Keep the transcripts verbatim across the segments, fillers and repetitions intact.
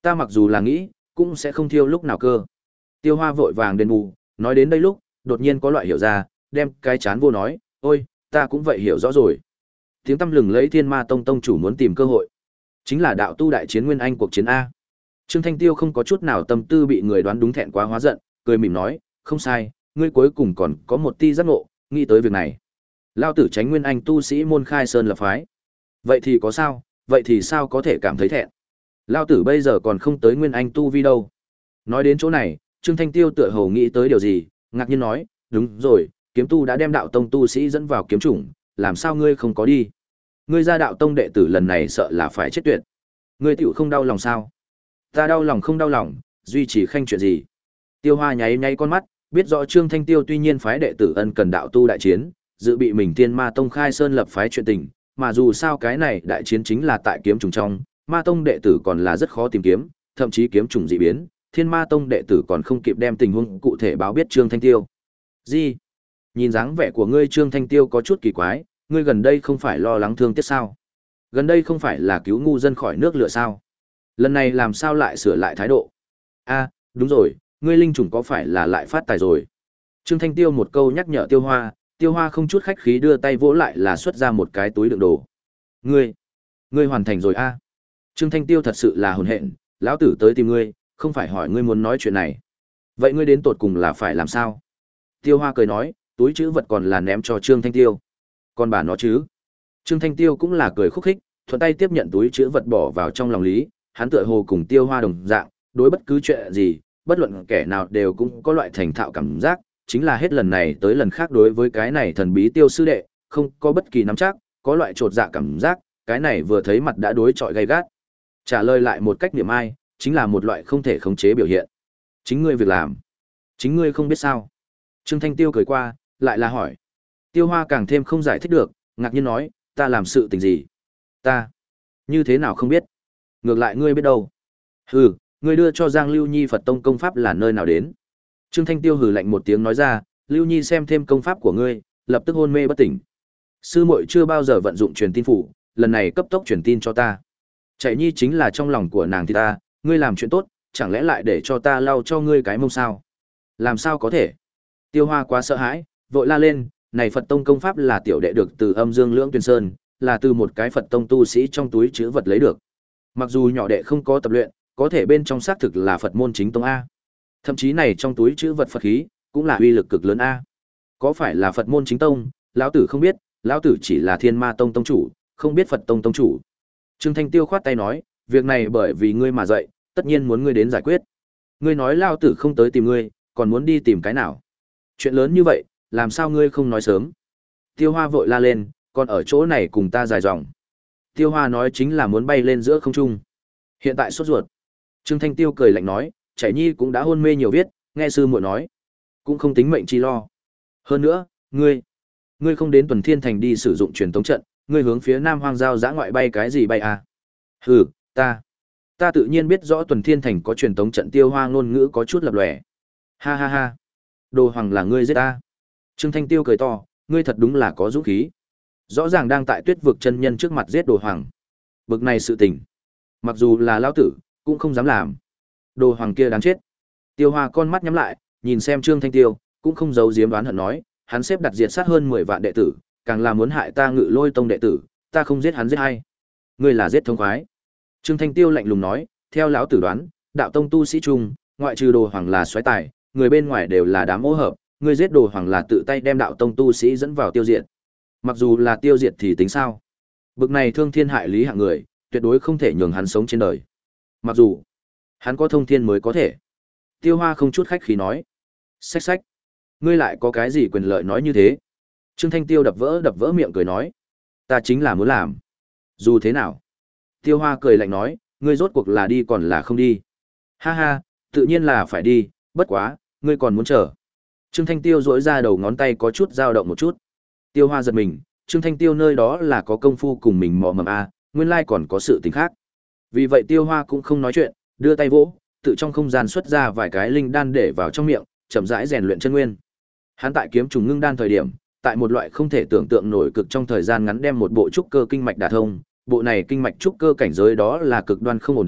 Ta mặc dù là nghĩ, cũng sẽ không thiêu lúc nào cơ. Tiêu Hoa vội vàng đền bù, nói đến đây lúc, đột nhiên có loại hiểu ra, đem cái chán vô nói, ôi, ta cũng vậy hiểu rõ rồi. Tiếng tăm lừng lấy Thiên Ma Tông tông chủ muốn tìm cơ hội. Chính là đạo tu đại chiến Nguyên Anh cuộc chiến A. Trương Thanh Tiêu không có chút nào tâm tư bị người đoán đúng thẹn quá hóa giận, cười mỉm nói, không sai, ngươi cuối cùng còn có một ti giác ngộ, nghĩ tới việc này. Lao tử tránh Nguyên Anh tu sĩ môn khai sơn lập phái. Vậy thì có sao, vậy thì sao có thể cảm thấy thẹn. Lao tử bây giờ còn không tới Nguyên Anh tu vi đâu. Nói đến chỗ này, Trương Thanh Tiêu tựa hồ nghĩ tới điều gì, ngạc nhiên nói, đúng rồi, kiếm tu đã đem đạo tông tu sĩ dẫn vào kiếm chủng, làm sao ngươi không có đi? Ngươi ra đạo tông đệ tử lần này sợ là phải chết tuyệt. Ngươi tiểu không đau lòng sao? Ta đau lòng không đau lòng, duy trì khanh chuyện gì? Tiêu Hoa nháy nháy con mắt, biết rõ Trương Thanh Tiêu tuy nhiên phái đệ tử ân cần đạo tu đại chiến, dự bị mình Thiên Ma Tông khai sơn lập phái chuyện tình, mà dù sao cái này đại chiến chính là tại kiếm trùng trong, Ma Tông đệ tử còn là rất khó tìm kiếm, thậm chí kiếm trùng dị biến, Thiên Ma Tông đệ tử còn không kịp đem tình huống cụ thể báo biết Trương Thanh Tiêu. Gì? Nhìn dáng vẻ của ngươi Trương Thanh Tiêu có chút kỳ quái, ngươi gần đây không phải lo lắng thương tiếc sao? Gần đây không phải là cứu ngu dân khỏi nước lửa sao? Lần này làm sao lại sửa lại thái độ? A, đúng rồi, ngươi linh chủng có phải là lại phát tài rồi? Trương Thanh Tiêu một câu nhắc nhở Tiêu Hoa, Tiêu Hoa không chút khách khí đưa tay vỗ lại là xuất ra một cái túi đựng đồ. Ngươi, ngươi hoàn thành rồi a? Trương Thanh Tiêu thật sự là hồn hện, lão tử tới tìm ngươi, không phải hỏi ngươi muốn nói chuyện này. Vậy ngươi đến tột cùng là phải làm sao? Tiêu Hoa cười nói, túi chữ vật còn là ném cho Trương Thanh Tiêu. Còn bà nó chứ? Trương Thanh Tiêu cũng là cười khúc khích, thuận tay tiếp nhận túi chữ vật bỏ vào trong lòng lý, hắn tựa hồ cùng Tiêu Hoa đồng dạng, đối bất cứ chuyện gì, bất luận kẻ nào đều cũng có loại thành thạo cảm giác, chính là hết lần này tới lần khác đối với cái này thần bí Tiêu sư đệ, không có bất kỳ nắm chắc, có loại trột dạ cảm giác, cái này vừa thấy mặt đã đối chọi gay gắt. Trả lời lại một cách niệm ai, chính là một loại không thể khống chế biểu hiện. Chính ngươi việc làm, chính ngươi không biết sao? Trương Thanh Tiêu cười qua, lại là hỏi. Tiêu Hoa càng thêm không giải thích được, ngạc nhiên nói, ta làm sự tình gì? Ta, như thế nào không biết? Ngược lại ngươi biết đâu? Hừ, ngươi đưa cho Giang Lưu Nhi Phật Tông công pháp là nơi nào đến? Trương Thanh Tiêu hừ lạnh một tiếng nói ra, Lưu Nhi xem thêm công pháp của ngươi, lập tức hôn mê bất tỉnh. Sư muội chưa bao giờ vận dụng truyền tin phủ, lần này cấp tốc truyền tin cho ta. Chạy Nhi chính là trong lòng của nàng thì ta, ngươi làm chuyện tốt, chẳng lẽ lại để cho ta lau cho ngươi cái mông sao? Làm sao có thể? Tiêu Hoa quá sợ hãi, vội la lên, này Phật Tông công pháp là tiểu đệ được từ Âm Dương Lưỡng Tuyên Sơn, là từ một cái Phật Tông tu sĩ trong túi chứa vật lấy được. Mặc dù nhỏ đệ không có tập luyện, có thể bên trong xác thực là Phật môn chính tông a. Thậm chí này trong túi chứa vật Phật khí, cũng là uy lực cực lớn a. Có phải là Phật môn chính tông, lão tử không biết, lão tử chỉ là Thiên Ma Tông tông chủ, không biết Phật Tông tông chủ. Trương Thanh Tiêu khoát tay nói, việc này bởi vì ngươi mà dậy, tất nhiên muốn ngươi đến giải quyết. Ngươi nói lão tử không tới tìm ngươi, còn muốn đi tìm cái nào? Chuyện lớn như vậy, làm sao ngươi không nói sớm? Tiêu Hoa vội la lên, còn ở chỗ này cùng ta dài dòng. Tiêu Hoa nói chính là muốn bay lên giữa không trung. Hiện tại sốt ruột. Trương Thanh Tiêu cười lạnh nói, Chảy Nhi cũng đã hôn mê nhiều viết, nghe sư muội nói, cũng không tính mệnh chi lo. Hơn nữa, ngươi, ngươi không đến Tuần Thiên Thành đi sử dụng truyền tống trận, ngươi hướng phía Nam Hoang Giao giã ngoại bay cái gì bay à? Hừ, ta, ta tự nhiên biết rõ Tuần Thiên Thành có truyền tống trận. Tiêu Hoa ngôn ngữ có chút lập lòe. Ha ha ha, Đồ Hoàng là ngươi giết ta. Trương Thanh Tiêu cười to, ngươi thật đúng là có dũng khí. Rõ ràng đang tại Tuyết vực chân nhân trước mặt giết Đồ Hoàng. Bực này sự tình, mặc dù là lão tử, cũng không dám làm. Đồ Hoàng kia đáng chết. Tiêu Hoa con mắt nhắm lại, nhìn xem Trương Thanh Tiêu, cũng không giấu giếm đoán hận nói, hắn xếp đặt diệt sát hơn mười vạn đệ tử, càng là muốn hại ta Ngự Lôi Tông đệ tử, ta không giết hắn giết hay? Ngươi là giết thông khoái. Trương Thanh Tiêu lạnh lùng nói, theo lão tử đoán, đạo tông tu sĩ trung, ngoại trừ Đồ Hoàng là soái tài, người bên ngoài đều là đám ô hợp, ngươi giết Đồ Hoàng là tự tay đem đạo tông tu sĩ dẫn vào tiêu diệt. Mặc dù là tiêu diệt thì tính sao? Bực này thương thiên hại lý hạng người, tuyệt đối không thể nhường hắn sống trên đời. Mặc dù hắn có thông thiên mới có thể. Tiêu Hoa không chút khách khí nói, xách xách, ngươi lại có cái gì quyền lợi nói như thế? Trương Thanh Tiêu đập vỡ đập vỡ miệng cười nói, ta chính là muốn làm. Dù thế nào? Tiêu Hoa cười lạnh nói, ngươi rốt cuộc là đi còn là không đi? Ha ha, tự nhiên là phải đi, bất quá, ngươi còn muốn chờ. Trương Thanh Tiêu duỗi ra đầu ngón tay có chút dao động một chút. Tiêu Hoa giật mình, Trương Thanh Tiêu nơi đó là có công phu cùng mình mò mầm a, nguyên lai còn có sự tình khác. Vì vậy Tiêu Hoa cũng không nói chuyện, đưa tay vỗ, tự trong không gian xuất ra vài cái linh đan để vào trong miệng, chậm rãi rèn luyện chân nguyên. Hắn tại kiếm trùng ngưng đan thời điểm, tại một loại không thể tưởng tượng nổi cực trong thời gian ngắn đem một bộ trúc cơ kinh mạch đả thông, bộ này kinh mạch trúc cơ cảnh giới đó là cực đoan không ổn định,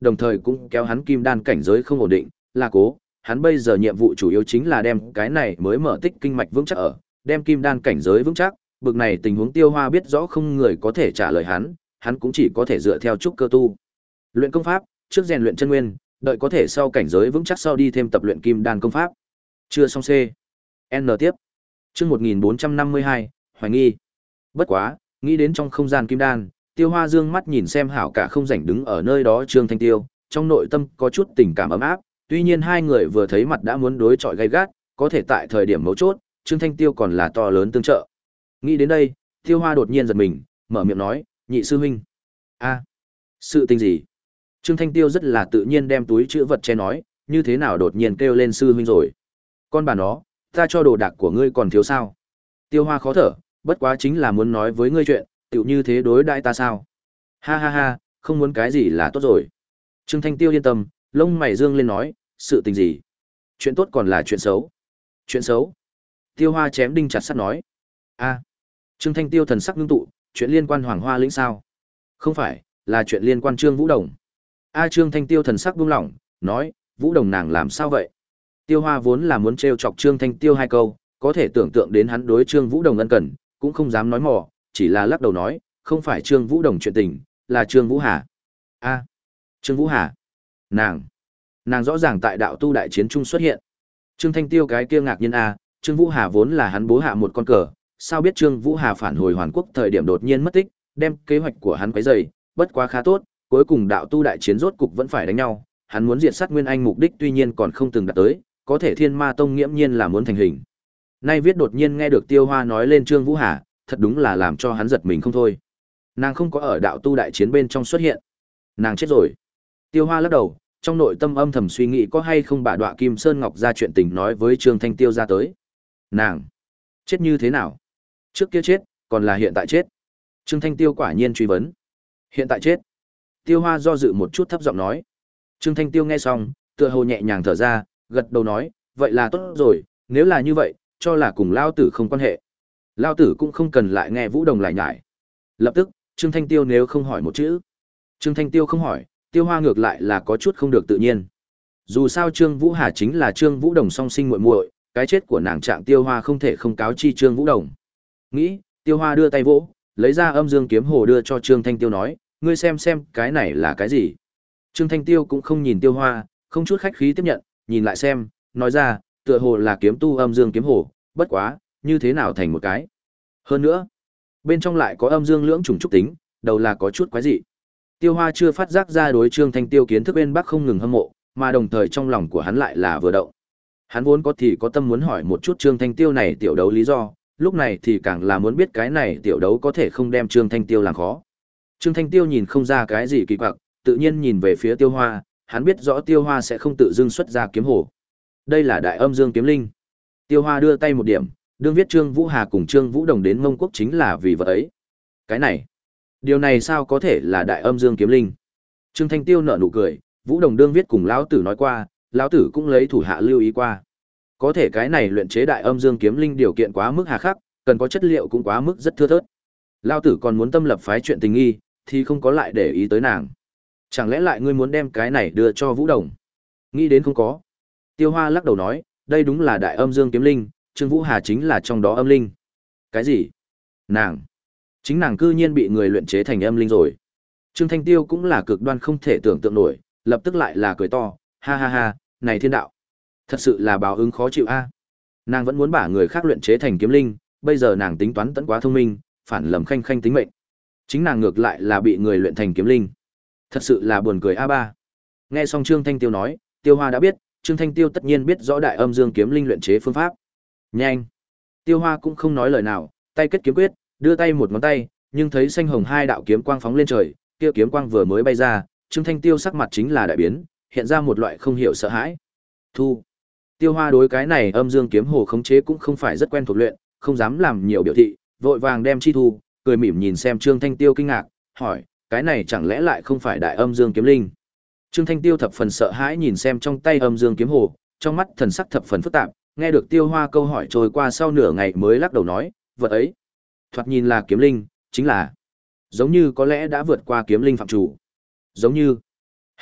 đồng thời cũng kéo hắn kim đan cảnh giới không ổn định, là cố, hắn bây giờ nhiệm vụ chủ yếu chính là đem cái này mới mở tích kinh mạch vững chắc ở, đem kim đan cảnh giới vững chắc, bực này tình huống Tiêu Hoa biết rõ không người có thể trả lời hắn, hắn cũng chỉ có thể dựa theo trúc cơ tu. Luyện công pháp, trước rèn luyện chân nguyên, đợi có thể sau cảnh giới vững chắc sau đi thêm tập luyện kim đan công pháp. Chưa xong C. N tiếp. Chương một nghìn bốn trăm năm mươi hai, hoài nghi. Bất quá, nghĩ đến trong không gian kim đan, Tiêu Hoa dương mắt nhìn xem hảo cả không rảnh đứng ở nơi đó Trương Thanh Tiêu, trong nội tâm có chút tình cảm ấm áp, tuy nhiên hai người vừa thấy mặt đã muốn đối chọi gay gắt, có thể tại thời điểm mấu chốt, Trương Thanh Tiêu còn là to lớn tương trợ. Nghĩ đến đây, Tiêu Hoa đột nhiên giật mình, mở miệng nói, "Nhị sư huynh." "A, sự tình gì?" Trương Thanh Tiêu rất là tự nhiên đem túi chữ vật che nói, "Như thế nào đột nhiên kêu lên sư huynh rồi? Con bà nó, ta cho đồ đạc của ngươi còn thiếu sao?" Tiêu Hoa khó thở, bất quá chính là muốn nói với ngươi chuyện, tựu như thế đối đãi ta sao? Ha ha ha, không muốn cái gì là tốt rồi. Trương Thanh Tiêu yên tâm, lông mày dương lên nói, sự tình gì? Chuyện tốt còn là chuyện xấu? Chuyện xấu? Tiêu Hoa chém đinh chặt sắt nói. A. Trương Thanh Tiêu thần sắc ngưng tụ, chuyện liên quan Hoàng Hoa lĩnh sao? Không phải, là chuyện liên quan Trương Vũ Đồng. A Trương Thanh Tiêu thần sắc buông lỏng, nói, Vũ Đồng nàng làm sao vậy? Tiêu Hoa vốn là muốn trêu chọc Trương Thanh Tiêu hai câu, có thể tưởng tượng đến hắn đối Trương Vũ Đồng ân cần, cũng không dám nói mỏ, chỉ là lắc đầu nói, không phải Trương Vũ Đồng chuyện tình, là Trương Vũ Hà. A. Trương Vũ Hà? Nàng, nàng rõ ràng tại đạo tu đại chiến trung xuất hiện. Trương Thanh Tiêu cái kia ngạc nhiên a, Trương Vũ Hà vốn là hắn bố hạ một con cờ, sao biết Trương Vũ Hà phản hồi Hoàn Quốc thời điểm đột nhiên mất tích, đem kế hoạch của hắn quấy rầy, bất quá khá tốt, cuối cùng đạo tu đại chiến rốt cục vẫn phải đánh nhau, hắn muốn diệt sát Nguyên Anh mục đích tuy nhiên còn không từng đạt tới, có thể Thiên Ma Tông nghiễm nhiên là muốn thành hình. Nay viết đột nhiên nghe được Tiêu Hoa nói lên Trương Vũ Hà, thật đúng là làm cho hắn giật mình không thôi. Nàng không có ở đạo tu đại chiến bên trong xuất hiện, nàng chết rồi. Tiêu Hoa lắc đầu, trong nội tâm âm thầm suy nghĩ có hay không bà đọa Kim Sơn Ngọc ra chuyện tình nói với Trương Thanh Tiêu ra tới. Nàng chết như thế nào? Trước kia chết, còn là hiện tại chết? Trương Thanh Tiêu quả nhiên truy vấn. Hiện tại chết. Tiêu Hoa do dự một chút thấp giọng nói. Trương Thanh Tiêu nghe xong, tựa hồ nhẹ nhàng thở ra, gật đầu nói, vậy là tốt rồi, nếu là như vậy, cho là cùng Lao Tử không quan hệ. Lao Tử cũng không cần lại nghe Vũ Đồng lại nhải. Lập tức, Trương Thanh Tiêu nếu không hỏi một chữ. Trương Thanh Tiêu không hỏi, Tiêu Hoa ngược lại là có chút không được tự nhiên. Dù sao Trương Vũ Hà chính là Trương Vũ Đồng song sinh muội muội, cái chết của nàng Trạng Tiêu Hoa không thể không cáo chi Trương Vũ Đồng. Nghĩ, Tiêu Hoa đưa tay vỗ, lấy ra âm dương kiếm hồ đưa cho Trương Thanh Tiêu nói, ngươi xem xem, cái này là cái gì? Trương Thanh Tiêu cũng không nhìn Tiêu Hoa, không chút khách khí tiếp nhận, nhìn lại xem, nói ra, tựa hồ là kiếm tu âm dương kiếm hồ, bất quá, như thế nào thành một cái? Hơn nữa, bên trong lại có âm dương lưỡng trùng trúc tính, đầu là có chút quái dị. Tiêu Hoa chưa phát giác ra đối Trương Thanh Tiêu kiến thức bên Bắc không ngừng hâm mộ, mà đồng thời trong lòng của hắn lại là vừa động. Hắn vốn có thì có tâm muốn hỏi một chút Trương Thanh Tiêu này tiểu đấu lý do, lúc này thì càng là muốn biết cái này tiểu đấu có thể không đem Trương Thanh Tiêu làm khó. Trương Thanh Tiêu nhìn không ra cái gì kỳ quặc, tự nhiên nhìn về phía Tiêu Hoa, hắn biết rõ Tiêu Hoa sẽ không tự dưng xuất ra kiếm hồ. Đây là Đại Âm Dương kiếm linh. Tiêu Hoa đưa tay một điểm, đương viết Trương Vũ Hà cùng Trương Vũ Đồng đến Mông Quốc chính là vì vật ấy. Cái này, điều này sao có thể là Đại Âm Dương kiếm linh? Trương Thanh Tiêu nở nụ cười, Vũ Đồng đương viết cùng lão tử nói qua, lão tử cũng lấy thủ hạ lưu ý qua. Có thể cái này luyện chế Đại Âm Dương kiếm linh điều kiện quá mức hà khắc, cần có chất liệu cũng quá mức rất thưa thớt. Lão tử còn muốn tâm lập phái chuyện tình nghi, thì không có lại để ý tới nàng. Chẳng lẽ lại ngươi muốn đem cái này đưa cho Vũ Đồng? Nghĩ đến không có. Tiêu Hoa lắc đầu nói, đây đúng là Đại Âm Dương kiếm linh, Trương Vũ Hà chính là trong đó âm linh. Cái gì? Nàng? Chính nàng cư nhiên bị người luyện chế thành âm linh rồi. Trương Thanh Tiêu cũng là cực đoan không thể tưởng tượng nổi, lập tức lại là cười to, ha ha ha, này thiên đạo. Thật sự là báo ứng khó chịu a. Nàng vẫn muốn bả người khác luyện chế thành kiếm linh, bây giờ nàng tính toán tận quá thông minh, phản lầm khanh khanh tính mệnh. Chính nàng ngược lại là bị người luyện thành kiếm linh. Thật sự là buồn cười a ba. Nghe xong Trương Thanh Tiêu nói, Tiêu Hoa đã biết, Trương Thanh Tiêu tất nhiên biết rõ Đại Âm Dương kiếm linh luyện chế phương pháp. Nhanh. Tiêu Hoa cũng không nói lời nào, tay kết kiếm quyết, đưa tay một ngón tay, nhưng thấy xanh hồng hai đạo kiếm quang phóng lên trời, kia kiếm quang vừa mới bay ra, Trương Thanh Tiêu sắc mặt chính là đại biến, hiện ra một loại không hiểu sợ hãi. Thu. Tiêu Hoa đối cái này âm dương kiếm hồ khống chế cũng không phải rất quen thuộc luyện, không dám làm nhiều biểu thị, vội vàng đem chi thu, cười mỉm nhìn xem Trương Thanh Tiêu kinh ngạc, hỏi, cái này chẳng lẽ lại không phải Đại Âm Dương kiếm linh? Trương Thanh Tiêu thập phần sợ hãi nhìn xem trong tay âm dương kiếm hồ, trong mắt thần sắc thập phần phức tạp, nghe được Tiêu Hoa câu hỏi trôi qua sau nửa ngày mới lắc đầu nói, vật ấy, thoạt nhìn là kiếm linh, chính là giống như có lẽ đã vượt qua kiếm linh phạm chủ. Giống như,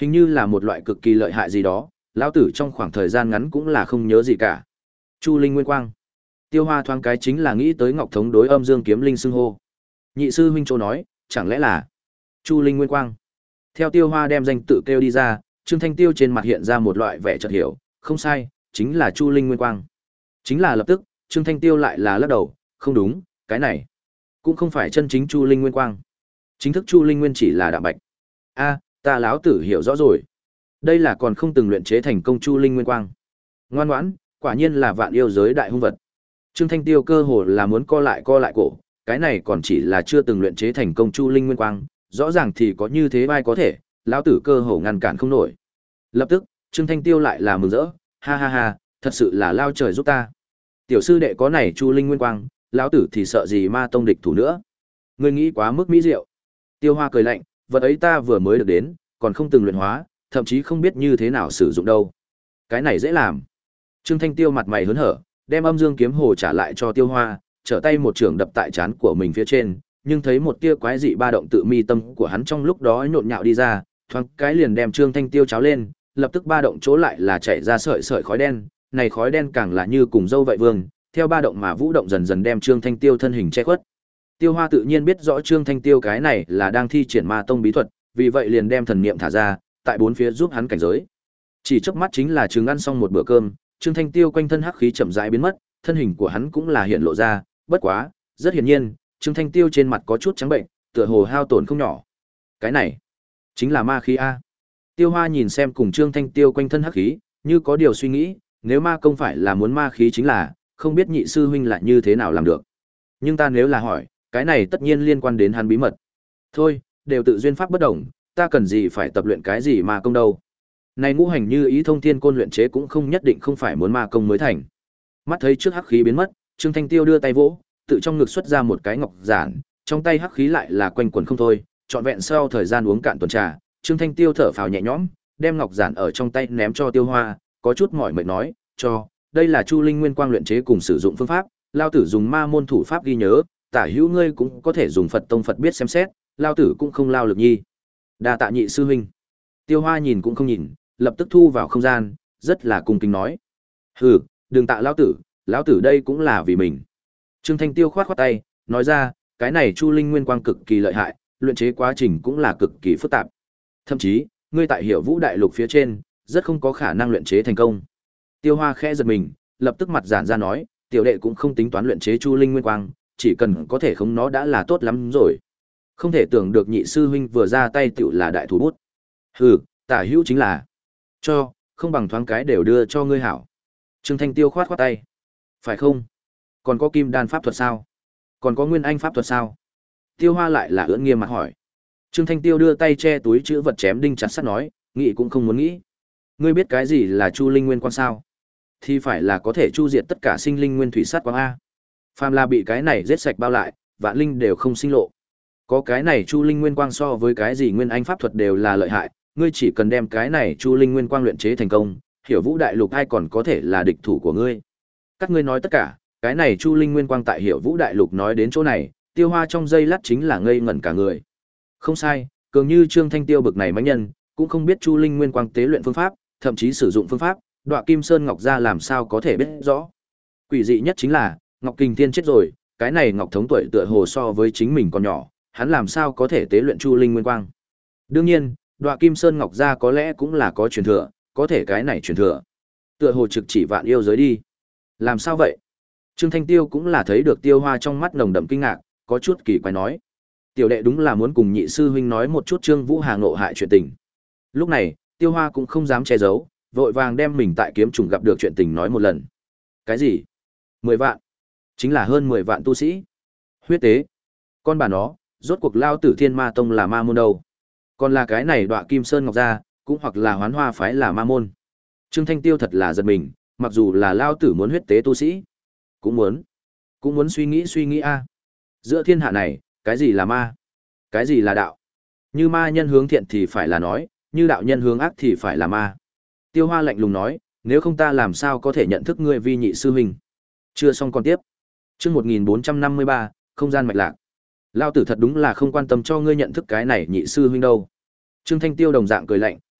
Hình như là một loại cực kỳ lợi hại gì đó, lão tử trong khoảng thời gian ngắn cũng là không nhớ gì cả. Chu Linh Nguyên Quang. Tiêu Hoa thoáng cái chính là nghĩ tới Ngọc Thống đối âm dương kiếm linh xưng hô. Nhị sư huynh chỗ nói, chẳng lẽ là Chu Linh Nguyên Quang. Theo Tiêu Hoa đem danh tự kêu đi ra, Trương Thanh Tiêu trên mặt hiện ra một loại vẻ chợt hiểu, không sai, chính là Chu Linh Nguyên Quang. Chính là lập tức, Trương Thanh Tiêu lại là lắc đầu, không đúng, cái này cũng không phải chân chính Chu Linh Nguyên Quang. Chính thức Chu Linh Nguyên chỉ là đạm bạch. A, ta lão tử hiểu rõ rồi. Đây là còn không từng luyện chế thành công Chu Linh Nguyên Quang. Ngoan ngoãn, quả nhiên là vạn yêu giới đại hung vật. Trương Thanh Tiêu cơ hồ là muốn co lại co lại cổ, cái này còn chỉ là chưa từng luyện chế thành công Chu Linh Nguyên Quang, rõ ràng thì có như thế vai có thể, lão tử cơ hồ ngăn cản không nổi. Lập tức, Trương Thanh Tiêu lại là mừng rỡ, ha ha ha, thật sự là lao trời giúp ta. Tiểu sư đệ có này Chu Linh Nguyên Quang, lão tử thì sợ gì ma tông địch thủ nữa. Ngươi nghĩ quá mức mỹ diệu. Tiêu Hoa cười lạnh, vật ấy ta vừa mới được đến, còn không từng luyện hóa, thậm chí không biết như thế nào sử dụng đâu. Cái này dễ làm. Trương Thanh Tiêu mặt mày hớn hở, đem âm dương kiếm hồ trả lại cho Tiêu Hoa, trở tay một trường đập tại trán của mình phía trên, nhưng thấy một tia quái dị ba động tự mi tâm của hắn trong lúc đó nhộn nhạo đi ra, thoáng cái liền đem Trương Thanh Tiêu cháo lên, lập tức ba động chỗ lại là chảy ra sợi sợi khói đen, này khói đen càng là như cùng dâu vậy vương, theo ba động mà vũ động dần dần đem Trương Thanh Tiêu thân hình che khuất. Tiêu Hoa tự nhiên biết rõ Trương Thanh Tiêu cái này là đang thi triển ma tông bí thuật, vì vậy liền đem thần niệm thả ra, tại bốn phía giúp hắn cảnh giới. Chỉ chớp mắt chính là chừng ăn xong một bữa cơm, Trương Thanh Tiêu quanh thân hắc khí chậm rãi biến mất, thân hình của hắn cũng là hiện lộ ra, bất quá, rất hiển nhiên, Trương Thanh Tiêu trên mặt có chút trắng bệnh, tựa hồ hao tổn không nhỏ. Cái này, chính là ma khí a. Tiêu Hoa nhìn xem cùng Trương Thanh Tiêu quanh thân hắc khí, như có điều suy nghĩ, nếu ma công phải là muốn ma khí chính là, không biết nhị sư huynh lại như thế nào làm được. Nhưng ta nếu là hỏi, cái này tất nhiên liên quan đến hắn bí mật. Thôi, đều tự duyên pháp bất đồng, ta cần gì phải tập luyện cái gì ma công đâu. Này ngũ hành như ý thông thiên côn luyện chế cũng không nhất định không phải muốn ma công mới thành. Mắt thấy trước hắc khí biến mất, Trương Thanh Tiêu đưa tay vỗ, tự trong ngực xuất ra một cái ngọc giản, trong tay hắc khí lại là quanh quẩn không thôi, trọn vẹn sau thời gian uống cạn tuần trà, Trương Thanh Tiêu thở phào nhẹ nhõm, đem ngọc giản ở trong tay ném cho Tiêu Hoa, có chút mỏi mệt nói, "Cho, đây là Chu Linh Nguyên Quang luyện chế cùng sử dụng phương pháp, lao tử dùng ma môn thủ pháp ghi nhớ, tả hữu ngươi cũng có thể dùng Phật tông Phật biết xem xét, lao tử cũng không lao lực nhi." Đa tạ nhị sư huynh. Tiêu Hoa nhìn cũng không nhìn, lập tức thu vào không gian, rất là cung kính nói, "Hừ, đừng tạ lão tử, lão tử đây cũng là vì mình." Trương Thanh Tiêu khoát khoát tay, nói ra, cái này Chu Linh Nguyên Quang cực kỳ lợi hại, luyện chế quá trình cũng là cực kỳ phức tạp. Thậm chí, ngươi tại Hiểu Vũ Đại Lục phía trên, rất không có khả năng luyện chế thành công. Tiêu Hoa khẽ giật mình, lập tức mặt giãn ra nói, tiểu đệ cũng không tính toán luyện chế Chu Linh Nguyên Quang, chỉ cần có thể khống nó đã là tốt lắm rồi. Không thể tưởng được nhị sư huynh vừa ra tay tựu là đại thủ bút. Hừ, tả hữu chính là cho, không bằng thoáng cái đều đưa cho ngươi hảo. Trương Thanh Tiêu khoát khoát tay. Phải không? Còn có kim đan pháp thuật sao? Còn có nguyên anh pháp thuật sao? Tiêu Hoa lại là ưỡn nghiêm mặt hỏi. Trương Thanh Tiêu đưa tay che túi chữ vật chém đinh chặt sắt nói, nghĩ cũng không muốn nghĩ. Ngươi biết cái gì là Chu Linh Nguyên Quang sao? Thì phải là có thể chu diệt tất cả sinh linh nguyên thủy sát quang a. Phàm là bị cái này giết sạch bao lại, vạn linh đều không sinh lộ. Có cái này Chu Linh Nguyên Quang so với cái gì nguyên anh pháp thuật đều là lợi hại, ngươi chỉ cần đem cái này Chu Linh Nguyên Quang luyện chế thành công, Hiểu Vũ Đại Lục ai còn có thể là địch thủ của ngươi. Các ngươi nói tất cả, cái này Chu Linh Nguyên Quang tại Hiểu Vũ Đại Lục nói đến chỗ này, Tiêu Hoa trong giây lát chính là ngây ngẩn cả người. Không sai, cường như Trương Thanh Tiêu bực này mãnh nhân, cũng không biết Chu Linh Nguyên Quang tế luyện phương pháp, thậm chí sử dụng phương pháp, Đoạ Kim Sơn Ngọc gia làm sao có thể biết rõ. Quỷ dị nhất chính là, Ngọc Kình Thiên chết rồi, cái này Ngọc Thống tuổi tựa hồ so với chính mình còn nhỏ, hắn làm sao có thể tế luyện Chu Linh Nguyên Quang. Đương nhiên, Đoạ Kim Sơn Ngọc gia có lẽ cũng là có truyền thừa, có thể cái này truyền thừa tựa hồ trực chỉ vạn yêu giới đi. Làm sao vậy? Trương Thanh Tiêu cũng là thấy được Tiêu Hoa trong mắt nồng đậm kinh ngạc, có chút kỳ quái nói. Tiểu đệ đúng là muốn cùng nhị sư huynh nói một chút Trương Vũ Hà ngộ hại chuyện tình. Lúc này, Tiêu Hoa cũng không dám che giấu, vội vàng đem mình tại kiếm trùng gặp được chuyện tình nói một lần. Cái gì? Mười vạn? Chính là hơn mười vạn tu sĩ. Huyết tế. Con bà nó, rốt cuộc lao tử Thiên Ma Tông là ma môn đâu? Còn là cái này Đoạ Kim Sơn Ngọc gia, cũng hoặc là Hoán Hoa phái là ma môn. Trương Thanh Tiêu thật là giật mình, mặc dù là lao tử muốn huyết tế tu sĩ, cũng muốn, cũng muốn suy nghĩ suy nghĩ a. Giữa thiên hạ này, cái gì là ma? Cái gì là đạo? Như ma nhân hướng thiện thì phải là nói, như đạo nhân hướng ác thì phải là ma. Tiêu Hoa lạnh lùng nói, nếu không ta làm sao có thể nhận thức ngươi vi nhị sư huynh. Chưa xong còn tiếp. Chương một nghìn bốn trăm năm mươi ba, không gian mạch lạc. Lao tử thật đúng là không quan tâm cho ngươi nhận thức cái này nhị sư huynh đâu. Trương Thanh Tiêu đồng dạng cười lạnh,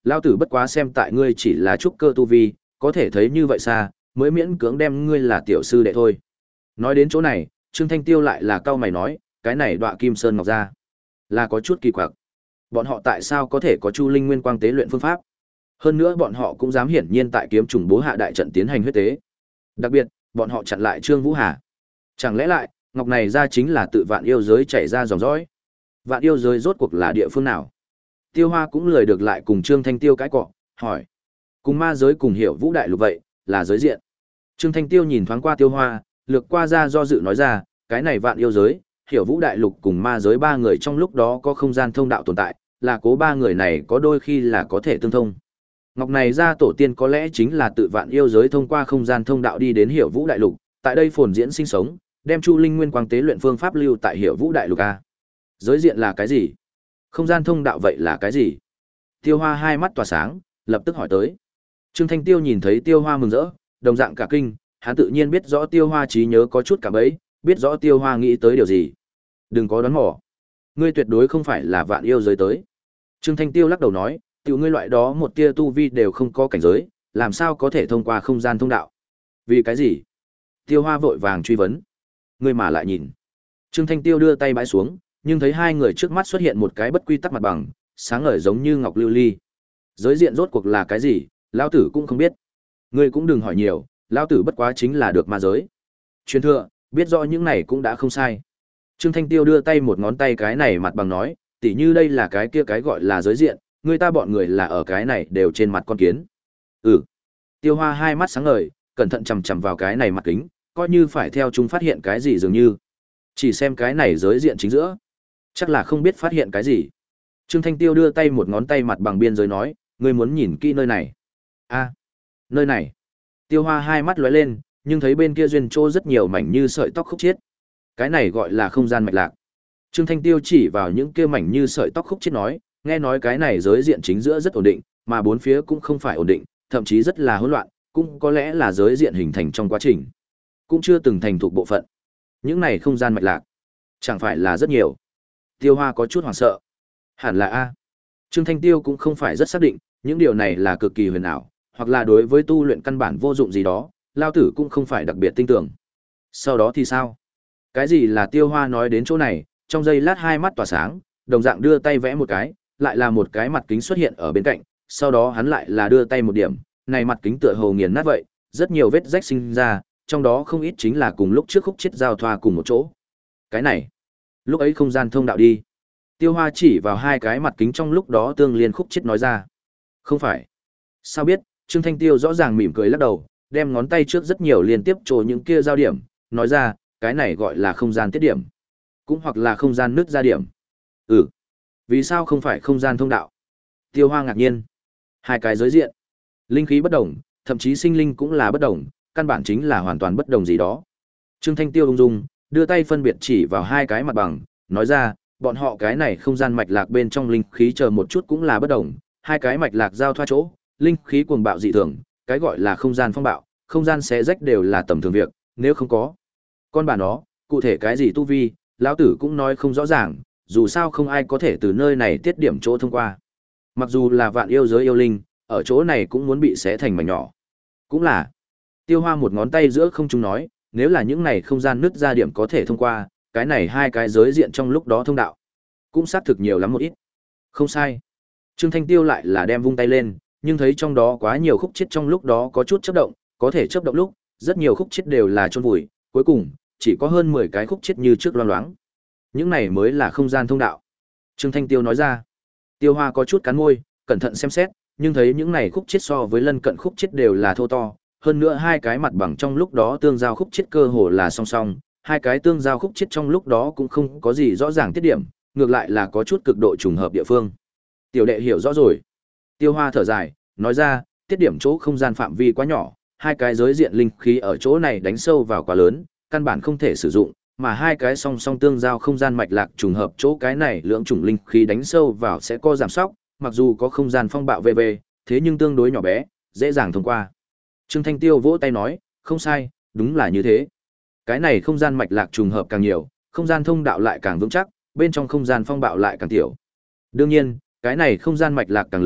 lao tử bất quá xem tại ngươi chỉ là trúc cơ tu vi, có thể thấy như vậy xa, mới miễn cưỡng đem ngươi là tiểu sư đệ thôi. Nói đến chỗ này, Trương Thanh Tiêu lại là cau mày nói, cái này đọa kim sơn ngọc ra, là có chút kỳ quặc. Bọn họ tại sao có thể có Chu Linh Nguyên Quang tế luyện phương pháp? Hơn nữa bọn họ cũng dám hiển nhiên tại kiếm trùng bố hạ đại trận tiến hành huyết tế. Đặc biệt, bọn họ chặn lại Trương Vũ Hà. Chẳng lẽ lại, ngọc này ra chính là tự vạn yêu giới chảy ra dòng dõi? Vạn yêu giới rốt cuộc là địa phương nào? Tiêu Hoa cũng lười được lại cùng Trương Thanh Tiêu cãi cọ, hỏi. Cùng ma giới cùng hiểu vũ đại lục vậy, là giới diện. Trương Thanh Tiêu nhìn thoáng qua Tiêu Hoa, lược qua ra do dự nói ra, cái này vạn yêu giới, hiểu vũ đại lục cùng ma giới ba người trong lúc đó có không gian thông đạo tồn tại, là cố ba người này có đôi khi là có thể tương thông. Ngọc này ra tổ tiên có lẽ chính là tự vạn yêu giới thông qua không gian thông đạo đi đến hiểu vũ đại lục, tại đây phồn diễn sinh sống, đem Chu Linh Nguyên Quang tế luyện phương pháp lưu tại hiểu vũ đại lục a. Giới diện là cái gì? Không gian thông đạo vậy là cái gì? Tiêu Hoa hai mắt tỏa sáng, lập tức hỏi tới. Trương Thanh Tiêu nhìn thấy Tiêu Hoa mừng rỡ, đồng dạng cả kinh, hắn tự nhiên biết rõ Tiêu Hoa trí nhớ có chút cảm ấy, biết rõ Tiêu Hoa nghĩ tới điều gì. Đừng có đoán mò. Ngươi tuyệt đối không phải là vạn yêu giới tới. Trương Thanh Tiêu lắc đầu nói, tiểu ngươi loại đó một tia tu vi đều không có cảnh giới, làm sao có thể thông qua không gian thông đạo? Vì cái gì? Tiêu Hoa vội vàng truy vấn. Ngươi mà lại nhìn. Trương Thanh Tiêu đưa tay bãi xuống, nhưng thấy hai người trước mắt xuất hiện một cái bất quy tắc mặt bằng, sáng ngời giống như ngọc lưu ly. Giới diện rốt cuộc là cái gì, lão tử cũng không biết. Ngươi cũng đừng hỏi nhiều, lão tử bất quá chính là được ma giới. Truyền thừa, biết rõ những này cũng đã không sai. Trương Thanh Tiêu đưa tay một ngón tay cái này mặt bằng nói, tỉ như đây là cái kia cái gọi là giới diện, người ta bọn người là ở cái này đều trên mặt con kiến. Ừ. Tiêu Hoa hai mắt sáng ngời, cẩn thận chằm chằm vào cái này mặt kính, coi như phải theo chúng phát hiện cái gì dường như. Chỉ xem cái này giới diện chính giữa, chắc là không biết phát hiện cái gì. Trương Thanh Tiêu đưa tay một ngón tay mặt bằng biên giới nói, ngươi muốn nhìn kỹ nơi này. A, nơi này. Tiêu Hoa hai mắt lóe lên, nhưng thấy bên kia duyên trô rất nhiều mảnh như sợi tóc khúc chiết. Cái này gọi là không gian mạch lạc. Trương Thanh Tiêu chỉ vào những kia mảnh như sợi tóc khúc chiết nói, nghe nói cái này giới diện chính giữa rất ổn định, mà bốn phía cũng không phải ổn định, thậm chí rất là hỗn loạn, cũng có lẽ là giới diện hình thành trong quá trình, cũng chưa từng thành thuộc bộ phận. Những này không gian mạch lạc, chẳng phải là rất nhiều. Tiêu Hoa có chút hoảng sợ. Hẳn là a. Trương Thanh Tiêu cũng không phải rất xác định, những điều này là cực kỳ huyền ảo, hoặc là đối với tu luyện căn bản vô dụng gì đó, lao tử cũng không phải đặc biệt tin tưởng. Sau đó thì sao? Cái gì là Tiêu Hoa nói đến chỗ này, trong giây lát hai mắt tỏa sáng, đồng dạng đưa tay vẽ một cái, lại là một cái mặt kính xuất hiện ở bên cạnh, sau đó hắn lại là đưa tay một điểm, này mặt kính tựa hồ nghiền nát vậy, rất nhiều vết rách sinh ra, trong đó không ít chính là cùng lúc trước khúc chết giao thoa cùng một chỗ. Cái này, lúc ấy không gian thông đạo đi. Tiêu Hoa chỉ vào hai cái mặt kính trong lúc đó tương liên khúc chết nói ra. Không phải. Sao biết? Trương Thanh Tiêu rõ ràng mỉm cười lắc đầu, đem ngón tay trước rất nhiều liên tiếp trồ những kia giao điểm, nói ra, cái này gọi là không gian tiết điểm, cũng hoặc là không gian nứt ra điểm. Ừ. Vì sao không phải không gian thông đạo? Tiêu Hoa ngạc nhiên. Hai cái giới diện, linh khí bất đồng, thậm chí sinh linh cũng là bất đồng, căn bản chính là hoàn toàn bất đồng gì đó. Trương Thanh Tiêu ung dung, đưa tay phân biệt chỉ vào hai cái mặt bằng, nói ra, bọn họ cái này không gian mạch lạc bên trong linh khí chờ một chút cũng là bất đồng, hai cái mạch lạc giao thoa chỗ, linh khí cuồng bạo dị thường, cái gọi là không gian phong bạo, không gian xé rách đều là tầm thường việc, nếu không có con bà nó, cụ thể cái gì tu vi, lão tử cũng nói không rõ ràng, dù sao không ai có thể từ nơi này tiết điểm chỗ thông qua. Mặc dù là vạn yêu giới yêu linh, ở chỗ này cũng muốn bị xé thành mảnh nhỏ. Cũng là. Tiêu Hoa một ngón tay giữa không trung nói, nếu là những này không gian nứt ra điểm có thể thông qua, cái này hai cái giới diện trong lúc đó thông đạo, cũng xác thực nhiều lắm một ít. Không sai. Trương Thanh Tiêu lại là đem vung tay lên, nhưng thấy trong đó quá nhiều khúc chết trong lúc đó có chút chớp động, có thể chớp động lúc, rất nhiều khúc chết đều là chôn vùi, cuối cùng chỉ có hơn mười cái khúc chết như trước loang loáng. Những này mới là không gian thông đạo. Trương Thanh Tiêu nói ra. Tiêu Hoa có chút cắn môi, cẩn thận xem xét, nhưng thấy những này khúc chết so với lân cận khúc chết đều là thô to, hơn nữa hai cái mặt bằng trong lúc đó tương giao khúc chết cơ hồ là song song, hai cái tương giao khúc chết trong lúc đó cũng không có gì rõ ràng tiết điểm, ngược lại là có chút cực độ trùng hợp địa phương. Tiểu đệ hiểu rõ rồi. Tiêu Hoa thở dài, nói ra, tiết điểm chỗ không gian phạm vi quá nhỏ, hai cái giới diện linh khí ở chỗ này đánh sâu vào quá lớn, căn bản không thể sử dụng, mà hai cái song song tương giao không gian mạch lạc trùng hợp chỗ cái này lượng chủng linh khí đánh sâu vào sẽ có giảm sóc, mặc dù có không gian phong bạo vê vê, thế nhưng tương đối nhỏ bé, dễ dàng thông qua. Trương Thanh Tiêu vỗ tay nói, không sai, đúng là như thế. Cái này không gian mạch lạc trùng hợp càng nhiều, không gian thông đạo lại càng vững chắc, bên trong không gian phong bạo lại càng tiểu. Đương nhiên, cái này không gian mạch lạc càng lớn,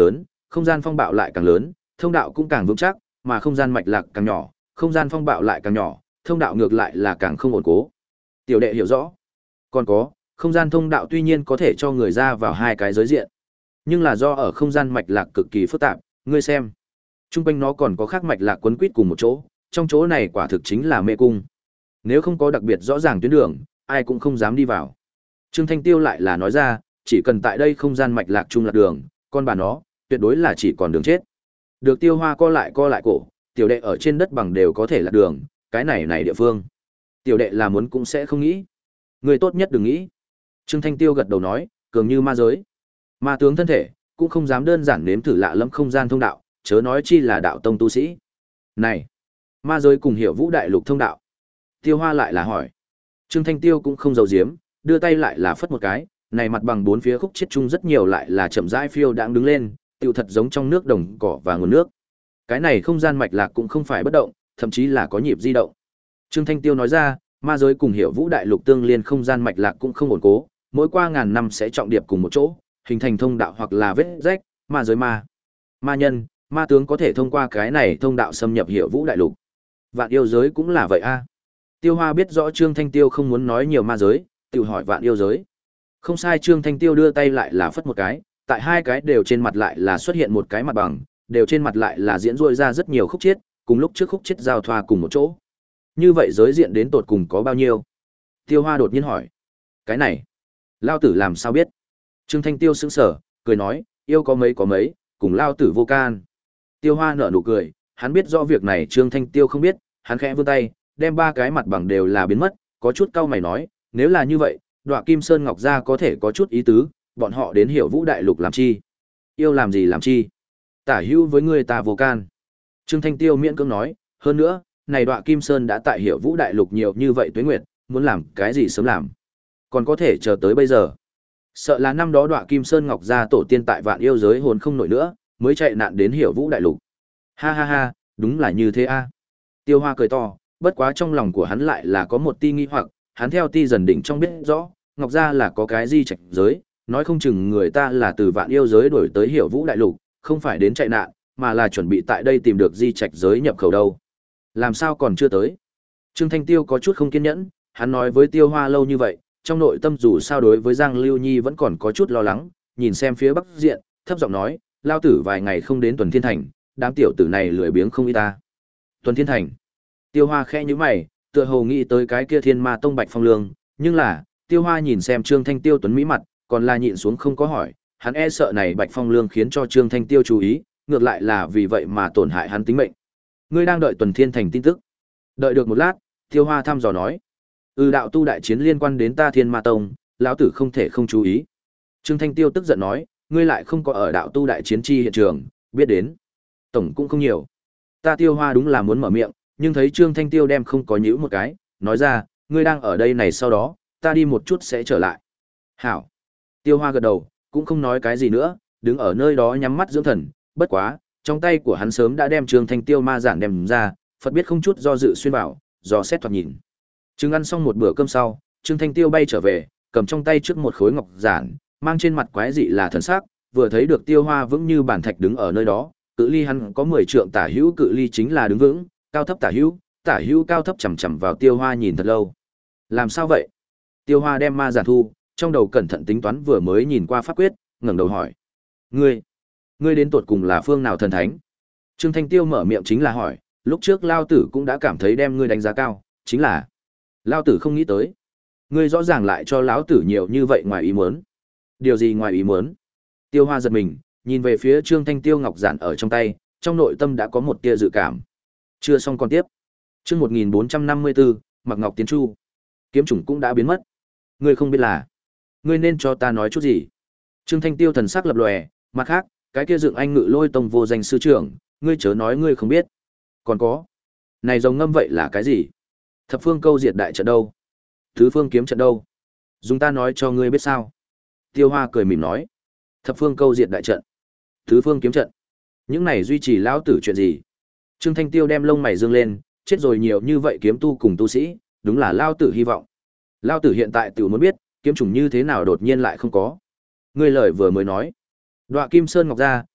không gian phong bạo lại càng lớn, thông đạo cũng càng vững chắc, mà không gian mạch lạc càng nhỏ, không gian phong bạo lại càng nhỏ, thông đạo ngược lại là càng không ổn cố. Tiểu đệ hiểu rõ. Còn có, không gian thông đạo tuy nhiên có thể cho người ra vào hai cái giới diện, nhưng là do ở không gian mạch lạc cực kỳ phức tạp, ngươi xem. Trung quanh nó còn có khác mạch lạc quấn quýt cùng một chỗ, trong chỗ này quả thực chính là mê cung. Nếu không có đặc biệt rõ ràng tuyến đường, ai cũng không dám đi vào. Trương Thanh Tiêu lại là nói ra, chỉ cần tại đây không gian mạch lạc chung lạc đường, con bà nó, tuyệt đối là chỉ còn đường chết. Được Tiêu Hoa co lại co lại cổ, tiểu đệ ở trên đất bằng đều có thể lạc đường, cái này này địa phương. Tiểu đệ là muốn cũng sẽ không nghĩ. Người tốt nhất đừng nghĩ. Trương Thanh Tiêu gật đầu nói, cường như ma giới. Ma tướng thân thể, cũng không dám đơn giản nếm thử lạ lẫm không gian thông đạo, chớ nói chi là đạo tông tu sĩ. Này, ma giới cùng hiểu vũ đại lục thông đạo. Tiêu Hoa lại là hỏi. Trương Thanh Tiêu cũng không giấu giếm, đưa tay lại là phất một cái, này mặt bằng bốn phía khúc chết chung rất nhiều lại là chậm rãi phiêu đang đứng lên, tựu thật giống trong nước đồng cỏ và nguồn nước. Cái này không gian mạch lạc cũng không phải bất động, thậm chí là có nhịp di động. Trương Thanh Tiêu nói ra, ma giới cùng hiểu vũ đại lục tương liên không gian mạch lạc cũng không ổn cố, mỗi qua ngàn năm sẽ trọng điệp cùng một chỗ, hình thành thông đạo hoặc là vết rách, ma giới ma. Ma nhân, ma tướng có thể thông qua cái này thông đạo xâm nhập hiểu vũ đại lục. Vạn yêu giới cũng là vậy a. Tiêu Hoa biết rõ Trương Thanh Tiêu không muốn nói nhiều ma giới, tự hỏi vạn yêu giới. Không sai, Trương Thanh Tiêu đưa tay lại là phất một cái, tại hai cái đều trên mặt lại là xuất hiện một cái mặt bằng, đều trên mặt lại là diễn rôi ra rất nhiều khúc chiết, cùng lúc trước khúc chiết giao thoa cùng một chỗ. Như vậy giới diện đến tột cùng có bao nhiêu? Tiêu Hoa đột nhiên hỏi. Cái này, Lao Tử làm sao biết? Trương Thanh Tiêu sững sờ, cười nói, yêu có mấy có mấy, cùng Lao Tử vô can. Tiêu Hoa nở nụ cười, hắn biết rõ việc này Trương Thanh Tiêu không biết, hắn khẽ vươn tay, đem ba cái mặt bằng đều là biến mất, có chút cau mày nói, nếu là như vậy, Đoạ Kim Sơn Ngọc Gia có thể có chút ý tứ, bọn họ đến hiểu vũ đại lục làm chi? Yêu làm gì làm chi? Tả hữu với người ta vô can. Trương Thanh Tiêu miễn cưỡng nói, hơn nữa, này Đoạ Kim Sơn đã tại hiểu vũ đại lục nhiều như vậy tuế nguyệt, muốn làm cái gì sớm làm. Còn có thể chờ tới bây giờ. Sợ là năm đó Đoạ Kim Sơn Ngọc Gia tổ tiên tại vạn yêu giới hồn không nổi nữa, mới chạy nạn đến hiểu vũ đại lục. Ha ha ha, đúng là như thế a. Tiêu Hoa cười to, bất quá trong lòng của hắn lại là có một ti nghi hoặc, hắn theo ti dần định trong biết rõ, Ngọc Gia là có cái di trạch giới, nói không chừng người ta là từ vạn yêu giới đổi tới hiểu vũ đại lục, không phải đến chạy nạn, mà là chuẩn bị tại đây tìm được di trạch giới nhập khẩu đâu. Làm sao còn chưa tới? Trương Thanh Tiêu có chút không kiên nhẫn, hắn nói với Tiêu Hoa lâu như vậy, trong nội tâm dù sao đối với Giang Lưu Nhi vẫn còn có chút lo lắng, nhìn xem phía bắc diện, thấp giọng nói, lao tử vài ngày không đến Tuần Thiên Thành, đám tiểu tử này lười biếng không y ta. Tuần Thiên Thành. Tiêu Hoa khẽ nhíu mày, tựa hồ nghĩ tới cái kia Thiên Ma Tông Bạch Phong Lương, nhưng là, Tiêu Hoa nhìn xem Trương Thanh Tiêu tuấn mỹ mặt, còn là nhịn xuống không có hỏi, hắn e sợ này Bạch Phong Lương khiến cho Trương Thanh Tiêu chú ý, ngược lại là vì vậy mà tổn hại hắn tính mệnh. Ngươi đang đợi Tuần Thiên Thành tin tức. Đợi được một lát, Tiêu Hoa thăm dò nói, "Ừ, đạo tu đại chiến liên quan đến ta Thiên Ma Tông, lão tử không thể không chú ý." Trương Thanh Tiêu tức giận nói, "Ngươi lại không có ở đạo tu đại chiến chi hiện trường, biết đến tổng cũng không nhiều." Ta Tiêu Hoa đúng là muốn mở miệng, nhưng thấy Trương Thanh Tiêu đem không có nhíu một cái, nói ra, "Ngươi đang ở đây này, sau đó, ta đi một chút sẽ trở lại." "Hảo." Tiêu Hoa gật đầu, cũng không nói cái gì nữa, đứng ở nơi đó nhắm mắt dưỡng thần, bất quá, trong tay của hắn sớm đã đem Trương Thanh Tiêu ma giản đem ra, Phật biết không chút do dự xuyên vào, dò xét thoạt nhìn. Trương ăn xong một bữa cơm sau, Trương Thanh Tiêu bay trở về, cầm trong tay trước một khối ngọc giản, mang trên mặt quái dị là thần sắc, vừa thấy được Tiêu Hoa vững như bản thạch đứng ở nơi đó, cự ly hắn có mười trượng tả hữu, cự ly chính là đứng vững, cao thấp tả hữu, tả hữu cao thấp chằm chằm vào Tiêu Hoa nhìn thật lâu. Làm sao vậy? Tiêu Hoa đem ma giản thu, trong đầu cẩn thận tính toán vừa mới nhìn qua pháp quyết, ngẩng đầu hỏi: "Ngươi, ngươi đến tột cùng là phương nào thần thánh?" Trương Thanh Tiêu mở miệng chính là hỏi, lúc trước Lao Tử cũng đã cảm thấy đem ngươi đánh giá cao, chính là Lao Tử không nghĩ tới, ngươi rõ ràng lại cho lão tử nhiều như vậy ngoài ý muốn. Điều gì ngoài ý muốn? Tiêu Hoa giật mình, nhìn về phía Trương Thanh Tiêu ngọc giản ở trong tay, trong nội tâm đã có một tia dự cảm. Chưa xong còn tiếp. Chương một nghìn bốn trăm năm mươi tư, Mặc Ngọc Tiến Chu. Kiếm chủng cũng đã biến mất. Ngươi không biết là, ngươi nên cho ta nói chút gì? Trương Thanh Tiêu thần sắc lập lòe, mặt khác, cái kia dựng anh ngự lôi tông vô danh sư trưởng, ngươi chớ nói ngươi không biết. Còn có, này rồng ngâm vậy là cái gì? Thập phương câu diệt đại trận đâu? Tứ phương kiếm trận đâu? Dùng ta nói cho ngươi biết sao? Tiêu Hoa cười mỉm nói, thập phương câu diệt đại trận, tứ phương kiếm trận, những này duy trì lão tử chuyện gì? Trương Thanh Tiêu đem lông mày dương lên, chết rồi nhiều như vậy kiếm tu cùng tu sĩ, đúng là lão tử hy vọng. Lão tử hiện tại tự muốn biết, kiếm chủng như thế nào đột nhiên lại không có. Ngươi lời vừa mới nói, Đoạ Kim Sơn Ngọc Gia,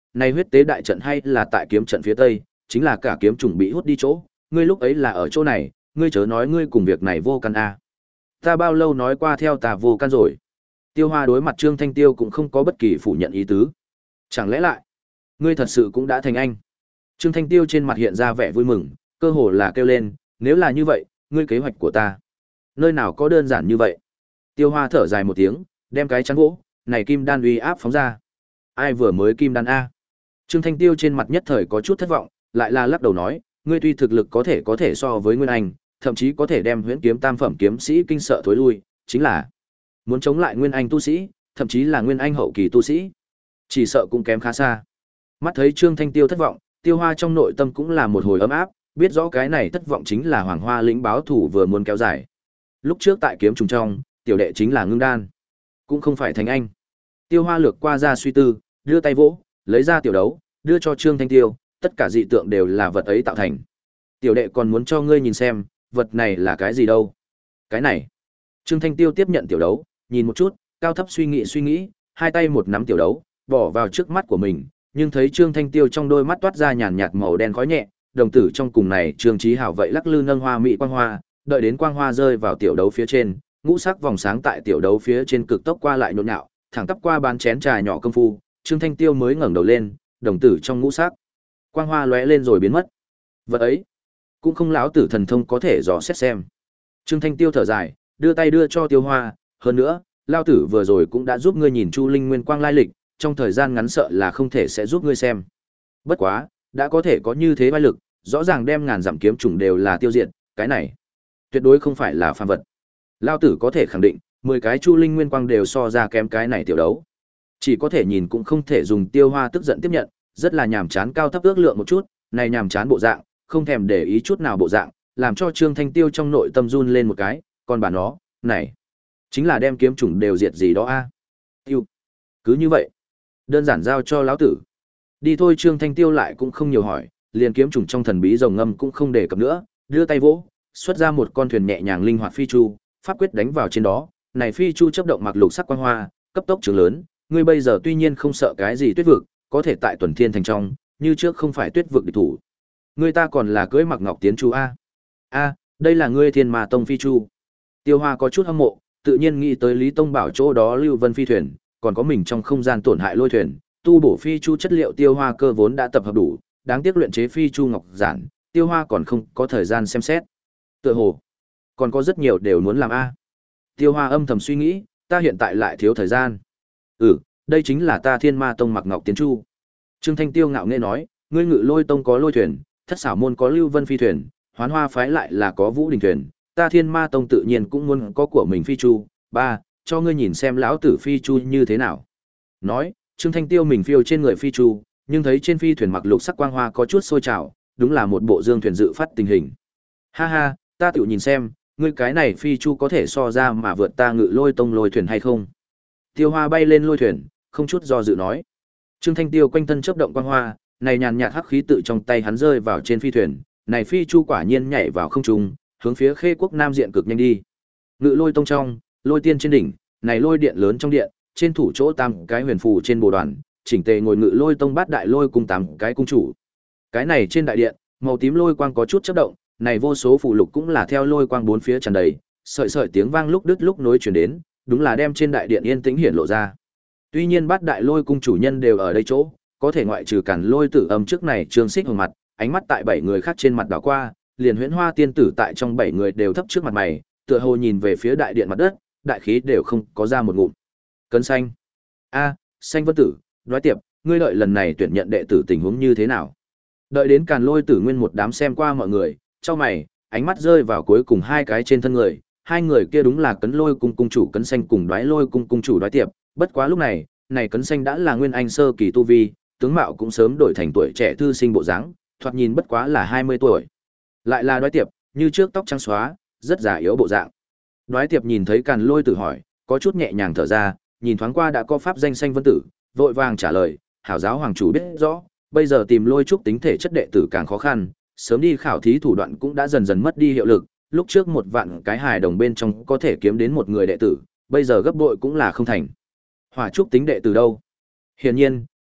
này huyết tế đại trận hay là tại kiếm trận phía tây, chính là cả kiếm trùng bị hút đi chỗ, ngươi lúc ấy là ở chỗ này, ngươi chớ nói ngươi cùng việc này vô căn a. Ta bao lâu nói qua theo ta vô căn rồi. Tiêu Hoa đối mặt Trương Thanh Tiêu cũng không có bất kỳ phủ nhận ý tứ. Chẳng lẽ lại, ngươi thật sự cũng đã thành anh? Trương Thanh Tiêu trên mặt hiện ra vẻ vui mừng, cơ hồ là kêu lên, nếu là như vậy, ngươi kế hoạch của ta, nơi nào có đơn giản như vậy? Tiêu Hoa thở dài một tiếng, đem cái chắn gỗ, này kim đan uy áp phóng ra. Ai vừa mới kim đan a? Trương Thanh Tiêu trên mặt nhất thời có chút thất vọng, lại là lắc đầu nói, ngươi tuy thực lực có thể có thể so với Nguyên Anh, thậm chí có thể đem Huyễn Kiếm Tam phẩm kiếm sĩ kinh sợ thối lui, chính là muốn chống lại Nguyên Anh tu sĩ, thậm chí là Nguyên Anh hậu kỳ tu sĩ, chỉ sợ cũng kém khá xa. Mắt thấy Trương Thanh Tiêu thất vọng, Tiêu Hoa trong nội tâm cũng là một hồi ấm áp, biết rõ cái này thất vọng chính là Hoàng Hoa lĩnh báo thủ vừa muốn kéo dài. Lúc trước tại kiếm trùng trong, tiểu đệ chính là ngưng đan, cũng không phải thành anh. Tiêu Hoa lược qua ra suy tư, đưa tay vỗ, lấy ra tiểu đấu, đưa cho Trương Thanh Tiêu, tất cả dị tượng đều là vật ấy tạo thành. Tiểu đệ còn muốn cho ngươi nhìn xem, vật này là cái gì đâu? Cái này. Trương Thanh Tiêu tiếp nhận tiểu đấu, nhìn một chút, cao thấp suy nghĩ suy nghĩ, hai tay một nắm tiểu đấu, bỏ vào trước mắt của mình, nhưng thấy Trương Thanh Tiêu trong đôi mắt toát ra nhàn nhạt màu đen khói nhẹ, đồng tử trong cùng này Trương Chí Hảo vậy lắc lư nâng hoa mỹ quang hoa, đợi đến quang hoa rơi vào tiểu đấu phía trên, ngũ sắc vòng sáng tại tiểu đấu phía trên cực tốc qua lại nhộn nhạo, thẳng tắp qua bán chén trà nhỏ công phu, Trương Thanh Tiêu mới ngẩng đầu lên, đồng tử trong ngũ sắc quang hoa lóe lên rồi biến mất. Vật ấy, cũng không lão tử thần thông có thể dò xét xem. Trương Thanh Tiêu thở dài, đưa tay đưa cho Tiêu Hoa, hơn nữa, lão tử vừa rồi cũng đã giúp ngươi nhìn Chu Linh Nguyên Quang lai lịch, trong thời gian ngắn sợ là không thể sẽ giúp ngươi xem. Bất quá, đã có thể có như thế vai lực, rõ ràng đem ngàn dặm kiếm trùng đều là tiêu diệt, cái này tuyệt đối không phải là phàm vật. Lão tử có thể khẳng định, mười cái Chu Linh Nguyên Quang đều so ra kém cái này tiểu đấu. Chỉ có thể nhìn cũng không thể dùng. Tiêu Hoa tức giận tiếp nhận, rất là nhàm chán cao thấp ước lượng một chút, này nhàm chán bộ dạng, không thèm để ý chút nào bộ dạng, làm cho Trương Thanh Tiêu trong nội tâm run lên một cái, còn bà nó, này, chính là đem kiếm chủng đều diệt gì đó a. Tiêu. Cứ như vậy, đơn giản giao cho lão tử. Đi thôi. Trương Thanh Tiêu lại cũng không nhiều hỏi, liền kiếm chủng trong thần bí rồng ngâm cũng không đề cập nữa, đưa tay vỗ, xuất ra một con thuyền nhẹ nhàng linh hoạt phi chu, pháp quyết đánh vào trên đó, này phi chu chớp động mặc lục sắc quang hoa, cấp tốc trường lớn, ngươi bây giờ tuy nhiên không sợ cái gì tuyết vực, có thể tại Tuần Thiên thành trong, như trước không phải tuyết vực địch thủ. Ngươi ta còn là cưới Mặc Ngọc Tiến Chu a. A, đây là ngươi Thiên Ma Tông phi chu. Tiêu Hoa có chút hâm mộ, tự nhiên nghĩ tới Lý Tông Bảo chỗ đó Lưu Vân phi thuyền, còn có mình trong không gian tổn hại lôi thuyền, tu bổ phi chu chất liệu Tiêu Hoa cơ vốn đã tập hợp đủ, đáng tiếc luyện chế phi chu ngọc giản, Tiêu Hoa còn không có thời gian xem xét. Tựa hồ còn có rất nhiều đều muốn làm a. Tiêu Hoa âm thầm suy nghĩ, ta hiện tại lại thiếu thời gian. Ừ, đây chính là ta Thiên Ma Tông Mặc Ngọc Tiến Chu. Trương Thanh Tiêu ngạo nghễ nói, ngươi Ngự Lôi Tông có lôi thuyền, Thất Xảo môn có Lưu Vân phi thuyền, Hoán Hoa phái lại là có Vũ Đình thuyền, ta Thiên Ma Tông tự nhiên cũng muốn có của mình phi chu. Ba, cho ngươi nhìn xem lão tử phi chu như thế nào. Nói, Trương Thanh Tiêu mình phiêu trên người phi chu, nhưng thấy trên phi thuyền mặc lục sắc quang hoa có chút sôi trào, đúng là một bộ dương thuyền dự phát tình hình. Ha ha, ta tự nhìn xem, ngươi cái này phi chu có thể so ra mà vượt ta Ngự Lôi Tông lôi thuyền hay không? Tiêu Hoa bay lên lôi thuyền, không chút do dự nói. Trương Thanh Tiêu quanh thân chớp động quang hoa, này nhàn nhạt hắc khí tự trong tay hắn rơi vào trên phi thuyền, này phi chu quả nhiên nhảy vào không trung, hướng phía Khê Quốc Nam diện cực nhanh đi. Ngự Lôi Tông trong, Lôi Tiên trên đỉnh, này lôi điện lớn trong điện, trên thủ chỗ tam cái huyền phù trên bồ đoàn, chỉnh tề ngồi Ngự Lôi Tông bát đại lôi cung tám cái cung chủ. Cái này trên đại điện, màu tím lôi quang có chút chớp động, này vô số phù lục cũng là theo lôi quang bốn phía tràn đầy, sợi sợi tiếng vang lúc đứt lúc nối truyền đến, đúng là đem trên đại điện yên tĩnh hiển lộ ra. Tuy nhiên bát đại lôi cung chủ nhân đều ở đây chỗ, có thể ngoại trừ Càn Lôi Tử Âm trước này Trương Xích hồng mặt, ánh mắt tại bảy người khác trên mặt đảo qua, liền Huyễn Hoa tiên tử tại trong bảy người đều thấp trước mặt mày, tựa hồ nhìn về phía đại điện mặt đất, đại khí đều không có ra một ngụm. Cấn xanh. A, Xanh Vân Tử, nói tiệp, ngươi đợi lần này tuyển nhận đệ tử tình huống như thế nào? Đợi đến Càn Lôi Tử Nguyên một đám xem qua mọi người, trong mày, ánh mắt rơi vào cuối cùng hai cái trên thân người, hai người kia đúng là Cấn Lôi cung cung chủ Cấn Xanh cùng Đoái Lôi cung cung chủ Đoái tiệp, bất quá lúc này, này Cấn Xanh đã là nguyên anh sơ kỳ tu vi, tướng mạo cũng sớm đổi thành tuổi trẻ thư sinh bộ dáng, thoạt nhìn bất quá là hai mươi tuổi. Lại là Đoái tiệp, như trước tóc trắng xóa, rất già yếu bộ dạng. Đoái tiệp nhìn thấy Càn Lôi Tử hỏi, có chút nhẹ nhàng thở ra, nhìn thoáng qua đã có pháp danh Xanh Vân Tử, vội vàng trả lời, hảo giáo hoàng chủ biết rõ, bây giờ tìm Lôi trúc tính thể chất đệ tử càng khó khăn, sớm đi khảo thí thủ đoạn cũng đã dần dần mất đi hiệu lực, lúc trước một vạn cái hài đồng bên trong có thể kiếm đến một người đệ tử, bây giờ gấp bội cũng là không thành. Hỏa trúc tính đệ tử đâu? Hiển nhiên,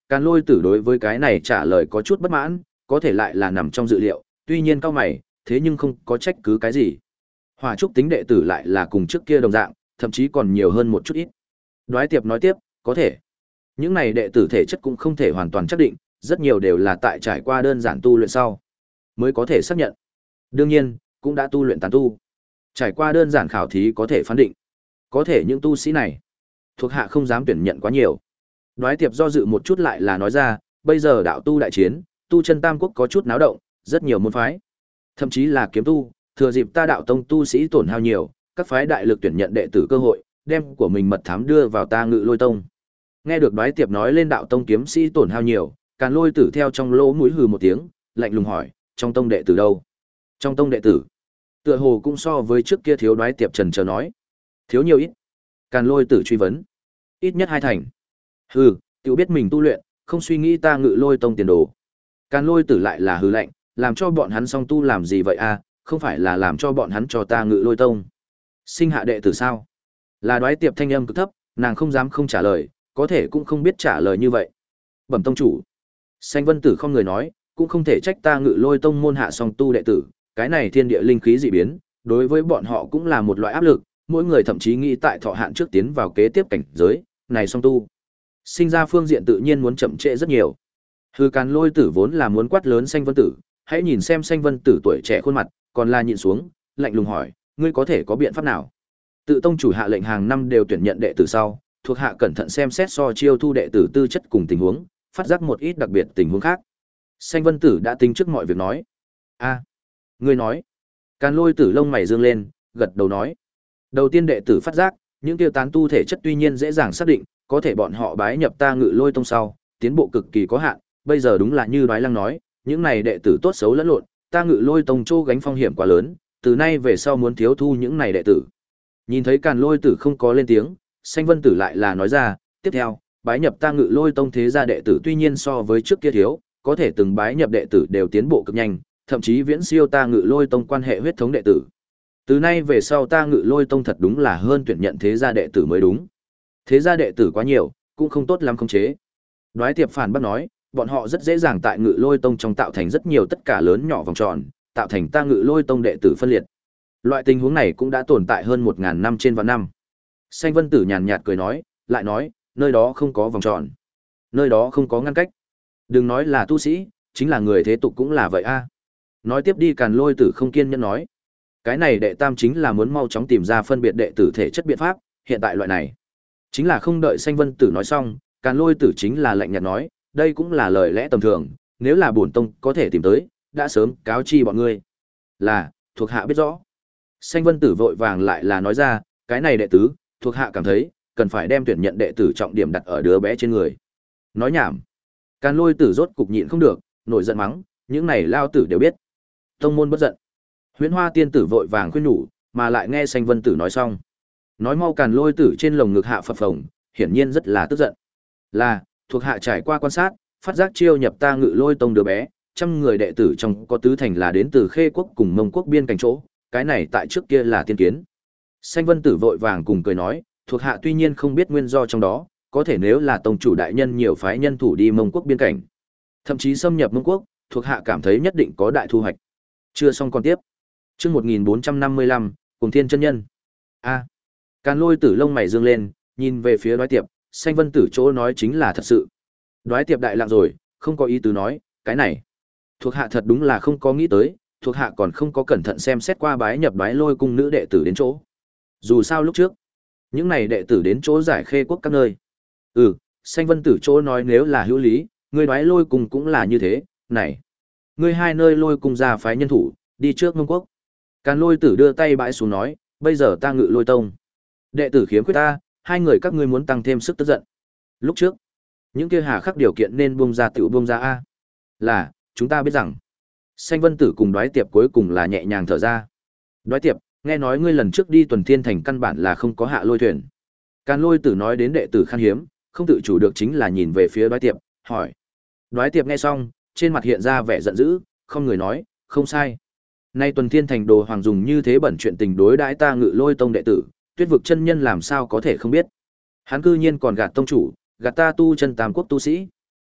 Càn Lôi Tử đối với cái này trả lời có chút bất mãn, có thể lại là nằm trong dự liệu, tuy nhiên cao mày, thế nhưng không có trách cứ cái gì. Hỏa trúc tính đệ tử lại là cùng trước kia đồng dạng, thậm chí còn nhiều hơn một chút ít. Đoái Tiệp nói tiếp, có thể. Những này đệ tử thể chất cũng không thể hoàn toàn xác định, rất nhiều đều là tại trải qua đơn giản tu luyện sau mới có thể xác nhận. Đương nhiên, cũng đã tu luyện tán tu. Trải qua đơn giản khảo thí có thể phán định. Có thể những tu sĩ này, thuộc hạ không dám tuyển nhận quá nhiều. Đoái Tiệp do dự một chút lại là nói ra, bây giờ đạo tu đại chiến, tu chân tam quốc có chút náo động, rất nhiều môn phái. Thậm chí là kiếm tu, thừa dịp ta đạo tông tu sĩ tổn hao nhiều, các phái đại lực tuyển nhận đệ tử cơ hội, đem của mình mật thám đưa vào ta Ngự Lôi tông. Nghe được Đoái Tiệp nói lên đạo tông kiếm sĩ tổn hao nhiều, Càn Lôi Tử theo trong lỗ mũi hừ một tiếng, lạnh lùng hỏi, trong tông đệ tử đâu? Trong tông đệ tử, tựa hồ cũng so với trước kia thiếu. Đoái Tiệp trần chờ nói, thiếu nhiều ít? Càn Lôi Tử truy vấn, ít nhất hai thành. Hừ, tự biết mình tu luyện, không suy nghĩ ta Ngự Lôi tông tiền đồ. Càn Lôi Tử lại là hừ lạnh, làm cho bọn hắn song tu làm gì vậy a? Không phải là làm cho bọn hắn cho ta Ngự Lôi tông sinh hạ đệ tử sao? Là Đoái Tiệp thanh âm cực thấp, nàng không dám không trả lời, có thể cũng không biết trả lời như vậy. Bẩm tông chủ, Sanh Vân Tử không người nói, cũng không thể trách ta Ngự Lôi tông môn hạ song tu đệ tử, cái này thiên địa linh khí dị biến, đối với bọn họ cũng là một loại áp lực, mỗi người thậm chí nghĩ tại thọ hạn trước tiến vào kế tiếp cảnh giới này song tu. Sinh ra phương diện tự nhiên muốn chậm trễ rất nhiều. Hư Càn Lôi Tử vốn là muốn quát lớn Sanh Vân Tử, hãy nhìn xem Sanh Vân Tử tuổi trẻ khuôn mặt, còn là nhịn xuống, lạnh lùng hỏi, ngươi có thể có biện pháp nào? Tự tông chủ hạ lệnh hàng năm đều tuyển nhận đệ tử sau, thuộc hạ cẩn thận xem xét so chiêu thu đệ tử tư chất cùng tình huống, phát giác một ít đặc biệt tình huống khác. Sanh Vân Tử đã tính trước mọi việc nói. A, ngươi nói. Càn Lôi Tử lông mày dương lên, gật đầu nói. Đầu tiên đệ tử phát giác, những tiêu tán tu thể chất tuy nhiên dễ dàng xác định, có thể bọn họ bái nhập ta Ngự Lôi tông sau, tiến bộ cực kỳ có hạn, bây giờ đúng là như Đoái Lăng nói, những này đệ tử tốt xấu lẫn lộn, ta Ngự Lôi tông chô gánh phong hiểm quá lớn, từ nay về sau muốn thiếu thu những này đệ tử. Nhìn thấy Càn Lôi Tử không có lên tiếng, Sanh Vân Tử lại là nói ra, tiếp theo, bái nhập ta Ngự Lôi tông thế gia đệ tử tuy nhiên so với trước kia thiếu, có thể từng bái nhập đệ tử đều tiến bộ cực nhanh, thậm chí viễn siêu ta Ngự Lôi tông quan hệ huyết thống đệ tử. Từ nay về sau ta Ngự Lôi tông thật đúng là hơn tuyển nhận thế gia đệ tử mới đúng. Thế gia đệ tử quá nhiều, cũng không tốt lắm khống chế. Đoái Tiệp phản bác nói, bọn họ rất dễ dàng tại Ngự Lôi tông trong tạo thành rất nhiều tất cả lớn nhỏ vòng tròn, tạo thành ta Ngự Lôi tông đệ tử phân liệt. Loại tình huống này cũng đã tồn tại hơn một ngàn năm trên vạn năm. Sanh Vân Tử nhàn nhạt cười nói, lại nói, nơi đó không có vòng tròn, nơi đó không có ngăn cách. Đừng nói là tu sĩ, chính là người thế tục cũng là vậy a. Nói tiếp đi. Càn Lôi Tử không kiên nhẫn nói, cái này đệ tam chính là muốn mau chóng tìm ra phân biệt đệ tử thể chất biện pháp, hiện tại loại này chính là không đợi Sanh Vân Tử nói xong, Càn Lôi Tử chính là lạnh nhạt nói, đây cũng là lời lẽ tầm thường, nếu là bổn tông có thể tìm tới, đã sớm cáo chi bọn ngươi. Là, thuộc hạ biết rõ. Sanh Vân Tử vội vàng lại là nói ra, cái này đệ tứ, thuộc hạ cảm thấy, cần phải đem tuyển nhận đệ tử trọng điểm đặt ở đứa bé trên người. Nói nhảm. Càn Lôi Tử rốt cục nhịn không được, nổi giận mắng, những này lao tử đều biết. Tông môn bất giận. Huyễn Hoa tiên tử vội vàng khuyên nhủ, mà lại nghe Sanh Vân Tử nói xong. Nói mau. Càn Lôi Tử trên lồng ngực hạ phập phồng, hiển nhiên rất là tức giận. Là, thuộc hạ trải qua quan sát, phát giác chiêu nhập ta Ngự Lôi tông đứa bé, trăm người đệ tử trong có tứ thành là đến từ Khê quốc cùng Mông quốc biên cảnh chỗ, cái này tại trước kia là tiên kiến. Sanh Vân Tử vội vàng cùng cười nói, thuộc hạ tuy nhiên không biết nguyên do trong đó, có thể nếu là tông chủ đại nhân nhiều phái nhân thủ đi Mông quốc biên cảnh, thậm chí xâm nhập Mông quốc, thuộc hạ cảm thấy nhất định có đại thu hoạch. Chưa xong còn tiếp. Chương một nghìn bốn trăm năm mươi lăm, Cùng Thiên chân nhân. A. Càn Lôi Tử lông mày dương lên, nhìn về phía Đoái Tiệp, Sanh Vân Tử chỗ nói chính là thật sự. Đoái Tiệp đại lặng rồi, không có ý tứ nói, cái này, thuộc hạ thật đúng là không có nghĩ tới, thuộc hạ còn không có cẩn thận xem xét qua bái nhập Đoái Lôi cung nữ đệ tử đến chỗ. Dù sao lúc trước, những này đệ tử đến chỗ giải Khê quốc các nơi. Ừ, Sanh Vân Tử chỗ nói nếu là hữu lý, ngươi Đoái Lôi cung cũng là như thế, này, ngươi hai nơi Lôi cung ra phái nhân thủ, đi trước Mông quốc. Càn Lôi Tử đưa tay bãi xuống nói, bây giờ ta Ngự Lôi tông đệ tử khiếm khuyết ta, hai người các ngươi muốn tăng thêm sức tức giận. Lúc trước, những kia hà khắc điều kiện nên buông ra tiểu buông ra a. Là, chúng ta biết rằng. Sanh Vân Tử cùng Đoái Tiệp cuối cùng là nhẹ nhàng thở ra. Đoái Tiệp, nghe nói ngươi lần trước đi Tuần Thiên thành căn bản là không có hạ lôi thuyền. Càn Lôi Tử nói đến đệ tử khan hiếm, không tự chủ được chính là nhìn về phía Đoái Tiệp, hỏi. Đoái Tiệp nghe xong, trên mặt hiện ra vẻ giận dữ, không người nói, không sai. Nay Tuần Thiên thành đồ hoàng dùng như thế bẩn chuyện tình đối đãi ta Ngự Lôi tông đệ tử, Tuyết vực chân nhân làm sao có thể không biết. Hắn cư nhiên còn gạt tông chủ, gạt ta tu chân tam quốc tu sĩ.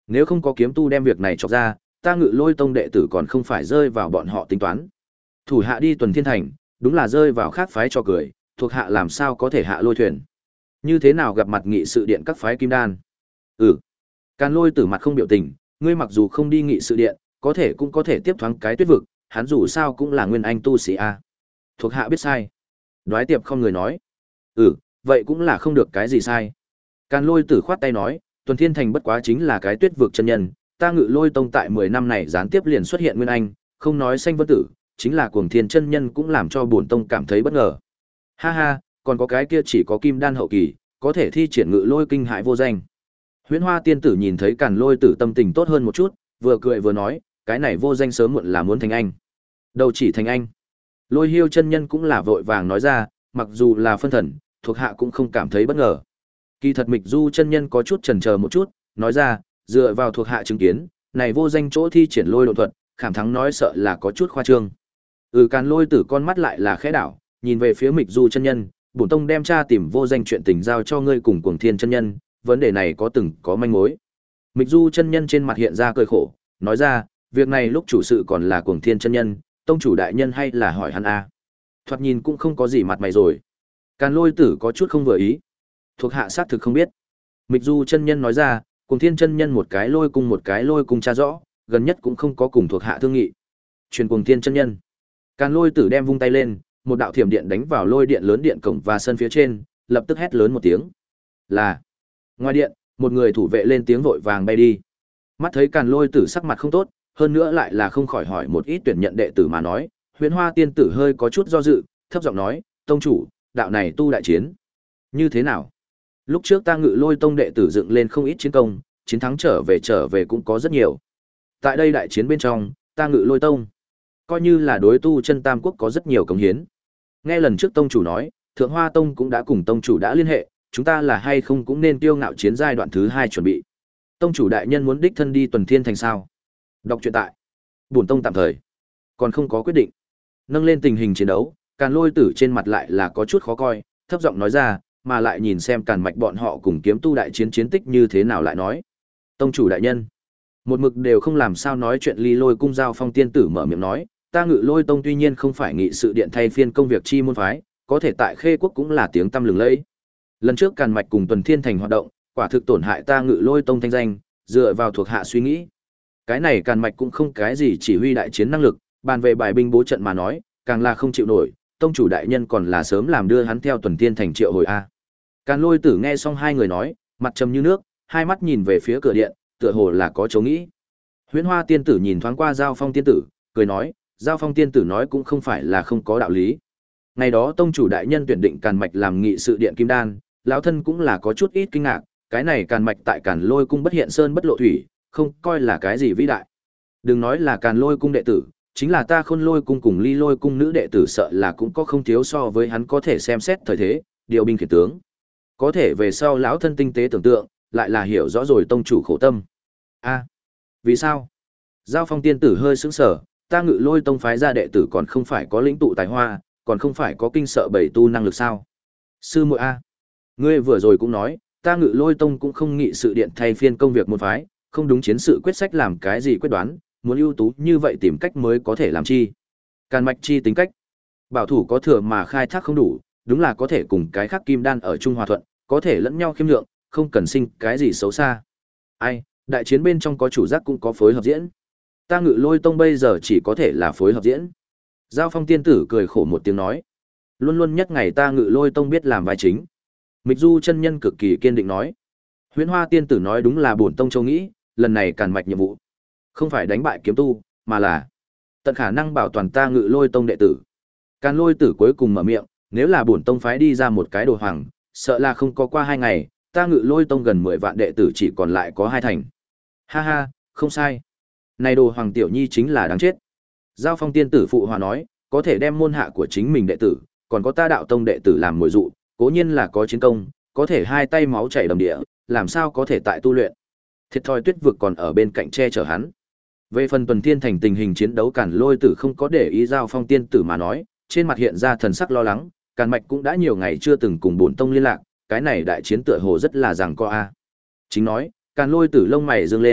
Nếu không có kiếm tu đem việc này chọc ra, ta Ngự Lôi tông đệ tử còn không phải rơi vào bọn họ tính toán. Thủ hạ đi tuần thiên thành, đúng là rơi vào khác phái cho cười, thuộc hạ làm sao có thể hạ lôi thuyền. Như thế nào gặp mặt nghị sự điện các phái kim đan? Ừ. Càn Lôi Tử mặt không biểu tình, ngươi mặc dù không đi nghị sự điện, có thể cũng có thể tiếp thoáng cái tuyết vực, hắn dù sao cũng là nguyên anh tu sĩ a. Thuộc hạ biết sai. Đoái Tiệp không người nói. Ừ, vậy cũng là không được cái gì sai. Càn Lôi Tử khoát tay nói, tuần thiên thành bất quá chính là cái tuyết vực chân nhân, ta Ngự Lôi tông tại mười năm này gián tiếp liền xuất hiện nguyên anh, không nói sanh vân tử, chính là Cuồng Thiên chân nhân cũng làm cho bổn tông cảm thấy bất ngờ. Ha ha, còn có cái kia chỉ có kim đan hậu kỳ, có thể thi triển Ngự Lôi kinh hại vô danh. Huyễn Hoa tiên tử nhìn thấy Càn Lôi Tử tâm tình tốt hơn một chút, vừa cười vừa nói, cái này vô danh sớm muộn là muốn thành anh. Đâu chỉ thành anh. Lôi Hiêu chân nhân cũng là vội vàng nói ra, mặc dù là phân thần, thuộc hạ cũng không cảm thấy bất ngờ. Kỳ thật Mịch Du chân nhân có chút chần chờ một chút, nói ra, dựa vào thuộc hạ chứng kiến, này vô danh chỗ thi triển lôi độ thuật, khảm thắng nói sợ là có chút khoa trương. Ừ, Càn Lôi Tử con mắt lại là khẽ đảo, nhìn về phía Mịch Du chân nhân, bổn tông đem tra tìm vô danh chuyện tình giao cho ngươi cùng Cuồng Thiên chân nhân, vấn đề này có từng có manh mối. Mịch Du chân nhân trên mặt hiện ra cười khổ, nói ra, việc này lúc chủ sự còn là Cuồng Thiên chân nhân, tông chủ đại nhân hay là hỏi hắn a. Thoạt nhìn cũng không có gì mặt mày rồi. Càn Lôi Tử có chút không vừa ý. Thuộc hạ xác thực không biết. Mịch Du chân nhân nói ra, Cuồng Thiên chân nhân một cái lôi cung một cái lôi cung tra rõ, gần nhất cũng không có cùng thuộc hạ thương nghị. Truyền Cuồng Thiên chân nhân. Càn Lôi Tử đem vung tay lên, một đạo thiểm điện đánh vào lôi điện lớn điện cổng và sân phía trên, lập tức hét lớn một tiếng. Là. Ngoài điện, một người thủ vệ lên tiếng vội vàng bay đi. Mắt thấy Càn Lôi Tử sắc mặt không tốt, hơn nữa lại là không khỏi hỏi một ít tuyển nhận đệ tử mà nói, Huyễn Hoa tiên tử hơi có chút do dự, thấp giọng nói, tông chủ, đạo này tu đại chiến. Như thế nào? Lúc trước ta Ngự Lôi tông đệ tử dựng lên không ít chiến công, chiến thắng trở về trở về cũng có rất nhiều. Tại đây đại chiến bên trong, ta Ngự Lôi tông, coi như là đối tu chân tam quốc có rất nhiều cống hiến. Nghe lần trước tông chủ nói, Thượng Hoa tông cũng đã cùng tông chủ đã liên hệ, chúng ta là hay không cũng nên tiêu ngạo chiến giai đoạn thứ hai chuẩn bị. Tông chủ đại nhân muốn đích thân đi tuần thiên thành sao? Đọc truyện tại. Bổn tông tạm thời còn không có quyết định. Nâng lên tình hình chiến đấu, Càn Lôi Tử trên mặt lại là có chút khó coi, thấp giọng nói ra, mà lại nhìn xem Càn Mạch bọn họ cùng kiếm tu đại chiến chiến tích như thế nào lại nói. Tông chủ đại nhân, một mực đều không làm sao nói chuyện Ly Lôi cung Giao Phong tiên tử mở miệng nói, ta Ngự Lôi tông tuy nhiên không phải nghị sự điện thay phiên công việc chi môn phái, có thể tại Khê quốc cũng là tiếng tăm lừng lẫy. Lần trước Càn Mạch cùng Tuần Thiên thành hoạt động, quả thực tổn hại ta Ngự Lôi tông thanh danh, dựa vào thuộc hạ suy nghĩ. Cái này Càn Mạch cũng không cái gì chỉ huy đại chiến năng lực, bàn về bài binh bố trận mà nói, càng là không chịu nổi, tông chủ đại nhân còn là sớm làm đưa hắn theo Tuần Thiên thành triệu hồi a. Càn Lôi Tử nghe xong hai người nói, mặt trầm như nước, hai mắt nhìn về phía cửa điện, tựa hồ là có chỗ nghĩ. Huyễn Hoa tiên tử nhìn thoáng qua Giao Phong tiên tử, cười nói, Giao Phong tiên tử nói cũng không phải là không có đạo lý. Ngày đó tông chủ đại nhân tuyển định Càn Mạch làm nghị sự điện kim đan, lão thân cũng là có chút ít kinh ngạc, cái này Càn Mạch tại Càn Lôi cung bất hiện sơn bất lộ thủy, không coi là cái gì vĩ đại. Đừng nói là Càn Lôi cung đệ tử, chính là ta Khôn Lôi cung cùng Ly Lôi cung nữ đệ tử sợ là cũng có không thiếu so với hắn có thể xem xét thời thế, điều binh khiển tướng. Có thể về sau lão thân tinh tế tưởng tượng, lại là hiểu rõ rồi tông chủ khổ tâm. A, vì sao? Giao Phong tiên tử hơi sững sờ, ta Ngự Lôi tông phái ra đệ tử còn không phải có lĩnh tụ tài hoa, còn không phải có kinh sợ bảy tu năng lực sao? Sư muội a, ngươi vừa rồi cũng nói, ta Ngự Lôi tông cũng không nghị sự điện thay phiên công việc môn phái, không đúng chiến sự quyết sách làm cái gì quyết đoán, muốn ưu tú như vậy tìm cách mới có thể làm chi. Càn Mạch chi tính cách, bảo thủ có thừa mà khai thác không đủ, đúng là có thể cùng cái khác kim đan ở chung hòa thuận, có thể lẫn nhau khiêm nhượng, không cần sinh cái gì xấu xa. Ai, đại chiến bên trong có chủ giác cũng có phối hợp diễn. Ta Ngự Lôi tông bây giờ chỉ có thể là phối hợp diễn. Giao Phong tiên tử cười khổ một tiếng nói, luôn luôn nhất ngày ta Ngự Lôi tông biết làm vai chính. Mịch Du chân nhân cực kỳ kiên định nói, Huyễn Hoa tiên tử nói đúng là bổn tông châu nghĩ, lần này Càn Mạch nhiệm vụ không phải đánh bại kiếm tu, mà là tận khả năng bảo toàn ta Ngự Lôi tông đệ tử. Càn Lôi tử cuối cùng mở miệng, nếu là bổn tông phái đi ra một cái đồ hoàng, sợ là không có qua hai ngày, ta Ngự Lôi tông gần mười vạn đệ tử chỉ còn lại có hai thành. Ha ha, không sai. Này đồ hoàng tiểu nhi chính là đáng chết. Giao Phong tiên tử phụ hòa nói, có thể đem môn hạ của chính mình đệ tử, còn có ta đạo tông đệ tử làm mồi dụ, cố nhiên là có chiến công, có thể hai tay máu chảy đầm địa, làm sao có thể tại tu luyện. Thiệt thòi tuyết vực còn ở bên cạnh che chở hắn. Về phần Tuần Thiên thành tình hình chiến đấu Càn Lôi tử không có để ý Giao Phong tiên tử mà nói, trên mặt hiện ra thần sắc lo lắng, Càn Mạch cũng đã nhiều ngày chưa từng cùng bổn tông liên lạc, cái này đại chiến tựa hồ rất là giằng co a. Chính nói, Càn Lôi tử lông mày dương lên,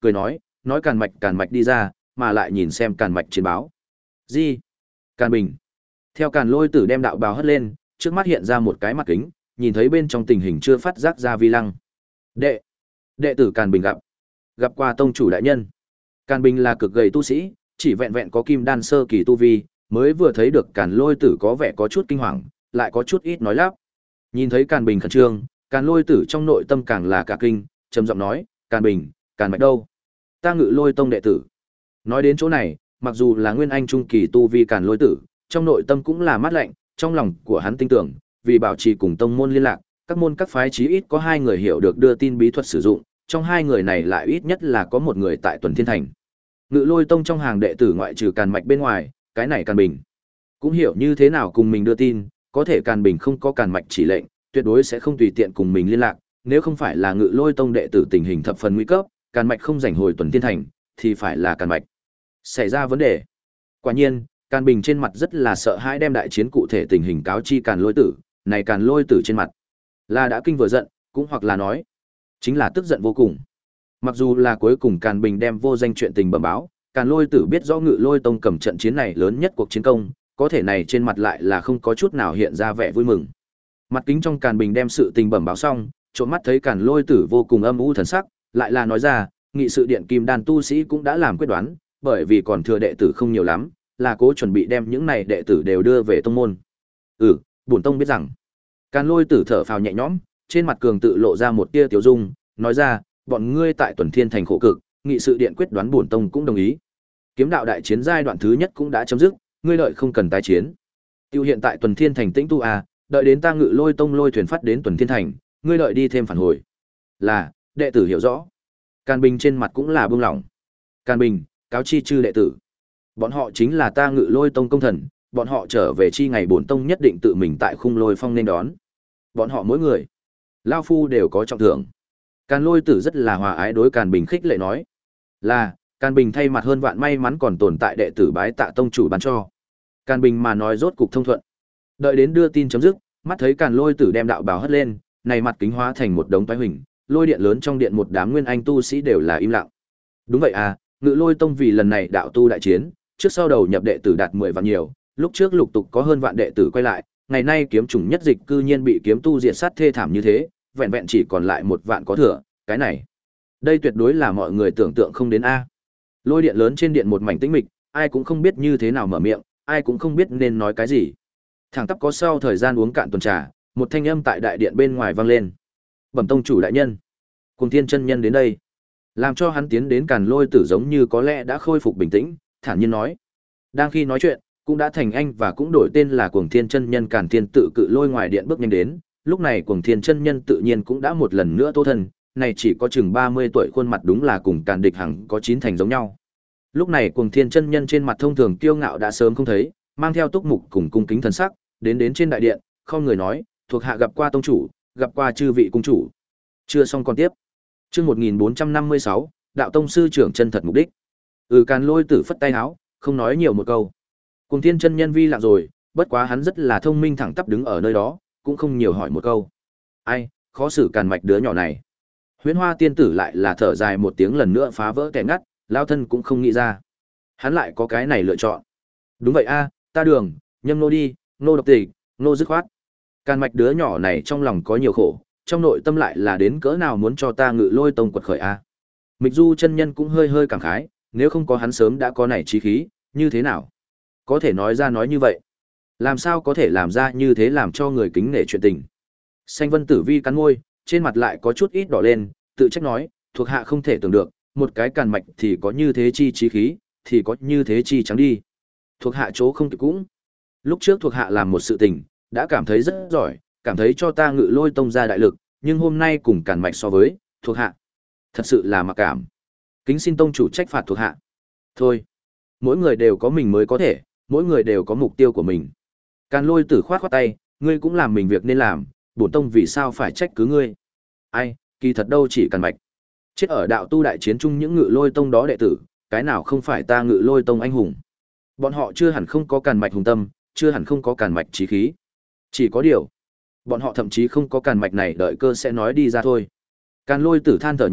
cười nói, nói càn mạch càn mạch đi ra, mà lại nhìn xem càn mạch chiến báo. Gì? Càn Bình. Theo Càn Lôi Tử đem đạo bào hất lên, trước mắt hiện ra một cái mặt kính, nhìn thấy bên trong tình hình chưa phát giác ra vi lăng. Đệ, đệ tử Càn Bình gặp, gặp qua tông chủ đại nhân. Càn Bình là cực gầy tu sĩ, chỉ vẹn vẹn có kim đan sơ kỳ tu vi, mới vừa thấy được Càn Lôi Tử có vẻ có chút kinh hoàng, lại có chút ít nói lắp. Nhìn thấy Càn Bình khẩn trương, Càn Lôi Tử trong nội tâm càng là cả kinh, trầm giọng nói, Càn Bình, Càn Mạch đâu? Ta Ngự Lôi tông đệ tử. Nói đến chỗ này, mặc dù là nguyên anh trung kỳ tu vi Càn Lôi Tử, trong nội tâm cũng là mát lạnh, trong lòng của hắn tin tưởng, vì bảo trì cùng tông môn liên lạc, các môn các phái chí ít có hai người hiểu được đưa tin bí thuật sử dụng, trong hai người này lại ít nhất là có một người tại Tuần Thiên Thành. Ngự Lôi tông trong hàng đệ tử ngoại trừ Càn Mạch bên ngoài, cái này Càn Bình cũng hiểu như thế nào cùng mình đưa tin, có thể Càn Bình không có Càn Mạch chỉ lệnh, tuyệt đối sẽ không tùy tiện cùng mình liên lạc, nếu không phải là Ngự Lôi tông đệ tử tình hình thập phần nguy cấp, Càn Mạch không rảnh hồi Tuần Thiên Thành, thì phải là Càn Mạch xảy ra vấn đề. Quả nhiên, Càn Bình trên mặt rất là sợ hãi đem đại chiến cụ thể tình hình cáo chi Càn Lôi Tử, này Càn Lôi Tử trên mặt là đã kinh vừa giận, cũng hoặc là nói chính là tức giận vô cùng. Mặc dù là cuối cùng Càn Bình đem vô danh chuyện tình bẩm báo, Càn Lôi Tử biết rõ Ngự Lôi tông cầm trận chiến này lớn nhất cuộc chiến công, có thể này trên mặt lại là không có chút nào hiện ra vẻ vui mừng. Mặt kính trong Càn Bình đem sự tình bẩm báo xong, trộm mắt thấy Càn Lôi Tử vô cùng âm u thần sắc, lại là nói ra, nghị sự điện Kim Đan tu sĩ cũng đã làm quyết đoán, bởi vì còn thừa đệ tử không nhiều lắm, là cố chuẩn bị đem những này đệ tử đều đưa về tông môn. Ừ, bổn tông biết rằng. Càn Lôi Tử thở phào nhẹ nhõm, trên mặt cường tự lộ ra một tia tiểu dung, nói ra, bọn ngươi tại Tuần Thiên Thành khổ cực, nghị sự điện quyết đoán bổn tông cũng đồng ý. Kiếm đạo đại chiến giai đoạn thứ nhất cũng đã chấm dứt, ngươi đợi không cần tái chiến. Tiêu hiện tại Tuần Thiên Thành tĩnh tu à, đợi đến ta Ngự Lôi tông lôi thuyền phát đến Tuần Thiên Thành, ngươi đợi đi thêm phản hồi. Là, đệ tử hiểu rõ. Càn Bình trên mặt cũng là buông lỏng. Càn Bình, cáo chi chư đệ tử. Bọn họ chính là ta Ngự Lôi tông công thần, bọn họ trở về chi ngày bổn tông nhất định tự mình tại Khung Lôi Phong nên đón. Bọn họ mỗi người, lao phu đều có trọng thưởng. Càn Lôi Tử rất là hòa ái đối Càn Bình khích lệ nói, là, Càn Bình thay mặt hơn vạn may mắn còn tồn tại đệ tử bái tạ tông chủ ban cho. Càn Bình mà nói rốt cục thông thuận. Đợi đến đưa tin chấm dứt, mắt thấy Càn Lôi Tử đem đạo bào hất lên, này mặt kính hóa thành một đống toái huỳnh, lôi điện lớn trong điện một đám nguyên anh tu sĩ đều là im lặng. Đúng vậy à, Ngự Lôi tông vì lần này đạo tu đại chiến, trước sau đầu nhập đệ tử đạt mười vạn nhiều, lúc trước lục tục có hơn vạn đệ tử quay lại, ngày nay kiếm chủng nhất dịch cư nhiên bị kiếm tu diệt sát thê thảm như thế, vẹn vẹn chỉ còn lại một vạn có thừa, cái này, đây tuyệt đối là mọi người tưởng tượng không đến a. Lôi điện lớn trên điện một mảnh tĩnh mịch, ai cũng không biết như thế nào mở miệng, ai cũng không biết nên nói cái gì. Thẳng tắp có sau thời gian uống cạn tuần trà, một thanh âm tại đại điện bên ngoài vang lên. Bẩm tông chủ đại nhân, Cuồng Thiên chân nhân đến đây. Làm cho hắn tiến đến Càn Lôi Tử giống như có lẽ đã khôi phục bình tĩnh, thản nhiên nói. Đang khi nói chuyện, cũng đã thành anh và cũng đổi tên là Cuồng Thiên chân nhân Càn Thiên tự cự lôi ngoài điện bước nhanh đến, lúc này Cuồng Thiên chân nhân tự nhiên cũng đã một lần nữa tô thân, này chỉ có chừng ba mươi tuổi khuôn mặt đúng là cùng Càn Địch Hằng có chín thành giống nhau. Lúc này Cuồng Thiên chân nhân trên mặt thông thường kiêu ngạo đã sớm không thấy, mang theo túc mục cùng cung kính thần sắc, đến đến trên đại điện, không người nói, thuộc hạ gặp qua tông chủ, gặp qua chư vị cung chủ. Chưa xong còn tiếp. Chương một nghìn bốn trăm năm mươi sáu, đạo tông sư trưởng chân thật mục đích. Ừ, Càn Lôi Tử phất tay áo, không nói nhiều một câu. Cuồng Thiên chân nhân vi lặng rồi, bất quá hắn rất là thông minh thẳng tắp đứng ở nơi đó, cũng không nhiều hỏi một câu. Ai, khó xử Càn Mạch đứa nhỏ này. Huyễn Hoa tiên tử lại là thở dài một tiếng lần nữa phá vỡ kẻ ngắt, lao thân cũng không nghĩ ra. Hắn lại có cái này lựa chọn. Đúng vậy a, ta đường, nhâm nô đi, nô độc tịch, nô dứt khoát. Càn Mạch đứa nhỏ này trong lòng có nhiều khổ, trong nội tâm lại là đến cỡ nào muốn cho ta Ngự Lôi tông quật khởi a. Mịch Du chân nhân cũng hơi hơi cảm khái, nếu không có hắn sớm đã có này chí khí, như thế nào? Có thể nói ra nói như vậy. Làm sao có thể làm ra như thế làm cho người kính nể chuyện tình. Xanh Vân Tử Vi cắn môi, trên mặt lại có chút ít đỏ lên, tự trách nói, thuộc hạ không thể tưởng được, một cái Càn Mạch thì có như thế chi chí khí, thì có như thế chi trắng đi. Thuộc hạ chỗ không kịp cũng. Lúc trước thuộc hạ làm một sự tình, đã cảm thấy rất giỏi, cảm thấy cho ta Ngự Lôi tông ra đại lực, nhưng hôm nay cùng Càn Mạch so với, thuộc hạ thật sự là mặc cảm. Kính xin tông chủ trách phạt thuộc hạ. Thôi, mỗi người đều có mình mới có thể, mỗi người đều có mục tiêu của mình. Càn Lôi Tử khoát khoát tay, ngươi cũng làm mình việc nên làm, bổn tông vì sao phải trách cứ ngươi? Ai, kỳ thật đâu chỉ Càn Mạch. Chết ở đạo tu đại chiến chung những Ngự Lôi tông đó đệ tử, cái nào không phải ta Ngự Lôi tông anh hùng. Bọn họ chưa hẳn không có Càn Mạch hùng tâm, chưa hẳn không có Càn Mạch chí khí. Chỉ có điều, bọn họ thậm chí không có Càn Mạch này đợi cơ sẽ nói đi ra thôi. Càn Lôi Tử than thở nhẹ,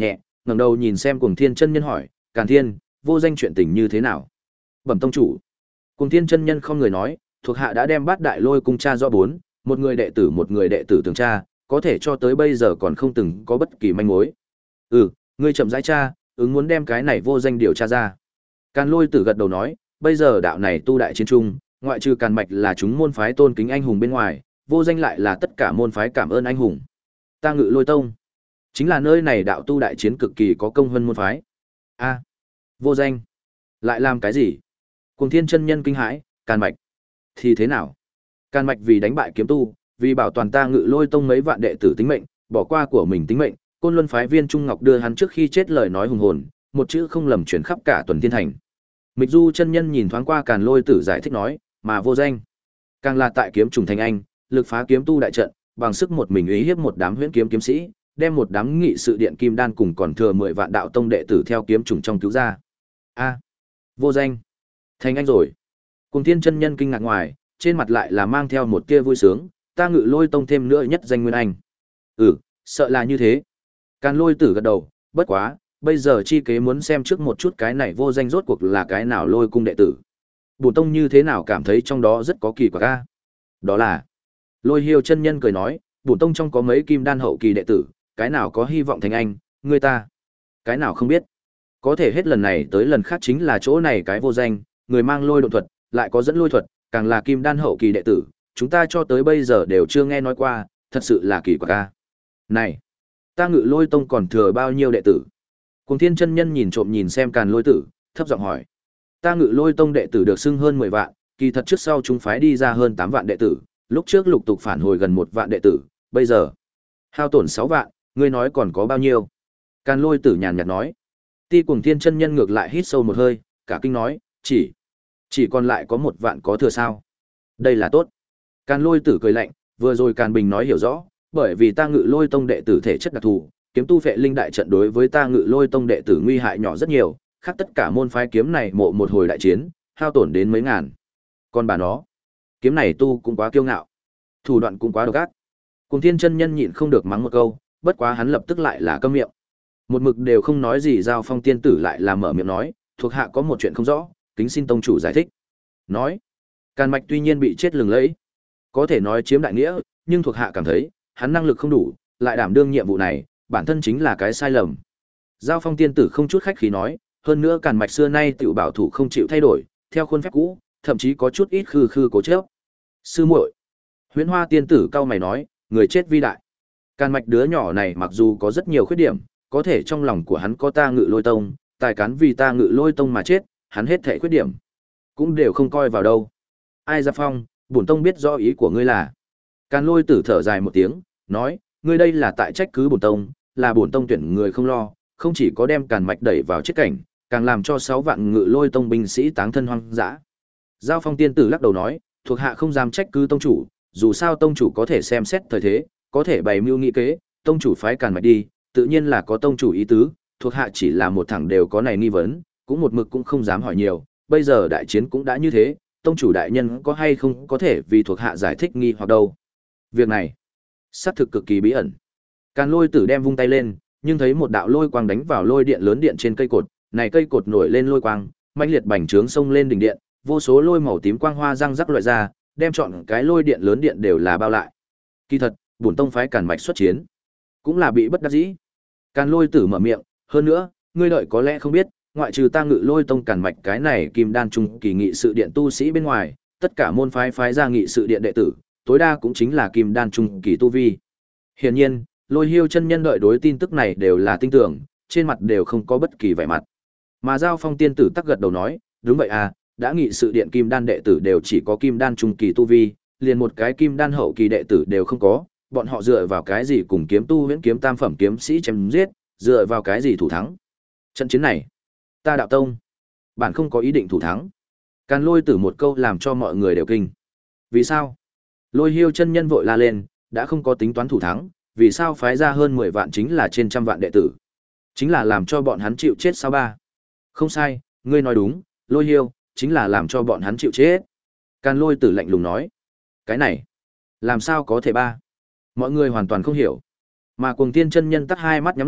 ngẩng đầu nhìn xem Cuồng Thiên chân nhân hỏi, Càn Thiên, vô danh chuyện tình như thế nào? Bẩm tông chủ. Cuồng Thiên chân nhân không người nói, thuộc hạ đã đem bát đại lôi cung tra rõ bốn, một người đệ tử một người đệ tử tường tra, có thể cho tới bây giờ còn không từng có bất kỳ manh mối. Ừ, ngươi chậm rãi tra, ứng muốn đem cái này vô danh điều tra ra. Càn Lôi Tử gật đầu nói, bây giờ đạo này tu đại chiến trung, ngoại trừ Càn Mạch là chúng môn phái tôn kính anh hùng bên ngoài, vô danh lại là tất cả môn phái cảm ơn anh hùng. Ta Ngự Lôi Tông, chính là nơi này đạo tu đại chiến cực kỳ có công hơn môn phái. A, vô danh, lại làm cái gì? Cuồng Thiên chân nhân kinh hãi, Càn Mạch thì thế nào? Càn Mạch vì đánh bại kiếm tu, vì bảo toàn ta Ngự Lôi Tông mấy vạn đệ tử tính mệnh, bỏ qua của mình tính mệnh, Côn Luân phái Viên Trung Ngọc đưa hắn trước khi chết lời nói hùng hồn, một chữ không lầm chuyển khắp cả tuần thiên thành. Mịch Du chân nhân nhìn thoáng qua Càn Lôi Tử giải thích nói, mà vô danh, càng là tại kiếm trùng thành anh, lực phá kiếm tu đại trận, bằng sức một mình ý hiếp một đám huyễn kiếm kiếm sĩ, đem một đám nghị sự điện kim đan cùng còn thừa mười vạn đạo tông đệ tử theo kiếm trùng trong cứu ra. A, vô danh, thành anh rồi. Cùng Thiên chân nhân kinh ngạc ngoài, trên mặt lại là mang theo một tia vui sướng, ta Ngự Lôi Tông thêm nữa nhất danh nguyên anh. Ừ, sợ là như thế. Càn Lôi Tử gật đầu, bất quá, bây giờ chi kế muốn xem trước một chút cái này vô danh rốt cuộc là cái nào lôi cung đệ tử. Bổn tông như thế nào cảm thấy trong đó rất có kỳ quặc a. Đó là Lôi Hiêu chân nhân cười nói, bổn tông trong có mấy kim đan hậu kỳ đệ tử, cái nào có hy vọng thành anh, người ta, cái nào không biết. Có thể hết lần này tới lần khác chính là chỗ này cái vô danh, người mang lôi độ thuật, lại có dẫn lôi thuật, càng là kim đan hậu kỳ đệ tử, chúng ta cho tới bây giờ đều chưa nghe nói qua, thật sự là kỳ quặc a. Này, ta Ngự Lôi Tông còn thừa bao nhiêu đệ tử? Cuồng Thiên chân nhân nhìn trộm nhìn xem Càn Lôi Tử, thấp giọng hỏi. Ta Ngự Lôi Tông đệ tử được xưng hơn mười vạn, kỳ thật trước sau chúng phái đi ra hơn tám vạn đệ tử, lúc trước lục tục phản hồi gần một vạn đệ tử, bây giờ hao tổn sáu vạn, ngươi nói còn có bao nhiêu? Càn Lôi Tử nhàn nhạt nói. Ti Cuồng Thiên chân nhân ngược lại hít sâu một hơi, cả kinh nói, chỉ chỉ còn lại có một vạn có thừa sao? Đây là tốt. Càn Lôi Tử cười lạnh, vừa rồi Càn Bình nói hiểu rõ, bởi vì ta Ngự Lôi Tông đệ tử thể chất đặc thù, kiếm tu vệ linh đại trận đối với ta Ngự Lôi Tông đệ tử nguy hại nhỏ rất nhiều, khác tất cả môn phái kiếm này mộ một hồi đại chiến, hao tổn đến mấy ngàn. Còn bà nó, kiếm này tu cũng quá kiêu ngạo, thủ đoạn cũng quá độc ác. Cùng Thiên chân nhân nhịn không được mắng một câu, bất quá hắn lập tức lại là câm miệng. Một mực đều không nói gì, Giao Phong tiên tử lại là mở miệng nói, thuộc hạ có một chuyện không rõ, kính xin tông chủ giải thích. Nói, Càn Mạch tuy nhiên bị chết lừng lẫy, có thể nói chiếm đại nghĩa, nhưng thuộc hạ cảm thấy, hắn năng lực không đủ, lại đảm đương nhiệm vụ này, bản thân chính là cái sai lầm. Giao Phong tiên tử không chút khách khí nói, hơn nữa Càn Mạch xưa nay tự bảo thủ không chịu thay đổi, theo khuôn phép cũ, thậm chí có chút ít khư khư cố chấp. Sư muội, Huyễn Hoa tiên tử cau mày nói, người chết vi đại. Càn Mạch đứa nhỏ này mặc dù có rất nhiều khuyết điểm, có thể trong lòng của hắn có ta Ngự Lôi Tông, tài cán vì ta Ngự Lôi Tông mà chết, hắn hết thảy khuyết điểm cũng đều không coi vào đâu. Ai Gia Phong, bổn tông biết rõ ý của ngươi là. Càn Lôi tử thở dài một tiếng, nói, ngươi đây là tại trách cứ bổn tông, là bổn tông tuyển người không lo, không chỉ có đem Càn Mạch đẩy vào chết cảnh, càng làm cho sáu vạn Ngự Lôi Tông binh sĩ táng thân hoang dã. Giao Phong tiên tử lắc đầu nói, thuộc hạ không dám trách cứ tông chủ, dù sao tông chủ có thể xem xét thời thế, có thể bày mưu nghị kế, tông chủ phái Càn Mạch đi, tự nhiên là có tông chủ ý tứ, thuộc hạ chỉ là một thằng đều có này nghi vấn, cũng một mực cũng không dám hỏi nhiều, bây giờ đại chiến cũng đã như thế, tông chủ đại nhân có hay không có thể vì thuộc hạ giải thích nghi hoặc đâu. Việc này, xác thực cực kỳ bí ẩn. Càn Lôi tử đem vung tay lên, nhưng thấy một đạo lôi quang đánh vào lôi điện lớn điện trên cây cột, này cây cột nổi lên lôi quang, mãnh liệt bành trướng sông lên đỉnh điện, vô số lôi màu tím quang hoa răng rắc loại ra, đem trọn cái lôi điện lớn điện đều là bao lại. Kỳ thật, bổn tông phái Càn Mạch xuất chiến, cũng là bị bất đắc dĩ. Càn Lôi tử mở miệng, hơn nữa, ngươi đợi có lẽ không biết, ngoại trừ ta Ngự Lôi Tông Càn Mạch cái này kim đan trung kỳ nghị sự điện tu sĩ bên ngoài, tất cả môn phái phái ra nghị sự điện đệ tử, tối đa cũng chính là kim đan trung kỳ tu vi. Hiển nhiên, Lôi Hiêu chân nhân đợi đối tin tức này đều là tin tưởng, trên mặt đều không có bất kỳ vẻ mặt. Mà Giao Phong tiên tử tắc gật đầu nói, đúng vậy à, đã nghị sự điện kim đan đệ tử đều chỉ có kim đan trung kỳ tu vi, liền một cái kim đan hậu kỳ đệ tử đều không có, bọn họ dựa vào cái gì cùng kiếm tu huyễn kiếm tam phẩm kiếm sĩ chém giết, dựa vào cái gì thủ thắng? Trận chiến này, ta Đạo Tông, bạn không có ý định thủ thắng. Càn Lôi tử một câu làm cho mọi người đều kinh. Vì sao? Lôi Hiêu chân nhân vội la lên, đã không có tính toán thủ thắng, vì sao phái ra hơn mười vạn chính là trên trăm vạn đệ tử? Chính là làm cho bọn hắn chịu chết sao ba? Không sai, ngươi nói đúng, Lôi Hiêu, chính là làm cho bọn hắn chịu chết. Càn Lôi tử lạnh lùng nói. Cái này, làm sao có thể ba? Mọi người hoàn toàn không hiểu. Mà Cuồng Thiên chân nhân tắt hai mắt nhắm lại,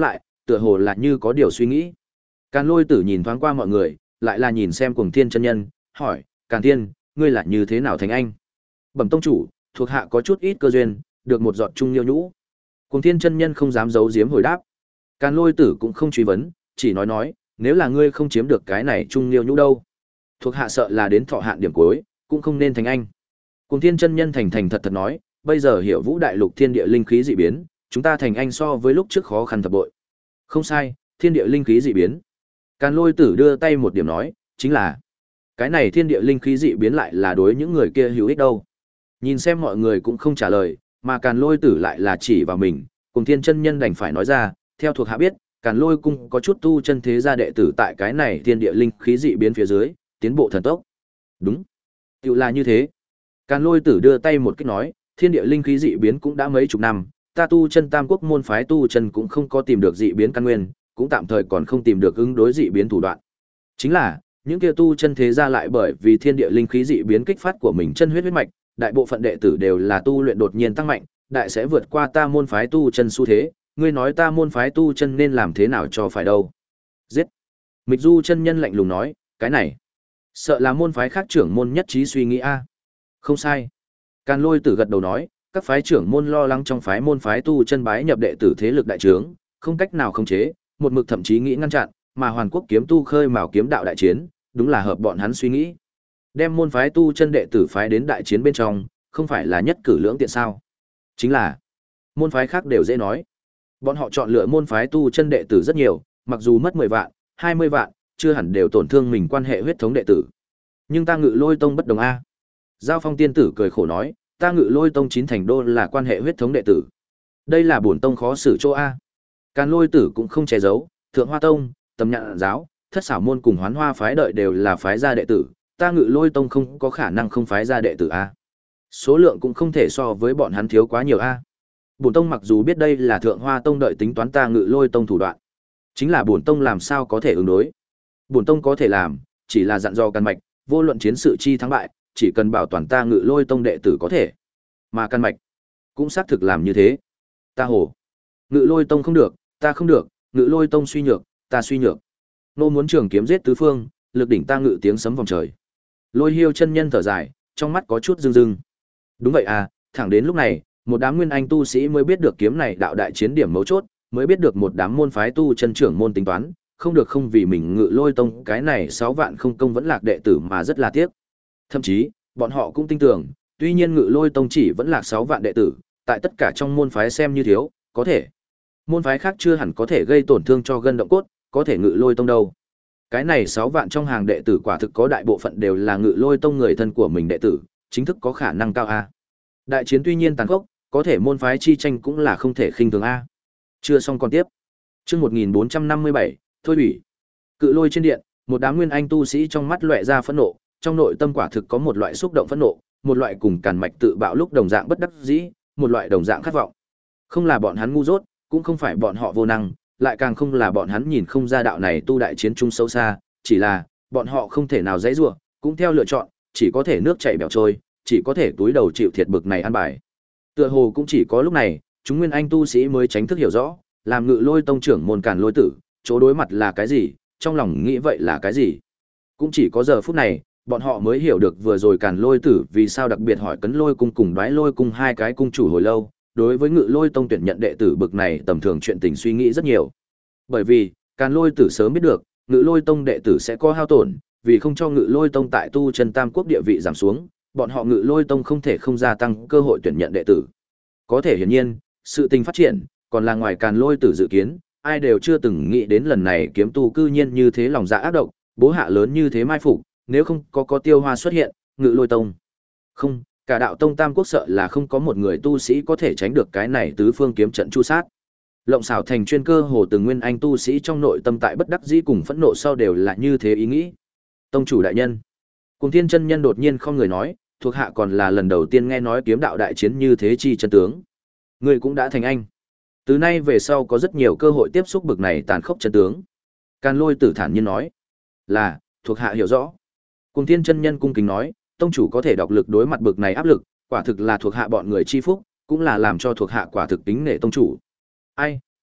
tựa hồ là như có điều suy nghĩ. Càn Lôi Tử nhìn thoáng qua mọi người, lại là nhìn xem Cuồng Thiên chân nhân, hỏi: "Càn Thiên, ngươi là như thế nào thành anh?" "Bẩm tông chủ, thuộc hạ có chút ít cơ duyên, được một giọt trung liêu nhũ." Cuồng Thiên chân nhân không dám giấu giếm hồi đáp. Càn Lôi Tử cũng không truy vấn, chỉ nói nói: "Nếu là ngươi không chiếm được cái này trung liêu nhũ đâu, thuộc hạ sợ là đến thọ hạn điểm cuối, cũng không nên thành anh." Cuồng Thiên chân nhân thành thành thật thật nói: "Bây giờ hiểu Vũ đại lục thiên địa linh khí dị biến, chúng ta thành anh so với lúc trước khó khăn thập bội." "Không sai, thiên địa linh khí dị biến." Càn Lôi Tử đưa tay một điểm nói: "Chính là cái này thiên địa linh khí dị biến lại là đối những người kia hữu ích đâu." Nhìn xem mọi người cũng không trả lời, mà Càn Lôi Tử lại là chỉ vào mình, Cuồng Thiên chân nhân đành phải nói ra: "Theo thuộc hạ biết, Càn Lôi cung có chút tu chân thế gia đệ tử tại cái này thiên địa linh khí dị biến phía dưới, tiến bộ thần tốc." "Đúng, tựu là như thế." Càn Lôi Tử đưa tay một cái nói: "Thiên địa linh khí dị biến cũng đã mấy chục năm, ta tu chân Tam Quốc môn phái tu chân cũng không có tìm được dị biến căn nguyên, cũng tạm thời còn không tìm được ứng đối dị biến thủ đoạn. Chính là, những kia tu chân thế gia lại bởi vì thiên địa linh khí dị biến kích phát của mình chân huyết huyết mạch, đại bộ phận đệ tử đều là tu luyện đột nhiên tăng mạnh, đại sẽ vượt qua ta môn phái tu chân xu thế, ngươi nói ta môn phái tu chân nên làm thế nào cho phải đâu?" "Giết." Mịch Du chân nhân lạnh lùng nói: "Cái này, sợ là môn phái khác trưởng môn nhất trí suy nghĩ a." "Không sai." Càn Lôi Tử gật đầu nói: "Các phái trưởng môn lo lắng trong phái môn phái tu chân bái nhập đệ tử thế lực đại trướng, không cách nào khống chế, một mực thậm chí nghĩ ngăn chặn, mà Hoàn Quốc kiếm tu khơi mào kiếm đạo đại chiến, đúng là hợp bọn hắn suy nghĩ. Đem môn phái tu chân đệ tử phái đến đại chiến bên trong, không phải là nhất cử lưỡng tiện sao? Chính là, môn phái khác đều dễ nói. Bọn họ chọn lựa môn phái tu chân đệ tử rất nhiều, mặc dù mất mười vạn, hai mươi vạn, chưa hẳn đều tổn thương mình quan hệ huyết thống đệ tử. Nhưng ta Ngự Lôi tông bất đồng a." Giao Phong tiên tử cười khổ nói: "Ta Ngự Lôi tông chín thành đô là quan hệ huyết thống đệ tử. Đây là bổn tông khó xử chỗ a." Càn Lôi Tử cũng không che giấu: "Thượng Hoa tông, Tầm Nhạn giáo, Thất Xảo môn cùng Hoán Hoa phái đợi đều là phái gia đệ tử, ta Ngự Lôi tông không có khả năng không phái gia đệ tử a. Số lượng cũng không thể so với bọn hắn thiếu quá nhiều a. Bổn tông mặc dù biết đây là Thượng Hoa tông đợi tính toán ta Ngự Lôi tông thủ đoạn, chính là bổn tông làm sao có thể ứng đối? Bổn tông có thể làm, chỉ là dặn dò Càn Mạch, vô luận chiến sự chi thắng bại, chỉ cần bảo toàn ta Ngự Lôi tông đệ tử có thể." Mà Càn Mạch cũng xác thực làm như thế. "Ta hồ, Ngự Lôi tông không được, ta không được, Ngự Lôi tông suy nhược, ta suy nhược. Nô muốn trường kiếm giết tứ phương, lực đỉnh ta ngự tiếng sấm vòng trời." Lôi Hiêu chân nhân thở dài, trong mắt có chút rưng rưng. Đúng vậy à, thẳng đến lúc này, một đám nguyên anh tu sĩ mới biết được kiếm này đạo đại chiến điểm mấu chốt, mới biết được một đám môn phái tu chân trưởng môn tính toán, không được không vì mình Ngự Lôi tông cái này sáu vạn không công vẫn lạc đệ tử mà rất là tiếc. Thậm chí, bọn họ cũng tin tưởng, tuy nhiên Ngự Lôi tông chỉ vẫn lạc sáu vạn đệ tử, tại tất cả trong môn phái xem như thiếu, có thể môn phái khác chưa hẳn có thể gây tổn thương cho gân động cốt, có thể Ngự Lôi tông đâu. Cái này sáu vạn trong hàng đệ tử quả thực có đại bộ phận đều là Ngự Lôi tông người thân của mình đệ tử, chính thức có khả năng cao a. Đại chiến tuy nhiên tàn khốc, có thể môn phái chi tranh cũng là không thể khinh thường a. Chưa xong còn tiếp. Chương một nghìn bốn trăm năm mươi bảy, thôi ủy. Cự Lôi trên điện, một đám nguyên anh tu sĩ trong mắt lóe ra phẫn nộ, trong nội tâm quả thực có một loại xúc động phẫn nộ, một loại cùng Càn Mạch tự bạo lúc đồng dạng bất đắc dĩ, một loại đồng dạng khát vọng. Không là bọn hắn ngu dốt, cũng không phải bọn họ vô năng, lại càng không là bọn hắn nhìn không ra đạo này tu đại chiến chung sâu xa, chỉ là bọn họ không thể nào dãy rủa, cũng theo lựa chọn, chỉ có thể nước chảy bèo trôi, chỉ có thể túi đầu chịu thiệt bực này ăn bài. Tựa hồ cũng chỉ có lúc này, chúng nguyên anh tu sĩ mới tránh thức hiểu rõ, làm Ngự Lôi tông trưởng môn Càn Lôi Tử, chỗ đối mặt là cái gì, trong lòng nghĩ vậy là cái gì. Cũng chỉ có giờ phút này, bọn họ mới hiểu được vừa rồi Càn Lôi Tử vì sao đặc biệt hỏi Cấn Lôi cung cùng Đoái Lôi cung hai cái cung chủ hồi lâu, đối với Ngự Lôi tông tuyển nhận đệ tử bực này tầm thường chuyện tình suy nghĩ rất nhiều. Bởi vì, Càn Lôi Tử sớm biết được, Ngự Lôi tông đệ tử sẽ có hao tổn, vì không cho Ngự Lôi tông tại tu chân Tam Quốc địa vị giảm xuống, bọn họ Ngự Lôi tông không thể không gia tăng cơ hội tuyển nhận đệ tử. Có thể hiển nhiên, sự tình phát triển, còn là ngoài Càn Lôi Tử dự kiến, ai đều chưa từng nghĩ đến lần này kiếm tu cư nhiên như thế lòng dạ ác độc, bố hạ lớn như thế mai phục, nếu không có có Tiêu Hoa xuất hiện, Ngự Lôi tông không, cả đạo tông Tam Quốc sợ là không có một người tu sĩ có thể tránh được cái này tứ phương kiếm trận chu sát. Lộng xảo thành chuyên cơ hồ từng nguyên anh tu sĩ trong nội tâm tại bất đắc dĩ cùng phẫn nộ sau đều là như thế ý nghĩ. Tông chủ đại nhân, Cùng Thiên chân nhân đột nhiên không người nói, thuộc hạ còn là lần đầu tiên nghe nói kiếm đạo đại chiến như thế chi chân tướng. Người cũng đã thành anh. Từ nay về sau có rất nhiều cơ hội tiếp xúc bực này tàn khốc chân tướng. Càn Lôi Tử thản nhiên nói, là, thuộc hạ hiểu rõ. Cùng Thiên chân nhân cung kính nói, tông chủ có thể đọc lực đối mặt bực này áp lực, quả thực là thuộc hạ bọn người chi phúc, cũng là làm cho thuộc hạ quả thực tính nể tông chủ. Ai,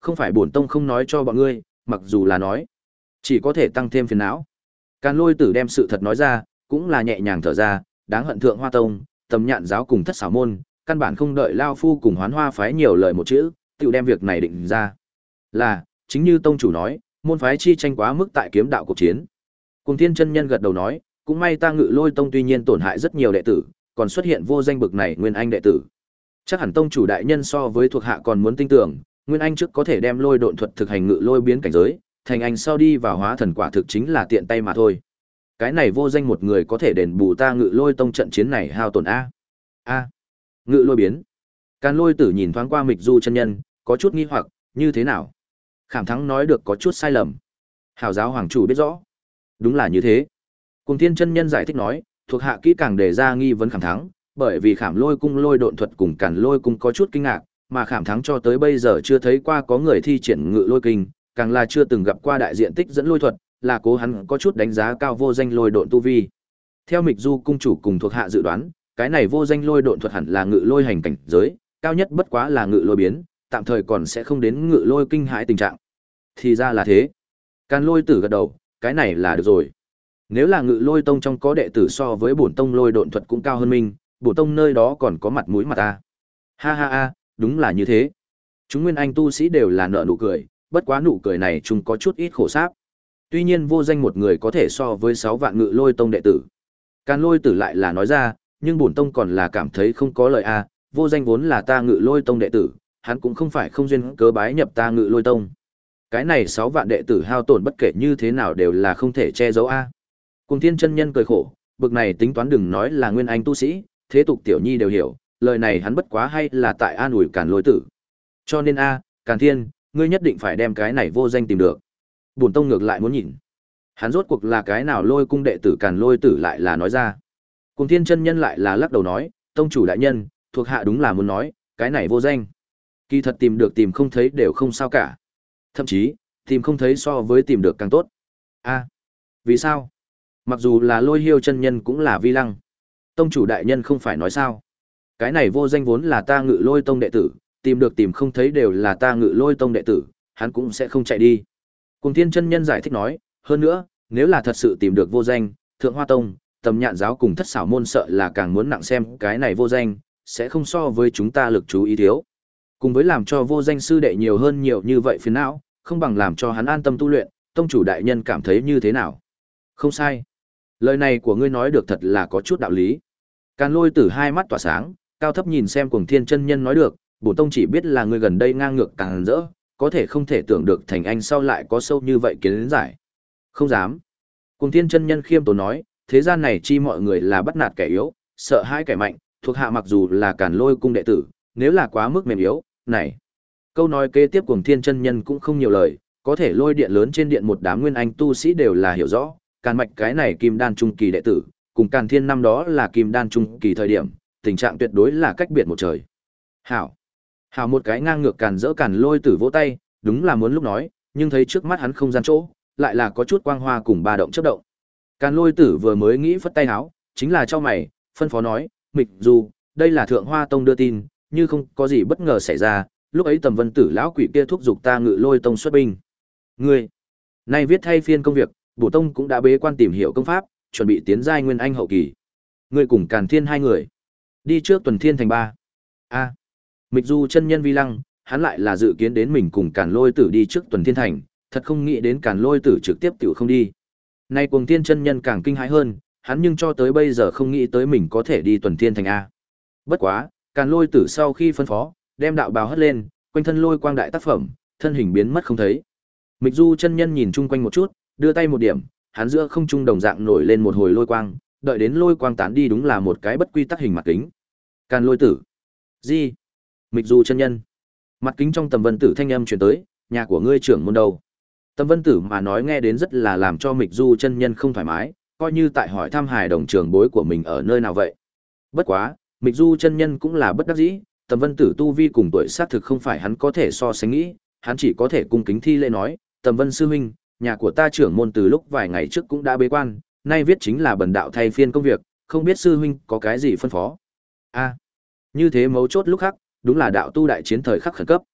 không phải bổn tông không nói cho bọn ngươi, mặc dù là nói, chỉ có thể tăng thêm phiền não. Càn Lôi Tử đem sự thật nói ra, cũng là nhẹ nhàng thở ra, đáng hận Thượng Hoa Tông, Tầm Nhạn giáo cùng Thất Xảo môn, căn bản không đợi lao phu cùng Hoán Hoa phái nhiều lời một chữ, tự đem việc này định ra. Là, chính như tông chủ nói, môn phái chi tranh quá mức tại kiếm đạo cuộc chiến. Cùng Thiên chân nhân gật đầu nói, cũng may ta Ngự Lôi Tông tuy nhiên tổn hại rất nhiều đệ tử, còn xuất hiện vô danh bực này nguyên anh đệ tử. Chắc hẳn tông chủ đại nhân so với thuộc hạ còn muốn tin tưởng, nguyên anh trước có thể đem lôi độn thuật thực hành ngự lôi biến cảnh giới, thành anh sau đi vào hóa thần quả thực chính là tiện tay mà thôi. Cái này vô danh một người có thể đền bù ta Ngự Lôi Tông trận chiến này hao tổn a. A. Ngự lôi biến. Càn Lôi Tử nhìn thoáng qua Mịch Du chân nhân, có chút nghi hoặc, như thế nào? Khảm Thắng nói được có chút sai lầm. Hảo giáo hoàng chủ biết rõ. Đúng là như thế. Cùng Thiên chân nhân giải thích nói, thuộc hạ kỹ càng đề ra nghi vấn Khảm Thắng, bởi vì Khảm Lôi cung lôi độn thuật cùng Càn Lôi cung có chút kinh ngạc, mà Khảm Thắng cho tới bây giờ chưa thấy qua có người thi triển ngự lôi kinh, càng là chưa từng gặp qua đại diện tích dẫn lôi thuật, là cố hắn có chút đánh giá cao vô danh lôi độn tu vi. Theo Mịch Du cung chủ cùng thuộc hạ dự đoán, cái này vô danh lôi độn thuật hẳn là ngự lôi hành cảnh giới, cao nhất bất quá là ngự lôi biến, tạm thời còn sẽ không đến ngự lôi kinh hãi tình trạng. Thì ra là thế. Càn Lôi Tử gật đầu, cái này là được rồi. Nếu là Ngự Lôi Tông trong có đệ tử so với bổn tông lôi độn thuật cũng cao hơn mình, bổn tông nơi đó còn có mặt mũi mà ta. Ha ha ha, đúng là như thế. Chúng nguyên anh tu sĩ đều là nở nụ cười, bất quá nụ cười này chúng có chút ít khổ sáp. Tuy nhiên vô danh một người có thể so với sáu vạn Ngự Lôi Tông đệ tử. Càn Lôi Tử lại là nói ra, nhưng bổn tông còn là cảm thấy không có lợi a, vô danh vốn là ta Ngự Lôi Tông đệ tử, hắn cũng không phải không duyên cớ bái nhập ta Ngự Lôi Tông. Cái này sáu vạn đệ tử hao tổn bất kể như thế nào đều là không thể che giấu a. Cùng Thiên chân nhân cười khổ, bực này tính toán đừng nói là nguyên anh tu sĩ, thế tục tiểu nhi đều hiểu, lời này hắn bất quá hay là tại an ủi Càn Lôi Tử. Cho nên a, Càn Thiên, ngươi nhất định phải đem cái này vô danh tìm được. Bổn tông ngược lại muốn nhìn, hắn rốt cuộc là cái nào Lôi cung đệ tử. Càn Lôi Tử lại là nói ra. Cùng Thiên chân nhân lại là lắc đầu nói, tông chủ đại nhân, thuộc hạ đúng là muốn nói, cái này vô danh, kỳ thật tìm được tìm không thấy đều không sao cả. Thậm chí, tìm không thấy so với tìm được càng tốt. A, vì sao? Mặc dù là Lôi Hiêu chân nhân cũng là vi lăng. Tông chủ đại nhân không phải nói sao? Cái này vô danh vốn là ta Ngự Lôi Tông đệ tử, tìm được tìm không thấy đều là ta Ngự Lôi Tông đệ tử, hắn cũng sẽ không chạy đi. Cùng Thiên chân nhân giải thích nói, hơn nữa, nếu là thật sự tìm được vô danh, Thượng Hoa Tông, Tầm Nhạn giáo cùng Thất Xảo môn sợ là càng muốn nặng xem cái này vô danh, sẽ không so với chúng ta lực chú ý thiếu. Cùng với làm cho vô danh sư đệ nhiều hơn nhiều như vậy phiền não, không bằng làm cho hắn an tâm tu luyện, tông chủ đại nhân cảm thấy như thế nào? Không sai. Lời này của ngươi nói được thật là có chút đạo lý. Càn Lôi Tử hai mắt tỏa sáng, cao thấp nhìn xem Cuồng Thiên chân nhân nói được, bổn tông chỉ biết là ngươi gần đây ngang ngược càng rỡ, có thể không thể tưởng được thành anh sau lại có sâu như vậy kiến giải. Không dám. Cuồng Thiên chân nhân khiêm tốn nói, thế gian này chi mọi người là bắt nạt kẻ yếu, sợ hãi kẻ mạnh, thuộc hạ mặc dù là Càn Lôi cung đệ tử, nếu là quá mức mềm yếu, này. Câu nói kế tiếp Cuồng Thiên chân nhân cũng không nhiều lời, có thể lôi điện lớn trên điện một đám nguyên anh tu sĩ đều là hiểu rõ, Càn Mạch cái này kim đan trung kỳ đệ tử, cùng Càn Thiên năm đó là kim đan trung kỳ thời điểm, tình trạng tuyệt đối là cách biệt một trời. Hảo. Hảo một cái ngang ngược Càn dỡ Càn Lôi Tử vỗ tay, đúng là muốn lúc nói, nhưng thấy trước mắt hắn không gian chỗ, lại là có chút quang hoa cùng ba động chớp động. Càn Lôi Tử vừa mới nghĩ phất tay áo, chính là cho mày, phân phó nói, Mịch Du, đây là Thượng Hoa Tông đưa tin, như không có gì bất ngờ xảy ra, lúc ấy Tầm Vân Tử lão quỷ kia thúc giục ta Ngự Lôi Tông xuất binh. Ngươi, nay viết thay phiên công việc, bổ tông cũng đã bế quan tìm hiểu công pháp, chuẩn bị tiến giai nguyên anh hậu kỳ. Ngươi cùng Càn Thiên hai người, đi trước Tuần Thiên thành ba. A, Mịch Du chân nhân vi lăng, hắn lại là dự kiến đến mình cùng Càn Lôi Tử đi trước Tuần Thiên thành, thật không nghĩ đến Càn Lôi Tử trực tiếp tiểu không đi. Nay Cuồng Thiên chân nhân càng kinh hãi hơn, hắn nhưng cho tới bây giờ không nghĩ tới mình có thể đi Tuần Thiên thành a. Bất quá, Càn Lôi Tử sau khi phân phó, đem đạo bào hất lên, quanh thân lôi quang đại tác phẩm, thân hình biến mất không thấy. Mịch Du chân nhân nhìn chung quanh một chút, đưa tay một điểm, hắn giữa không trung đồng dạng nổi lên một hồi lôi quang, đợi đến lôi quang tán đi đúng là một cái bất quy tắc hình mặt kính. Càn Lôi Tử. Gì? Mịch Du chân nhân. Mặt kính trong Tầm Vân Tử thanh âm truyền tới, nhà của ngươi trưởng môn đâu? Tầm Vân Tử mà nói nghe đến rất là làm cho Mịch Du chân nhân không thoải mái, coi như tại hỏi thăm hài đồng trưởng bối của mình ở nơi nào vậy. Bất quá, Mịch Du chân nhân cũng là bất đắc dĩ, Tầm Vân Tử tu vi cùng tuổi xác thực không phải hắn có thể so sánh nghĩ, hắn chỉ có thể cung kính thi lễ nói, Tầm Vân sư huynh, nhà của ta trưởng môn từ lúc vài ngày trước cũng đã bế quan, nay viết chính là bần đạo thay phiên công việc, không biết sư huynh có cái gì phân phó. A, như thế mấu chốt lúc khắc, đúng là đạo tu đại chiến thời khắc khẩn cấp.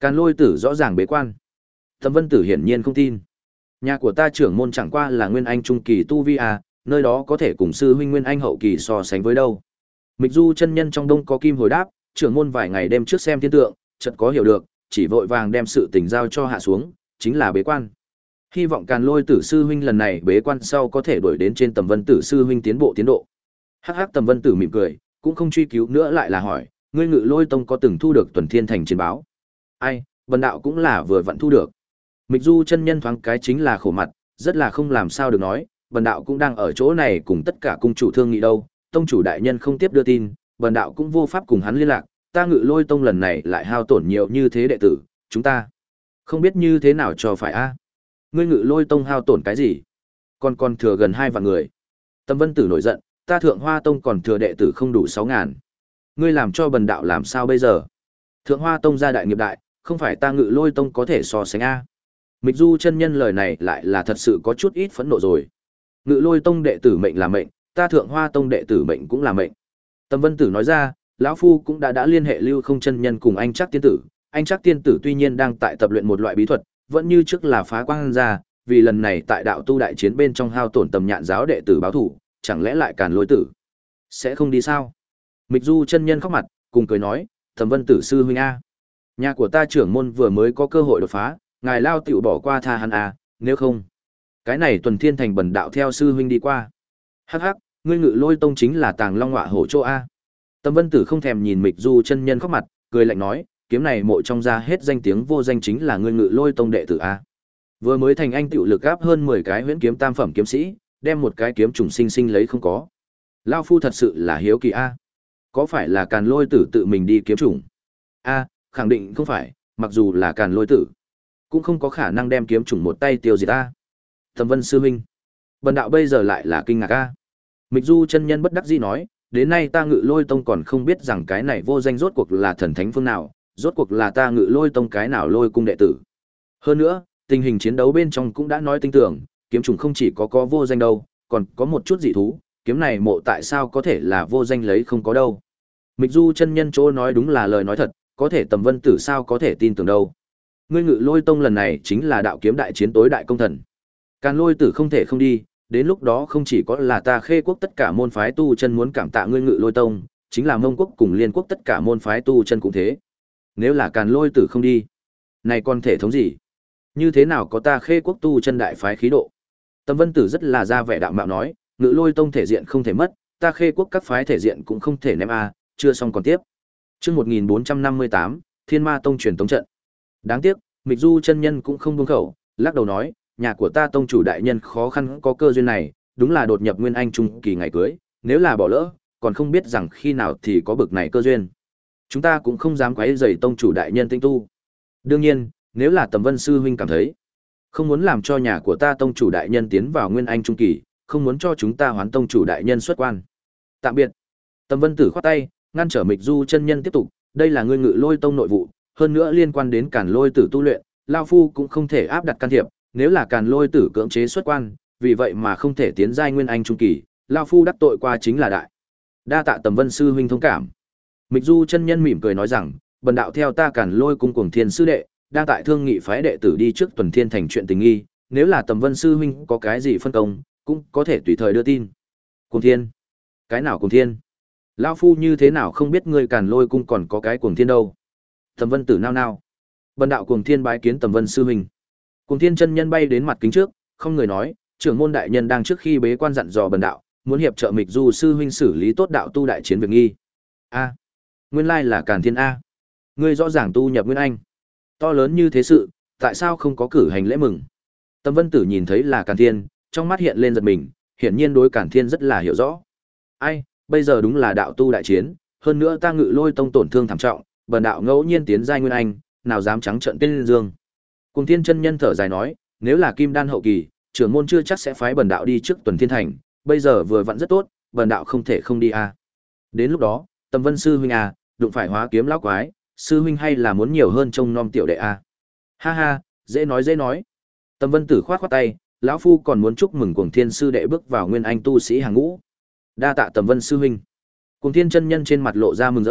Càn Lôi Tử rõ ràng bế quan. Tầm Vân Tử hiển nhiên không tin. Nhà của ta trưởng môn chẳng qua là Nguyên Anh trung kỳ tu vi à, nơi đó có thể cùng sư huynh Nguyên Anh hậu kỳ so sánh với đâu. Mịch Du chân nhân trong đông có kim hồi đáp, trưởng môn vài ngày đêm trước xem thiên tượng, chợt có hiểu được, chỉ vội vàng đem sự tình giao cho hạ xuống, chính là bế quan. Hy vọng Càn Lôi Tử sư huynh lần này bế quan sau có thể đuổi đến trên Tầm Vân Tử sư huynh tiến bộ tiến độ. Hắc hắc, Tầm Vân Tử mỉm cười, cũng không truy cứu nữa, lại là hỏi, ngươi Ngự Lôi tông có từng thu được Tuần Thiên Thành chiến báo? Ai, Vân đạo cũng là vừa vặn thu được. Mịch Du chân nhân thoáng cái chính là khổ mặt, rất là không làm sao được nói, Vân đạo cũng đang ở chỗ này cùng tất cả cung chủ thương nghị đâu, tông chủ đại nhân không tiếp đưa tin, Vân đạo cũng vô pháp cùng hắn liên lạc, ta Ngự Lôi tông lần này lại hao tổn nhiều như thế đệ tử, chúng ta không biết như thế nào cho phải a. Ngươi Ngự Lôi tông hao tổn cái gì? Còn còn thừa gần hai vạn người. Tâm Vân Tử nổi giận, ta Thượng Hoa tông còn thừa đệ tử không đủ sáu ngàn. Ngươi làm cho Bần đạo làm sao bây giờ? Thượng Hoa tông gia đại nghiệp đại, không phải ta Ngự Lôi tông có thể so sánh a. Mịch Du chân nhân lời này lại là thật sự có chút ít phẫn nộ rồi. Ngự Lôi tông đệ tử mệnh là mệnh, ta Thượng Hoa tông đệ tử mệnh cũng là mệnh. Tâm Vân Tử nói ra, lão phu cũng đã đã liên hệ Lưu Không chân nhân cùng anh Trác tiên tử, anh Trác tiên tử tuy nhiên đang tại tập luyện một loại bí thuật, vẫn như trước là phá quang ra, vì lần này tại đạo tu đại chiến bên trong hao tổn Tầm Nhạn giáo đệ tử báo thủ, chẳng lẽ lại Càn Lôi tử sẽ không đi sao? Mịch Du chân nhân khóc mặt, cùng cười nói, Thẩm Vân Tử sư huynh a, nhà của ta trưởng môn vừa mới có cơ hội đột phá, ngài lao tiểu bỏ qua tha hắn a, nếu không, cái này Tuần Thiên Thành Bần đạo theo sư huynh đi qua. Hắc hắc, ngươi Ngự Lôi tông chính là Tàng Long Ngọa Hổ chỗ a. Tâm Vân Tử không thèm nhìn Mịch Du chân nhân khóc mặt, cười lạnh nói, kiếm này mộ trong ra hết danh tiếng vô danh chính là ngươi Ngự Lôi tông đệ tử a. Vừa mới thành anh tiểu lực áp hơn mười cái huyễn kiếm tam phẩm kiếm sĩ, đem một cái kiếm trùng sinh sinh lấy không có. Lão phu thật sự là hiếu kỳ a. Có phải là Càn Lôi tử tự mình đi kiếm trùng? A, khẳng định không phải, mặc dù là Càn Lôi tử, cũng không có khả năng đem kiếm trùng một tay tiêu diệt a. Thẩm Vân sư huynh, Bần đạo bây giờ lại là kinh ngạc a. Mịch Du chân nhân bất đắc dĩ nói, đến nay ta Ngự Lôi tông còn không biết rằng cái này vô danh rốt cuộc là thần thánh phương nào, rốt cuộc là ta Ngự Lôi tông cái nào lôi cung đệ tử. Hơn nữa, tình hình chiến đấu bên trong cũng đã nói tinh tưởng, kiếm trùng không chỉ có có vô danh đâu, còn có một chút dị thú, kiếm này mộ tại sao có thể là vô danh lấy không có đâu. Mịch Du chân nhân chỗ nói đúng là lời nói thật, có thể Tầm Vân Tử sao có thể tin tưởng đâu. Ngươi Ngự Lôi tông lần này chính là đạo kiếm đại chiến tối đại công thần. Càn Lôi tử không thể không đi, đến lúc đó không chỉ có là ta Khê quốc tất cả môn phái tu chân muốn cảm tạ ngươi Ngự Lôi tông, chính là Mông quốc cùng Liên quốc tất cả môn phái tu chân cũng thế. Nếu là Càn Lôi tử không đi, này còn thể thống gì? Như thế nào có ta Khê quốc tu chân đại phái khí độ? Tâm Vân Tử rất là ra vẻ đạo mạo nói, Ngự Lôi tông thể diện không thể mất, ta Khê quốc các phái thể diện cũng không thể ném a, chưa xong còn tiếp. Chương một nghìn bốn trăm năm mươi tám, Thiên Ma tông truyền tống trận. Đáng tiếc, Mịch Du chân nhân cũng không buông khẩu, lắc đầu nói, nhà của ta tông chủ đại nhân khó khăn có cơ duyên này, đúng là đột nhập Nguyên Anh trung kỳ ngày cưới, nếu là bỏ lỡ, còn không biết rằng khi nào thì có bực này cơ duyên. Chúng ta cũng không dám quấy rầy tông chủ đại nhân tinh tu. Đương nhiên, nếu là Tầm Vân sư huynh cảm thấy không muốn làm cho nhà của ta tông chủ đại nhân tiến vào Nguyên Anh trung kỳ, không muốn cho chúng ta hoán tông chủ đại nhân xuất quan. Tạm biệt. Tầm Vân Tử khoát tay, ngăn trở Mịch Du chân nhân tiếp tục, đây là ngươi Ngự Lôi tông nội vụ, hơn nữa liên quan đến Càn Lôi tử tu luyện, lão phu cũng không thể áp đặt can thiệp, nếu là Càn Lôi tử cưỡng chế xuất quan, vì vậy mà không thể tiến giai Nguyên Anh trung kỳ, lão phu đắc tội qua chính là đại. Đa tạ Tầm Vân sư huynh thông cảm. Mịch Du chân nhân mỉm cười nói rằng, bần đạo theo ta Càn Lôi cung Cuồng Thiên sư đệ, đang tại thương nghị phái đệ tử đi trước Tuần Thiên thành chuyện tình nghi, nếu là Tầm Vân sư huynh có cái gì phân công, cũng có thể tùy thời đưa tin. Cuồng Thiên? Cái nào Cuồng Thiên? Lão phu như thế nào không biết ngươi Càn Lôi cung còn có cái Cuồng Thiên đâu? Tầm Vân Tử nao nao. Bần đạo Cuồng Thiên bái kiến Tầm Vân sư huynh. Cuồng Thiên chân nhân bay đến mặt kính trước, không người nói, trưởng môn đại nhân đang trước khi bế quan dặn dò bần đạo, muốn hiệp trợ Mịch Du sư huynh xử lý tốt đạo tu đại chiến việc nghi. A, nguyên lai là Càn Thiên a. Ngươi rõ ràng tu nhập Nguyên Anh. To lớn như thế sự, tại sao không có cử hành lễ mừng? Tâm Vân Tử nhìn thấy là Càn Thiên, trong mắt hiện lên giật mình, hiển nhiên đối Càn Thiên rất là hiểu rõ. Ai, bây giờ đúng là đạo tu đại chiến, hơn nữa ta Ngự Lôi tông tổn thương thảm trọng, bần đạo ngẫu nhiên tiến giai Nguyên Anh, nào dám trắng trợn tên dương. Cùng Thiên chân nhân thở dài nói, nếu là Kim Đan hậu kỳ, trưởng môn chưa chắc sẽ phái bần đạo đi trước Tuần Thiên thành, bây giờ vừa vặn rất tốt, bần đạo không thể không đi a. Đến lúc đó, Tâm Vân sư huynh à, đụng phải hóa kiếm lão quái, sư huynh hay là muốn nhiều hơn trông nom tiểu đệ a. Ha ha, dễ nói dễ nói. Tâm Vân Tử khoát khoát tay, lão phu còn muốn chúc mừng Cuồng Thiên sư đệ bước vào Nguyên Anh tu sĩ hàng ngũ. Đa tạ Tầm Vân sư huynh. Cuồng Thiên chân nhân trên mặt lộ ra mừng rỡ,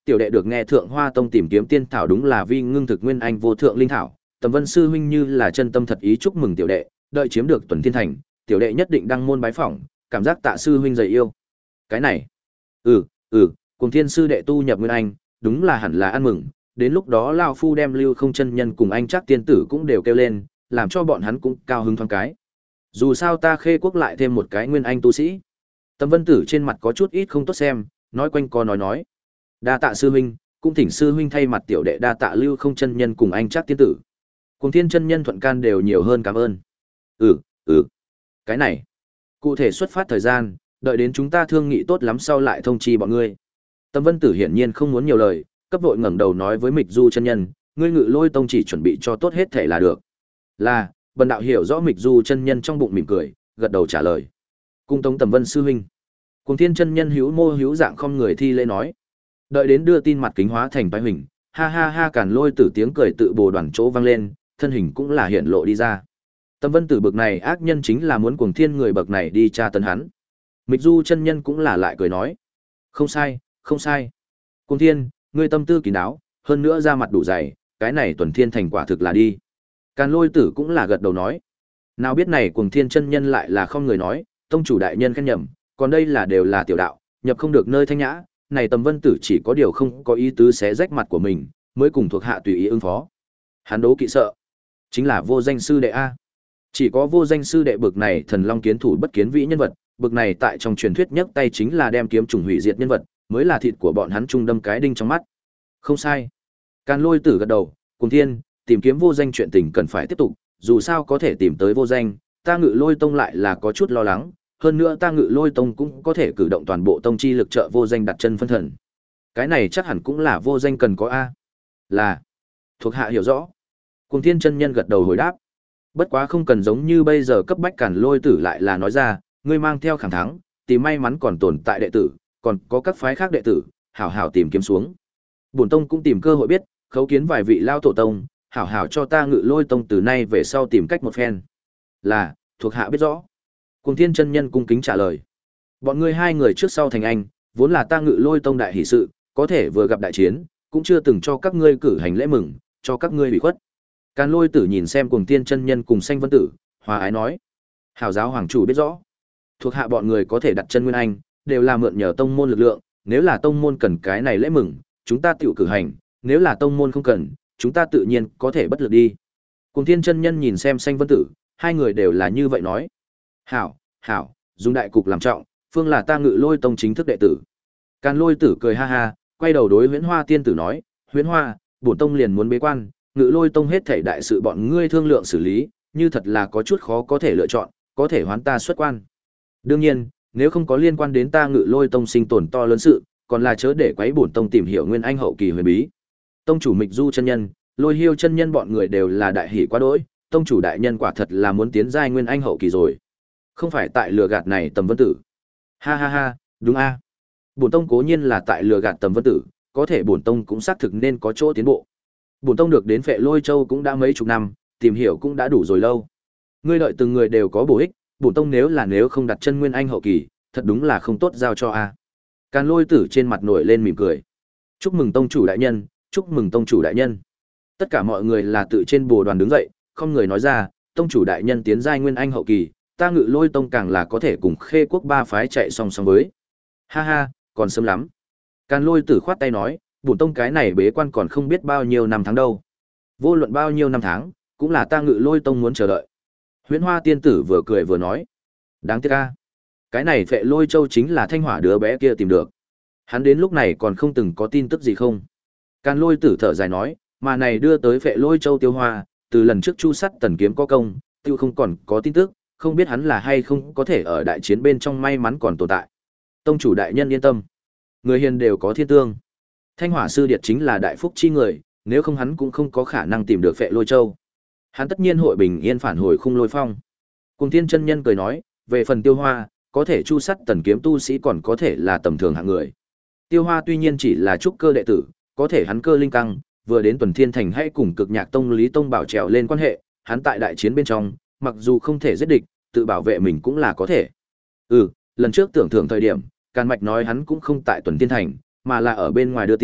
tiểu đệ được nghe Thượng Hoa Tông tìm kiếm tiên thảo đúng là vi ngưng thực nguyên anh vô thượng linh thảo, Tầm Vân sư huynh như là chân tâm thật ý chúc mừng tiểu đệ, đợi chiếm được Tuần Thiên Thành, tiểu đệ nhất định đăng môn bái phỏng, cảm giác Tạ sư huynh dày yêu. Cái này, ừ, ừ, Cùng Thiên sư đệ tu nhập nguyên anh, đúng là hẳn là ăn mừng, đến lúc đó lão phu đem Lưu Không chân nhân cùng anh Trác tiên tử cũng đều kêu lên, làm cho bọn hắn cũng cao hứng thoáng cái. Dù sao ta Khê Quốc lại thêm một cái nguyên anh tu sĩ. Tầm Vân Tử trên mặt có chút ít không tốt xem, nói quanh co nói nói. Đa tạ sư huynh, cũng thỉnh sư huynh thay mặt tiểu đệ đa tạ Lưu Không chân nhân cùng anh Trác tiên tử. Cùng Thiên chân nhân thuận can đều nhiều hơn cảm ơn. Ừ, ừ. Cái này, cụ thể xuất phát thời gian, đợi đến chúng ta thương nghị tốt lắm sau lại thông chi bọn ngươi. Tầm Vân Tử hiển nhiên không muốn nhiều lời, cấp vội ngẩng đầu nói với Mịch Du chân nhân, ngươi Ngự Lôi Tông chỉ chuẩn bị cho tốt hết thể là được. Là, Bần đạo hiểu rõ. Mịch Du chân nhân trong bụng mỉm cười, gật đầu trả lời. Cung tống Tầm Vân sư huynh. Cùng Thiên chân nhân hữu mô hữu dạng không người thi lễ nói. Đợi đến đưa tin mặt kính hóa thành bái hình, ha ha ha Càn Lôi Tử tiếng cười tự bồ đoàn chỗ vang lên, thân hình cũng là hiện lộ đi ra. Tầm Vân Tử bực này ác nhân chính là muốn Cuồng Thiên người bậc này đi tra tấn hắn. Mịch Du chân nhân cũng là lại cười nói, không sai, không sai. Cuồng Thiên, ngươi tâm tư kín đáo, hơn nữa ra mặt đủ dày, cái này Tuần Thiên Thành quả thực là đi. Càn Lôi Tử cũng là gật đầu nói, nào biết này Cuồng Thiên chân nhân lại là không người nói, tông chủ đại nhân khen nhầm, còn đây là đều là tiểu đạo, nhập không được nơi thanh nhã, này Tầm Vân Tử chỉ có điều không có ý tứ xé rách mặt của mình, mới cùng thuộc hạ tùy ý ứng phó. Hắn đố kỵ sợ, chính là vô danh sư đệ a. Chỉ có vô danh sư đệ bực này thần long kiến thủ bất kiến vĩ nhân vật, bực này tại trong truyền thuyết nhấc tay chính là đem kiếm trùng hủy diệt nhân vật, mới là thịt của bọn hắn trung đâm cái đinh trong mắt. Không sai. Càn Lôi Tử gật đầu, Cùng Thiên, tìm kiếm vô danh chuyện tình cần phải tiếp tục, dù sao có thể tìm tới vô danh, ta Ngự Lôi Tông lại là có chút lo lắng, hơn nữa ta Ngự Lôi Tông cũng có thể cử động toàn bộ tông chi lực trợ vô danh đặt chân phân thần. Cái này chắc hẳn cũng là vô danh cần có a. Là, thuộc hạ hiểu rõ. Cùng Thiên chân nhân gật đầu hồi đáp. Bất quá không cần giống như bây giờ cấp bách. Càn Lôi Tử lại là nói ra, ngươi mang theo khẳng thắng, tìm may mắn còn tồn tại đệ tử, còn có các phái khác đệ tử, hảo hảo tìm kiếm xuống. Bổn tông cũng tìm cơ hội biết, khấu kiến vài vị lao tổ tông, hảo hảo cho ta Ngự Lôi Tông từ nay về sau tìm cách một phen. Là, thuộc hạ biết rõ. Cùng Thiên chân nhân cung kính trả lời. Bọn ngươi hai người trước sau thành anh, vốn là ta Ngự Lôi Tông đại hỷ sự, có thể vừa gặp đại chiến, cũng chưa từng cho các ngươi cử hành lễ mừng, cho các ngươi bị khuất. Càn Lôi Tử nhìn xem Cùng Thiên chân nhân cùng Sanh Vân Tử, hòa ái nói: "Hảo giáo hoàng chủ biết rõ, thuộc hạ bọn người có thể đặt chân nguyên anh, đều là mượn nhờ tông môn lực lượng, nếu là tông môn cần cái này lễ mừng, chúng ta tự cử hành, nếu là tông môn không cần, chúng ta tự nhiên có thể bất lực đi." Cùng Thiên chân nhân nhìn xem Sanh Vân Tử, hai người đều là như vậy nói. "Hảo, hảo, dùng đại cục làm trọng, phương là ta Ngự Lôi Tông chính thức đệ tử." Càn Lôi Tử cười ha ha, quay đầu đối Huyễn Hoa tiên tử nói: "Huyễn Hoa, bổn tông liền muốn bế quan, Ngự Lôi Tông hết thảy đại sự bọn ngươi thương lượng xử lý, như thật là có chút khó có thể lựa chọn, có thể hoán ta xuất quan. Đương nhiên, nếu không có liên quan đến ta Ngự Lôi Tông sinh tồn to lớn sự, còn là chớ để quấy bổn tông tìm hiểu nguyên anh hậu kỳ huyền bí." Tông chủ Mịch Du chân nhân, Lôi Hiêu chân nhân bọn người đều là đại hỉ quá đỗi, tông chủ đại nhân quả thật là muốn tiến giai nguyên anh hậu kỳ rồi. Không phải tại lừa gạt này Tầm Vân Tử. Ha ha ha, đúng a. Bổn tông cố nhiên là tại lừa gạt Tầm Vân Tử, có thể bổn tông cũng xác thực nên có chỗ tiến bộ. Bổn tông được đến Phệ Lôi Châu cũng đã mấy chục năm, tìm hiểu cũng đã đủ rồi lâu. Ngươi đợi từng người đều có bổ ích, bổn tông nếu là nếu không đặt chân nguyên anh hậu kỳ, thật đúng là không tốt giao cho a. Càn Lôi Tử trên mặt nổi lên mỉm cười. Chúc mừng tông chủ đại nhân, chúc mừng tông chủ đại nhân. Tất cả mọi người là tự trên bồ đoàn đứng dậy, không người nói ra, tông chủ đại nhân tiến giai nguyên anh hậu kỳ, ta Ngự Lôi Tông càng là có thể cùng Khê Quốc ba phái chạy song song với. Ha ha, còn sớm lắm. Càn Lôi Tử khoát tay nói, bổn tông cái này bế quan còn không biết bao nhiêu năm tháng đâu. Vô luận bao nhiêu năm tháng, cũng là ta Ngự Lôi Tông muốn chờ đợi. Huyễn Hoa tiên tử vừa cười vừa nói, đáng tiếc a, cái này Phệ Lôi Châu chính là Thanh Hỏa đứa bé kia tìm được. Hắn đến lúc này còn không từng có tin tức gì không? Càn Lôi Tử thở dài nói, mà này đưa tới Phệ Lôi Châu Tiêu Hoa, từ lần trước chu sắt tần kiếm có công, tiêu không còn có tin tức, không biết hắn là hay không có thể ở đại chiến bên trong may mắn còn tồn tại. Tông chủ đại nhân yên tâm, người hiền đều có thiên tương. Thanh Hỏa sư điệt chính là đại phúc chi người, nếu không hắn cũng không có khả năng tìm được Phệ Lôi Châu. Hắn tất nhiên hội bình yên phản hồi Khung Lôi Phong. Cùng Thiên chân nhân cười nói, về phần Tiêu Hoa, có thể chu sắt tần kiếm tu sĩ còn có thể là tầm thường hạng người. Tiêu Hoa tuy nhiên chỉ là trúc cơ đệ tử, có thể hắn cơ linh căng, vừa đến Tuần Thiên Thành hay cùng Cực Nhạc Tông Lý Tông Bảo trèo lên quan hệ, hắn tại đại chiến bên trong, mặc dù không thể giết địch, tự bảo vệ mình cũng là có thể. Ừ, lần trước tưởng thưởng thời điểm, Càn Mạch nói hắn cũng không tại Tuần Thiên Thành, mà là ở bên ngoài đưa tin,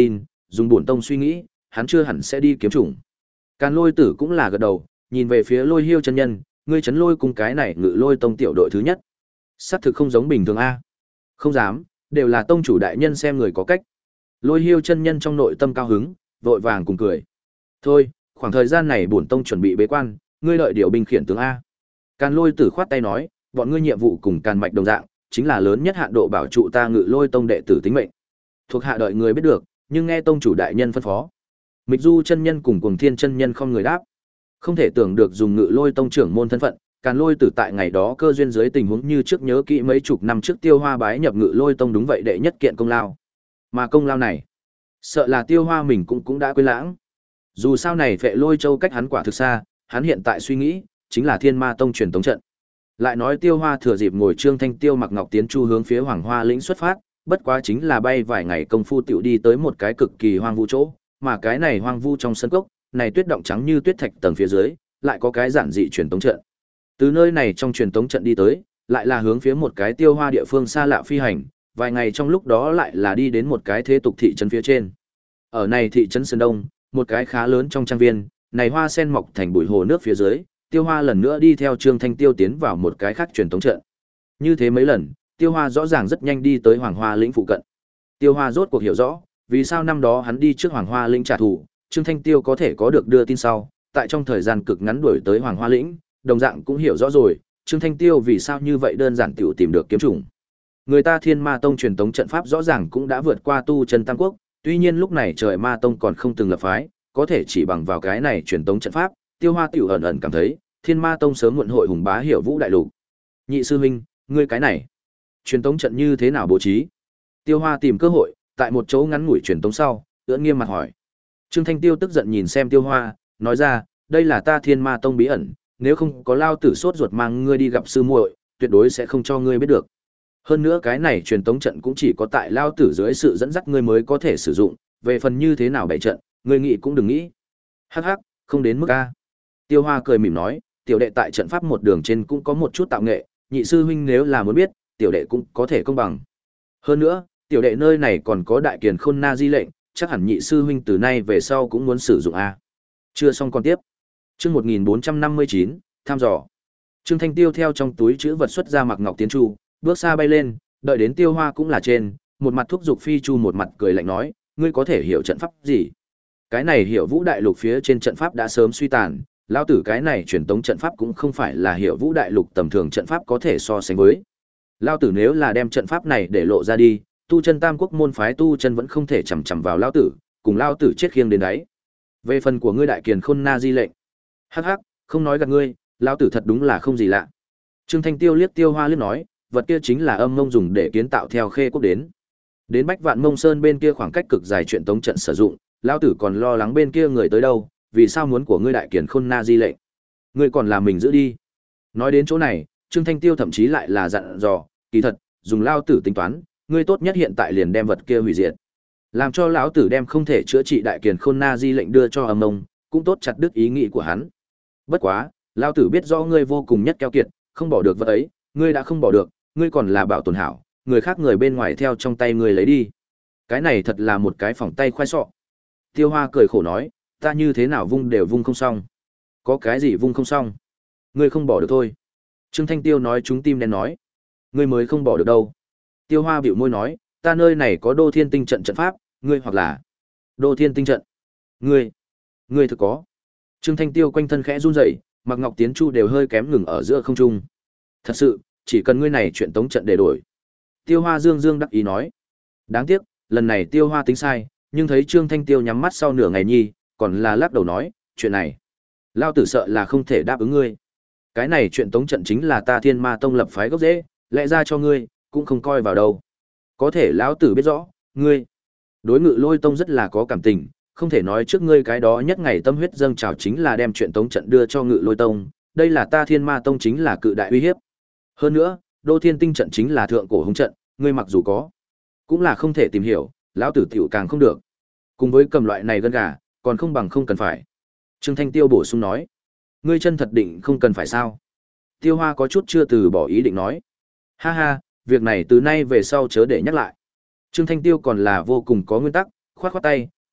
dùng bổn tông suy nghĩ, hắn chưa hẳn sẽ đi kiếm chủng. Càn Lôi Tử cũng là gật đầu, nhìn về phía Lôi Hiêu chân nhân, ngươi Chấn Lôi cung cái này Ngự Lôi tông tiểu đội thứ nhất. Sắc thực không giống bình thường a. Không dám, đều là tông chủ đại nhân xem người có cách. Lôi Hiêu chân nhân trong nội tâm cao hứng, vội vàng cùng cười. Thôi, khoảng thời gian này bổn tông chuẩn bị bế quan, ngươi đợi điều binh khiển tướng a. Càn Lôi Tử khoát tay nói, bọn ngươi nhiệm vụ cùng Càn Mạch đồng dạng, chính là lớn nhất hạn độ bảo trụ ta Ngự Lôi tông đệ tử tính mệnh. Thuộc hạ đợi người biết được, nhưng nghe tông chủ đại nhân phân phó. Mịch Du chân nhân cùng Cuồng Thiên chân nhân không người đáp. Không thể tưởng được dùng Ngự Lôi tông trưởng môn thân phận, Càn Lôi Tử tại ngày đó cơ duyên dưới tình huống như trước nhớ kỹ mấy chục năm trước Tiêu Hoa bái nhập Ngự Lôi tông đúng vậy đệ nhất kiện công lao. Mà công lao này, sợ là Tiêu Hoa mình cũng cũng đã quên lãng. Dù sao này Phệ Lôi Châu cách hắn quả thực xa, hắn hiện tại suy nghĩ chính là Thiên Ma tông truyền tống trận. Lại nói Tiêu Hoa thừa dịp ngồi Trương Thanh Tiêu mặc ngọc tiến chu hướng phía Hoàng Hoa lĩnh xuất phát, bất quá chính là bay vài ngày công phu tiểu đi tới một cái cực kỳ hoang vu chỗ, mà cái này hoang vu trong sân cốc, này tuyết động trắng như tuyết thạch tầng phía dưới, lại có cái giản dị truyền tống trận. Từ nơi này trong truyền tống trận đi tới, lại là hướng phía một cái Tiêu Hoa địa phương xa lạ phi hành, vài ngày trong lúc đó lại là đi đến một cái thế tục thị trấn phía trên. Ở này thị trấn Sơn Đông, một cái khá lớn trong trang viên, này hoa sen mọc thành bụi hồ nước phía dưới, Tiêu Hoa lần nữa đi theo Trương Thanh Tiêu tiến vào một cái khác truyền tống trận. Như thế mấy lần, Tiêu Hoa rõ ràng rất nhanh đi tới Hoàng Hoa lĩnh phụ cận. Tiêu Hoa rốt cuộc hiểu rõ, vì sao năm đó hắn đi trước Hoàng Hoa lĩnh trả thù, Trương Thanh Tiêu có thể có được đưa tin sau, tại trong thời gian cực ngắn đuổi tới Hoàng Hoa lĩnh, đồng dạng cũng hiểu rõ rồi, Trương Thanh Tiêu vì sao như vậy đơn giản tiểu tìm được kiếm chủng. Người ta Thiên Ma tông truyền tống trận pháp rõ ràng cũng đã vượt qua tu chân tam quốc, tuy nhiên lúc này trời Ma tông còn không từng lập phái, có thể chỉ bằng vào cái này truyền tống trận pháp, Tiêu Hoa tiểu ẩn ẩn cảm thấy, Thiên Ma tông sớm muộn hội hùng bá hiểu vũ đại lục. Nhị sư huynh, ngươi cái này, truyền tống trận như thế nào bố trí? Tiêu Hoa tìm cơ hội, tại một chỗ ngắn ngủi truyền tống sau, ưỡn nghiêm mặt hỏi. Trương Thanh Tiêu tức giận nhìn xem Tiêu Hoa, nói ra, đây là ta Thiên Ma tông bí ẩn, nếu không có lao tử sốt ruột mang ngươi đi gặp sư muội, tuyệt đối sẽ không cho ngươi biết được. Hơn nữa cái này truyền tống trận cũng chỉ có tại lao tử dưới sự dẫn dắt ngươi mới có thể sử dụng, về phần như thế nào bày trận, ngươi nghĩ cũng đừng nghĩ. Hắc hắc, không đến mức a. Tiêu Hoa cười mỉm nói, tiểu đệ tại trận pháp một đường trên cũng có một chút tạo nghệ, nhị sư huynh nếu là muốn biết, tiểu đệ cũng có thể công bằng. Hơn nữa, tiểu đệ nơi này còn có đại kiền khôn na di lệnh, chắc hẳn nhị sư huynh từ nay về sau cũng muốn sử dụng a. Chưa xong còn tiếp. Chương một nghìn bốn trăm năm mươi chín, thăm dò. Trương Thanh Tiêu theo trong túi trữ vật xuất ra mặc ngọc tiến chu, bước xa bay lên, đợi đến Tiêu Hoa cũng là trên, một mặt thúc giục phi chu một mặt cười lạnh nói, ngươi có thể hiểu trận pháp gì? Cái này hiểu vũ đại lục phía trên trận pháp đã sớm suy tàn, lão tử cái này truyền tống trận pháp cũng không phải là hiểu vũ đại lục tầm thường trận pháp có thể so sánh với. Lão tử nếu là đem trận pháp này để lộ ra đi, tu chân tam quốc môn phái tu chân vẫn không thể chầm chầm vào lão tử, cùng lão tử chết khiêng đến đấy. Về phần của ngươi đại kiền khôn na di lệnh, hắc hắc, không nói gạt ngươi, lão tử thật đúng là không gì lạ. Trương Thanh Tiêu liếc Tiêu Hoa liếc nói, vật kia chính là âm mông dùng để kiến tạo theo khê quốc đến. Đến Bách Vạn Mông Sơn bên kia khoảng cách cực dài truyền tống trận sử dụng, lão tử còn lo lắng bên kia người tới đâu, vì sao muốn của ngươi đại kiền khôn na di lệnh? Ngươi còn làm mình giữ đi. Nói đến chỗ này, Trương Thanh Tiêu thậm chí lại là dặn dò, kỳ thật, dùng lao tử tính toán, ngươi tốt nhất hiện tại liền đem vật kia hủy diệt. Làm cho lão tử đem không thể chữa trị đại kiền khôn na di lệnh đưa cho âm mông, cũng tốt chặt đứt ý nghĩ của hắn. Bất quá, lão tử biết rõ ngươi vô cùng nhất keo kiệt, không bỏ được vật ấy, ngươi đã không bỏ được, ngươi còn là bảo tồn hảo, người khác người bên ngoài theo trong tay ngươi lấy đi. Cái này thật là một cái phỏng tay khoai sọ. Tiêu Hoa cười khổ nói, ta như thế nào vung đều vung không xong. Có cái gì vung không xong? Ngươi không bỏ được thôi. Trương Thanh Tiêu nói trúng tim đen nói. Ngươi mới không bỏ được đâu. Tiêu Hoa bĩu môi nói, ta nơi này có Đô Thiên Tinh trận trận pháp, ngươi hoặc là Đô Thiên Tinh trận. Ngươi, ngươi thực có. Trương Thanh Tiêu quanh thân khẽ run rẩy, Mạc Ngọc Tiến Chu đều hơi kém ngừng ở giữa không trung. Thật sự, chỉ cần ngươi này chuyện tống trận để đổi. Tiêu Hoa dương dương đắc ý nói. Đáng tiếc, lần này Tiêu Hoa tính sai, nhưng thấy Trương Thanh Tiêu nhắm mắt sau nửa ngày nhi, còn là lắc đầu nói, chuyện này, lao tử sợ là không thể đáp ứng ngươi. Cái này chuyện tống trận chính là ta Thiên Ma tông lập phái gốc rễ, lẽ ra cho ngươi, cũng không coi vào đâu. Có thể lão tử biết rõ, ngươi đối Ngự Lôi tông rất là có cảm tình, không thể nói trước ngươi cái đó nhất ngày tâm huyết dâng trào chính là đem chuyện tống trận đưa cho Ngự Lôi tông, đây là ta Thiên Ma tông chính là cự đại uy hiếp. Hơn nữa, Đô Thiên Tinh trận chính là thượng cổ hung trận, ngươi mặc dù có, cũng là không thể tìm hiểu, lão tử tiểu càng không được. Cùng với cầm loại này gân gà, còn không bằng không cần phải. Trương Thanh Tiêu bổ sung nói, ngươi chân thật định không cần phải sao? Tiêu Hoa có chút chưa từ bỏ ý định nói, ha ha, việc này từ nay về sau chớ để nhắc lại. Trương Thanh Tiêu còn là vô cùng có nguyên tắc, khoát khoát tay,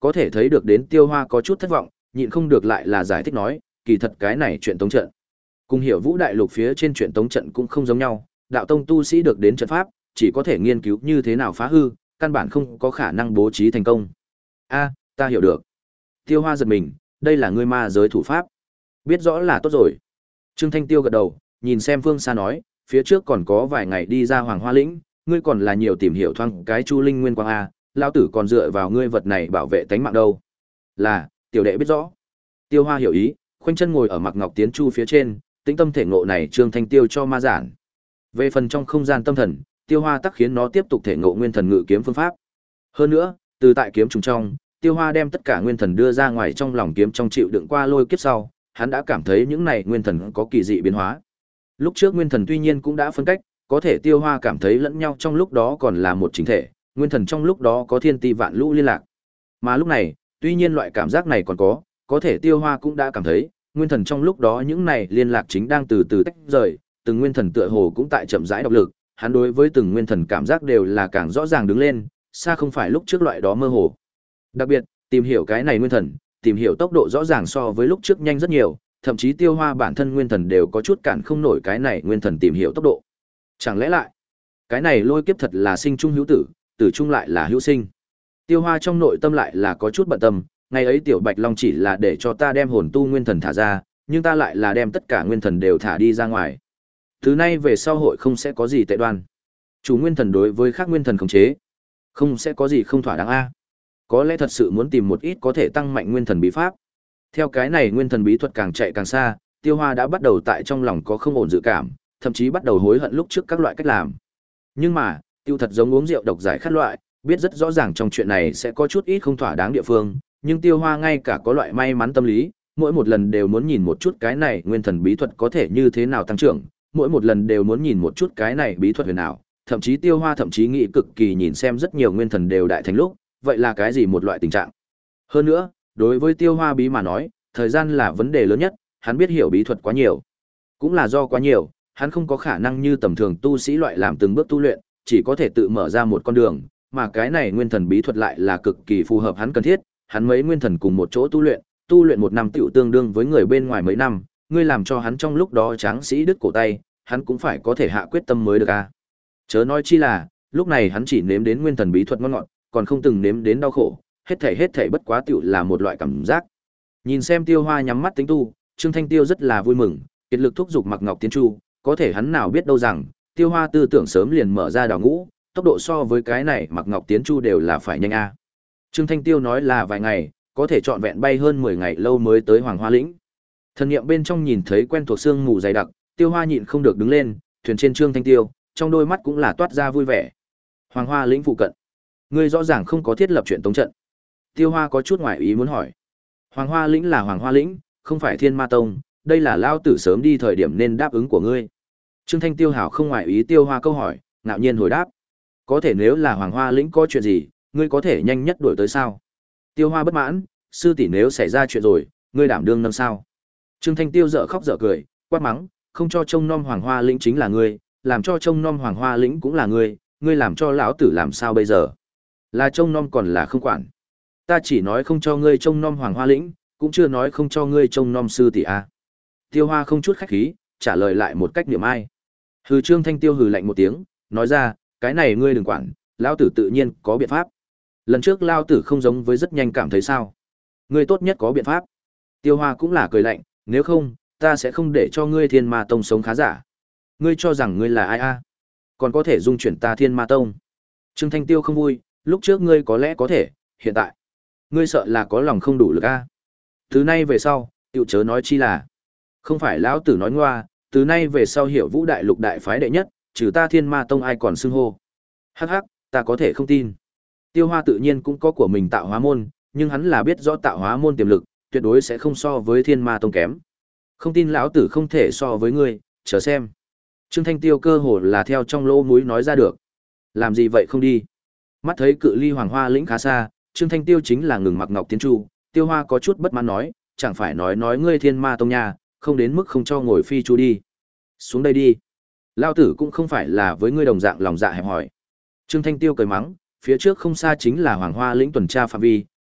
Có thể thấy được đến Tiêu Hoa có chút thất vọng, nhịn không được lại là giải thích nói, kỳ thật cái này chuyện tống trận. Cùng hiểu Vũ đại lục phía trên chuyện tống trận cũng không giống nhau, đạo tông tu sĩ được đến trận pháp, chỉ có thể nghiên cứu như thế nào phá hư, căn bản không có khả năng bố trí thành công. A, ta hiểu được. Tiêu Hoa giật mình, đây là ngươi ma giới thủ pháp. Biết rõ là tốt rồi. Trương Thanh Tiêu gật đầu, nhìn xem phương xa nói, phía trước còn có vài ngày đi ra Hoàng Hoa lĩnh, ngươi còn là nhiều tìm hiểu thoáng cái Chu Linh Nguyên Quang a, lão tử còn dựa vào ngươi vật này bảo vệ tánh mạng đâu. Là, tiểu đệ biết rõ. Tiêu Hoa hiểu ý, khoanh chân ngồi ở Mạc Ngọc Tiến Chu phía trên, tĩnh tâm thể ngộ này Trương Thanh Tiêu cho ma giản. Về phần trong không gian tâm thần, Tiêu Hoa tắc khiến nó tiếp tục thể ngộ nguyên thần ngự kiếm phương pháp. Hơn nữa, từ tại kiếm trùng trong, Tiêu Hoa đem tất cả nguyên thần đưa ra ngoài trong lòng kiếm trong chịu đựng qua lôi kiếp sau, hắn đã cảm thấy những này nguyên thần có kỳ dị biến hóa. Lúc trước nguyên thần tuy nhiên cũng đã phân cách, có thể Tiêu Hoa cảm thấy lẫn nhau trong lúc đó còn là một chính thể, nguyên thần trong lúc đó có thiên ti vạn lũ liên lạc. Mà lúc này, tuy nhiên loại cảm giác này còn có, có thể Tiêu Hoa cũng đã cảm thấy, nguyên thần trong lúc đó những này liên lạc chính đang từ từ tách rời, từng nguyên thần tựa hồ cũng tại chậm rãi độc lực, hắn đối với từng nguyên thần cảm giác đều là càng rõ ràng đứng lên, xa không phải lúc trước loại đó mơ hồ. Đặc biệt, tìm hiểu cái này nguyên thần, tìm hiểu tốc độ rõ ràng so với lúc trước nhanh rất nhiều, thậm chí Tiêu Hoa bản thân nguyên thần đều có chút cản không nổi cái này nguyên thần tìm hiểu tốc độ. Chẳng lẽ lại, cái này lôi kiếp thật là sinh trung hữu tử, tử trung lại là hữu sinh. Tiêu Hoa trong nội tâm lại là có chút bận tâm, ngày ấy Tiểu Bạch Long chỉ là để cho ta đem hồn tu nguyên thần thả ra, nhưng ta lại là đem tất cả nguyên thần đều thả đi ra ngoài. Từ nay về sau hội không sẽ có gì tệ đoan. Chủ nguyên thần đối với khác nguyên thần khống chế, không sẽ có gì không thỏa đáng a. Có lẽ thật sự muốn tìm một ít có thể tăng mạnh nguyên thần bí pháp. Theo cái này nguyên thần bí thuật càng chạy càng xa, Tiêu Hoa đã bắt đầu tại trong lòng có không ổn dự cảm, thậm chí bắt đầu hối hận lúc trước các loại cách làm. Nhưng mà, tiêu thật giống uống rượu độc giải khát loại, biết rất rõ ràng trong chuyện này sẽ có chút ít không thỏa đáng địa phương, nhưng Tiêu Hoa ngay cả có loại may mắn tâm lý, mỗi một lần đều muốn nhìn một chút cái này nguyên thần bí thuật có thể như thế nào tăng trưởng, mỗi một lần đều muốn nhìn một chút cái này bí thuật huyền nào, thậm chí Tiêu Hoa thậm chí nghĩ cực kỳ nhìn xem rất nhiều nguyên thần đều đại thành lúc, vậy là cái gì một loại tình trạng. Hơn nữa, đối với Tiêu Hoa bí mà nói, thời gian là vấn đề lớn nhất, hắn biết hiểu bí thuật quá nhiều. Cũng là do quá nhiều, hắn không có khả năng như tầm thường tu sĩ loại làm từng bước tu luyện, chỉ có thể tự mở ra một con đường, mà cái này nguyên thần bí thuật lại là cực kỳ phù hợp hắn cần thiết, hắn mấy nguyên thần cùng một chỗ tu luyện, tu luyện một năm tiểu tương đương với người bên ngoài mấy năm, ngươi làm cho hắn trong lúc đó tráng sĩ đứt cổ tay, hắn cũng phải có thể hạ quyết tâm mới được a. Chớ nói chi là, lúc này hắn chỉ nếm đến nguyên thần bí thuật ngon ngọt, còn không từng nếm đến đau khổ, hết thảy hết thảy bất quá tiểu là một loại cảm giác. Nhìn xem Tiêu Hoa nhắm mắt tính tu, Trương Thanh Tiêu rất là vui mừng, kiệt lực thúc giục Mạc Ngọc Tiến Chu, có thể hắn nào biết đâu rằng, Tiêu Hoa tư tưởng sớm liền mở ra đào ngũ, tốc độ so với cái này Mạc Ngọc Tiến Chu đều là phải nhanh a. Trương Thanh Tiêu nói là vài ngày, có thể trọn vẹn bay hơn mười ngày lâu mới tới Hoàng Hoa lĩnh. Thần niệm bên trong nhìn thấy quen thuộc sương mù dày đặc, Tiêu Hoa nhịn không được đứng lên, thuyền trên Trương Thanh Tiêu, trong đôi mắt cũng là toát ra vui vẻ. Hoàng Hoa lĩnh phụ cận, ngươi rõ ràng không có thiết lập chuyện tống trận. Tiêu Hoa có chút ngoài ý muốn hỏi. Hoàng Hoa lĩnh là Hoàng Hoa lĩnh, không phải Thiên Ma Tông, đây là lao tử sớm đi thời điểm nên đáp ứng của ngươi. Trương Thanh Tiêu hảo không ngoài ý Tiêu Hoa câu hỏi, ngạo nhiên hồi đáp. Có thể nếu là Hoàng Hoa lĩnh có chuyện gì, ngươi có thể nhanh nhất đuổi tới sao? Tiêu Hoa bất mãn, sư tỷ nếu xảy ra chuyện rồi, ngươi đảm đương nâng sao? Trương Thanh Tiêu dở khóc dở cười, quát mắng, không cho trông nom Hoàng Hoa lĩnh chính là ngươi, làm cho trông nom Hoàng Hoa lĩnh cũng là ngươi, ngươi làm cho lão tử làm sao bây giờ? Là trông nom còn là không quản? Ta chỉ nói không cho ngươi trông nom Hoàng Hoa lĩnh, cũng chưa nói không cho ngươi trông nom sư tỷ a. Tiêu Hoa không chút khách khí, trả lời lại một cách niệm ai. Hừ. Trương Thanh Tiêu hừ lạnh một tiếng, nói ra, cái này ngươi đừng quản, lão tử tự nhiên có biện pháp. Lần trước lão tử không giống với rất nhanh cảm thấy sao? Ngươi tốt nhất có biện pháp. Tiêu Hoa cũng là cười lạnh, nếu không, ta sẽ không để cho ngươi Thiên Ma Tông sống khá giả. Ngươi cho rằng ngươi là ai a? Còn có thể dung chuyển ta Thiên Ma Tông? Trương Thanh Tiêu không vui, lúc trước ngươi có lẽ có thể, hiện tại, ngươi sợ là có lòng không đủ lực a. Từ nay về sau, tiểu chớ nói chi là, không phải lão tử nói ngoa, từ nay về sau Hiểu Vũ đại lục đại phái đệ nhất, trừ ta Thiên Ma Tông ai còn xưng hô. Hắc hắc, ta có thể không tin. Tiêu Hoa tự nhiên cũng có của mình tạo hóa môn, nhưng hắn là biết rõ tạo hóa môn tiềm lực, tuyệt đối sẽ không so với Thiên Ma Tông kém. Không tin lão tử không thể so với ngươi, chờ xem. Trương Thanh Tiêu cơ hồ là theo trong lỗ mũi nói ra được. Làm gì vậy không đi? Mắt thấy cự ly Hoàng Hoa lĩnh khá xa, Trương Thanh Tiêu chính là ngừng Mạc Ngọc Tiến Chu, Tiêu Hoa có chút bất mãn nói, chẳng phải nói nói ngươi Thiên Ma Tông nha, không đến mức không cho ngồi phi chu đi. Xuống đây đi. Lão tử cũng không phải là với ngươi đồng dạng lòng dạ hẹp hỏi. Trương Thanh Tiêu cười mắng, phía trước không xa chính là Hoàng Hoa lĩnh tuần tra phạm vi,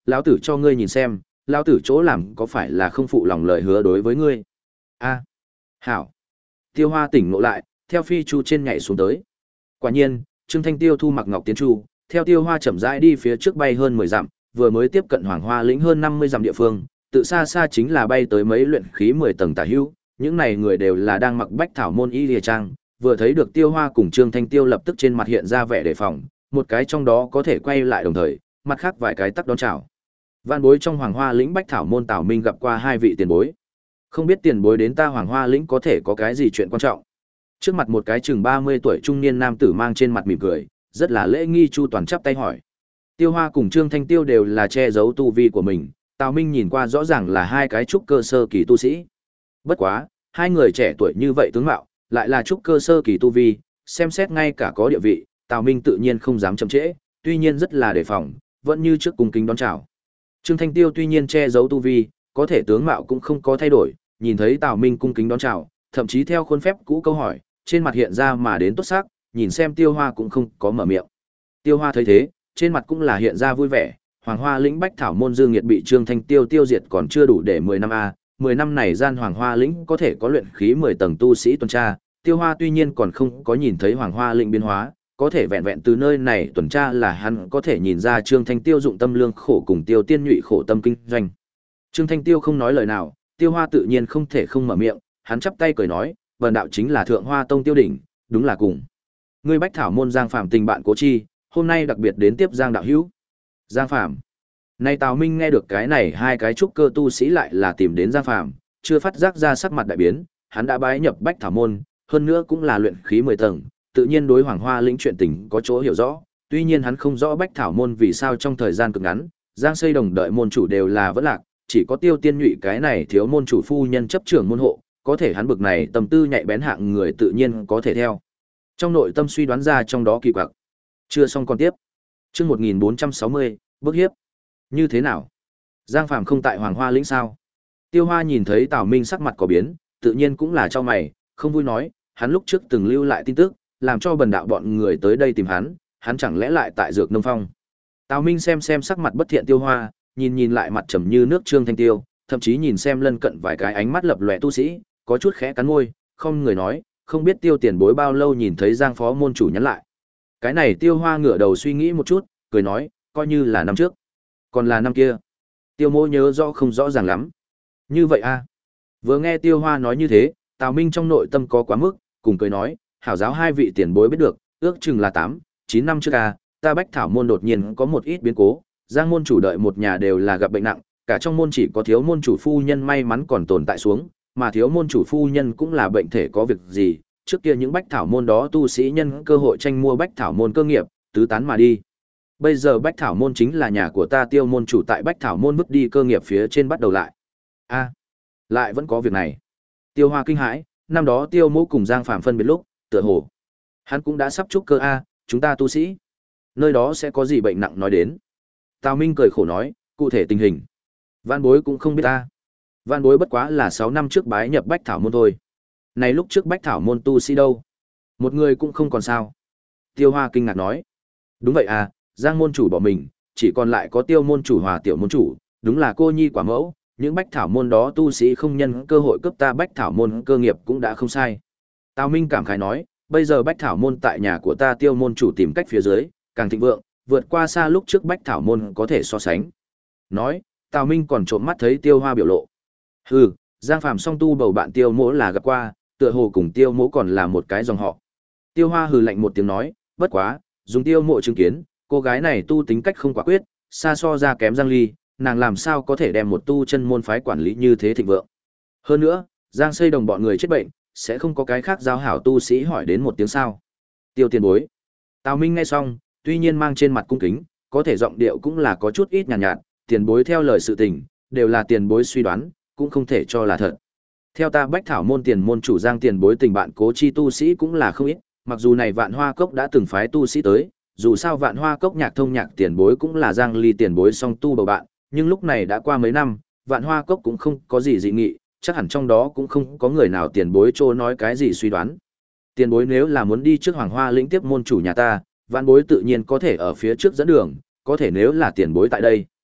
lão tử cho ngươi nhìn xem, lão tử chỗ làm có phải là không phụ lòng lời hứa đối với ngươi. A, hảo. Tiêu Hoa tỉnh ngộ lại, theo phi chu trên nhảy xuống tới. Quả nhiên, Trương Thanh Tiêu thu mặc ngọc tiến chu, theo Tiêu Hoa chậm rãi đi phía trước bay hơn mười dặm, vừa mới tiếp cận Hoàng Hoa lĩnh hơn năm mươi dặm địa phương, tự xa xa chính là bay tới mấy luyện khí mười tầng tả hữu, những này người đều là đang mặc bách thảo môn y lìa trang, vừa thấy được Tiêu Hoa cùng Trương Thanh Tiêu lập tức trên mặt hiện ra vẻ đề phòng, một cái trong đó có thể quay lại đồng thời, mặt khác vài cái tắc đón chào. Vạn bối trong Hoàng Hoa lĩnh bách thảo môn Tào Minh gặp qua hai vị tiền bối. Không biết tiền bối đến ta Hoàng Hoa lĩnh có thể có cái gì chuyện quan trọng. Trước mặt một cái chừng ba mươi tuổi trung niên nam tử mang trên mặt mỉm cười, rất là lễ nghi chu toàn chắp tay hỏi. Tiêu Hoa cùng Trương Thanh Tiêu đều là che giấu tu vi của mình, Tào Minh nhìn qua rõ ràng là hai cái trúc cơ sơ kỳ tu sĩ. Bất quá, hai người trẻ tuổi như vậy tướng mạo, lại là trúc cơ sơ kỳ tu vi, xem xét ngay cả có địa vị, Tào Minh tự nhiên không dám chậm trễ, tuy nhiên rất là đề phòng, vẫn như trước cung kính đón chào. Trương Thanh Tiêu tuy nhiên che giấu tu vi, có thể tướng mạo cũng không có thay đổi, nhìn thấy Tào Minh cung kính đón chào, thậm chí theo khuôn phép cũ câu hỏi, trên mặt hiện ra mà đến tốt sắc, nhìn xem Tiêu Hoa cũng không có mở miệng. Tiêu Hoa thấy thế, trên mặt cũng là hiện ra vui vẻ, Hoàng Hoa lĩnh bách thảo môn Dương Nghiệt bị Trương Thanh Tiêu tiêu diệt còn chưa đủ để mười năm a, mười năm này gian Hoàng Hoa lĩnh có thể có luyện khí mười tầng tu sĩ tuần tra, Tiêu Hoa tuy nhiên còn không có nhìn thấy Hoàng Hoa lĩnh biến hóa, có thể vẹn vẹn từ nơi này tuần tra là hắn có thể nhìn ra Trương Thanh Tiêu dụng tâm lương khổ cùng Tiêu Tiên Nhụy khổ tâm kinh doanh. Trương Thanh Tiêu không nói lời nào, Tiêu Hoa tự nhiên không thể không mở miệng, hắn chắp tay cười nói, "Vân đạo chính là Thượng Hoa Tông Tiêu đỉnh, đúng là cùng ngươi bách thảo môn Giang Phàm tình bạn cố chi, hôm nay đặc biệt đến tiếp Giang đạo hữu." Giang Phàm. Nay Tào Minh nghe được cái này hai cái trúc cơ tu sĩ lại là tìm đến Giang Phàm, chưa phát giác ra sắc mặt đại biến, hắn đã bái nhập bách thảo môn, hơn nữa cũng là luyện khí mười tầng, tự nhiên đối Hoàng Hoa lĩnh chuyện tình có chỗ hiểu rõ, tuy nhiên hắn không rõ bách thảo môn vì sao trong thời gian cực ngắn, Giang Xây Đồng đợi môn chủ đều là vẫn lạc, chỉ có Tiêu Tiên Nhụy cái này thiếu môn chủ phu nhân chấp trưởng môn hộ, có thể hắn bực này tâm tư nhạy bén hạng người tự nhiên có thể theo. Trong nội tâm suy đoán ra trong đó kỳ quặc. Chưa xong còn tiếp. Chương một nghìn bốn trăm sáu mươi, bức hiếp. Như thế nào? Giang Phàm không tại Hoàng Hoa lĩnh sao? Tiêu Hoa nhìn thấy Tào Minh sắc mặt có biến, tự nhiên cũng là cho mày, không vui nói, hắn lúc trước từng lưu lại tin tức, làm cho bần đạo bọn người tới đây tìm hắn, hắn chẳng lẽ lại tại Dược Nông Phong. Tào Minh xem xem sắc mặt bất thiện Tiêu Hoa, nhìn nhìn lại mặt trầm như nước Trương Thanh Tiêu, thậm chí nhìn xem lân cận vài cái ánh mắt lập lòe tu sĩ, có chút khẽ cắn môi, không người nói, không biết Tiêu tiền bối bao lâu nhìn thấy Giang phó môn chủ nhắn lại. Cái này Tiêu Hoa ngửa đầu suy nghĩ một chút, cười nói, coi như là năm trước. Còn là năm kia. Tiêu Mỗ nhớ rõ không rõ ràng lắm. Như vậy a. Vừa nghe Tiêu Hoa nói như thế, Tào Minh trong nội tâm có quá mức, cùng cười nói, hảo giáo hai vị tiền bối biết được, ước chừng là tám, chín năm trước a, ta bách thảo môn đột nhiên có một ít biến cố, Giang môn chủ đợi một nhà đều là gặp bệnh nặng, cả trong môn chỉ có thiếu môn chủ phu nhân may mắn còn tồn tại xuống, mà thiếu môn chủ phu nhân cũng là bệnh thể có việc gì, trước kia những bách thảo môn đó tu sĩ nhân cơ hội tranh mua bách thảo môn cơ nghiệp, tứ tán mà đi. Bây giờ bách thảo môn chính là nhà của ta Tiêu môn chủ tại bách thảo môn vứt đi cơ nghiệp phía trên bắt đầu lại. A, lại vẫn có việc này. Tiêu Hoa kinh hãi, năm đó Tiêu Mỗ cùng Giang Phàm phân biệt lúc, tựa hồ hắn cũng đã sắp trúc cơ a, chúng ta tu sĩ, nơi đó sẽ có gì bệnh nặng nói đến. Tào Minh cười khổ nói, cụ thể tình hình, Vạn bối cũng không biết ta. Vạn bối bất quá là sáu năm trước bái nhập bách thảo môn thôi. Này lúc trước bách thảo môn tu sĩ đâu? Một người cũng không còn sao. Tiêu Hoa kinh ngạc nói, đúng vậy à, Giang môn chủ bỏ mình, chỉ còn lại có Tiêu môn chủ hòa tiểu môn chủ, đúng là cô nhi quả mẫu, những bách thảo môn đó tu sĩ không nhân cơ hội cướp ta bách thảo môn cơ nghiệp cũng đã không sai. Tào Minh cảm khái nói, bây giờ bách thảo môn tại nhà của ta Tiêu môn chủ tìm cách phía dưới, càng thịnh vượng, vượt qua xa lúc trước bách thảo môn có thể so sánh. Nói, Tào Minh còn trộm mắt thấy Tiêu Hoa biểu lộ. Hừ, Giang Phàm song tu bầu bạn Tiêu Mỗ là gặp qua, tựa hồ cùng Tiêu Mỗ còn là một cái dòng họ. Tiêu Hoa hừ lạnh một tiếng nói, bất quá, dùng Tiêu Mộ chứng kiến, cô gái này tu tính cách không quả quyết, xa so ra kém Giang Ly, nàng làm sao có thể đem một tu chân môn phái quản lý như thế thịnh vượng. Hơn nữa, Giang Xây Đồng bọn người chết bệnh, sẽ không có cái khác giao hảo tu sĩ hỏi đến một tiếng sao. Tiêu tiền bối. Tào Minh nghe xong, tuy nhiên mang trên mặt cung kính, có thể giọng điệu cũng là có chút ít nhàn nhạt, nhạt, tiền bối theo lời sự tình, đều là tiền bối suy đoán, cũng không thể cho là thật. Theo ta bách thảo môn tiền môn chủ Giang tiền bối tình bạn cố chi tu sĩ cũng là không ít, mặc dù này vạn hoa cốc đã từng phái tu sĩ tới, dù sao vạn hoa cốc nhạc thông nhạc tiền bối cũng là Giang Ly tiền bối song tu bầu bạn, nhưng lúc này đã qua mấy năm, vạn hoa cốc cũng không có gì dị nghị, chắc hẳn trong đó cũng không có người nào tiền bối trô nói cái gì suy đoán. Tiền bối nếu là muốn đi trước Hoàng Hoa lĩnh tiếp môn chủ nhà ta, vạn bối tự nhiên có thể ở phía trước dẫn đường, có thể nếu là tiền bối tại đây.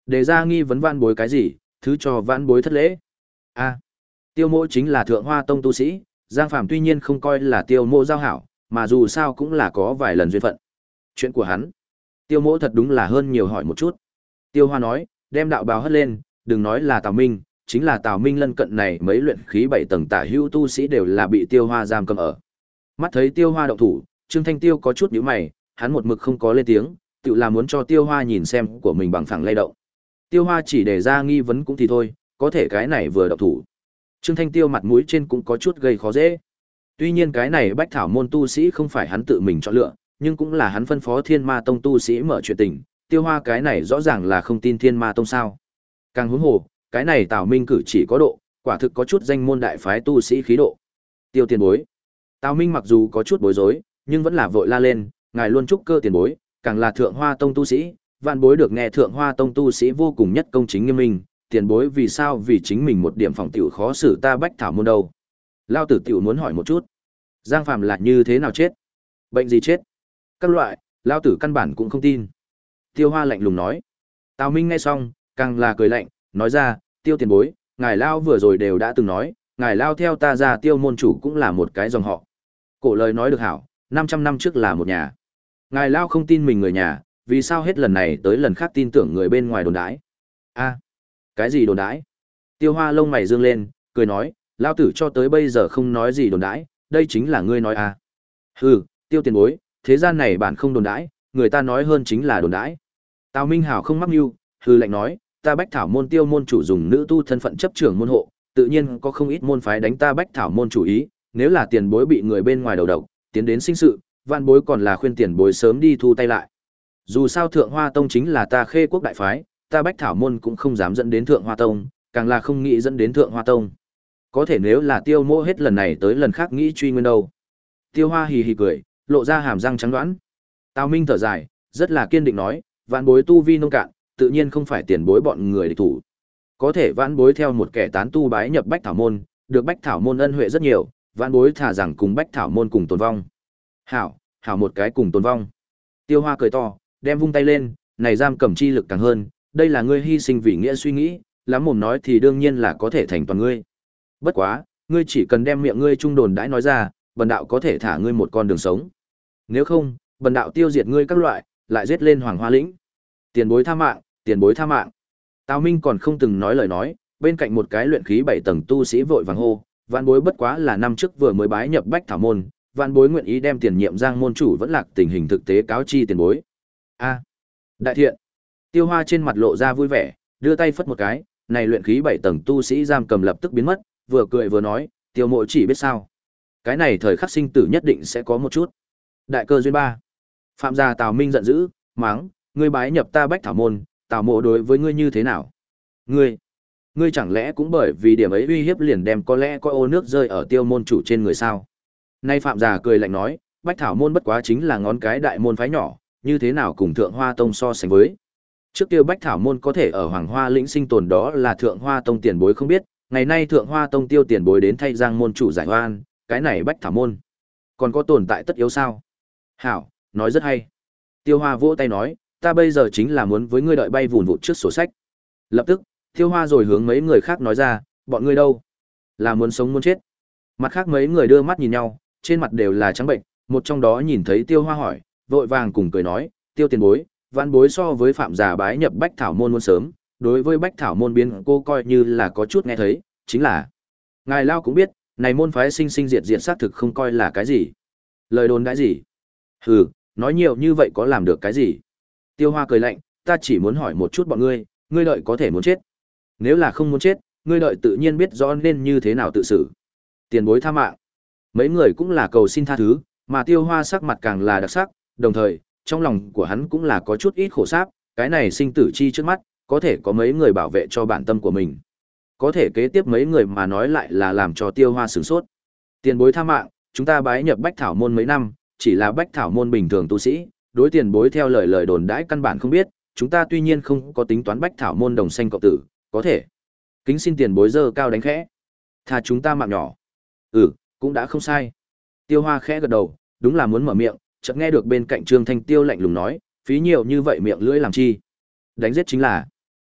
Đề ra nghi vấn vãn bối cái gì, thứ cho vãn bối thất lễ. A, Tiêu Mỗ chính là Thượng Hoa Tông tu sĩ, Giang Phàm tuy nhiên không coi là Tiêu Mỗ giao hảo, mà dù sao cũng là có vài lần duyên phận. Chuyện của hắn, Tiêu Mỗ thật đúng là hơn nhiều hỏi một chút. Tiêu Hoa nói, đem đạo bào hất lên, đừng nói là Tào Minh, chính là Tào Minh lân cận này mấy luyện khí bảy tầng tả hữu tu sĩ đều là bị Tiêu Hoa giam cầm ở. Mắt thấy Tiêu Hoa động thủ, Trương Thanh Tiêu có chút nhíu mày, hắn một mực không có lên tiếng, tự là muốn cho Tiêu Hoa nhìn xem của mình bằng phẳng lay động. Tiêu Hoa chỉ để ra nghi vấn cũng thì thôi, có thể cái này vừa động thủ. Trương Thanh Tiêu mặt mũi trên cũng có chút gây khó dễ. Tuy nhiên cái này Bách Thảo môn tu sĩ không phải hắn tự mình chọn lựa, nhưng cũng là hắn phân phó Thiên Ma Tông tu sĩ mở chuyện tình, Tiêu Hoa cái này rõ ràng là không tin Thiên Ma Tông sao? Càng huống hồ, cái này Tào Minh cử chỉ có độ, quả thực có chút danh môn đại phái tu sĩ khí độ. Tiêu tiền bối. Tào Minh mặc dù có chút bối rối, nhưng vẫn là vội la lên, ngài luôn chúc cơ tiền bối, càng là Thượng Hoa Tông tu sĩ, vạn bối được nghe Thượng Hoa Tông tu sĩ vô cùng nhất công chính nghiêm minh, tiền bối vì sao vì chính mình một điểm phòng tiểu khó xử ta Bách Thảo môn đâu? Lao tử tiểu muốn hỏi một chút, Giang Phàm là như thế nào chết? Bệnh gì chết? Các loại, lao tử căn bản cũng không tin. Tiêu Hoa lạnh lùng nói. Tào Minh nghe xong, càng là cười lạnh, nói ra, Tiêu tiền bối, ngài lao vừa rồi đều đã từng nói, ngài lao theo ta ra Tiêu môn chủ cũng là một cái dòng họ. Cổ lời nói được hảo, năm trăm năm trước là một nhà. Ngài lao không tin mình người nhà, vì sao hết lần này tới lần khác tin tưởng người bên ngoài đồn đãi? A, cái gì đồn đãi? Tiêu Hoa lông mày dương lên, cười nói, lao tử cho tới bây giờ không nói gì đồn đãi, đây chính là ngươi nói à? Hừ, Tiêu tiền bối, thế gian này bạn không đồn đãi, người ta nói hơn chính là đồn đãi. Tào Minh Hảo không mắc mưu, hừ lạnh nói, ta Bách Thảo môn Tiêu môn chủ dùng nữ tu thân phận chấp trưởng môn hộ, tự nhiên có không ít môn phái đánh ta Bách Thảo môn chủ ý, nếu là tiền bối bị người bên ngoài đầu độc, tiến đến sinh sự, vạn bối còn là khuyên tiền bối sớm đi thu tay lại. Dù sao Thượng Hoa Tông chính là ta Khê Quốc đại phái, ta Bách Thảo môn cũng không dám dẫn đến Thượng Hoa Tông, càng là không nghĩ dẫn đến Thượng Hoa Tông. Có thể nếu là Tiêu Mỗ hết lần này tới lần khác nghĩ truy nguyên đâu. Tiêu Hoa hì hì cười, lộ ra hàm răng trắng đoán. Tào Minh thở dài, rất là kiên định nói, vạn bối tu vi nông cạn, tự nhiên không phải tiền bối bọn người địch thủ. Có thể vạn bối theo một kẻ tán tu bái nhập Bách Thảo môn, được Bách Thảo môn ân huệ rất nhiều, vạn bối thà rằng cùng Bách Thảo môn cùng tồn vong. Hảo, hảo một cái cùng tồn vong. Tiêu Hoa cười to, đem vung tay lên, này giam cầm chi lực càng hơn, đây là ngươi hy sinh vì nghĩa suy nghĩ, lắm mồm nói thì đương nhiên là có thể thành toàn ngươi. Bất quá, ngươi chỉ cần đem miệng ngươi trung đồn đãi nói ra, bần đạo có thể thả ngươi một con đường sống. Nếu không, bần đạo tiêu diệt ngươi các loại, lại giết lên Hoàng Hoa lĩnh. Tiền bối tha mạng, tiền bối tha mạng. Tào Minh còn không từng nói lời nói, bên cạnh một cái luyện khí bảy tầng tu sĩ vội vàng hô, vạn bối bất quá là năm trước vừa mới bái nhập Bách Thảo môn, vạn bối nguyện ý đem tiền nhiệm Giang môn chủ vẫn lạc tình hình thực tế cáo chi tiền bối. A, đại thiện. Tiêu Hoa trên mặt lộ ra vui vẻ, đưa tay phất một cái, này luyện khí bảy tầng tu sĩ giam cầm lập tức biến mất, vừa cười vừa nói, Tiêu Mộ chỉ biết sao, cái này thời khắc sinh tử nhất định sẽ có một chút. Đại cơ duyên ba. Phạm gia Tào Minh giận dữ, mắng, ngươi bái nhập ta Bách Thảo môn, Tào Mộ đối với ngươi như thế nào? Ngươi, ngươi chẳng lẽ cũng bởi vì điểm ấy uy hiếp liền đem có lẽ có ô nước rơi ở Tiêu môn chủ trên người sao? Nay Phạm gia cười lạnh nói, Bách Thảo môn bất quá chính là ngón cái đại môn phái nhỏ, như thế nào cùng Thượng Hoa Tông so sánh với? Trước kia Bách Thảo môn có thể ở Hoàng Hoa lĩnh sinh tồn đó là Thượng Hoa Tông tiền bối không biết, ngày nay Thượng Hoa Tông Tiêu tiền bối đến thay Giang môn chủ giải oan, cái này Bách Thảo môn còn có tồn tại tất yếu sao? Hảo, nói rất hay. Tiêu Hoa vỗ tay nói, ta bây giờ chính là muốn với ngươi đợi bay vụn vụt trước sổ sách. Lập tức, Tiêu Hoa rồi hướng mấy người khác nói ra, bọn ngươi đâu? Là muốn sống muốn chết. Mặt khác mấy người đưa mắt nhìn nhau, trên mặt đều là trắng bệnh, một trong đó nhìn thấy Tiêu Hoa hỏi, vội vàng cùng cười nói, Tiêu tiền bối, vạn bối so với phạm giả bái nhập Bách Thảo môn muốn sớm, đối với Bách Thảo môn biến cô coi như là có chút nghe thấy, chính là ngài lao cũng biết, này môn phái sinh sinh diệt diệt xác thực không coi là cái gì. Lời đồn đãi gì? Hừ, nói nhiều như vậy có làm được cái gì? Tiêu Hoa cười lạnh, ta chỉ muốn hỏi một chút bọn ngươi, ngươi đợi có thể muốn chết. Nếu là không muốn chết, ngươi đợi tự nhiên biết rõ nên như thế nào tự xử. Tiền bối tha mạng. Mấy người cũng là cầu xin tha thứ, mà Tiêu Hoa sắc mặt càng là đặc sắc, đồng thời, trong lòng của hắn cũng là có chút ít khổ sáp, cái này sinh tử chi trước mắt, có thể có mấy người bảo vệ cho bản tâm của mình. Có thể kế tiếp mấy người mà nói lại là làm cho Tiêu Hoa sửng sốt. Tiền bối tha mạng, chúng ta bái nhập Bách Thảo môn mấy năm, chỉ là Bách Thảo môn bình thường tu sĩ, đối tiền bối theo lời lời đồn đãi căn bản không biết, chúng ta tuy nhiên không có tính toán Bách Thảo môn đồng sanh cộng tử, có thể kính xin tiền bối dơ cao đánh khẽ, tha chúng ta mạng nhỏ. Ừ, cũng đã không sai. Tiêu Hoa khẽ gật đầu, đúng là muốn mở miệng, chợt nghe được bên cạnh Trương Thanh Tiêu lạnh lùng nói, phí nhiều như vậy miệng lưỡi làm chi? Đánh giết chính là.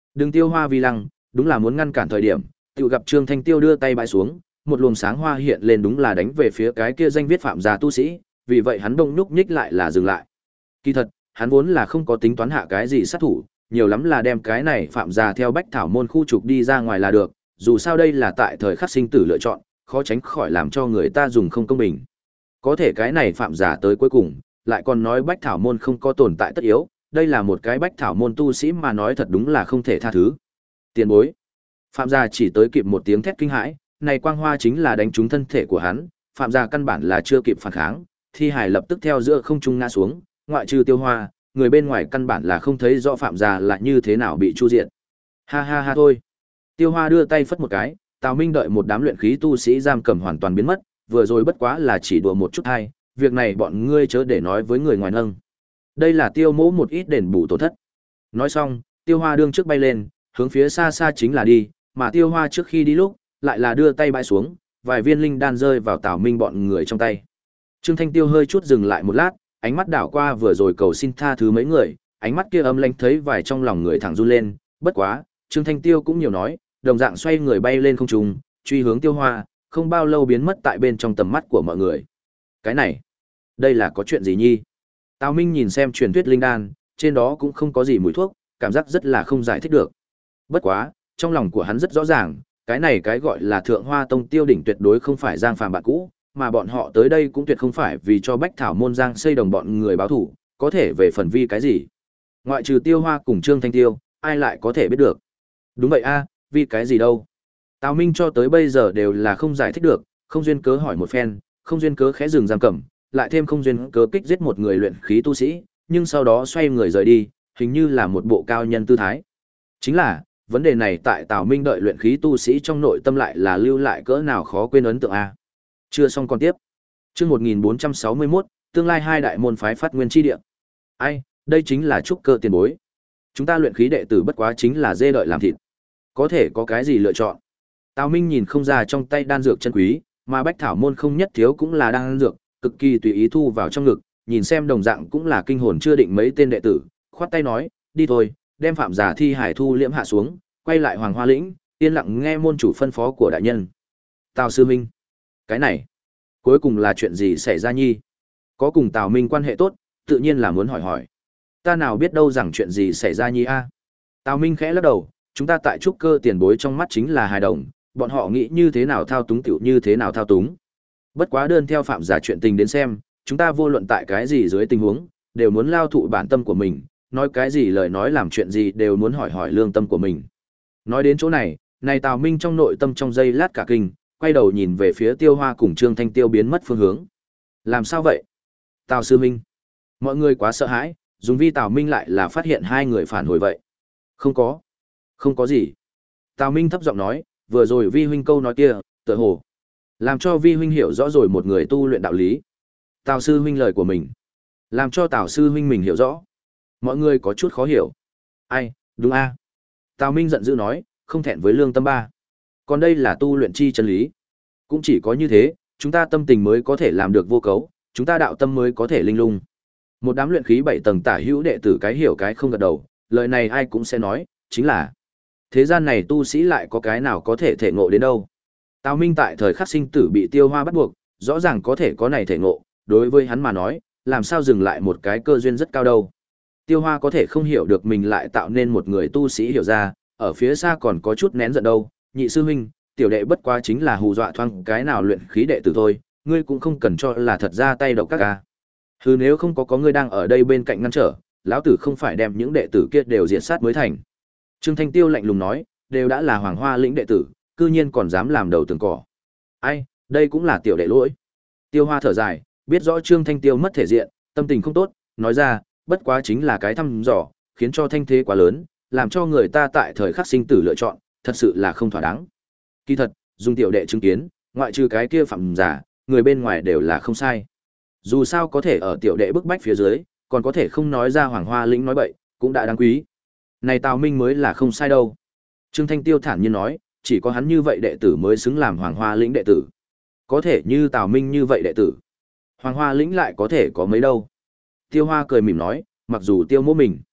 Đừng Tiêu Hoa vi lăng, đúng là muốn ngăn cản thời điểm, tự gặp Trương Thanh Tiêu đưa tay bãi xuống, một luồng sáng hoa hiện lên đúng là đánh về phía cái kia danh viết phạm gia tu sĩ, vì vậy hắn đông nhúc nhích lại là dừng lại. Kỳ thật, hắn vốn là không có tính toán hạ cái gì sát thủ, nhiều lắm là đem cái này phạm gia theo Bách Thảo môn khu trục đi ra ngoài là được, dù sao đây là tại thời khắc sinh tử lựa chọn, khó tránh khỏi làm cho người ta dùng không công bình. Có thể cái này phạm giả tới cuối cùng, lại còn nói Bách Thảo môn không có tồn tại tất yếu, đây là một cái Bách Thảo môn tu sĩ mà nói thật đúng là không thể tha thứ. Tiền bối. Phạm gia chỉ tới kịp một tiếng thét kinh hãi, này quang hoa chính là đánh trúng thân thể của hắn, phạm gia căn bản là chưa kịp phản kháng, thi hài lập tức theo giữa không trung ngã xuống, ngoại trừ Tiêu Hoa, người bên ngoài căn bản là không thấy rõ phạm gia là như thế nào bị chu diệt. Ha ha ha thôi. Tiêu Hoa đưa tay phất một cái, Tào Minh đợi một đám luyện khí tu sĩ giam cầm hoàn toàn biến mất, vừa rồi bất quá là chỉ đùa một chút hay, việc này bọn ngươi chớ để nói với người ngoài nâng. Đây là Tiêu Mỗ một ít đền bù tổn thất. Nói xong, Tiêu Hoa đương trước bay lên, hướng phía xa xa chính là đi, mà Tiêu Hoa trước khi đi lúc, lại là đưa tay bãi xuống, vài viên linh đan rơi vào Tào Minh bọn người trong tay. Trương Thanh Tiêu hơi chút dừng lại một lát, ánh mắt đảo qua vừa rồi cầu xin tha thứ mấy người, ánh mắt kia ấm lãnh thấy vài trong lòng người thẳng run lên, bất quá, Trương Thanh Tiêu cũng nhiều nói, đồng dạng xoay người bay lên không trung, truy hướng Tiêu Hoa, không bao lâu biến mất tại bên trong tầm mắt của mọi người. Cái này, đây là có chuyện gì nhi? Tào Minh nhìn xem truyền thuyết linh đan, trên đó cũng không có gì mùi thuốc, cảm giác rất là không giải thích được. Bất quá, trong lòng của hắn rất rõ ràng, cái này cái gọi là Thượng Hoa Tông Tiêu đỉnh tuyệt đối không phải Giang Phàm bạn cũ, mà bọn họ tới đây cũng tuyệt không phải vì cho Bách Thảo môn Giang xây đồng bọn người báo thủ, có thể về phần vi cái gì? Ngoại trừ Tiêu Hoa cùng Trương Thanh Tiêu, ai lại có thể biết được? Đúng vậy a, vì cái gì đâu? Tào Minh cho tới bây giờ đều là không giải thích được, không duyên cớ hỏi một phen, không duyên cớ khẽ dừng giam cầm, lại thêm không duyên cớ kích giết một người luyện khí tu sĩ, nhưng sau đó xoay người rời đi, hình như là một bộ cao nhân tư thái. Chính là, vấn đề này tại Tào Minh đợi luyện khí tu sĩ trong nội tâm lại là lưu lại cỡ nào khó quên ấn tượng a. Chưa xong còn tiếp. Chương một nghìn bốn trăm sáu mươi mốt, tương lai hai đại môn phái phát nguyên chi địa. Ai, đây chính là trúc cơ tiền bối. Chúng ta luyện khí đệ tử bất quá chính là dê đợi làm thịt. Có thể có cái gì lựa chọn? Tào Minh nhìn không ra trong tay đan dược chân quý, mà Bách Thảo môn không nhất thiếu cũng là đan dược, cực kỳ tùy ý thu vào trong ngực, nhìn xem đồng dạng cũng là kinh hồn chưa định mấy tên đệ tử, khoát tay nói, đi thôi, đem phạm giả thi hải thu liễm hạ xuống, quay lại Hoàng Hoa lĩnh, yên lặng nghe môn chủ phân phó của đại nhân. Tào sư minh, cái này, cuối cùng là chuyện gì xảy ra nhi? Có cùng Tào Minh quan hệ tốt, tự nhiên là muốn hỏi hỏi. Ta nào biết đâu rằng chuyện gì xảy ra nhi a? Tào Minh khẽ lắc đầu, chúng ta tại trúc cơ tiền bối trong mắt chính là hài đồng, bọn họ nghĩ như thế nào thao túng tiểu như thế nào thao túng. Bất quá đơn theo phạm giả chuyện tình đến xem, chúng ta vô luận tại cái gì dưới tình huống, đều muốn lao thụ bản tâm của mình, nói cái gì lời nói làm chuyện gì đều muốn hỏi hỏi lương tâm của mình. Nói đến chỗ này, này Tào Minh trong nội tâm trong giây lát cả kinh, quay đầu nhìn về phía Tiêu Hoa cùng Trương Thanh Tiêu biến mất phương hướng. Làm sao vậy? Tào sư minh. Mọi người quá sợ hãi, dùng vi Tào Minh lại là phát hiện hai người phản hồi vậy. Không có. Không có gì. Tào Minh thấp giọng nói, vừa rồi vi huynh câu nói kia, tựa hồ làm cho vi huynh hiểu rõ rồi một người tu luyện đạo lý. Tào sư huynh lời của mình, làm cho Tào sư huynh mình hiểu rõ. Mọi người có chút khó hiểu. Ai, đúng a. Tào Minh giận dữ nói, không thẹn với lương tâm ba. Còn đây là tu luyện chi chân lý. Cũng chỉ có như thế, chúng ta tâm tình mới có thể làm được vô cấu, chúng ta đạo tâm mới có thể linh lung. Một đám luyện khí bảy tầng tả hữu đệ tử cái hiểu cái không gật đầu, lời này ai cũng sẽ nói, chính là thế gian này tu sĩ lại có cái nào có thể thể ngộ đến đâu. Tào Minh tại thời khắc sinh tử bị Tiêu Hoa bắt buộc, rõ ràng có thể có này thể ngộ, đối với hắn mà nói, làm sao dừng lại một cái cơ duyên rất cao đâu. Tiêu Hoa có thể không hiểu được mình lại tạo nên một người tu sĩ hiểu ra, ở phía xa còn có chút nén giận đâu. Nhị sư huynh, tiểu đệ bất quá chính là hù dọa thoáng cái nào luyện khí đệ tử thôi, ngươi cũng không cần cho là thật ra tay độc các ca. Hừ, nếu không có có ngươi đang ở đây bên cạnh ngăn trở, lão tử không phải đem những đệ tử kia đều diệt sát mới thành. Trương Thanh Tiêu lạnh lùng nói, đều đã là Hoàng Hoa lĩnh đệ tử, cư nhiên còn dám làm đầu tường cỏ. Ai, đây cũng là tiểu đệ lỗi. Tiêu Hoa thở dài, biết rõ Trương Thanh Tiêu mất thể diện, tâm tình không tốt, nói ra, bất quá chính là cái thăm dò, khiến cho thanh thế quá lớn, làm cho người ta tại thời khắc sinh tử lựa chọn, thật sự là không thỏa đáng. Kỳ thật, dùng tiểu đệ chứng kiến, ngoại trừ cái kia phạm giả, người bên ngoài đều là không sai. Dù sao có thể ở tiểu đệ bức bách phía dưới, còn có thể không nói ra Hoàng Hoa lĩnh nói bậy, cũng đã đáng quý. Này Tào Minh mới là không sai đâu. Trương Thanh Tiêu thản nhiên nói, chỉ có hắn như vậy đệ tử mới xứng làm Hoàng Hoa lĩnh đệ tử. Có thể như Tào Minh như vậy đệ tử, Hoàng Hoa lĩnh lại có thể có mấy đâu. Tiêu Hoa cười mỉm nói, mặc dù Tiêu mỗ mình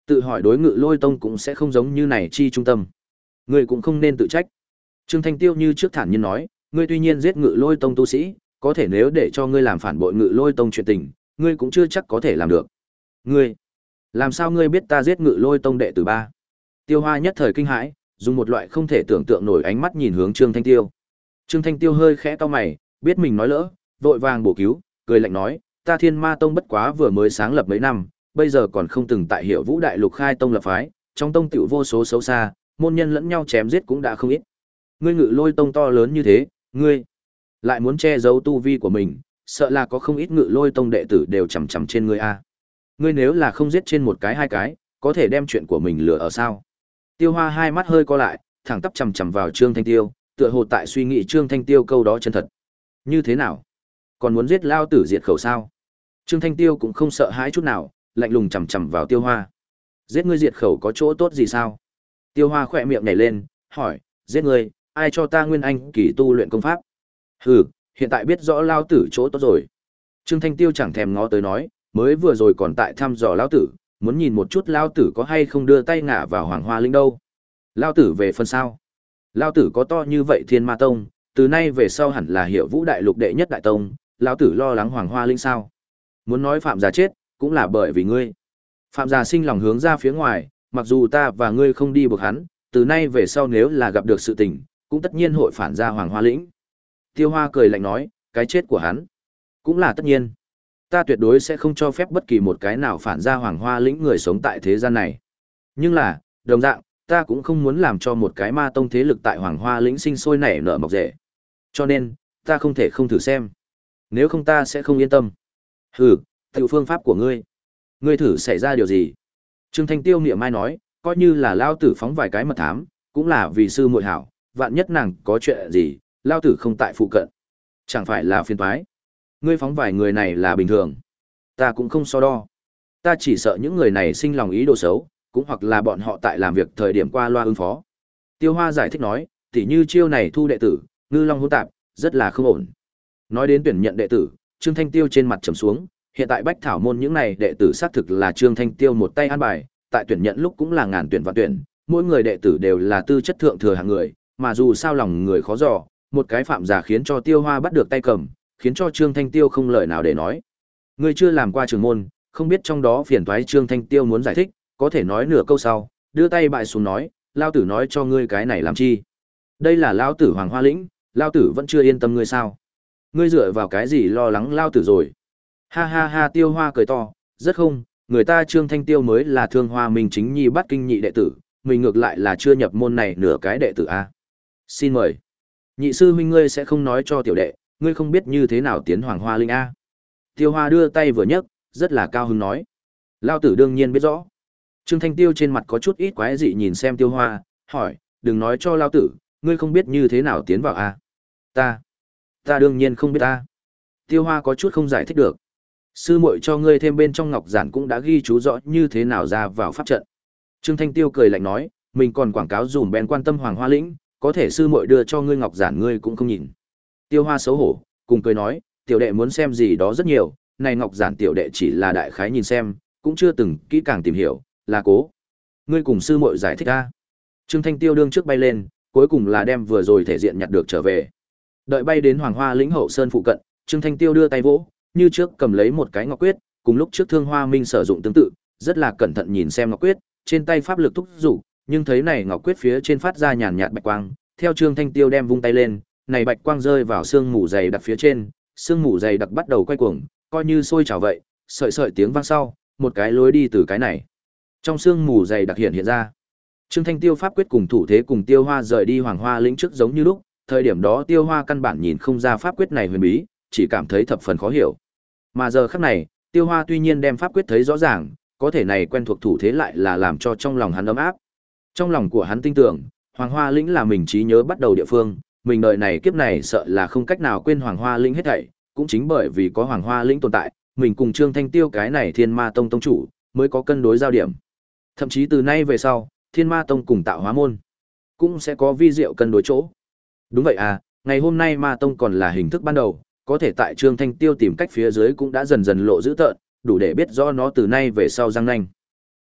Tự hỏi đối Ngự Lôi Tông cũng sẽ không giống như này chi trung tâm. Ngươi cũng không nên tự trách. Trương Thanh Tiêu như trước thản nhiên nói, ngươi tuy nhiên giết Ngự Lôi Tông tu sĩ, có thể nếu để cho ngươi làm phản bội Ngự Lôi Tông chuyện tình, ngươi cũng chưa chắc có thể làm được. Ngươi, làm sao ngươi biết ta giết Ngự Lôi Tông đệ tử ba? Tiêu Hoa nhất thời kinh hãi, dùng một loại không thể tưởng tượng nổi ánh mắt nhìn hướng Trương Thanh Tiêu. Trương Thanh Tiêu hơi khẽ cau mày, biết mình nói lỡ, vội vàng bổ cứu, cười lạnh nói, ta Thiên Ma Tông bất quá vừa mới sáng lập mấy năm, bây giờ còn không từng tại Hiểu Vũ Đại Lục khai tông lập phái, trong tông tiểu vô số xấu xa, môn nhân lẫn nhau chém giết cũng đã không ít. Ngươi Ngự Lôi Tông to lớn như thế, ngươi lại muốn che giấu tu vi của mình, sợ là có không ít Ngự Lôi Tông đệ tử đều chằm chằm trên ngươi a. Ngươi nếu là không giết trên một cái hai cái, có thể đem chuyện của mình lừa ở sao? Tiêu Hoa hai mắt hơi co lại, thẳng tắp chằm chằm vào Trương Thanh Tiêu, tựa hồ tại suy nghĩ Trương Thanh Tiêu câu đó chân thật. Như thế nào? Còn muốn giết lao tử diệt khẩu sao? Trương Thanh Tiêu cũng không sợ hãi chút nào, lạnh lùng chằm chằm vào Tiêu Hoa. Giết ngươi diệt khẩu có chỗ tốt gì sao? Tiêu Hoa khỏe miệng nhảy lên, hỏi, giết ngươi, ai cho ta nguyên anh kỳ tu luyện công pháp? Hừ, hiện tại biết rõ lao tử chỗ tốt rồi. Trương Thanh Tiêu chẳng thèm ngó tới nói, mới vừa rồi còn tại thăm dò lao tử, muốn nhìn một chút lao tử có hay không đưa tay ngả vào Hoàng Hoa Linh đâu. Lao tử về phần sao? Lao tử có to như vậy Thiên Ma Tông, từ nay về sau hẳn là Hiểu Vũ Đại Lục đệ nhất đại tông, lao tử lo lắng Hoàng Hoa Linh sao? Muốn nói Phạm gia chết, cũng là bởi vì ngươi. Phạm gia sinh lòng hướng ra phía ngoài, mặc dù ta và ngươi không đi buộc hắn, từ nay về sau nếu là gặp được sự tình, cũng tất nhiên hội phản ra Hoàng Hoa Lĩnh. Tiêu Hoa cười lạnh nói, cái chết của hắn, cũng là tất nhiên. Ta tuyệt đối sẽ không cho phép bất kỳ một cái nào phản ra Hoàng Hoa Lĩnh người sống tại thế gian này. Nhưng là, đồng dạng, ta cũng không muốn làm cho một cái ma tông thế lực tại Hoàng Hoa Lĩnh sinh sôi nảy nở mọc rễ. Cho nên, ta không thể không thử xem. Nếu không ta sẽ không yên tâm. Hừ, tiểu phương pháp của ngươi. Ngươi thử xảy ra điều gì? Trương Thanh Tiêu niệm mai nói, coi như là lao tử phóng vài cái mật thám, cũng là vì sư muội hảo, vạn nhất nàng có chuyện gì, lao tử không tại phụ cận. Chẳng phải là phiền toái. Ngươi phóng vài người này là bình thường. Ta cũng không so đo. Ta chỉ sợ những người này sinh lòng ý đồ xấu, cũng hoặc là bọn họ tại làm việc thời điểm qua loa ứng phó. Tiêu Hoa giải thích nói, tỉ như chiêu này thu đệ tử, ngư long hỗn tạp, rất là không ổn. Nói đến tuyển nhận đệ tử, Trương Thanh Tiêu trên mặt trầm xuống, hiện tại Bách Thảo môn những này đệ tử xác thực là Trương Thanh Tiêu một tay an bài, tại tuyển nhận lúc cũng là ngàn tuyển vạn tuyển, mỗi người đệ tử đều là tư chất thượng thừa hạng người, mà dù sao lòng người khó dò, một cái phạm giả khiến cho Tiêu Hoa bắt được tay cầm, khiến cho Trương Thanh Tiêu không lời nào để nói. Ngươi chưa làm qua trường môn, không biết trong đó phiền toái Trương Thanh Tiêu muốn giải thích, có thể nói nửa câu sau, đưa tay bại xuống nói, lao tử nói cho ngươi cái này làm chi? Đây là lao tử Hoàng Hoa Lĩnh, lao tử vẫn chưa yên tâm ngươi sao? Ngươi dựa vào cái gì lo lắng lao tử rồi? Ha ha ha, Tiêu Hoa cười to, rất không, người ta Trương Thanh Tiêu mới là Thương Hoa Minh chính nhi bắt kinh nhị đệ tử, mình ngược lại là chưa nhập môn này nửa cái đệ tử a. Xin mời. Nhị sư huynh ngươi sẽ không nói cho tiểu đệ, ngươi không biết như thế nào tiến Hoàng Hoa Linh a? Tiêu Hoa đưa tay vừa nhấc, rất là cao hứng nói. Lao tử đương nhiên biết rõ. Trương Thanh Tiêu trên mặt có chút ít quái dị nhìn xem Tiêu Hoa, hỏi, đừng nói cho Lao tử, ngươi không biết như thế nào tiến vào a? Ta, ta đương nhiên không biết ta. Tiêu Hoa có chút không giải thích được. Sư muội cho ngươi thêm bên trong ngọc giản cũng đã ghi chú rõ như thế nào ra vào pháp trận. Trương Thanh Tiêu cười lạnh nói, mình còn quảng cáo dùm bèn quan tâm Hoàng Hoa Lĩnh, có thể sư muội đưa cho ngươi ngọc giản ngươi cũng không nhìn. Tiêu Hoa xấu hổ, cùng cười nói, tiểu đệ muốn xem gì đó rất nhiều, này ngọc giản tiểu đệ chỉ là đại khái nhìn xem, cũng chưa từng kỹ càng tìm hiểu, là cố. Ngươi cùng sư muội giải thích a. Trương Thanh Tiêu đương trước bay lên, cuối cùng là đem vừa rồi thể diện nhặt được trở về. Đợi bay đến Hoàng Hoa Lĩnh hậu sơn phụ cận, Trương Thanh Tiêu đưa tay vỗ, như trước cầm lấy một cái ngọc quyết, cùng lúc trước Thương Hoa Minh sử dụng tương tự, rất là cẩn thận nhìn xem ngọc quyết, trên tay pháp lực thúc dục, nhưng thấy này ngọc quyết phía trên phát ra nhàn nhạt bạch quang, theo Trương Thanh Tiêu đem vung tay lên, này bạch quang rơi vào xương mù dày đặc phía trên, xương mù dày đặc bắt đầu quay cuồng, coi như sôi trào vậy, sợi sợi tiếng vang sau, một cái lối đi từ cái này. Trong xương mù dày đặc hiện hiện ra. Trương Thanh Tiêu pháp quyết cùng thủ thế cùng Tiêu Hoa rời đi Hoàng Hoa Lĩnh trước giống như lúc, thời điểm đó Tiêu Hoa căn bản nhìn không ra pháp quyết này huyền bí, chỉ cảm thấy thập phần khó hiểu. Mà giờ khắc này, Tiêu Hoa tuy nhiên đem pháp quyết thấy rõ ràng, có thể này quen thuộc thủ thế lại là làm cho trong lòng hắn ấm áp. Trong lòng của hắn tin tưởng, Hoàng Hoa Lĩnh là mình trí nhớ bắt đầu địa phương, mình đời này kiếp này sợ là không cách nào quên Hoàng Hoa Lĩnh hết thảy, cũng chính bởi vì có Hoàng Hoa Lĩnh tồn tại, mình cùng Trương Thanh Tiêu cái này Thiên Ma Tông tông chủ, mới có cân đối giao điểm. Thậm chí từ nay về sau, Thiên Ma Tông cùng Tạo Hóa môn cũng sẽ có vi diệu cân đối chỗ. Đúng vậy à, ngày hôm nay Ma Tông còn là hình thức ban đầu, có thể tại Trương Thanh Tiêu tìm cách phía dưới cũng đã dần dần lộ dữ tợn, đủ để biết rõ nó từ nay về sau răng nanh.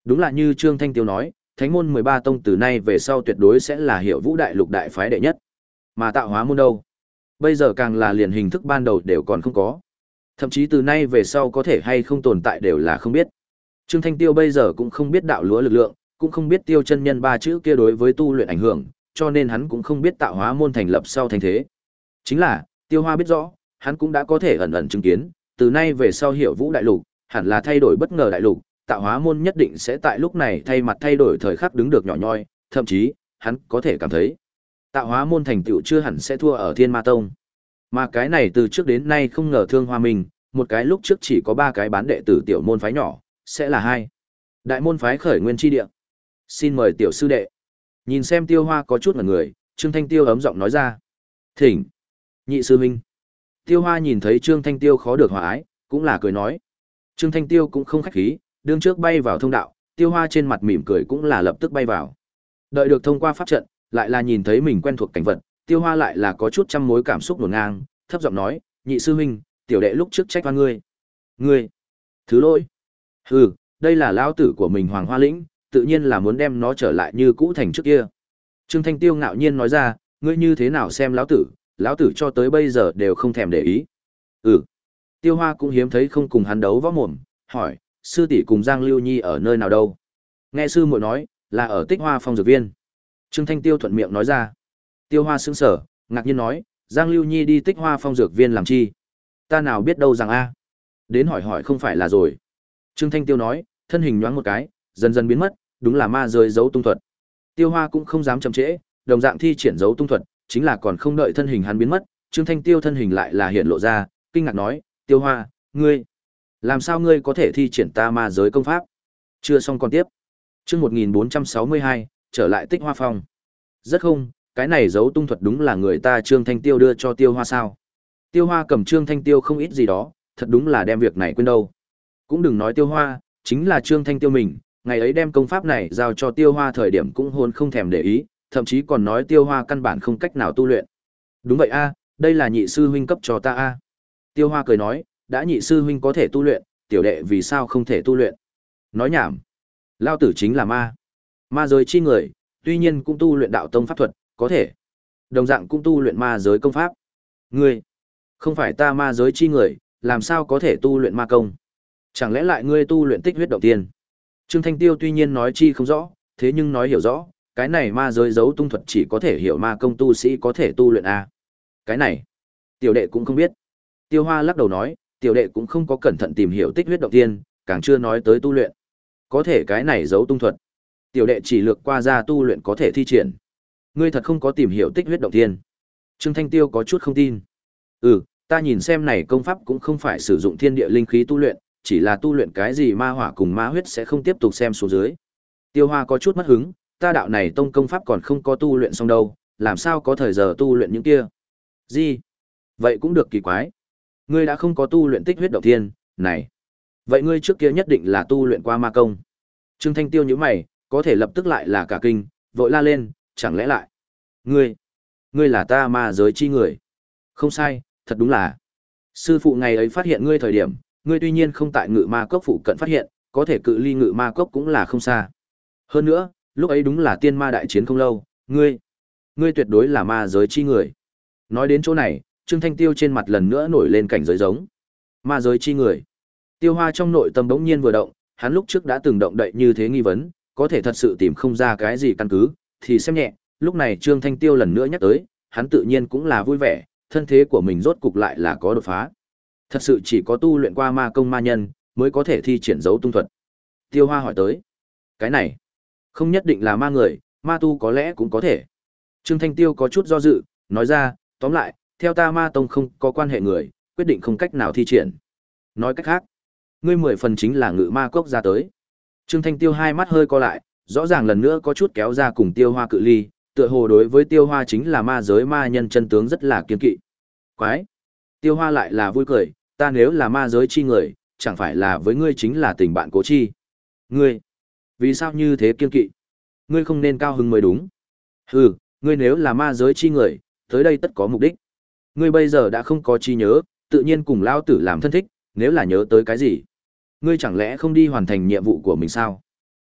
Đúng là như Trương Thanh Tiêu nói, Thánh môn mười ba tông từ nay về sau tuyệt đối sẽ là Hiểu Vũ đại lục đại phái đệ nhất. Mà Tạo Hóa môn đâu? Bây giờ càng là liền hình thức ban đầu đều còn không có. Thậm chí từ nay về sau có thể hay không tồn tại đều là không biết. Trương Thanh Tiêu bây giờ cũng không biết đạo lúa lực lượng, cũng không biết Tiêu chân nhân ba chữ kia đối với tu luyện ảnh hưởng, cho nên hắn cũng không biết Tạo Hóa môn thành lập sau thành thế. Chính là, Tiêu Hoa biết rõ, hắn cũng đã có thể ẩn ẩn chứng kiến, từ nay về sau Hiểu Vũ đại lục, hẳn là thay đổi bất ngờ đại lục, Tạo Hóa môn nhất định sẽ tại lúc này thay mặt thay đổi thời khắc đứng được nhỏ nhoi, thậm chí, hắn có thể cảm thấy, Tạo Hóa môn thành tựu chưa hẳn sẽ thua ở Thiên Ma tông. Mà cái này từ trước đến nay không ngờ Thương Hoa Minh, một cái lúc trước chỉ có ba cái bán đệ tử tiểu môn phái nhỏ, sẽ là hai đại môn phái khởi nguyên chi địa. Xin mời tiểu sư đệ. Nhìn xem Tiêu Hoa có chút ngẩn người, Trương Thanh Tiêu ấm giọng nói ra. Thỉnh. Nhị sư huynh. Tiêu Hoa nhìn thấy Trương Thanh Tiêu khó được hòa ái, cũng là cười nói. Trương Thanh Tiêu cũng không khách khí, đương trước bay vào thông đạo, Tiêu Hoa trên mặt mỉm cười cũng là lập tức bay vào. Đợi được thông qua pháp trận, lại là nhìn thấy mình quen thuộc cảnh vật, Tiêu Hoa lại là có chút trăm mối cảm xúc hỗn ngang, thấp giọng nói, "Nhị sư huynh, tiểu đệ lúc trước trách oan ngươi." "Ngươi?" "Thứ lỗi." "Hừ, đây là lão tử của mình Hoàng Hoa Lĩnh, tự nhiên là muốn đem nó trở lại như cũ thành trước kia." Trương Thanh Tiêu ngạo nhiên nói ra, "Ngươi như thế nào xem lão tử, lão tử cho tới bây giờ đều không thèm để ý." "Ừ." Tiêu Hoa cũng hiếm thấy không cùng hắn đấu võ mồm, hỏi, "Sư tỷ cùng Giang Lưu Nhi ở nơi nào đâu?" Nghe sư muội nói, là ở Tích Hoa Phong dược viên. Trương Thanh Tiêu thuận miệng nói ra. Tiêu Hoa sững sờ, ngạc nhiên nói, Giang Lưu Nhi đi Tích Hoa Phong dược viên làm chi? Ta nào biết đâu rằng a. Đến hỏi hỏi không phải là rồi. Trương Thanh Tiêu nói, thân hình nhoáng một cái, dần dần biến mất, đúng là ma giới giấu tung thuật. Tiêu Hoa cũng không dám chậm trễ, đồng dạng thi triển giấu tung thuật, chính là còn không đợi thân hình hắn biến mất, Trương Thanh Tiêu thân hình lại là hiện lộ ra, kinh ngạc nói, Tiêu Hoa, ngươi, làm sao ngươi có thể thi triển ta ma giới công pháp? Chưa xong còn tiếp. Chương một nghìn bốn trăm sáu mươi hai, trở lại Tích Hoa Phong. Rất không, cái này giấu tung thuật đúng là người ta Trương Thanh Tiêu đưa cho Tiêu Hoa sao? Tiêu Hoa cầm Trương Thanh Tiêu không ít gì đó, thật đúng là đem việc này quên đâu. Cũng đừng nói Tiêu Hoa, chính là Trương Thanh Tiêu mình, ngày ấy đem công pháp này giao cho Tiêu Hoa thời điểm cũng hôn không thèm để ý, thậm chí còn nói Tiêu Hoa căn bản không cách nào tu luyện. Đúng vậy a, đây là nhị sư huynh cấp cho ta a. Tiêu Hoa cười nói, đã nhị sư huynh có thể tu luyện, tiểu đệ vì sao không thể tu luyện? Nói nhảm. Lao tử chính là ma. Ma giới chi người, tuy nhiên cũng tu luyện đạo tông pháp thuật, có thể. Đồng dạng cũng tu luyện ma giới công pháp. Ngươi, không phải ta ma giới chi người, làm sao có thể tu luyện ma công? Chẳng lẽ lại ngươi tu luyện tích huyết động tiên? Trương Thanh Tiêu tuy nhiên nói chi không rõ, thế nhưng nói hiểu rõ, cái này ma giới giấu tung thuật chỉ có thể hiểu ma công tu sĩ có thể tu luyện a. Cái này, tiểu đệ cũng không biết. Tiêu Hoa lắc đầu nói, tiểu đệ cũng không có cẩn thận tìm hiểu tích huyết động tiên, càng chưa nói tới tu luyện. Có thể cái này giấu tung thuật, tiểu đệ chỉ lược qua ra tu luyện có thể thi triển. Ngươi thật không có tìm hiểu tích huyết động tiên? Trương Thanh Tiêu có chút không tin. Ừ, ta nhìn xem này công pháp cũng không phải sử dụng thiên địa linh khí tu luyện, chỉ là tu luyện cái gì ma hỏa cùng ma huyết sẽ không tiếp tục xem xuống dưới. Tiêu Hoa có chút mất hứng, ta đạo này tông công pháp còn không có tu luyện xong đâu, làm sao có thời giờ tu luyện những kia? Gì? Vậy cũng được kỳ quái. Ngươi đã không có tu luyện tích huyết động thiên, này. Vậy ngươi trước kia nhất định là tu luyện qua ma công. Trương Thanh Tiêu nhíu mày, có thể lập tức lại là cả kinh, vội la lên, chẳng lẽ lại? Ngươi, ngươi là ta ma giới chi người. Không sai, thật đúng là. Sư phụ ngày ấy phát hiện ngươi thời điểm, ngươi tuy nhiên không tại ngự ma cốc phụ cận phát hiện, có thể cự ly ngự ma cốc cũng là không xa. Hơn nữa, lúc ấy đúng là tiên ma đại chiến không lâu, ngươi, ngươi tuyệt đối là ma giới chi người. Nói đến chỗ này, Trương Thanh Tiêu trên mặt lần nữa nổi lên cảnh giới giống. Ma giới chi người. Tiêu Hoa trong nội tâm bỗng nhiên vừa động, hắn lúc trước đã từng động đậy như thế nghi vấn, có thể thật sự tìm không ra cái gì căn cứ, thì xem nhẹ, lúc này Trương Thanh Tiêu lần nữa nhắc tới, hắn tự nhiên cũng là vui vẻ, thân thế của mình rốt cục lại là có đột phá. Thật sự chỉ có tu luyện qua ma công ma nhân, mới có thể thi triển dấu tung thuật. Tiêu Hoa hỏi tới, cái này, không nhất định là ma người, ma tu có lẽ cũng có thể. Trương Thanh Tiêu có chút do dự, nói ra, tóm lại, theo ta ma tông không có quan hệ người, quyết định không cách nào thi triển. Nói cách khác, ngươi mười phần chính là ngự ma cốc ra tới. Trương Thanh Tiêu hai mắt hơi co lại, rõ ràng lần nữa có chút kéo ra cùng Tiêu Hoa cự ly, tựa hồ đối với Tiêu Hoa chính là ma giới ma nhân chân tướng rất là kiên kỵ. Quái! Tiêu Hoa lại là vui cười, ta nếu là ma giới chi người, chẳng phải là với ngươi chính là tình bạn cố chi. Ngươi! Vì sao như thế kiên kỵ? Ngươi không nên cao hứng mới đúng. Hừ, ngươi nếu là ma giới chi người, tới đây tất có mục đích. Ngươi bây giờ đã không có chi nhớ, tự nhiên cùng lao tử làm thân thích, nếu là nhớ tới cái gì? Ngươi chẳng lẽ không đi hoàn thành nhiệm vụ của mình sao?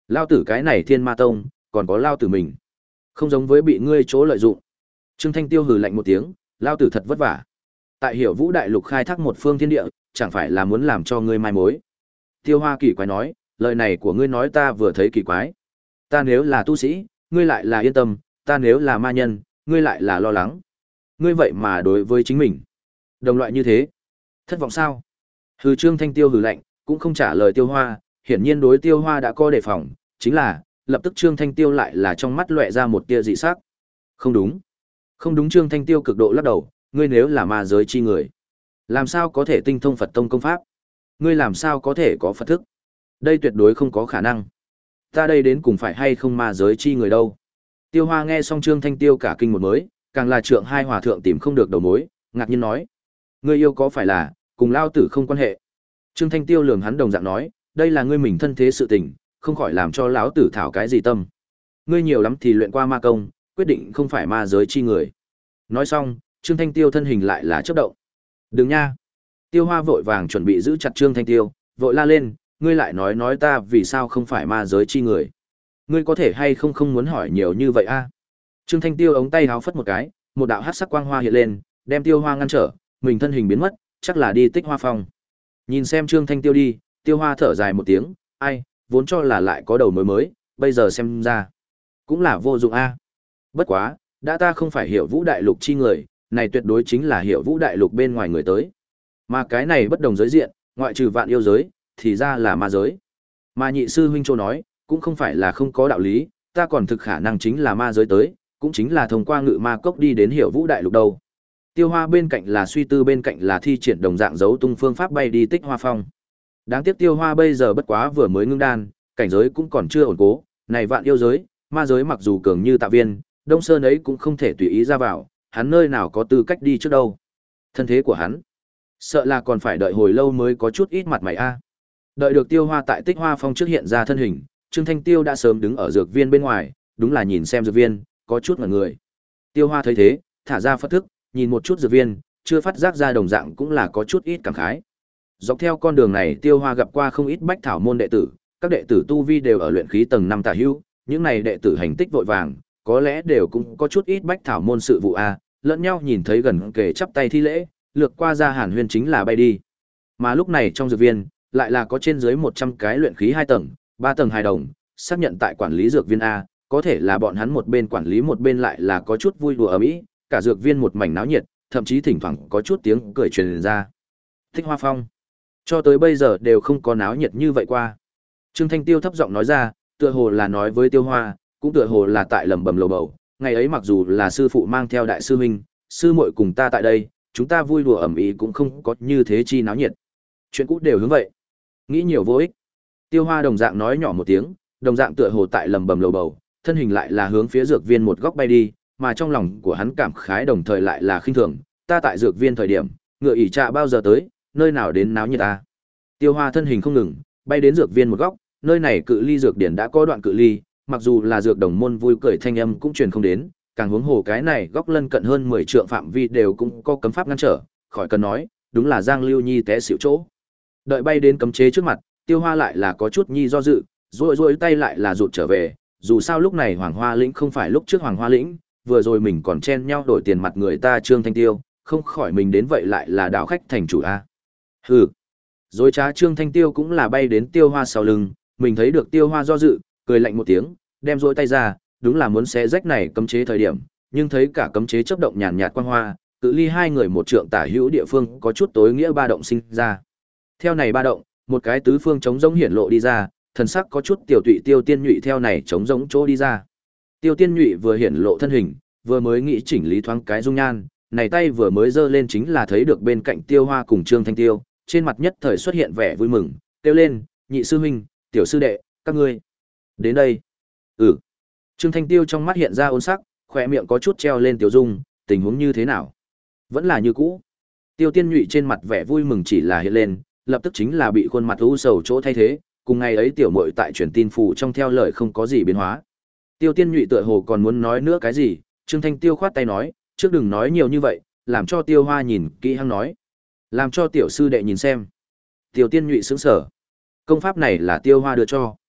Lao tử cái này Thiên Ma Tông, còn có lao tử mình. Không giống với bị ngươi chỗ lợi dụng. Trương Thanh Tiêu hừ lạnh một tiếng, lao tử thật vất vả. Tại Hiểu Vũ Đại Lục khai thác một phương thiên địa, chẳng phải là muốn làm cho ngươi mai mối. Tiêu Hoa kỳ quái nói, lời này của ngươi nói ta vừa thấy kỳ quái. Ta nếu là tu sĩ, ngươi lại là yên tâm, ta nếu là ma nhân, ngươi lại là lo lắng. Ngươi vậy mà đối với chính mình, đồng loại như thế. Thất vọng sao? Hừ Trương Thanh Tiêu hừ lạnh, cũng không trả lời Tiêu Hoa, hiển nhiên đối Tiêu Hoa đã có đề phòng, chính là, lập tức Trương Thanh Tiêu lại là trong mắt lóe ra một tia dị sắc. Không đúng. Không đúng Trương Thanh Tiêu cực độ lắc đầu, ngươi nếu là ma giới chi người, làm sao có thể tinh thông Phật tông công pháp? Ngươi làm sao có thể có Phật thức? Đây tuyệt đối không có khả năng. Ta đây đến cùng phải hay không ma giới chi người đâu? Tiêu Hoa nghe xong Trương Thanh Tiêu cả kinh một mới, càng là trượng hai hòa thượng tìm không được đầu mối, ngạc nhiên nói: ngươi yêu có phải là cùng lao tử không quan hệ? Trương Thanh Tiêu lườm hắn đồng dạng nói: đây là ngươi mình thân thế sự tình, không khỏi làm cho lão tử thảo cái gì tâm. Ngươi nhiều lắm thì luyện qua ma công, quyết định không phải ma giới chi người. Nói xong, Trương Thanh Tiêu thân hình lại là chớp động. Đừng nha. Tiêu Hoa vội vàng chuẩn bị giữ chặt Trương Thanh Tiêu, vội la lên: ngươi lại nói nói ta vì sao không phải ma giới chi người? Ngươi có thể hay không không muốn hỏi nhiều như vậy a? Trương Thanh Tiêu ống tay háo phất một cái, một đạo hắc sắc quang hoa hiện lên, đem Tiêu Hoa ngăn trở, mình thân hình biến mất, chắc là đi Tích Hoa Phong. Nhìn xem Trương Thanh Tiêu đi, Tiêu Hoa thở dài một tiếng, ai, vốn cho là lại có đầu mối mới, bây giờ xem ra cũng là vô dụng a. Bất quá, đã ta không phải Hiểu Vũ Đại Lục chi người, này tuyệt đối chính là Hiểu Vũ Đại Lục bên ngoài người tới. Mà cái này bất đồng giới diện, ngoại trừ vạn yêu giới, thì ra là ma giới. Mà nhị sư huynh Châu nói, cũng không phải là không có đạo lý, ta còn thực khả năng chính là ma giới tới, cũng chính là thông qua ngự ma cốc đi đến Hiểu Vũ Đại Lục đâu. Tiêu Hoa bên cạnh là suy tư, bên cạnh là thi triển đồng dạng giấu tung phương pháp bay đi Tích Hoa Phong. Đáng tiếc Tiêu Hoa bây giờ bất quá vừa mới ngưng đan, cảnh giới cũng còn chưa ổn cố, này vạn yêu giới, ma giới mặc dù cường như Tạ Viên, Đông Sơn ấy cũng không thể tùy ý ra vào, hắn nơi nào có tư cách đi trước đâu. Thân thế của hắn, sợ là còn phải đợi hồi lâu mới có chút ít mặt mày a. Đợi được Tiêu Hoa tại Tích Hoa Phong trước hiện ra thân hình, Trương Thanh Tiêu đã sớm đứng ở dược viên bên ngoài, đúng là nhìn xem dược viên, có chút ngẩn người. Tiêu Hoa thấy thế, thả ra phất thức, nhìn một chút dược viên, chưa phát giác ra đồng dạng cũng là có chút ít cảm khái. Dọc theo con đường này Tiêu Hoa gặp qua không ít bách thảo môn đệ tử, các đệ tử tu vi đều ở luyện khí tầng năm tả hữu, những này đệ tử hành tích vội vàng, có lẽ đều cũng có chút ít bách thảo môn sự vụ a, lẫn nhau nhìn thấy gần kề chắp tay thi lễ, lược qua ra Hàn Huyên chính là bay đi. Mà lúc này trong dược viên, lại là có trên dưới một trăm cái luyện khí hai tầng, ba tầng hài đồng, xác nhận tại quản lý dược viên a, có thể là bọn hắn một bên quản lý một bên lại là có chút vui đùa ầm ĩ, cả dược viên một mảnh náo nhiệt, thậm chí thỉnh thoảng có chút tiếng cười truyền ra. Tích Hoa Phong, cho tới bây giờ đều không có náo nhiệt như vậy qua. Trương Thanh Tiêu thấp giọng nói ra, tựa hồ là nói với Tiêu Hoa, cũng tựa hồ là tại lẩm bẩm lầu bầu, ngày ấy mặc dù là sư phụ mang theo đại sư huynh, sư muội cùng ta tại đây, chúng ta vui đùa ầm ĩ cũng không có như thế chi náo nhiệt. Chuyện cũ đều hướng vậy. Nghĩ nhiều vô ích. Tiêu Hoa đồng dạng nói nhỏ một tiếng, đồng dạng tựa hồ tại lẩm bẩm lầu bầu, thân hình lại là hướng phía dược viên một góc bay đi, mà trong lòng của hắn cảm khái đồng thời lại là khinh thường, ta tại dược viên thời điểm, ngựa ỷ trạ bao giờ tới, nơi nào đến náo nhiệt ta. Tiêu Hoa thân hình không ngừng, bay đến dược viên một góc, nơi này cự ly dược điển đã có đoạn cự ly, mặc dù là dược đồng môn vui cười thanh âm cũng truyền không đến, càng huống hồ cái này góc lân cận hơn mười trượng phạm vi đều cũng có cấm pháp ngăn trở, khỏi cần nói, đúng là Giang Lưu Nhi té xỉu chỗ. Đợi bay đến cấm chế trước mặt, Tiêu Hoa lại là có chút nhi do dự, rối rối tay lại là rụt trở về, dù sao lúc này Hoàng Hoa Lĩnh không phải lúc trước Hoàng Hoa Lĩnh, vừa rồi mình còn chen nhau đổi tiền mặt người ta Trương Thanh Tiêu, không khỏi mình đến vậy lại là đạo khách thành chủ a. Hừ. Rồi trá Trương Thanh Tiêu cũng là bay đến Tiêu Hoa sau lưng, mình thấy được Tiêu Hoa do dự, cười lạnh một tiếng, đem rối tay ra, đúng là muốn xé rách này cấm chế thời điểm, nhưng thấy cả cấm chế chớp động nhàn nhạt quang hoa, cự ly hai người một trượng tả hữu địa phương có chút tối nghĩa ba động sinh ra. Theo này ba động, một cái tứ phương trống rỗng hiển lộ đi ra, thần sắc có chút tiểu tụy Tiêu Tiên Nhụy theo này trống rỗng chỗ đi ra. Tiêu Tiên Nhụy vừa hiển lộ thân hình, vừa mới nghĩ chỉnh lý thoáng cái dung nhan, này tay vừa mới giơ lên chính là thấy được bên cạnh Tiêu Hoa cùng Trương Thanh Tiêu, trên mặt nhất thời xuất hiện vẻ vui mừng, kêu lên, nhị sư huynh, tiểu sư đệ, các ngươi đến đây. Ừ. Trương Thanh Tiêu trong mắt hiện ra ôn sắc, khỏe miệng có chút treo lên tiểu dung, tình huống như thế nào? Vẫn là như cũ. Tiêu Tiên Nhụy trên mặt vẻ vui mừng chỉ là hiện lên, lập tức chính là bị khuôn mặt u sầu chỗ thay thế, cùng ngày ấy tiểu muội tại truyền tin phủ trong theo lời không có gì biến hóa. Tiêu Tiên Nhụy tựa hồ còn muốn nói nữa cái gì, Trương Thanh Tiêu khoát tay nói, trước đừng nói nhiều như vậy, làm cho Tiêu Hoa nhìn kỹ hăng nói. Làm cho tiểu sư đệ nhìn xem. Tiêu Tiên Nhụy sững sờ. Công pháp này là Tiêu Hoa đưa cho.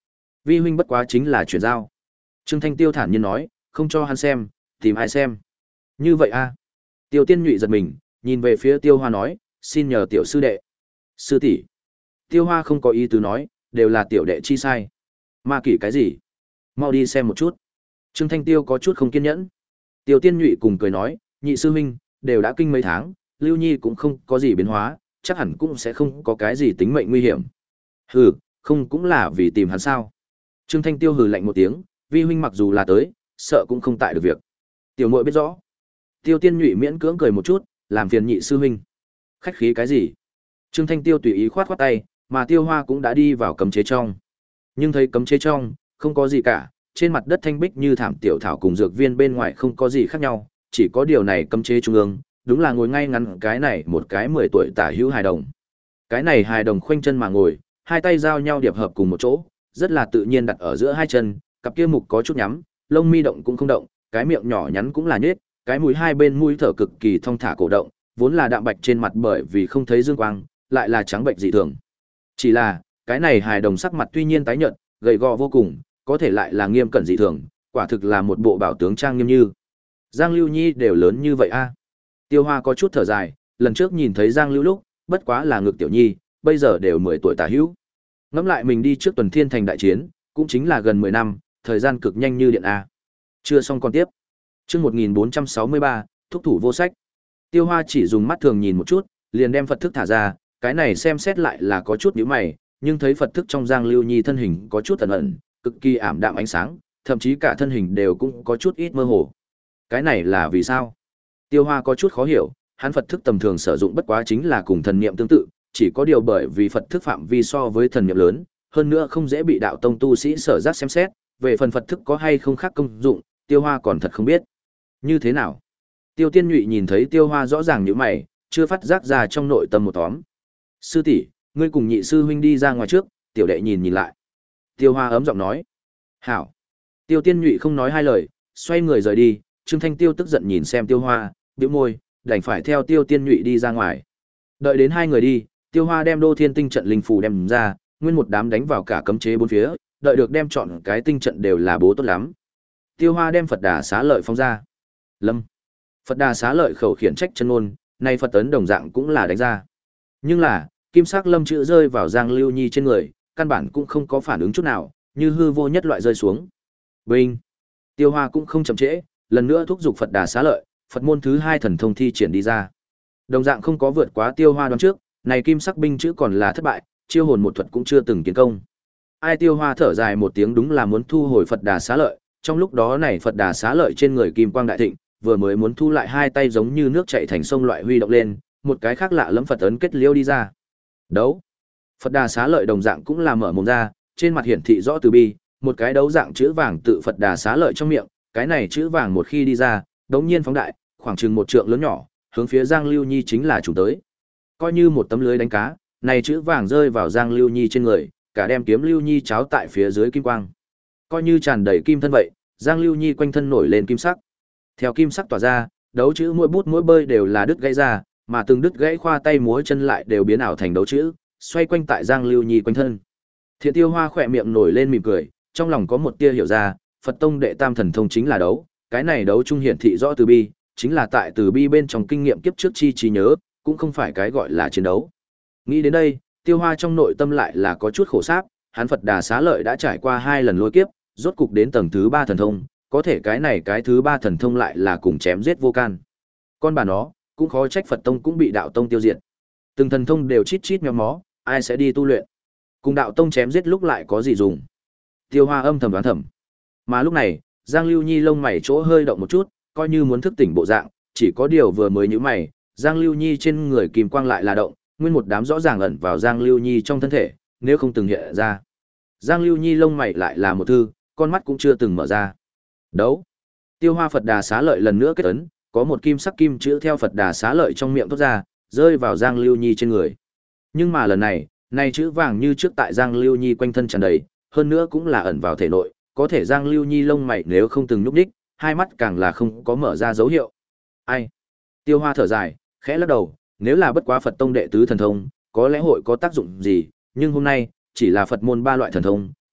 Vi huynh bất quá chính là chuyển giao. Trương Thanh Tiêu thản nhiên nói, không cho hắn xem, tìm ai xem. Như vậy a? Tiêu Tiên Nhụy giật mình, nhìn về phía Tiêu Hoa nói, xin nhờ tiểu sư đệ. Sư tỷ. Tiêu Hoa không có ý tứ nói, đều là tiểu đệ chi sai. Ma kỷ cái gì? Mau đi xem một chút. Trương Thanh Tiêu có chút không kiên nhẫn. Tiêu Tiên Nhụy cùng cười nói, nhị sư huynh, đều đã kinh mấy tháng, Lưu Nhi cũng không có gì biến hóa, chắc hẳn cũng sẽ không có cái gì tính mệnh nguy hiểm. Hừ, không cũng là vì tìm hắn sao? Trương Thanh Tiêu hừ lạnh một tiếng, vi huynh mặc dù là tới, sợ cũng không tại được việc. Tiểu muội biết rõ. Tiêu Tiên Nhụy miễn cưỡng cười một chút, làm phiền nhị sư huynh. Khách khí cái gì? Trương Thanh Tiêu tùy ý khoát khoát tay, mà Tiêu Hoa cũng đã đi vào cấm chế trong. Nhưng thấy cấm chế trong, không có gì cả, trên mặt đất thanh bích như thảm tiểu thảo cùng dược viên bên ngoài không có gì khác nhau, chỉ có điều này cấm chế trung ương, đúng là ngồi ngay ngắn cái này một cái mười tuổi tả hữu hài đồng. Cái này hài đồng khoanh chân mà ngồi, hai tay giao nhau điệp hợp cùng một chỗ, rất là tự nhiên đặt ở giữa hai chân, cặp kia mục có chút nhắm, lông mi động cũng không động, cái miệng nhỏ nhắn cũng là nhếch, cái mũi hai bên mũi thở cực kỳ thong thả cổ động, vốn là đạm bạch trên mặt bởi vì không thấy dương quang, lại là trắng bệnh dị thường. Chỉ là, cái này hài đồng sắc mặt tuy nhiên tái nhợt, gầy gò vô cùng, có thể lại là nghiêm cẩn dị thường, quả thực là một bộ bảo tướng trang nghiêm như. Giang Lưu Nhi đều lớn như vậy a. Tiêu Hoa có chút thở dài, lần trước nhìn thấy Giang Lưu lúc, bất quá là ngực tiểu nhi, bây giờ đều mười tuổi tả hữu. Ngẫm lại mình đi trước tuần thiên thành đại chiến, cũng chính là gần mười năm, thời gian cực nhanh như điện a. Chưa xong còn tiếp. Chương một nghìn bốn trăm sáu mươi ba, thúc thủ vô sách. Tiêu Hoa chỉ dùng mắt thường nhìn một chút, liền đem Phật thức thả ra, cái này xem xét lại là có chút nhíu mày, nhưng thấy Phật thức trong Giang Lưu Nhi thân hình có chút ẩn ẩn, cực kỳ ảm đạm ánh sáng, thậm chí cả thân hình đều cũng có chút ít mơ hồ. Cái này là vì sao? Tiêu Hoa có chút khó hiểu, hắn Phật thức tầm thường sử dụng bất quá chính là cùng thần niệm tương tự, chỉ có điều bởi vì Phật thức phạm vi so với thần niệm lớn, hơn nữa không dễ bị đạo tông tu sĩ sở giác xem xét, về phần Phật thức có hay không khác công dụng, Tiêu Hoa còn thật không biết. Như thế nào? Tiêu Tiên Nhụy nhìn thấy Tiêu Hoa rõ ràng như mày, chưa phát giác ra trong nội tâm một tóm. Sư tỷ, ngươi cùng nhị sư huynh đi ra ngoài trước, tiểu đệ nhìn nhìn lại. Tiêu Hoa ấm giọng nói. Hảo. Tiêu Tiên Nhụy không nói hai lời, xoay người rời đi. Trương Thanh Tiêu tức giận nhìn xem Tiêu Hoa, bĩu môi, đành phải theo Tiêu Tiên Nhụy đi ra ngoài. Đợi đến hai người đi, Tiêu Hoa đem Đô Thiên Tinh trận linh phù đem ra, nguyên một đám đánh vào cả cấm chế bốn phía, đợi được đem chọn cái tinh trận đều là bố tốt lắm. Tiêu Hoa đem Phật Đà Xá Lợi phóng ra. Lâm. Phật Đà Xá Lợi khẩu khiển trách chân ngôn, nay Phật tấn đồng dạng cũng là đánh ra. Nhưng là, kim sắc lâm chữ rơi vào Giang Lưu Nhi trên người, căn bản cũng không có phản ứng chút nào, như hư vô nhất loại rơi xuống. Binh. Tiêu Hoa cũng không chậm trễ, lần nữa thúc giục Phật Đà Xá Lợi, Phật môn thứ hai thần thông thi triển đi ra. Đồng dạng không có vượt quá Tiêu Hoa đoán trước, này kim sắc binh chữ còn là thất bại, chiêu hồn một thuật cũng chưa từng kiến công. Ai Tiêu Hoa thở dài một tiếng đúng là muốn thu hồi Phật Đà Xá Lợi, trong lúc đó này Phật Đà Xá Lợi trên người kim quang đại thịnh, vừa mới muốn thu lại hai tay giống như nước chảy thành sông loại huy động lên, một cái khác lạ lẫm Phật ấn kết liễu đi ra. Đấu. Phật Đà Xá Lợi đồng dạng cũng là mở mồm ra, trên mặt hiển thị rõ từ bi, một cái đấu dạng chữ vàng tự Phật Đà Xá Lợi trong miệng, cái này chữ vàng một khi đi ra, đống nhiên phóng đại, khoảng chừng một trượng lớn nhỏ, hướng phía Giang Lưu Nhi chính là chủ tới. Coi như một tấm lưới đánh cá, này chữ vàng rơi vào Giang Lưu Nhi trên người, cả đem kiếm Lưu Nhi cháo tại phía dưới kim quang. Coi như tràn đầy kim thân vậy, Giang Lưu Nhi quanh thân nổi lên kim sắc. Theo kim sắc tỏa ra, đấu chữ mỗi bút mỗi bơi đều là đứt gãy ra, mà từng đứt gãy khoa tay múa chân lại đều biến ảo thành đấu chữ, xoay quanh tại Giang Lưu Nhi quanh thân. Thiện Tiêu Hoa khỏe miệng nổi lên mỉm cười, trong lòng có một tia hiểu ra, Phật tông đệ tam thần thông chính là đấu, cái này đấu trung hiển thị rõ từ bi, chính là tại từ bi bên trong kinh nghiệm kiếp trước chi trí nhớ, cũng không phải cái gọi là chiến đấu. Nghĩ đến đây, Tiêu Hoa trong nội tâm lại là có chút khổ sáp, hắn Phật Đà Xá Lợi đã trải qua hai lần lôi kiếp, rốt cục đến tầng thứ ba thần thông, có thể cái này cái thứ ba thần thông lại là cùng chém giết vô can. Con bà nó, cũng khó trách Phật tông cũng bị đạo tông tiêu diệt. Từng thần thông đều chít chít méo mó, ai sẽ đi tu luyện? Cùng đạo tông chém giết lúc lại có gì dùng? Tiêu Hoa âm thầm đoán thầm. Mà lúc này, Giang Lưu Nhi lông mày chỗ hơi động một chút, coi như muốn thức tỉnh bộ dạng, chỉ có điều vừa mới nhíu mày, Giang Lưu Nhi trên người kim quang lại là động, nguyên một đám rõ ràng ẩn vào Giang Lưu Nhi trong thân thể, nếu không từng hiện ra. Giang Lưu Nhi lông mày lại là một thư, con mắt cũng chưa từng mở ra. Đấu. Tiêu Hoa Phật Đà Xá Lợi lần nữa kết ấn, có một kim sắc kim chữ theo Phật Đà Xá Lợi trong miệng thoát ra, rơi vào Giang Lưu Nhi trên người. Nhưng mà lần này, này chữ vàng như trước tại Giang Lưu Nhi quanh thân tràn đầy, hơn nữa cũng là ẩn vào thể nội, có thể Giang Lưu Nhi lông mày nếu không từng nhúc nhích, hai mắt càng là không có mở ra dấu hiệu. Ai? Tiêu Hoa thở dài, khẽ lắc đầu, nếu là bất quá Phật tông đệ tứ thần thông, có lẽ hội có tác dụng gì, nhưng hôm nay, chỉ là Phật môn ba loại thần thông,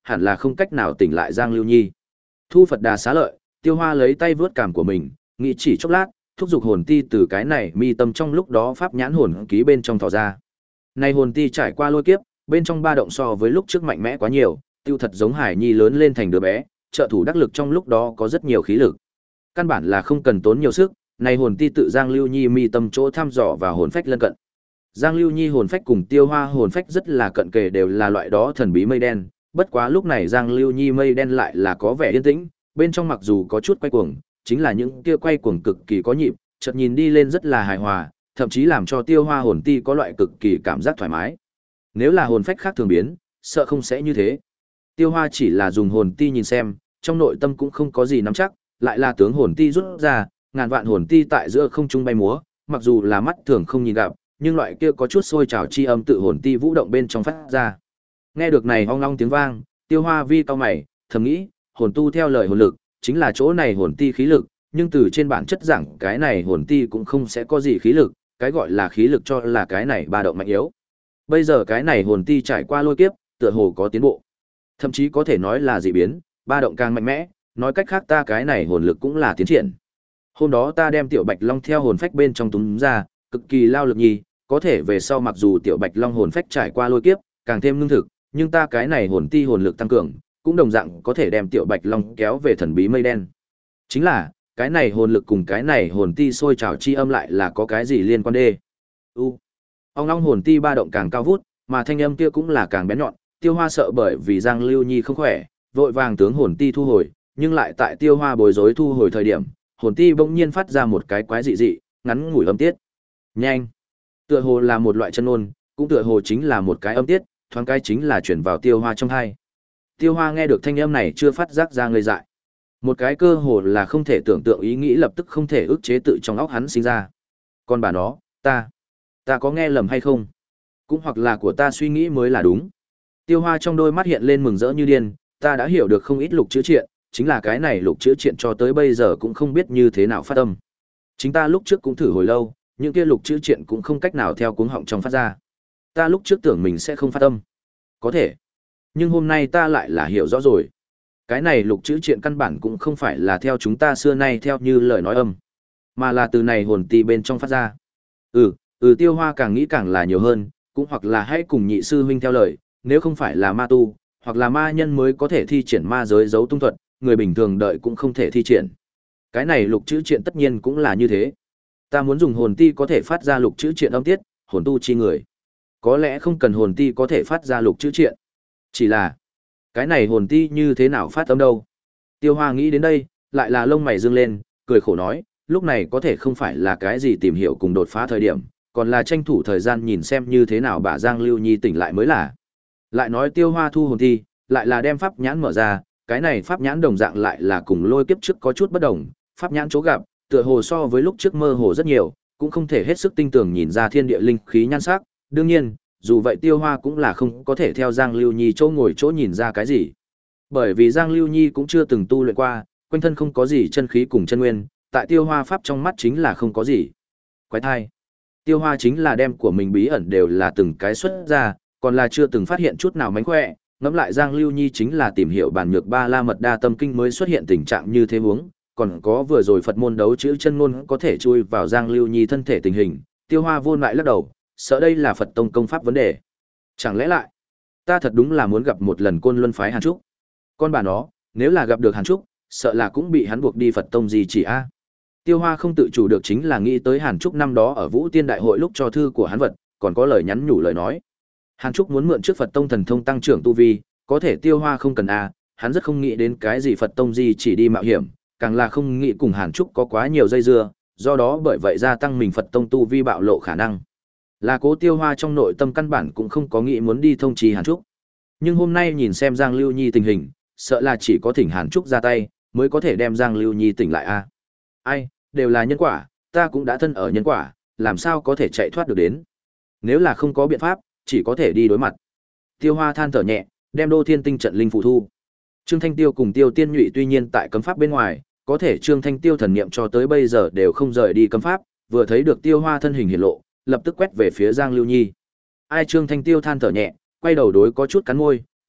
hẳn là không cách nào tỉnh lại Giang Lưu Nhi. Thu Phật Đà xá lợi, Tiêu Hoa lấy tay vướt cảm của mình, nghĩ chỉ chốc lát, thúc giục hồn ti từ cái này mi tâm trong lúc đó pháp nhãn hồn ký bên trong thò ra. Này hồn ti trải qua lôi kiếp, bên trong ba động so với lúc trước mạnh mẽ quá nhiều, tiêu thật giống hải nhi lớn lên thành đứa bé, trợ thủ đắc lực trong lúc đó có rất nhiều khí lực. Căn bản là không cần tốn nhiều sức, này hồn ti tự Giang Lưu Nhi mi tâm chỗ thăm dò và hồn phách lân cận. Giang Lưu Nhi hồn phách cùng Tiêu Hoa hồn phách rất là cận kề, đều là loại đó thần bí mây đen, bất quá lúc này Giang Lưu Nhi mây đen lại là có vẻ yên tĩnh, bên trong mặc dù có chút quay cuồng, chính là những kia quay cuồng cực kỳ có nhịp, chợt nhìn đi lên rất là hài hòa, thậm chí làm cho Tiêu Hoa hồn ti có loại cực kỳ cảm giác thoải mái. Nếu là hồn phách khác thường biến, sợ không sẽ như thế. Tiêu Hoa chỉ là dùng hồn ti nhìn xem, trong nội tâm cũng không có gì nắm chắc, lại là tướng hồn ti rút ra, ngàn vạn hồn ti tại giữa không trung bay múa, mặc dù là mắt thường không nhìn gặp, nhưng loại kia có chút sôi trào chi âm tự hồn ti vũ động bên trong phát ra. Nghe được này ong long tiếng vang, Tiêu Hoa vi cao mày, thầm nghĩ, hồn tu theo lời hồn lực, chính là chỗ này hồn ti khí lực, nhưng từ trên bản chất giảng cái này hồn ti cũng không sẽ có gì khí lực, cái gọi là khí lực cho là cái này ba động mạnh yếu. Bây giờ cái này hồn ti trải qua lôi kiếp, tựa hồ có tiến bộ. Thậm chí có thể nói là dị biến, ba động càng mạnh mẽ, nói cách khác ta cái này hồn lực cũng là tiến triển. Hôm đó ta đem tiểu Bạch Long theo hồn phách bên trong túm ra, cực kỳ lao lực nhì, có thể về sau mặc dù tiểu Bạch Long hồn phách trải qua lôi kiếp, càng thêm ngưng thực, nhưng ta cái này hồn ti hồn lực tăng cường, cũng đồng dạng có thể đem tiểu Bạch Long kéo về thần bí mây đen. Chính là, cái này hồn lực cùng cái này hồn ti sôi trào chi âm lại là có cái gì liên quan đê? U. Ong long hồn ti ba động càng cao vút, mà thanh âm kia cũng là càng bén nhọn, Tiêu Hoa sợ bởi vì Giang Lưu Nhi không khỏe, vội vàng tướng hồn ti thu hồi, nhưng lại tại Tiêu Hoa bối rối thu hồi thời điểm, hồn ti bỗng nhiên phát ra một cái quái dị dị, ngắn ngủi âm tiết. Nhanh. Tựa hồ là một loại chân ngôn, cũng tựa hồ chính là một cái âm tiết, thoáng cái chính là chuyển vào Tiêu Hoa trong tai. Tiêu Hoa nghe được thanh âm này chưa phát giác ra ngây dại. Một cái cơ hồ là không thể tưởng tượng ý nghĩ lập tức không thể ức chế tự trong óc hắn sinh ra. Còn bà nó, ta, ta có nghe lầm hay không? Cũng hoặc là của ta suy nghĩ mới là đúng. Tiêu Hoa trong đôi mắt hiện lên mừng rỡ như điên, ta đã hiểu được không ít lục chữa triện, chính là cái này lục chữa triện cho tới bây giờ cũng không biết như thế nào phát âm. Chính ta lúc trước cũng thử hồi lâu, những kia lục chữa triện cũng không cách nào theo cuống họng trong phát ra. Ta lúc trước tưởng mình sẽ không phát âm. Có thể. Nhưng hôm nay ta lại là hiểu rõ rồi. Cái này lục chữ triện căn bản cũng không phải là theo chúng ta xưa nay theo như lời nói âm, mà là từ này hồn ti bên trong phát ra. Ừ, ừ Tiêu Hoa càng nghĩ càng là nhiều hơn, cũng hoặc là hãy cùng nhị sư huynh theo lời, nếu không phải là ma tu, hoặc là ma nhân mới có thể thi triển ma giới giấu tung thuật, người bình thường đợi cũng không thể thi triển. Cái này lục chữ triện tất nhiên cũng là như thế. Ta muốn dùng hồn ti có thể phát ra lục chữ triện âm tiết, hồn tu chi người. Có lẽ không cần hồn ti có thể phát ra lục chữ triện. Chỉ là cái này hồn ti như thế nào phát âm đâu? Tiêu Hoa nghĩ đến đây, lại là lông mày dương lên, cười khổ nói, lúc này có thể không phải là cái gì tìm hiểu cùng đột phá thời điểm, còn là tranh thủ thời gian nhìn xem như thế nào bà Giang Lưu Nhi tỉnh lại mới là. Lại nói Tiêu Hoa thu hồn ti, lại là đem pháp nhãn mở ra, cái này pháp nhãn đồng dạng lại là cùng lôi kiếp trước có chút bất đồng, pháp nhãn chỗ gặp, tựa hồ so với lúc trước mơ hồ rất nhiều, cũng không thể hết sức tinh tường nhìn ra thiên địa linh khí nhan sắc, đương nhiên, dù vậy Tiêu Hoa cũng là không có thể theo Giang Lưu Nhi chỗ ngồi chỗ nhìn ra cái gì. Bởi vì Giang Lưu Nhi cũng chưa từng tu luyện qua, quanh thân không có gì chân khí cùng chân nguyên, tại Tiêu Hoa pháp trong mắt chính là không có gì. Quái thai. Tiêu Hoa chính là đem của mình bí ẩn đều là từng cái xuất ra, còn là chưa từng phát hiện chút nào mánh khỏe, ngẫm lại Giang Lưu Nhi chính là tìm hiểu bản nhược ba la mật đa tâm kinh mới xuất hiện tình trạng như thế huống, còn có vừa rồi Phật môn đấu chữ chân ngôn có thể chui vào Giang Lưu Nhi thân thể tình hình, Tiêu Hoa vô lại lắc đầu, sợ đây là Phật tông công pháp vấn đề. Chẳng lẽ lại, ta thật đúng là muốn gặp một lần Côn Luân phái Hàn Trúc. Con bà nó, nếu là gặp được Hàn Trúc, sợ là cũng bị hắn buộc đi Phật tông gì chỉ a. Tiêu Hoa không tự chủ được chính là nghĩ tới Hàn Trúc năm đó ở Vũ Tiên đại hội lúc cho thư của hắn vật, còn có lời nhắn nhủ lời nói. Hàn Trúc muốn mượn trước Phật tông thần thông tăng trưởng tu vi, có thể Tiêu Hoa không cần a, hắn rất không nghĩ đến cái gì Phật tông gì chỉ đi mạo hiểm, càng là không nghĩ cùng Hàn Trúc có quá nhiều dây dưa, do đó bởi vậy gia tăng mình Phật tông tu vi bạo lộ khả năng. Là Cố Tiêu Hoa trong nội tâm căn bản cũng không có nghĩ muốn đi thông trì Hàn Trúc. Nhưng hôm nay nhìn xem Giang Lưu Nhi tình hình, sợ là chỉ có thỉnh Hàn Trúc ra tay, mới có thể đem Giang Lưu Nhi tỉnh lại a. Ai, đều là nhân quả, ta cũng đã thân ở nhân quả, làm sao có thể chạy thoát được đến. Nếu là không có biện pháp, chỉ có thể đi đối mặt. Tiêu Hoa than thở nhẹ, đem Đô Thiên Tinh trận linh phụ thu. Trương Thanh Tiêu cùng Tiêu Tiên Nhụy tuy nhiên tại cấm pháp bên ngoài, có thể Trương Thanh Tiêu thần niệm cho tới bây giờ đều không rời đi cấm pháp, vừa thấy được Tiêu Hoa thân hình hiện lộ, lập tức quét về phía Giang Lưu Nhi. Ai Trương Thanh Tiêu than thở nhẹ, quay đầu đối có chút cắn môi,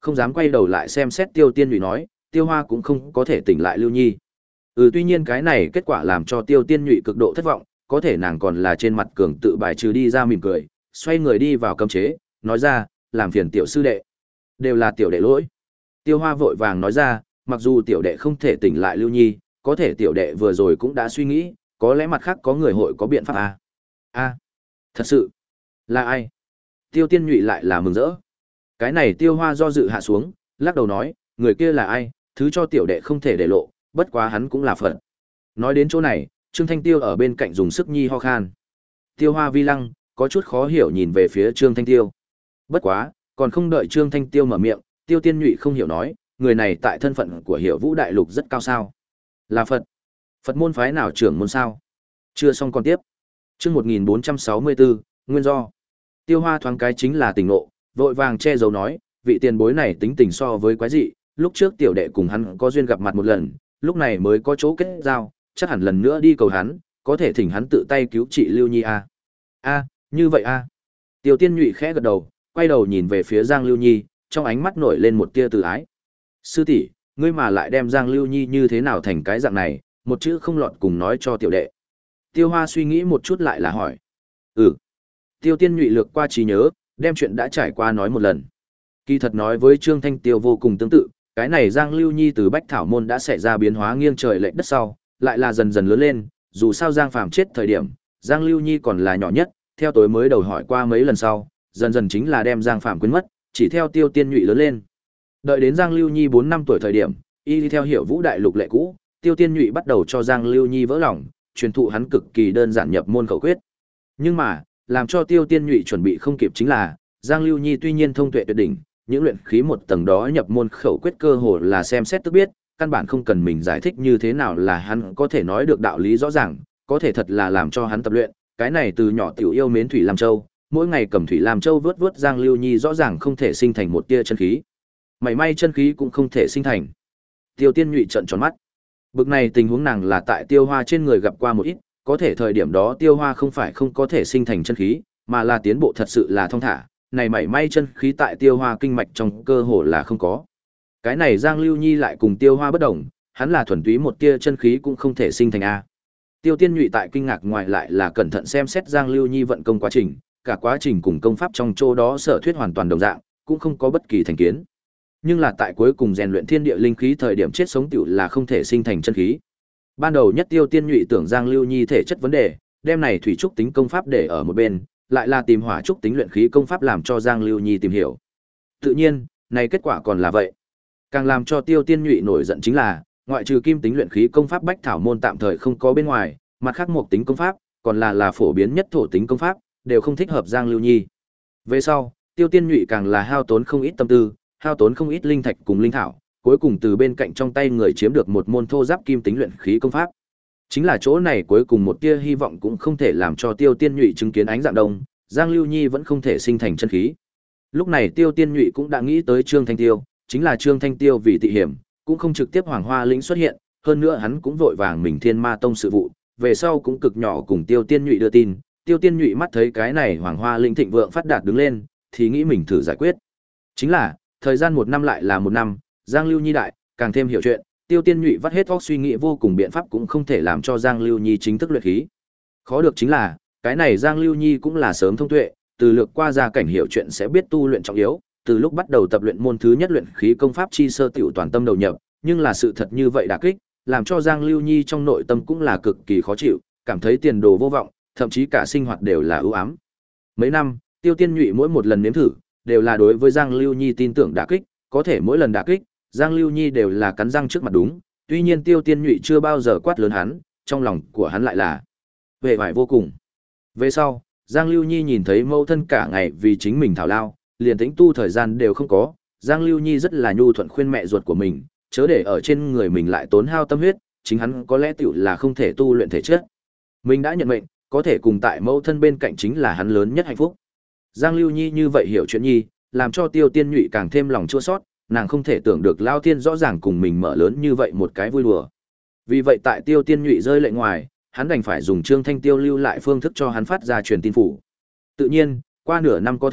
không dám quay đầu lại xem xét Tiêu Tiên Nhụy nói, Tiêu Hoa cũng không có thể tỉnh lại Lưu Nhi. Ừ, tuy nhiên cái này kết quả làm cho Tiêu Tiên Nhụy cực độ thất vọng, có thể nàng còn là trên mặt cường tự bài trừ đi ra mỉm cười, xoay người đi vào cấm chế, nói ra, làm phiền tiểu sư đệ. Đều là tiểu đệ lỗi. Tiêu Hoa vội vàng nói ra, mặc dù tiểu đệ không thể tỉnh lại Lưu Nhi, có thể tiểu đệ vừa rồi cũng đã suy nghĩ, có lẽ mặt khác có người hội có biện pháp à? À, thật sự, là ai? Tiêu Tiên Nhụy lại là mừng rỡ. Cái này Tiêu Hoa do dự hạ xuống, lắc đầu nói, người kia là ai, thứ cho tiểu đệ không thể để lộ, bất quá hắn cũng là Phật. Nói đến chỗ này, Trương Thanh Tiêu ở bên cạnh dùng sức nhi ho khan. Tiêu Hoa vi lăng, có chút khó hiểu nhìn về phía Trương Thanh Tiêu. Bất quá, còn không đợi Trương Thanh Tiêu mở miệng, Tiêu Tiên Nhụy không hiểu nói, người này tại thân phận của Hiểu Vũ Đại Lục rất cao sao? Là Phật. Phật môn phái nào trưởng môn sao? Chưa xong còn tiếp. Chương một nghìn bốn trăm sáu mươi bốn, nguyên do. Tiêu Hoa thoáng cái chính là tỉnh ngộ, vội vàng che giấu nói, vị tiền bối này tính tình so với quái dị, lúc trước tiểu đệ cùng hắn có duyên gặp mặt một lần, lúc này mới có chỗ kết giao, chắc hẳn lần nữa đi cầu hắn, có thể thỉnh hắn tự tay cứu trị Lưu Nhi a. A, như vậy a. Tiêu Tiên Nhụy khẽ gật đầu, quay đầu nhìn về phía Giang Lưu Nhi, trong ánh mắt nổi lên một tia từ ái. Sư tỷ, ngươi mà lại đem Giang Lưu Nhi như thế nào thành cái dạng này, một chữ không lọt cùng nói cho tiểu đệ. Tiêu Hoa suy nghĩ một chút lại là hỏi. Ừ. Tiêu Tiên Nhụy lược qua trí nhớ, đem chuyện đã trải qua nói một lần. Kỳ thật nói với Trương Thanh Tiêu vô cùng tương tự, cái này Giang Lưu Nhi từ Bách Thảo Môn đã xảy ra biến hóa nghiêng trời lệch đất sau, lại là dần dần lớn lên, dù sao Giang Phàm chết thời điểm, Giang Lưu Nhi còn là nhỏ nhất, theo tối mới đầu hỏi qua mấy lần sau, dần dần chính là đem Giang Phàm quên mất, chỉ theo Tiêu Tiên Nhụy lớn lên. Đợi đến Giang Lưu Nhi bốn năm tuổi thời điểm, y đi theo Hiểu Vũ Đại Lục lệ cũ, Tiêu Tiên Nhụy bắt đầu cho Giang Lưu Nhi vỡ lòng, truyền thụ hắn cực kỳ đơn giản nhập môn khẩu quyết. Nhưng mà, làm cho Tiêu Tiên Nhụy chuẩn bị không kịp chính là, Giang Lưu Nhi tuy nhiên thông tuệ tuyệt đỉnh, những luyện khí một tầng đó nhập môn khẩu quyết cơ hồ là xem xét tức biết, căn bản không cần mình giải thích như thế nào là hắn có thể nói được đạo lý rõ ràng, có thể thật là làm cho hắn tập luyện, cái này từ nhỏ tiểu yêu mến Thủy Lam Châu, mỗi ngày cầm Thủy Lam Châu vớt vớt Giang Lưu Nhi rõ ràng không thể sinh thành một tia chân khí. Mảy may chân khí cũng không thể sinh thành. Tiêu Tiên Nhụy trợn tròn mắt. Bực này tình huống nàng là tại Tiêu Hoa trên người gặp qua một ít, có thể thời điểm đó Tiêu Hoa không phải không có thể sinh thành chân khí, mà là tiến bộ thật sự là thong thả, này mảy may chân khí tại Tiêu Hoa kinh mạch trong cơ hồ là không có. Cái này Giang Lưu Nhi lại cùng Tiêu Hoa bất đồng, hắn là thuần túy một tia chân khí cũng không thể sinh thành a. Tiêu Tiên Nhụy tại kinh ngạc ngoài lại là cẩn thận xem xét Giang Lưu Nhi vận công quá trình, cả quá trình cùng công pháp trong chỗ đó sở thuyết hoàn toàn đồng dạng, cũng không có bất kỳ thành kiến. Nhưng là tại cuối cùng rèn luyện thiên địa linh khí thời điểm chết sống tiểu là không thể sinh thành chân khí. Ban đầu nhất Tiêu Tiên Nhụy tưởng Giang Lưu Nhi thể chất vấn đề, đem này thủy trúc tính công pháp để ở một bên, lại là tìm hỏa trúc tính luyện khí công pháp làm cho Giang Lưu Nhi tìm hiểu. Tự nhiên, này kết quả còn là vậy. Càng làm cho Tiêu Tiên Nhụy nổi giận chính là, ngoại trừ kim tính luyện khí công pháp Bách Thảo Môn tạm thời không có bên ngoài, mặt khác một tính công pháp, còn là là phổ biến nhất thổ tính công pháp, đều không thích hợp Giang Lưu Nhi. Về sau, Tiêu Tiên Nhụy càng là hao tốn không ít tâm tư, hao tốn không ít linh thạch cùng linh thảo, cuối cùng từ bên cạnh trong tay người chiếm được một môn thô giáp kim tính luyện khí công pháp. Chính là chỗ này cuối cùng một tia hy vọng cũng không thể làm cho Tiêu Tiên Nhụy chứng kiến ánh dạng đông, Giang Lưu Nhi vẫn không thể sinh thành chân khí. Lúc này Tiêu Tiên Nhụy cũng đã nghĩ tới Trương Thanh Tiêu, chính là Trương Thanh Tiêu vì tị hiểm, cũng không trực tiếp Hoàng Hoa Lĩnh xuất hiện, hơn nữa hắn cũng vội vàng mình Thiên Ma Tông sự vụ, về sau cũng cực nhỏ cùng Tiêu Tiên Nhụy đưa tin, Tiêu Tiên Nhụy mắt thấy cái này Hoàng Hoa Lĩnh thịnh vượng phát đạt đứng lên, thì nghĩ mình thử giải quyết. Chính là, thời gian một năm lại là một năm, Giang Lưu Nhi đại, càng thêm hiểu chuyện, Tiêu Tiên Nhụy vắt hết óc suy nghĩ vô cùng biện pháp cũng không thể làm cho Giang Lưu Nhi chính thức luyện khí. Khó được chính là, cái này Giang Lưu Nhi cũng là sớm thông tuệ, từ lược qua gia cảnh hiểu chuyện sẽ biết tu luyện trọng yếu, từ lúc bắt đầu tập luyện môn thứ nhất luyện khí công pháp chi sơ tiểu toàn tâm đầu nhập, nhưng là sự thật như vậy đả kích, làm cho Giang Lưu Nhi trong nội tâm cũng là cực kỳ khó chịu, cảm thấy tiền đồ vô vọng, thậm chí cả sinh hoạt đều là ưu ám. Mấy năm, Tiêu Tiên Nhụy mỗi một lần nếm thử, đều là đối với Giang Lưu Nhi tin tưởng đả kích, có thể mỗi lần đả kích, Giang Lưu Nhi đều là cắn răng trước mặt đúng, tuy nhiên Tiêu Tiên Nhụy chưa bao giờ quát lớn hắn, trong lòng của hắn lại là vẻ vải vô cùng. Về sau, Giang Lưu Nhi nhìn thấy mẫu thân cả ngày vì chính mình thảo lao, liền tĩnh tu thời gian đều không có, Giang Lưu Nhi rất là nhu thuận khuyên mẹ ruột của mình, chớ để ở trên người mình lại tốn hao tâm huyết, chính hắn có lẽ tiểu là không thể tu luyện thể chất. Mình đã nhận mệnh, có thể cùng tại mẫu thân bên cạnh chính là hắn lớn nhất hạnh phúc. Giang Lưu Nhi như vậy hiểu chuyện nhi, làm cho Tiêu Tiên Nhụy càng thêm lòng chua xót, nàng không thể tưởng được Lao Thiên rõ ràng cùng mình mở lớn như vậy một cái vui đùa. Vì vậy tại Tiêu Tiên Nhụy rơi lệ ngoài, hắn đành phải dùng Trương Thanh Tiêu lưu lại phương thức cho hắn phát ra truyền tin phủ. Tự nhiên, qua nửa năm có thừa,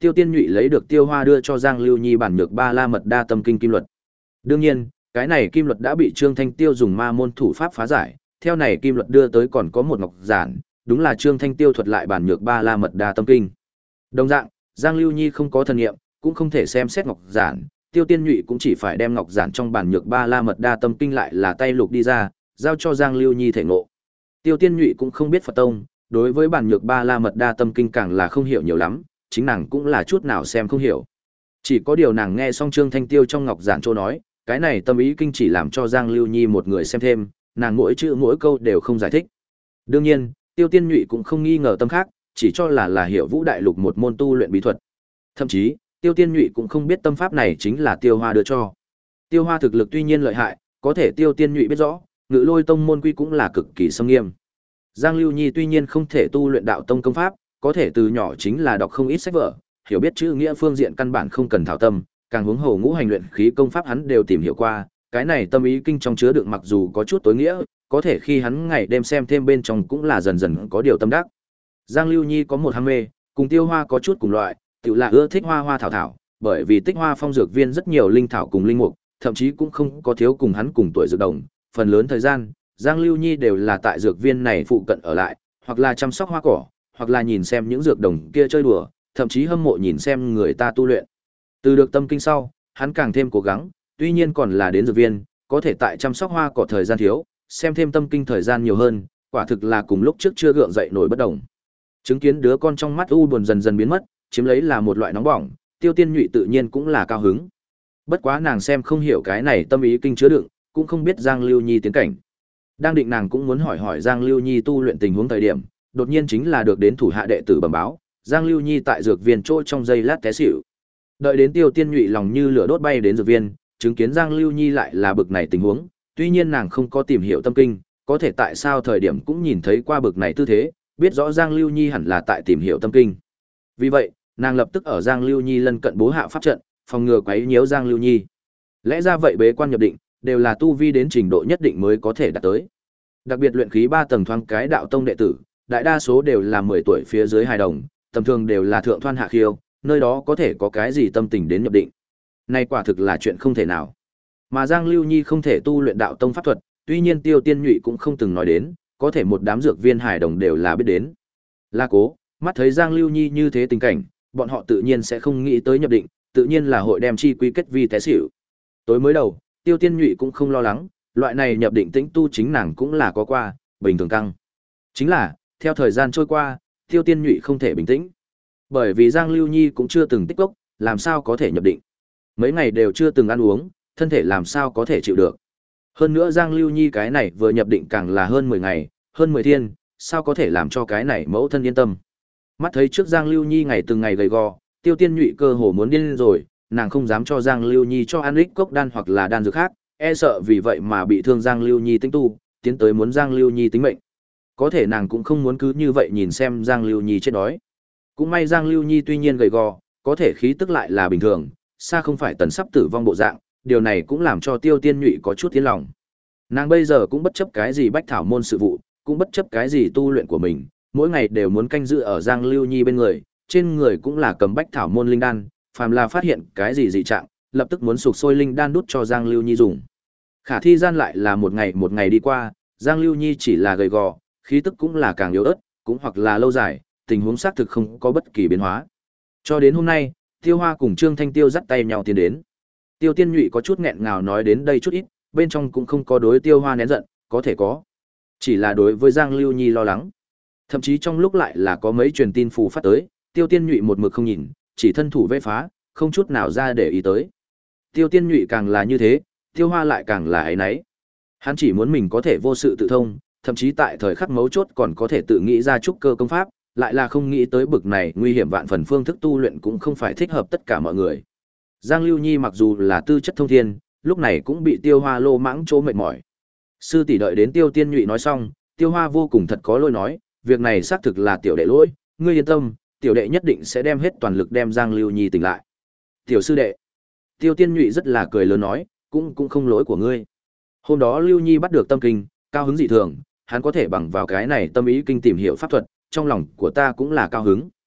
Tiêu Tiên Nhụy lấy được Tiêu Hoa đưa cho Giang Lưu Nhi bản nhược ba la mật đa tâm kinh kim luật. Đương nhiên, cái này kim luật đã bị Trương Thanh Tiêu dùng ma môn thủ pháp phá giải, theo này kim luật đưa tới còn có một ngọc giản, đúng là Trương Thanh Tiêu thuật lại bản nhược ba la mật đa tâm kinh. Đồng dạng, Giang Lưu Nhi không có thần nghiệm, cũng không thể xem xét ngọc giản, Tiêu Tiên Nhụy cũng chỉ phải đem ngọc giản trong bản nhược ba la mật đa tâm kinh lại là tay lục đi ra, giao cho Giang Lưu Nhi thể ngộ. Tiêu Tiên Nhụy cũng không biết Phật tông, đối với bản nhược ba la mật đa tâm kinh càng là không hiểu nhiều lắm, chính nàng cũng là chút nào xem không hiểu. Chỉ có điều nàng nghe xong Trương Thanh Tiêu trong ngọc giản chỗ nói, cái này tâm ý kinh chỉ làm cho Giang Lưu Nhi một người xem thêm, nàng mỗi chữ mỗi câu đều không giải thích. Đương nhiên, Tiêu Tiên Nhụy cũng không nghi ngờ tâm khác, chỉ cho là là hiểu Vũ Đại Lục một môn tu luyện bí thuật. Thậm chí, Tiêu Tiên Nhụy cũng không biết tâm pháp này chính là Tiêu Hoa đưa cho. Tiêu Hoa thực lực tuy nhiên lợi hại, có thể Tiêu Tiên Nhụy biết rõ, Ngự Lôi tông môn quy cũng là cực kỳ sâm nghiêm. Giang Lưu Nhi tuy nhiên không thể tu luyện đạo tông công pháp, có thể từ nhỏ chính là đọc không ít sách vở, hiểu biết chữ nghĩa phương diện căn bản không cần thảo tâm, càng huống hồ ngũ hành luyện khí công pháp hắn đều tìm hiểu qua, cái này tâm ý kinh trong chứa đựng mặc dù có chút tối nghĩa, có thể khi hắn ngày đêm xem thêm bên trong cũng là dần dần có điều tâm đắc. Giang Lưu Nhi có một ham mê, cùng Tiêu Hoa có chút cùng loại, tự là ưa thích hoa hoa thảo thảo, bởi vì Tích Hoa Phong dược viên rất nhiều linh thảo cùng linh mục, thậm chí cũng không có thiếu cùng hắn cùng tuổi dược đồng, phần lớn thời gian, Giang Lưu Nhi đều là tại dược viên này phụ cận ở lại, hoặc là chăm sóc hoa cỏ, hoặc là nhìn xem những dược đồng kia chơi đùa, thậm chí hâm mộ nhìn xem người ta tu luyện. Từ được tâm kinh sau, hắn càng thêm cố gắng, tuy nhiên còn là đến dược viên, có thể tại chăm sóc hoa cỏ thời gian thiếu, xem thêm tâm kinh thời gian nhiều hơn, quả thực là cùng lúc trước chưa gượng dậy nổi bất động. Chứng kiến đứa con trong mắt u buồn dần dần biến mất, chiếm lấy là một loại nóng bỏng, Tiêu Tiên Nhụy tự nhiên cũng là cao hứng. Bất quá nàng xem không hiểu cái này tâm ý kinh chứa đựng, cũng không biết Giang Lưu Nhi tiến cảnh. Đang định nàng cũng muốn hỏi hỏi Giang Lưu Nhi tu luyện tình huống thời điểm, đột nhiên chính là được đến thủ hạ đệ tử bẩm báo, Giang Lưu Nhi tại dược viên chỗ trong giây lát té xỉu. Đợi đến Tiêu Tiên Nhụy lòng như lửa đốt bay đến dược viên, chứng kiến Giang Lưu Nhi lại là bực này tình huống, tuy nhiên nàng không có tìm hiểu tâm kinh, có thể tại sao thời điểm cũng nhìn thấy qua bực này tư thế, biết rõ Giang Lưu Nhi hẳn là tại tìm hiểu tâm kinh. Vì vậy, nàng lập tức ở Giang Lưu Nhi lân cận bố hạ pháp trận, phòng ngừa quấy nhiễu Giang Lưu Nhi. Lẽ ra vậy bế quan nhập định, đều là tu vi đến trình độ nhất định mới có thể đạt tới. Đặc biệt luyện khí ba tầng thoáng cái đạo tông đệ tử, đại đa số đều là mười tuổi phía dưới hài đồng, tầm thường đều là thượng thoan hạ khiêu, nơi đó có thể có cái gì tâm tình đến nhập định. Này quả thực là chuyện không thể nào. Mà Giang Lưu Nhi không thể tu luyện đạo tông pháp thuật, tuy nhiên Tiêu Tiên Nhụy cũng không từng nói đến, có thể một đám dược viên hài đồng đều là biết đến. La Cố, mắt thấy Giang Lưu Nhi như thế tình cảnh, bọn họ tự nhiên sẽ không nghĩ tới nhập định, tự nhiên là hội đem chi quy kết vi té xỉu. Tối mới đầu, Tiêu Tiên Nhụy cũng không lo lắng, loại này nhập định tĩnh tu chính nàng cũng là có qua, bình thường căng. Chính là, theo thời gian trôi qua, Tiêu Tiên Nhụy không thể bình tĩnh. Bởi vì Giang Lưu Nhi cũng chưa từng tích cốc, làm sao có thể nhập định. Mấy ngày đều chưa từng ăn uống, thân thể làm sao có thể chịu được. Hơn nữa Giang Lưu Nhi cái này vừa nhập định càng là hơn mười ngày, hơn mười thiên, sao có thể làm cho cái này mẫu thân yên tâm. Mắt thấy trước Giang Lưu Nhi ngày từng ngày gầy gò, Tiêu Tiên Nhụy cơ hồ muốn điên rồi, nàng không dám cho Giang Lưu Nhi cho ăn ích cốc đan hoặc là đan dược khác, e sợ vì vậy mà bị thương Giang Lưu Nhi tính tu, tiến tới muốn Giang Lưu Nhi tính mệnh. Có thể nàng cũng không muốn cứ như vậy nhìn xem Giang Lưu Nhi chết đói. Cũng may Giang Lưu Nhi tuy nhiên gầy gò, có thể khí tức lại là bình thường, xa không phải tần sắp tử vong bộ dạng, điều này cũng làm cho Tiêu Tiên Nhụy có chút tiến lòng. Nàng bây giờ cũng bất chấp cái gì bách thảo môn sự vụ, cũng bất chấp cái gì tu luyện của mình, mỗi ngày đều muốn canh giữ ở Giang Lưu Nhi bên người, trên người cũng là cầm bách thảo môn linh đan, phàm là phát hiện cái gì dị trạng, lập tức muốn sục sôi linh đan đút cho Giang Lưu Nhi dùng. Khả thi gian lại là một ngày một ngày đi qua, Giang Lưu Nhi chỉ là gầy gò, khí tức cũng là càng yếu ớt, cũng hoặc là lâu dài, tình huống xác thực không có bất kỳ biến hóa. Cho đến hôm nay, Tiêu Hoa cùng Trương Thanh Tiêu dắt tay nhau tiến đến. Tiêu Tiên Nhụy có chút nghẹn ngào nói đến đây chút ít, bên trong cũng không có đối Tiêu Hoa nén giận, có thể có, chỉ là đối với Giang Lưu Nhi lo lắng. Thậm chí trong lúc lại là có mấy truyền tin phù phát tới, Tiêu Tiên Nhụy một mực không nhìn, chỉ thân thủ vây phá, không chút nào ra để ý tới. Tiêu Tiên Nhụy càng là như thế, Tiêu Hoa lại càng là ấy nấy. Hắn chỉ muốn mình có thể vô sự tự thông, thậm chí tại thời khắc mấu chốt còn có thể tự nghĩ ra trúc cơ công pháp, lại là không nghĩ tới bực này nguy hiểm vạn phần phương thức tu luyện cũng không phải thích hợp tất cả mọi người. Giang Lưu Nhi mặc dù là tư chất thông thiên, lúc này cũng bị Tiêu Hoa lô mãng chỗ mệt mỏi. Sư tỷ đợi đến Tiêu Tiên Nhụy nói xong, Tiêu Hoa vô cùng thật có lỗi nói, việc này xác thực là tiểu đệ lỗi, ngươi yên tâm, tiểu đệ nhất định sẽ đem hết toàn lực đem Giang Lưu Nhi tỉnh lại. Tiểu sư đệ. Tiêu Tiên Nhụy rất là cười lớn nói, cũng cũng không lỗi của ngươi. Hôm đó Lưu Nhi bắt được tâm kinh, cao hứng dị thường, hắn có thể bằng vào cái này tâm ý kinh tìm hiểu pháp thuật, trong lòng của ta cũng là cao hứng.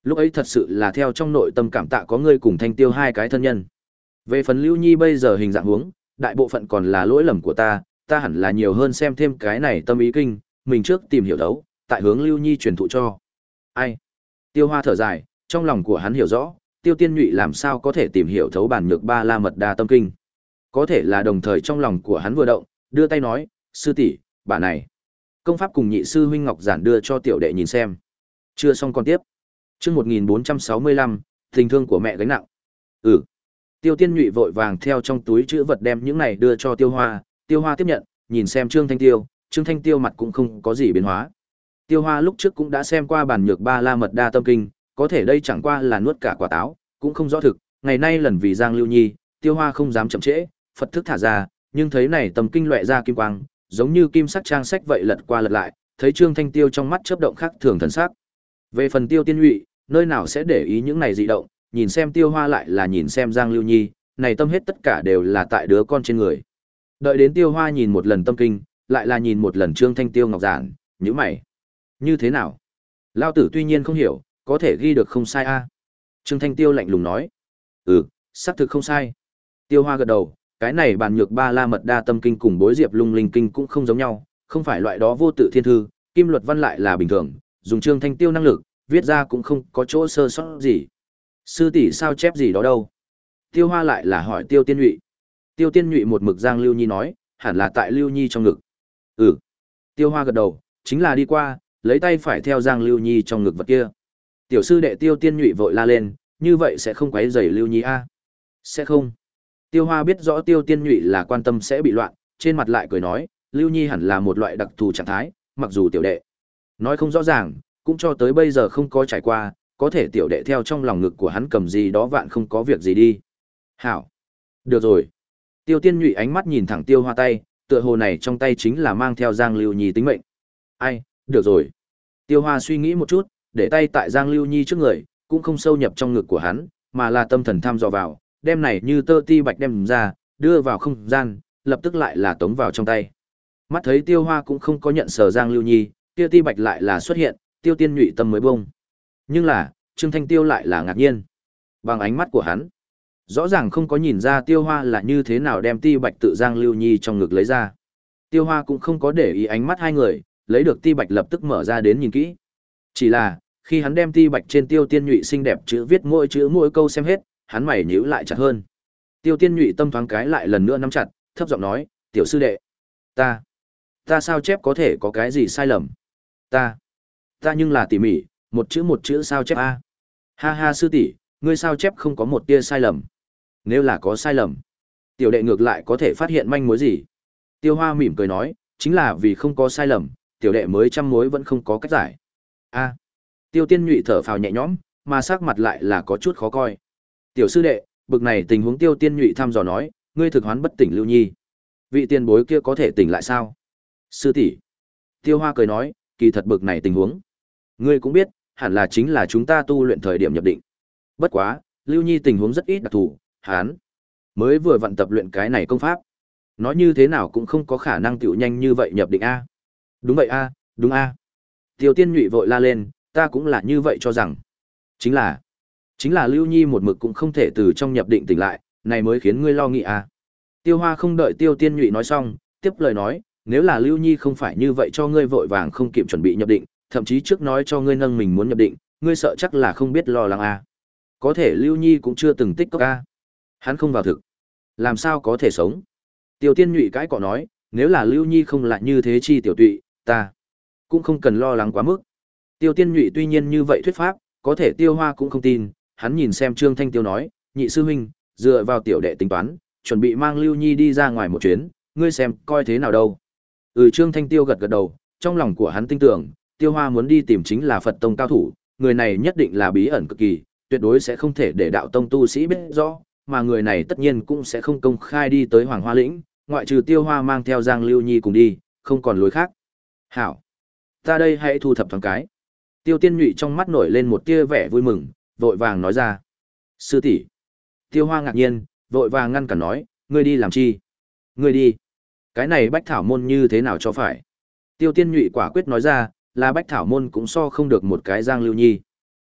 Lúc ấy thật sự là theo trong nội tâm cảm tạ có ngươi cùng Thanh Tiêu hai cái thân nhân. Về phần Lưu Nhi bây giờ hình dạng huống, đại bộ phận còn là lỗi lầm của ta, ta hẳn là nhiều hơn xem thêm cái này tâm ý kinh, mình trước tìm hiểu đấu, tại hướng Lưu Nhi truyền thụ cho. Ai? Tiêu Hoa thở dài, trong lòng của hắn hiểu rõ, Tiêu Tiên Nhụy làm sao có thể tìm hiểu thấu bản nhược ba la mật đa tâm kinh. Có thể là đồng thời trong lòng của hắn vừa động, đưa tay nói, sư tỷ, bà này. Công pháp cùng nhị sư huynh Ngọc Giản đưa cho tiểu đệ nhìn xem. Chưa xong còn tiếp. Chương một nghìn bốn trăm sáu mươi lăm, tình thương của mẹ gánh nặng. Ừ. Tiêu Tiên Nhụy vội vàng theo trong túi chữ vật đem những này đưa cho Tiêu Hoa, Tiêu Hoa tiếp nhận, nhìn xem Trương Thanh Tiêu, Trương Thanh Tiêu mặt cũng không có gì biến hóa. Tiêu Hoa lúc trước cũng đã xem qua bản nhược ba la mật đa tâm kinh, có thể đây chẳng qua là nuốt cả quả táo, cũng không rõ thực, ngày nay lần vì Giang Lưu Nhi, Tiêu Hoa không dám chậm trễ, Phật thức thả ra, nhưng thấy này tâm kinh lóe ra kim quang, giống như kim sắc trang sách vậy lật qua lật lại, thấy Trương Thanh Tiêu trong mắt chớp động khác thường thần sắc. Về phần Tiêu Tiên Nhụy, nơi nào sẽ để ý những này dị động, nhìn xem Tiêu Hoa lại là nhìn xem Giang Lưu Nhi, này tâm hết tất cả đều là tại đứa con trên người. Đợi đến Tiêu Hoa nhìn một lần tâm kinh, lại là nhìn một lần Trương Thanh Tiêu Ngọc Giản, nhíu mày. Như thế nào? Lao tử tuy nhiên không hiểu, có thể ghi được không sai a. Trương Thanh Tiêu lạnh lùng nói. Ừ, xác thực không sai. Tiêu Hoa gật đầu, cái này bản nhược ba la mật đa tâm kinh cùng bối diệp lung linh kinh cũng không giống nhau, không phải loại đó vô tự thiên thư, kim luật văn lại là bình thường, dùng Trương Thanh Tiêu năng lực, viết ra cũng không có chỗ sơ sót gì. Sư tỷ sao chép gì đó đâu? Tiêu Hoa lại là hỏi Tiêu Tiên Nhụy. Tiêu Tiên Nhụy một mực Giang Lưu Nhi nói, hẳn là tại Lưu Nhi trong ngực. Ừ. Tiêu Hoa gật đầu, chính là đi qua, lấy tay phải theo Giang Lưu Nhi trong ngực vật kia. Tiểu sư đệ Tiêu Tiên Nhụy vội la lên, như vậy sẽ không quấy rầy Lưu Nhi a? Sẽ không. Tiêu Hoa biết rõ Tiêu Tiên Nhụy là quan tâm sẽ bị loạn, trên mặt lại cười nói, Lưu Nhi hẳn là một loại đặc thù trạng thái, mặc dù tiểu đệ nói không rõ ràng, cũng cho tới bây giờ không có trải qua, có thể tiểu đệ theo trong lòng ngực của hắn cầm gì đó vạn không có việc gì đi. Hảo. Được rồi. Tiêu Tiên Nhụy ánh mắt nhìn thẳng Tiêu Hoa tay, tựa hồ này trong tay chính là mang theo Giang Lưu Nhi tính mệnh. Ai, được rồi. Tiêu Hoa suy nghĩ một chút, để tay tại Giang Lưu Nhi trước người, cũng không sâu nhập trong ngực của hắn, mà là tâm thần thăm dò vào, đem này như tơ ti bạch đem ra, đưa vào không gian, lập tức lại là tống vào trong tay. Mắt thấy Tiêu Hoa cũng không có nhận sờ Giang Lưu Nhi, kia ti bạch lại là xuất hiện, Tiêu Tiên Nhụy tâm mới bông. Nhưng là, Trương Thanh Tiêu lại là ngạc nhiên. Bằng ánh mắt của hắn, rõ ràng không có nhìn ra Tiêu Hoa là như thế nào đem ti bạch tự Giang Lưu Nhi trong ngực lấy ra. Tiêu Hoa cũng không có để ý ánh mắt hai người, lấy được ti bạch lập tức mở ra đến nhìn kỹ. Chỉ là, khi hắn đem ti bạch trên Tiêu Tiên Nhụy xinh đẹp chữ viết mỗi chữ mỗi câu xem hết, hắn mày nhíu lại chặt hơn. Tiêu Tiên Nhụy tâm thoáng cái lại lần nữa nắm chặt, thấp giọng nói, "Tiểu sư đệ, ta, ta sao chép có thể có cái gì sai lầm? Ta, ta nhưng là tỉ mỉ, một chữ một chữ sao chép a." "Ha ha sư tỷ, ngươi sao chép không có một tia sai lầm. Nếu là có sai lầm, tiểu đệ ngược lại có thể phát hiện manh mối gì?" Tiêu Hoa mỉm cười nói, "Chính là vì không có sai lầm, tiểu đệ mới trăm mối vẫn không có cách giải." A. Tiêu Tiên Nhụy thở phào nhẹ nhõm, mà sắc mặt lại là có chút khó coi. "Tiểu sư đệ, bực này tình huống." Tiêu Tiên Nhụy thăm dò nói, "Ngươi thực hoán bất tỉnh Lưu Nhi, vị tiền bối kia có thể tỉnh lại sao?" "Sư tỷ." Tiêu Hoa cười nói, "Kỳ thật bực này tình huống, ngươi cũng biết, hẳn là chính là chúng ta tu luyện thời điểm nhập định. Bất quá, Lưu Nhi tình huống rất ít đặc thù, hắn mới vừa vận tập luyện cái này công pháp, nói như thế nào cũng không có khả năng tiểu nhanh như vậy nhập định a." "Đúng vậy a, đúng a." Tiêu Tiên Nhụy vội la lên, "Ta cũng là như vậy cho rằng. Chính là, chính là Lưu Nhi một mực cũng không thể từ trong nhập định tỉnh lại, này mới khiến ngươi lo nghĩ a." Tiêu Hoa không đợi Tiêu Tiên Nhụy nói xong, tiếp lời nói, "Nếu là Lưu Nhi không phải như vậy cho ngươi vội vàng không kịp chuẩn bị nhập định, thậm chí trước nói cho ngươi nâng mình muốn nhập định, ngươi sợ chắc là không biết lo lắng a. Có thể Lưu Nhi cũng chưa từng tích cốc a. Hắn không vào thực, làm sao có thể sống?" Tiêu Tiên Nhụy cãi cọ nói, "Nếu là Lưu Nhi không lại như thế chi tiểu tụy, ta cũng không cần lo lắng quá mức." Tiêu Tiên Nhụy tuy nhiên như vậy thuyết pháp, có thể Tiêu Hoa cũng không tin, hắn nhìn xem Trương Thanh Tiêu nói, "Nhị sư huynh, dựa vào tiểu đệ tính toán, chuẩn bị mang Lưu Nhi đi ra ngoài một chuyến, ngươi xem coi thế nào đâu." Ừ, Trương Thanh Tiêu gật gật đầu, trong lòng của hắn tin tưởng, Tiêu Hoa muốn đi tìm chính là Phật tông cao thủ, người này nhất định là bí ẩn cực kỳ, tuyệt đối sẽ không thể để đạo tông tu sĩ biết rõ, mà người này tất nhiên cũng sẽ không công khai đi tới Hoàng Hoa lĩnh, ngoại trừ Tiêu Hoa mang theo Giang Lưu Nhi cùng đi, không còn lối khác. "Hảo, ta đây hãy thu thập thoáng cái." Tiêu Tiên Nhụy trong mắt nổi lên một tia vẻ vui mừng, vội vàng nói ra. "Sư tỷ." Tiêu Hoa ngạc nhiên, vội vàng ngăn cản nói, "Ngươi đi làm chi? Ngươi đi? Cái này Bách Thảo môn như thế nào cho phải?" Tiêu Tiên Nhụy quả quyết nói ra, là Bách Thảo môn cũng so không được một cái Giang Lưu Nhi.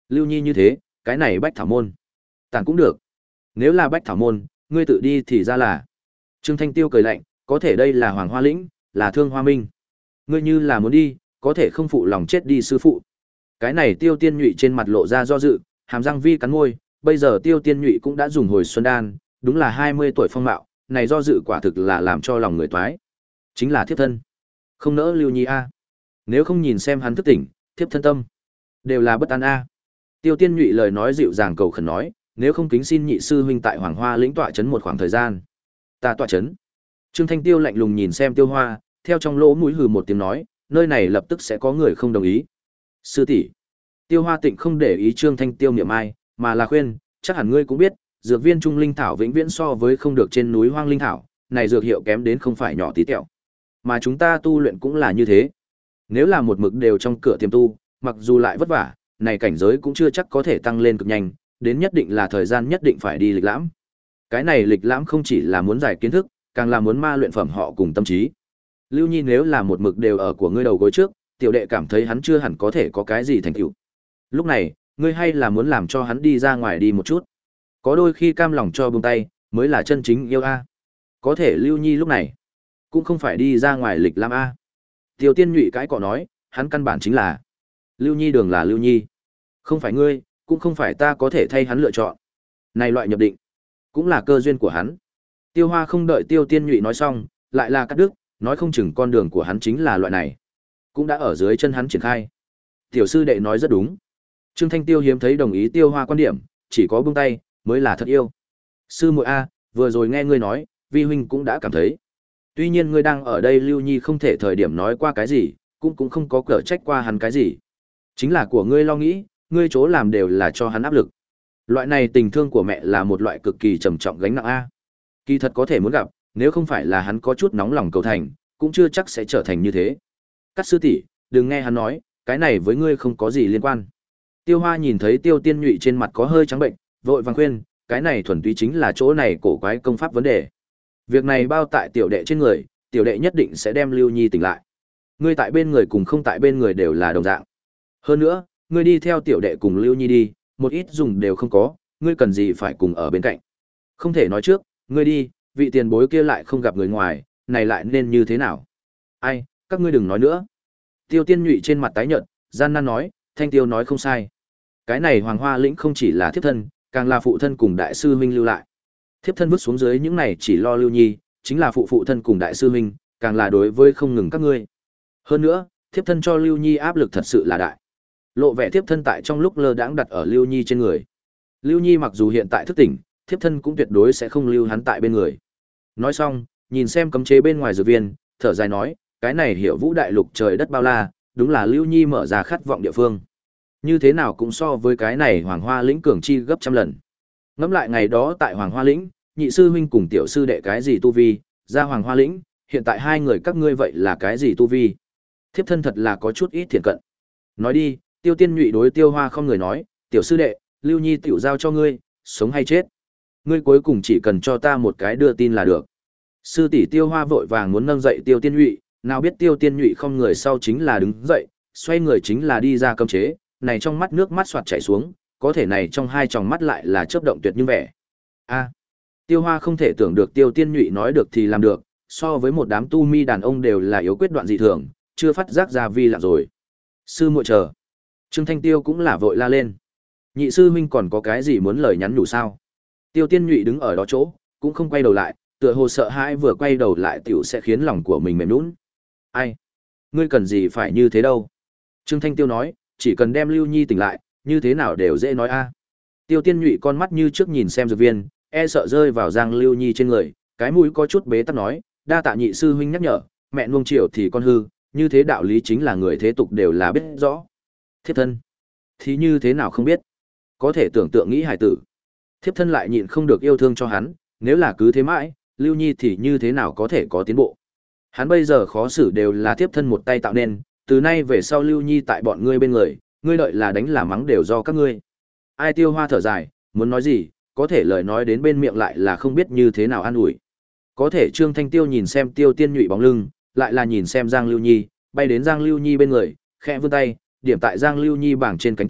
Lưu Nhi như thế, cái này Bách Thảo môn. Tàn cũng được. Nếu là Bách Thảo môn, ngươi tự đi thì ra là. Trương Thanh Tiêu cười lạnh, có thể đây là Hoàng Hoa lĩnh, là Thương Hoa Minh. Ngươi như là muốn đi, có thể không phụ lòng chết đi sư phụ. Cái này Tiêu Tiên Nhụy trên mặt lộ ra do dự, hàm răng vi cắn môi, bây giờ Tiêu Tiên Nhụy cũng đã dùng hồi xuân đan, đúng là hai mươi tuổi phong mạo, này do dự quả thực là làm cho lòng người toái. Chính là thiếp thân. Không nỡ Lưu Nhi a. Nếu không nhìn xem hắn thức tỉnh, thiếp thân tâm đều là bất an a. Tiêu Tiên Nhụy lời nói dịu dàng cầu khẩn nói, nếu không kính xin nhị sư huynh tại Hoàng Hoa lĩnh tọa trấn một khoảng thời gian. Ta tọa trấn. Trương Thanh Tiêu lạnh lùng nhìn xem Tiêu Hoa, theo trong lỗ mũi hừ một tiếng nói, nơi này lập tức sẽ có người không đồng ý. Sư tỷ. Tiêu Hoa Tịnh không để ý Trương Thanh Tiêu niệm ai, mà là khuyên, chắc hẳn ngươi cũng biết, dược viên trung linh thảo vĩnh viễn so với không được trên núi hoang linh thảo, này dược hiệu kém đến không phải nhỏ tí tẹo. Mà chúng ta tu luyện cũng là như thế. Nếu là một mực đều trong cửa tiềm tu, mặc dù lại vất vả, này cảnh giới cũng chưa chắc có thể tăng lên cực nhanh, đến nhất định là thời gian nhất định phải đi lịch lãm. Cái này lịch lãm không chỉ là muốn giải kiến thức, càng là muốn ma luyện phẩm họ cùng tâm trí. Lưu Nhi nếu là một mực đều ở của ngươi đầu gối trước, tiểu đệ cảm thấy hắn chưa hẳn có thể có cái gì thành tựu. Lúc này, ngươi hay là muốn làm cho hắn đi ra ngoài đi một chút. Có đôi khi cam lòng cho buông tay, mới là chân chính yêu a. Có thể Lưu Nhi lúc này, cũng không phải đi ra ngoài lịch lãm a. Tiêu Tiên Nhụy cãi cọ nói, hắn căn bản chính là Lưu Nhi đường là Lưu Nhi. Không phải ngươi, cũng không phải ta có thể thay hắn lựa chọn. Này loại nhập định, cũng là cơ duyên của hắn. Tiêu Hoa không đợi Tiêu Tiên Nhụy nói xong, lại là cắt đứt, nói không chừng con đường của hắn chính là loại này. Cũng đã ở dưới chân hắn triển khai. Tiểu sư đệ nói rất đúng. Trương Thanh Tiêu hiếm thấy đồng ý Tiêu Hoa quan điểm, chỉ có buông tay, mới là thật yêu. Sư muội a, vừa rồi nghe ngươi nói, vi huynh cũng đã cảm thấy. Tuy nhiên ngươi đang ở đây Lưu Nhi không thể thời điểm nói qua cái gì, cũng cũng không có cỡ trách qua hắn cái gì. Chính là của ngươi lo nghĩ, ngươi chỗ làm đều là cho hắn áp lực. Loại này tình thương của mẹ là một loại cực kỳ trầm trọng gánh nặng a. Kỳ thật có thể muốn gặp, nếu không phải là hắn có chút nóng lòng cầu thành, cũng chưa chắc sẽ trở thành như thế. Các sư tỷ, đừng nghe hắn nói, cái này với ngươi không có gì liên quan. Tiêu Hoa nhìn thấy Tiêu Tiên Nhụy trên mặt có hơi trắng bệnh, vội vàng khuyên, cái này thuần túy chính là chỗ này cổ quái công pháp vấn đề. Việc này bao tại tiểu đệ trên người, tiểu đệ nhất định sẽ đem Lưu Nhi tỉnh lại. Ngươi tại bên người cùng không tại bên người đều là đồng dạng. Hơn nữa, ngươi đi theo tiểu đệ cùng Lưu Nhi đi, một ít dùng đều không có, ngươi cần gì phải cùng ở bên cạnh. Không thể nói trước, ngươi đi, vị tiền bối kia lại không gặp người ngoài, này lại nên như thế nào? Ai, các ngươi đừng nói nữa. Tiêu Tiên Nhụy trên mặt tái nhợt, gian nan nói, Thanh Tiêu nói không sai. Cái này Hoàng Hoa lĩnh không chỉ là thiếp thân, càng là phụ thân cùng đại sư huynh lưu lại. Thiếp thân vứt xuống dưới những này chỉ lo Lưu Nhi, chính là phụ phụ thân cùng đại sư huynh, càng là đối với không ngừng các ngươi. Hơn nữa, thiếp thân cho Lưu Nhi áp lực thật sự là đại. Lộ vẻ thiếp thân tại trong lúc lơ đãng đặt ở Lưu Nhi trên người. Lưu Nhi mặc dù hiện tại thức tỉnh, thiếp thân cũng tuyệt đối sẽ không lưu hắn tại bên người. Nói xong, nhìn xem cấm chế bên ngoài dược viên, thở dài nói, cái này hiểu vũ đại lục trời đất bao la, đúng là Lưu Nhi mở ra khát vọng địa phương. Như thế nào cũng so với cái này Hoàng Hoa lĩnh cường chi gấp trăm lần. Ngẫm lại ngày đó tại Hoàng Hoa lĩnh, nhị sư huynh cùng tiểu sư đệ cái gì tu vi, ra Hoàng Hoa lĩnh, hiện tại hai người các ngươi vậy là cái gì tu vi? Thiếp thân thật là có chút ít thiện cận. Nói đi, Tiêu Tiên Nhụy đối Tiêu Hoa không người nói, tiểu sư đệ, Lưu Nhi tiểu giao cho ngươi, sống hay chết. Ngươi cuối cùng chỉ cần cho ta một cái đưa tin là được. Sư tỷ Tiêu Hoa vội vàng muốn nâng dậy Tiêu Tiên Nhụy, nào biết Tiêu Tiên Nhụy không người sau chính là đứng dậy, xoay người chính là đi ra cấm chế, này trong mắt nước mắt xoạt chảy xuống, có thể này trong hai tròng mắt lại là chớp động tuyệt như vẻ. A. Tiêu Hoa không thể tưởng được Tiêu Tiên Nhụy nói được thì làm được, so với một đám tu mi đàn ông đều là yếu quyết đoạn dị thường, chưa phát giác ra vi lạc rồi. Sư muội chờ. Trương Thanh Tiêu cũng là vội la lên. Nhị sư huynh còn có cái gì muốn lời nhắn nhủ sao? Tiêu Tiên Nhụy đứng ở đó chỗ, cũng không quay đầu lại, tựa hồ sợ hãi vừa quay đầu lại tiểu sẽ khiến lòng của mình mềm nhũn. Ai? Ngươi cần gì phải như thế đâu? Trương Thanh Tiêu nói, chỉ cần đem Lưu Nhi tỉnh lại, như thế nào đều dễ nói a. Tiêu Tiên Nhụy con mắt như trước nhìn xem dược viên, e sợ rơi vào Giang Lưu Nhi trên người, cái mũi có chút bế tắc nói, đa tạ nhị sư huynh nhắc nhở, mẹ nuông chiều thì con hư, như thế đạo lý chính là người thế tục đều là biết rõ. Thiếp thân, thì như thế nào không biết? Có thể tưởng tượng nghĩ hài tử. Thiếp thân lại nhịn không được yêu thương cho hắn, nếu là cứ thế mãi, Lưu Nhi thì như thế nào có thể có tiến bộ? Hắn bây giờ khó xử đều là thiếp thân một tay tạo nên, từ nay về sau Lưu Nhi tại bọn ngươi bên người, ngươi đợi là đánh là mắng đều do các ngươi. Ai Tiêu Hoa thở dài, muốn nói gì, có thể lời nói đến bên miệng lại là không biết như thế nào an ủi. Có thể Trương Thanh Tiêu nhìn xem Tiêu Tiên Nhụy bóng lưng, lại là nhìn xem Giang Lưu Nhi, bay đến Giang Lưu Nhi bên người, khẽ vươn tay, điểm tại Giang Lưu Nhi bảng trên cánh tay,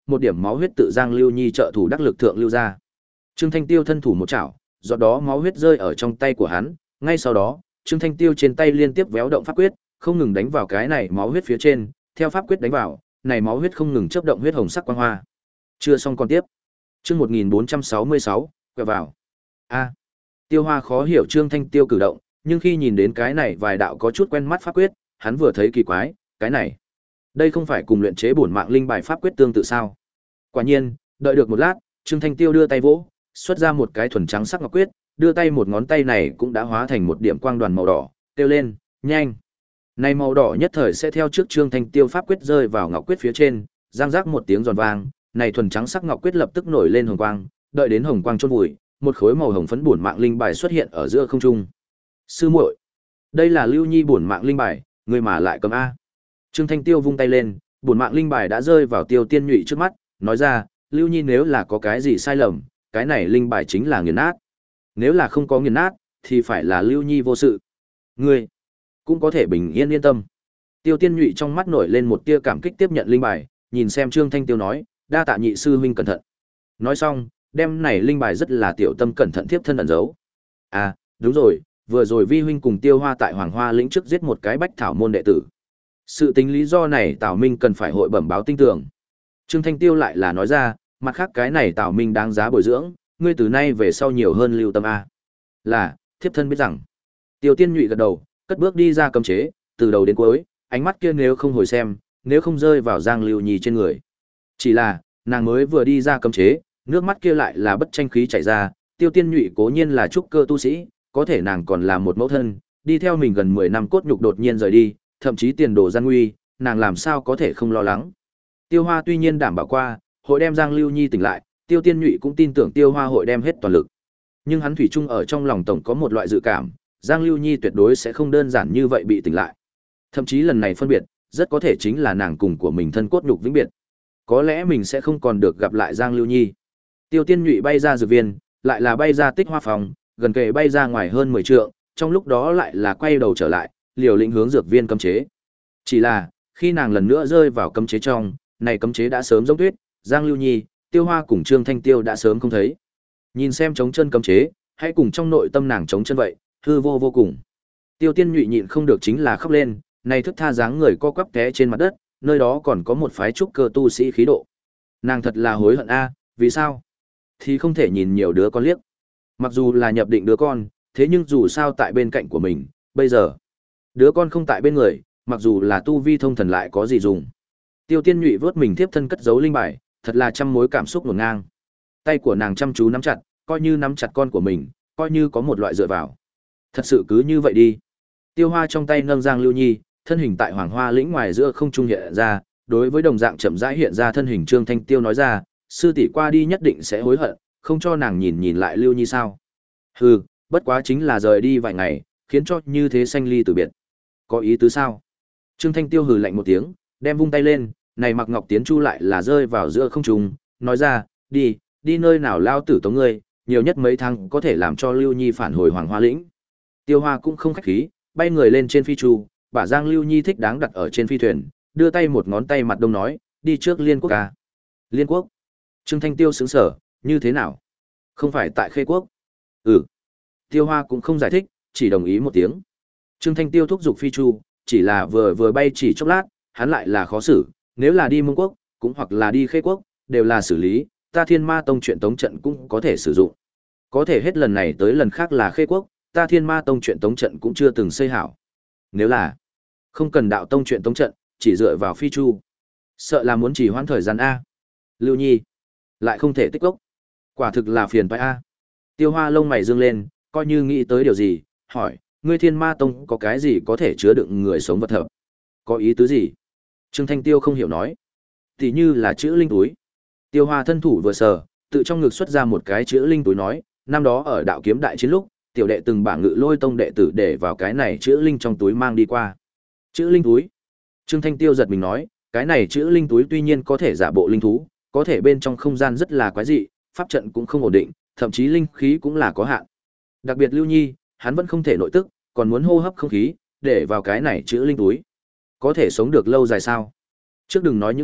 một điểm máu huyết tự Giang Lưu Nhi trợ thủ đắc lực thượng lưu ra. Trương Thanh Tiêu thân thủ một chảo, giọt đó máu huyết rơi ở trong tay của hắn, ngay sau đó, Trương Thanh Tiêu trên tay liên tiếp véo động pháp quyết, không ngừng đánh vào cái này máu huyết phía trên, theo pháp quyết đánh vào, này máu huyết không ngừng chớp động huyết hồng sắc quang hoa. Chưa xong còn tiếp. Chương một nghìn bốn trăm sáu mươi sáu, quẹo vào. A. Tiêu Hoa khó hiểu Trương Thanh Tiêu cử động, nhưng khi nhìn đến cái này vài đạo có chút quen mắt pháp quyết, hắn vừa thấy kỳ quái, cái này, đây không phải cùng luyện chế bổn mạng linh bài pháp quyết tương tự sao? Quả nhiên, đợi được một lát, Trương Thanh Tiêu đưa tay vỗ, xuất ra một cái thuần trắng sắc ngọc quyết, đưa tay một ngón tay này cũng đã hóa thành một điểm quang đoàn màu đỏ, kêu lên, nhanh. Này màu đỏ nhất thời sẽ theo trước Trương Thanh Tiêu pháp quyết rơi vào ngọc quyết phía trên, giang rác một tiếng giòn vang, này thuần trắng sắc ngọc quyết lập tức nổi lên hồng quang, đợi đến hồng quang chôn vùi, một khối màu hồng phấn bổn mạng linh bài xuất hiện ở giữa không trung. Sư muội, đây là Lưu Nhi bổn mạng linh bài, người mà lại cầm a. Trương Thanh Tiêu vung tay lên, bổn mạng linh bài đã rơi vào Tiêu Tiên Nhụy trước mắt, nói ra, Lưu Nhi nếu là có cái gì sai lầm, cái này linh bài chính là nghiền nát. Nếu là không có nghiền nát, thì phải là Lưu Nhi vô sự. Ngươi cũng có thể bình yên yên tâm. Tiêu Tiên Nhụy trong mắt nổi lên một tia cảm kích tiếp nhận linh bài, nhìn xem Trương Thanh Tiêu nói, đa tạ nhị sư huynh cẩn thận. Nói xong, đem này linh bài rất là tiểu tâm cẩn thận tiếp thân ẩn giấu. À, đúng rồi, vừa rồi vi huynh cùng Tiêu Hoa tại Hoàng Hoa lĩnh trước giết một cái bách thảo môn đệ tử. Sự tính lý do này Tào Minh cần phải hội bẩm báo tinh tường. Trương Thanh Tiêu lại là nói ra, mặt khác cái này Tào Minh đáng giá bồi dưỡng, ngươi từ nay về sau nhiều hơn lưu tâm a. Là, thiếp thân biết rằng. Tiêu Tiên Nhụy gật đầu, cất bước đi ra cấm chế, từ đầu đến cuối, ánh mắt kia nếu không hồi xem, nếu không rơi vào Giang Lưu Nhi trên người. Chỉ là, nàng mới vừa đi ra cấm chế, nước mắt kia lại là bất tranh khí chảy ra, Tiêu Tiên Nhụy cố nhiên là trúc cơ tu sĩ, có thể nàng còn là một mẫu thân, đi theo mình gần mười năm cốt nhục đột nhiên rời đi, thậm chí tiền đồ gian nguy, nàng làm sao có thể không lo lắng. Tiêu Hoa tuy nhiên đảm bảo qua, hội đem Giang Lưu Nhi tỉnh lại, Tiêu Tiên Nhụy cũng tin tưởng Tiêu Hoa hội đem hết toàn lực. Nhưng hắn thủy chung ở trong lòng tổng có một loại dự cảm, Giang Lưu Nhi tuyệt đối sẽ không đơn giản như vậy bị tỉnh lại. Thậm chí lần này phân biệt, rất có thể chính là nàng cùng của mình thân cốt nhục vĩnh biệt. Có lẽ mình sẽ không còn được gặp lại Giang Lưu Nhi. Tiêu Tiên Nhụy bay ra dược viên, lại là bay ra Tích Hoa phòng, gần kề bay ra ngoài hơn mười trượng, trong lúc đó lại là quay đầu trở lại, liều lĩnh hướng dược viên cấm chế. Chỉ là, khi nàng lần nữa rơi vào cấm chế trong, này cấm chế đã sớm giống tuyết, Giang Lưu Nhi, Tiêu Hoa cùng Trương Thanh Tiêu đã sớm không thấy. Nhìn xem trống chân cấm chế, hãy cùng trong nội tâm nàng trống chân vậy, hư vô vô cùng. Tiêu Tiên Nhụy nhịn không được chính là khóc lên, này thức tha dáng người co quắp té trên mặt đất, nơi đó còn có một phái trúc cơ tu sĩ khí độ. Nàng thật là hối hận a, vì sao? Thì không thể nhìn nhiều đứa con liếc. Mặc dù là nhập định đứa con, thế nhưng dù sao tại bên cạnh của mình, bây giờ đứa con không tại bên người, mặc dù là tu vi thông thần lại có gì dùng. Tiêu Tiên Nhụy vớt mình tiếp thân cất giấu linh bài, thật là trăm mối cảm xúc ngổn ngang. Tay của nàng chăm chú nắm chặt, coi như nắm chặt con của mình, coi như có một loại dựa vào. Thật sự cứ như vậy đi. Tiêu Hoa trong tay nâng Giang Lưu Nhi, thân hình tại Hoàng Hoa lĩnh ngoài giữa không trung hiện ra, đối với đồng dạng chậm rãi hiện ra thân hình Trương Thanh Tiêu nói ra, sư tỷ qua đi nhất định sẽ hối hận, không cho nàng nhìn nhìn lại Lưu Nhi sao? Hừ, bất quá chính là rời đi vài ngày, khiến cho như thế sanh ly từ biệt. Có ý tứ sao? Trương Thanh Tiêu hừ lạnh một tiếng, đem vung tay lên, này Mặc Ngọc Tiến Chu lại là rơi vào giữa không trung, nói ra, đi, đi nơi nào lao tử tống ngươi, nhiều nhất mấy tháng có thể làm cho Lưu Nhi phản hồi Hoàng Hoa lĩnh. Tiêu Hoa cũng không khách khí, bay người lên trên phi chu, bả Giang Lưu Nhi thích đáng đặt ở trên phi thuyền, đưa tay một ngón tay mặt đông nói, đi trước Liên Quốc ca. Liên Quốc? Trương Thanh Tiêu sững sở, như thế nào? Không phải tại Khê Quốc? Ừ. Tiêu Hoa cũng không giải thích, chỉ đồng ý một tiếng. Trương Thanh Tiêu thúc giục phi chu, chỉ là vừa vừa bay chỉ chốc lát, hắn lại là khó xử, nếu là đi Mông Quốc, cũng hoặc là đi Khê Quốc, đều là xử lý, ta Thiên Ma Tông chuyện tống trận cũng có thể sử dụng. Có thể hết lần này tới lần khác là Khê Quốc, ta Thiên Ma Tông chuyện tống trận cũng chưa từng xây hảo. Nếu là không cần đạo tông chuyện tống trận, chỉ dựa vào phi chu, sợ là muốn chỉ hoãn thời gian a. Lưu Nhi lại không thể tích gốc, quả thực là phiền toái a. Tiêu Hoa lông mày dương lên, coi như nghĩ tới điều gì, hỏi, ngươi Thiên Ma Tông có cái gì có thể chứa đựng người sống vật thập? Có ý tứ gì? Trương Thanh Tiêu không hiểu nói. Thì như là chữ linh túi. Tiêu Hoa thân thủ vừa sờ, tự trong ngực xuất ra một cái chữ linh túi nói, năm đó ở đạo kiếm đại chiến lúc, tiểu đệ từng bảng ngự lôi tông đệ tử để vào cái này chữ linh trong túi mang đi qua. Chữ linh túi. Trương Thanh Tiêu giật mình nói, cái này chữ linh túi tuy nhiên có thể giả bộ linh thú, có thể bên trong không gian rất là quái dị, pháp trận cũng không ổn định, thậm chí linh khí cũng là có hạn. Đặc biệt Lưu Nhi, hắn vẫn không thể nội tức, còn muốn hô hấp không khí, để vào cái này chữ linh túi. Có thể sống được lâu dài sao? Trước đừng nói những này,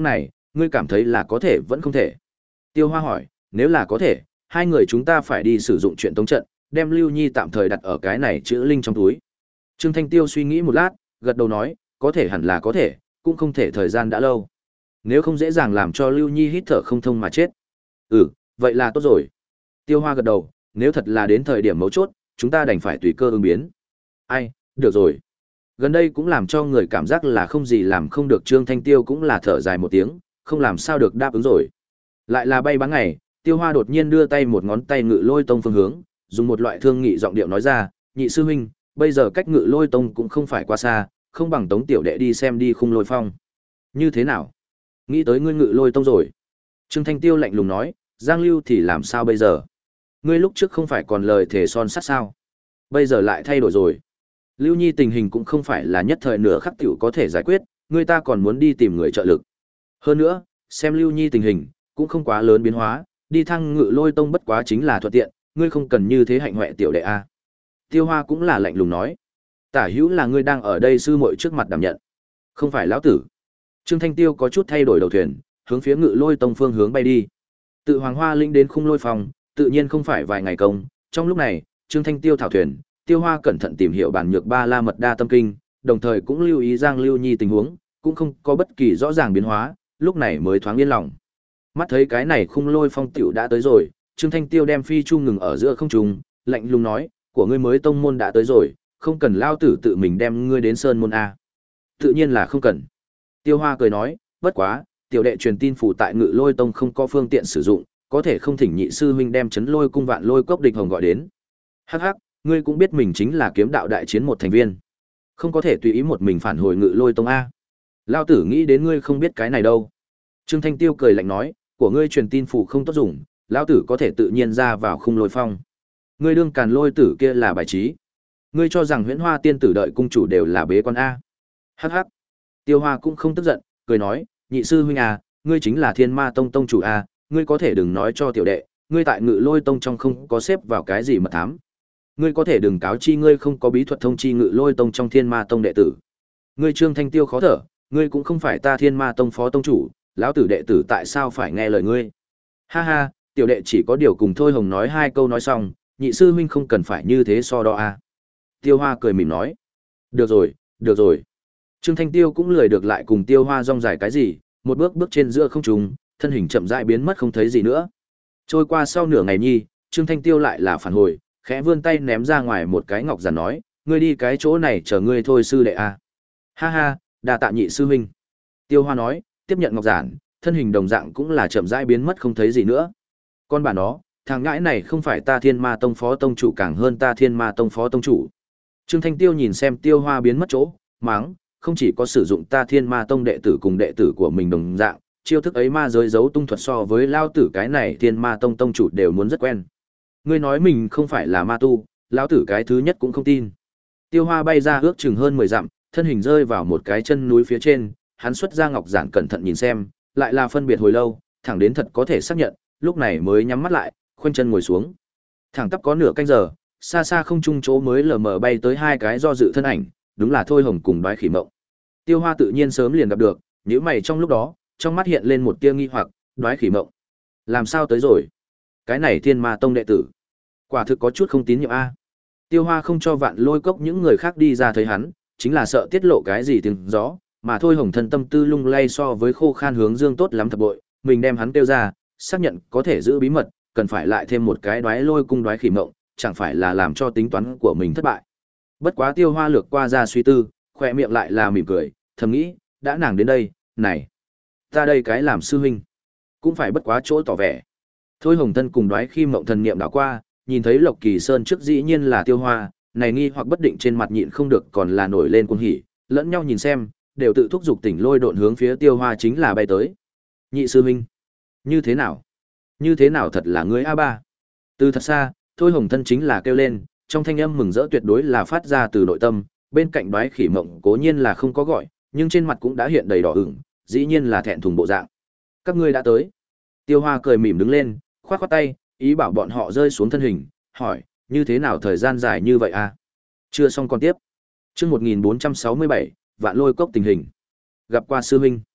Ngươi cảm thấy là có thể vẫn không thể. Tiêu Hoa hỏi, nếu là có thể, hai người chúng ta phải đi sử dụng chuyện tống trận, đem Lưu Nhi tạm thời đặt ở cái này chữ linh trong túi. Trương Thanh Tiêu suy nghĩ một lát, gật đầu nói, có thể hẳn là có thể, cũng không thể thời gian đã lâu. Nếu không dễ dàng làm cho Lưu Nhi hít thở không thông mà chết. Ừ, vậy là tốt rồi. Tiêu Hoa gật đầu, nếu thật là đến thời điểm mấu chốt, chúng ta đành phải tùy cơ ứng biến. Ai, được rồi. Gần đây cũng làm cho người cảm giác là không gì làm không được. Trương Thanh Tiêu cũng là thở dài một tiếng, không làm sao được đáp ứng rồi. Lại là bay bán ngày, Tiêu Hoa đột nhiên đưa tay một ngón tay Ngự Lôi Tông phương hướng, dùng một loại thương nghị giọng điệu nói ra, nhị sư huynh, bây giờ cách Ngự Lôi Tông cũng không phải quá xa, không bằng Tống tiểu đệ đi xem đi Khung Lôi Phong. Như thế nào? Nghĩ tới ngươi Ngự Lôi Tông rồi. Trương Thanh Tiêu lạnh lùng nói, Giang Lưu thì làm sao bây giờ? Ngươi lúc trước không phải còn lời thề son sắt sao? Bây giờ lại thay đổi rồi. Lưu Nhi tình hình cũng không phải là nhất thời nửa khắc tiểu có thể giải quyết, người ta còn muốn đi tìm người trợ lực. Hơn nữa, xem Lưu Nhi tình hình, cũng không quá lớn biến hóa, đi thăng Ngự Lôi Tông bất quá chính là thuận tiện, ngươi không cần như thế hạnh hoẹ tiểu đệ a. Tiêu Hoa cũng là lạnh lùng nói, tả hữu là ngươi đang ở đây sư muội trước mặt đảm nhận, không phải lão tử. Trương Thanh Tiêu có chút thay đổi đầu thuyền, hướng phía Ngự Lôi Tông phương hướng bay đi. Tự Hoàng Hoa Linh đến Khung Lôi Phòng, tự nhiên không phải vài ngày công, trong lúc này, Trương Thanh Tiêu thảo thuyền, Tiêu Hoa cẩn thận tìm hiểu bản nhược ba la mật đa tâm kinh, đồng thời cũng lưu ý Giang Lưu Nhi tình huống, cũng không có bất kỳ rõ ràng biến hóa, lúc này mới thoáng yên lòng. Mắt thấy cái này Khung Lôi Phong tiểu đã tới rồi, Trương Thanh Tiêu đem phi chu ngừng ở giữa không trung, lạnh lùng nói, của ngươi mới tông môn đã tới rồi, không cần lao tử tự mình đem ngươi đến sơn môn a. Tự nhiên là không cần. Tiêu Hoa cười nói, bất quá, tiểu đệ truyền tin phủ tại Ngự Lôi Tông không có phương tiện sử dụng, có thể không thỉnh nhị sư huynh đem chấn lôi cung vạn lôi cốc địch hồng gọi đến. Hắc hắc, ngươi cũng biết mình chính là kiếm đạo đại chiến một thành viên, không có thể tùy ý một mình phản hồi Ngự Lôi Tông a. Lao tử nghĩ đến ngươi không biết cái này đâu. Trương Thanh Tiêu cười lạnh nói, của ngươi truyền tin phủ không tốt dùng, lão tử có thể tự nhiên ra vào Khung Lôi Phong. Ngươi đương Càn Lôi tử kia là bài trí. Ngươi cho rằng Huyễn Hoa tiên tử đợi cung chủ đều là bế quan a? Hắc hắc. Tiêu Hoa cũng không tức giận, cười nói, nhị sư huynh à, ngươi chính là Thiên Ma Tông tông chủ a, ngươi có thể đừng nói cho tiểu đệ, ngươi tại Ngự Lôi Tông trong không có xếp vào cái gì mật thám. Ngươi có thể đừng cáo chi ngươi không có bí thuật thông chi Ngự Lôi Tông trong Thiên Ma Tông đệ tử. Ngươi Trương Thanh Tiêu khó thở, ngươi cũng không phải ta Thiên Ma Tông phó tông chủ, lão tử đệ tử tại sao phải nghe lời ngươi? Ha ha, tiểu đệ chỉ có điều cùng Thôi Hồng nói hai câu nói xong, nhị sư huynh không cần phải như thế so đo a. Tiêu Hoa cười mỉm nói, được rồi, được rồi. Trương Thanh Tiêu cũng lười được lại cùng Tiêu Hoa rong dài cái gì, một bước bước trên giữa không trung, thân hình chậm rãi biến mất không thấy gì nữa. Trôi qua sau nửa ngày nhi, Trương Thanh Tiêu lại là phản hồi, khẽ vươn tay ném ra ngoài một cái ngọc giản nói, ngươi đi cái chỗ này chờ ngươi thôi sư đệ a. Ha ha, đa tạ nhị sư huynh. Tiêu Hoa nói, tiếp nhận ngọc giản, thân hình đồng dạng cũng là chậm rãi biến mất không thấy gì nữa. Con bà nó, thằng ngãi này không phải ta Thiên Ma Tông phó tông chủ càng hơn ta Thiên Ma Tông phó tông chủ. Trương Thanh Tiêu nhìn xem Tiêu Hoa biến mất chỗ, mắng, không chỉ có sử dụng ta Thiên Ma Tông đệ tử cùng đệ tử của mình đồng dạng, chiêu thức ấy ma giới giấu tung thuật so với lao tử cái này Thiên Ma Tông tông chủ đều muốn rất quen. Ngươi nói mình không phải là ma tu, lão tử cái thứ nhất cũng không tin. Tiêu Hoa bay ra ước chừng hơn mười dặm, thân hình rơi vào một cái chân núi phía trên, hắn xuất ra ngọc giản cẩn thận nhìn xem, lại là phân biệt hồi lâu, thẳng đến thật có thể xác nhận, lúc này mới nhắm mắt lại, khoanh chân ngồi xuống. Thẳng tắp có nửa canh giờ, xa xa không trung chỗ mới lờ mờ bay tới hai cái do dự thân ảnh, đúng là Thôi Hồng cùng Đoái Khỉ Mộng. Tiêu Hoa tự nhiên sớm liền gặp được, nhíu mày trong lúc đó, trong mắt hiện lên một tia nghi hoặc, Đoái Khỉ Mộng, làm sao tới rồi? Cái này Thiên Ma Tông đệ tử, quả thực có chút không tín nhiệm a. Tiêu Hoa không cho Vạn Lôi Cốc những người khác đi ra thấy hắn, chính là sợ tiết lộ cái gì tiếng gió, mà Thôi Hồng thân tâm tư lung lay so với Khô Khan hướng dương tốt lắm thập bội, mình đem hắn tiêu ra, xác nhận có thể giữ bí mật, cần phải lại thêm một cái Đoái Lôi cung Đoái Khỉ Mộng, chẳng phải là làm cho tính toán của mình thất bại. Bất quá Tiêu Hoa lược qua ra suy tư, khỏe miệng lại là mỉm cười, thầm nghĩ, đã nàng đến đây, này, ta đây cái làm sư huynh, cũng phải bất quá chỗ tỏ vẻ. Thôi Hồng thân cùng Đoái Khi Mộng thần niệm đảo qua, nhìn thấy Lộc Kỳ Sơn trước dĩ nhiên là Tiêu Hoa, này nghi hoặc bất định trên mặt nhịn không được còn là nổi lên cuồng hỉ, lẫn nhau nhìn xem, đều tự thúc giục tỉnh lôi độn hướng phía Tiêu Hoa chính là bay tới. Nhị sư huynh, như thế nào? Như thế nào thật là ngươi a ba? Từ thật xa, Thôi Hồng thân chính là kêu lên, trong thanh âm mừng rỡ tuyệt đối là phát ra từ nội tâm, bên cạnh Đoái Khỉ Mộng cố nhiên là không có gọi, nhưng trên mặt cũng đã hiện đầy đỏ ửng, dĩ nhiên là thẹn thùng bộ dạng. Các ngươi đã tới. Tiêu Hoa cười mỉm đứng lên, khoát khoát tay, ý bảo bọn họ rơi xuống thân hình, hỏi, như thế nào thời gian dài như vậy a? Chưa xong còn tiếp. Chương một nghìn bốn trăm sáu mươi bảy, Vạn Lôi Cốc tình hình. Gặp qua sư huynh.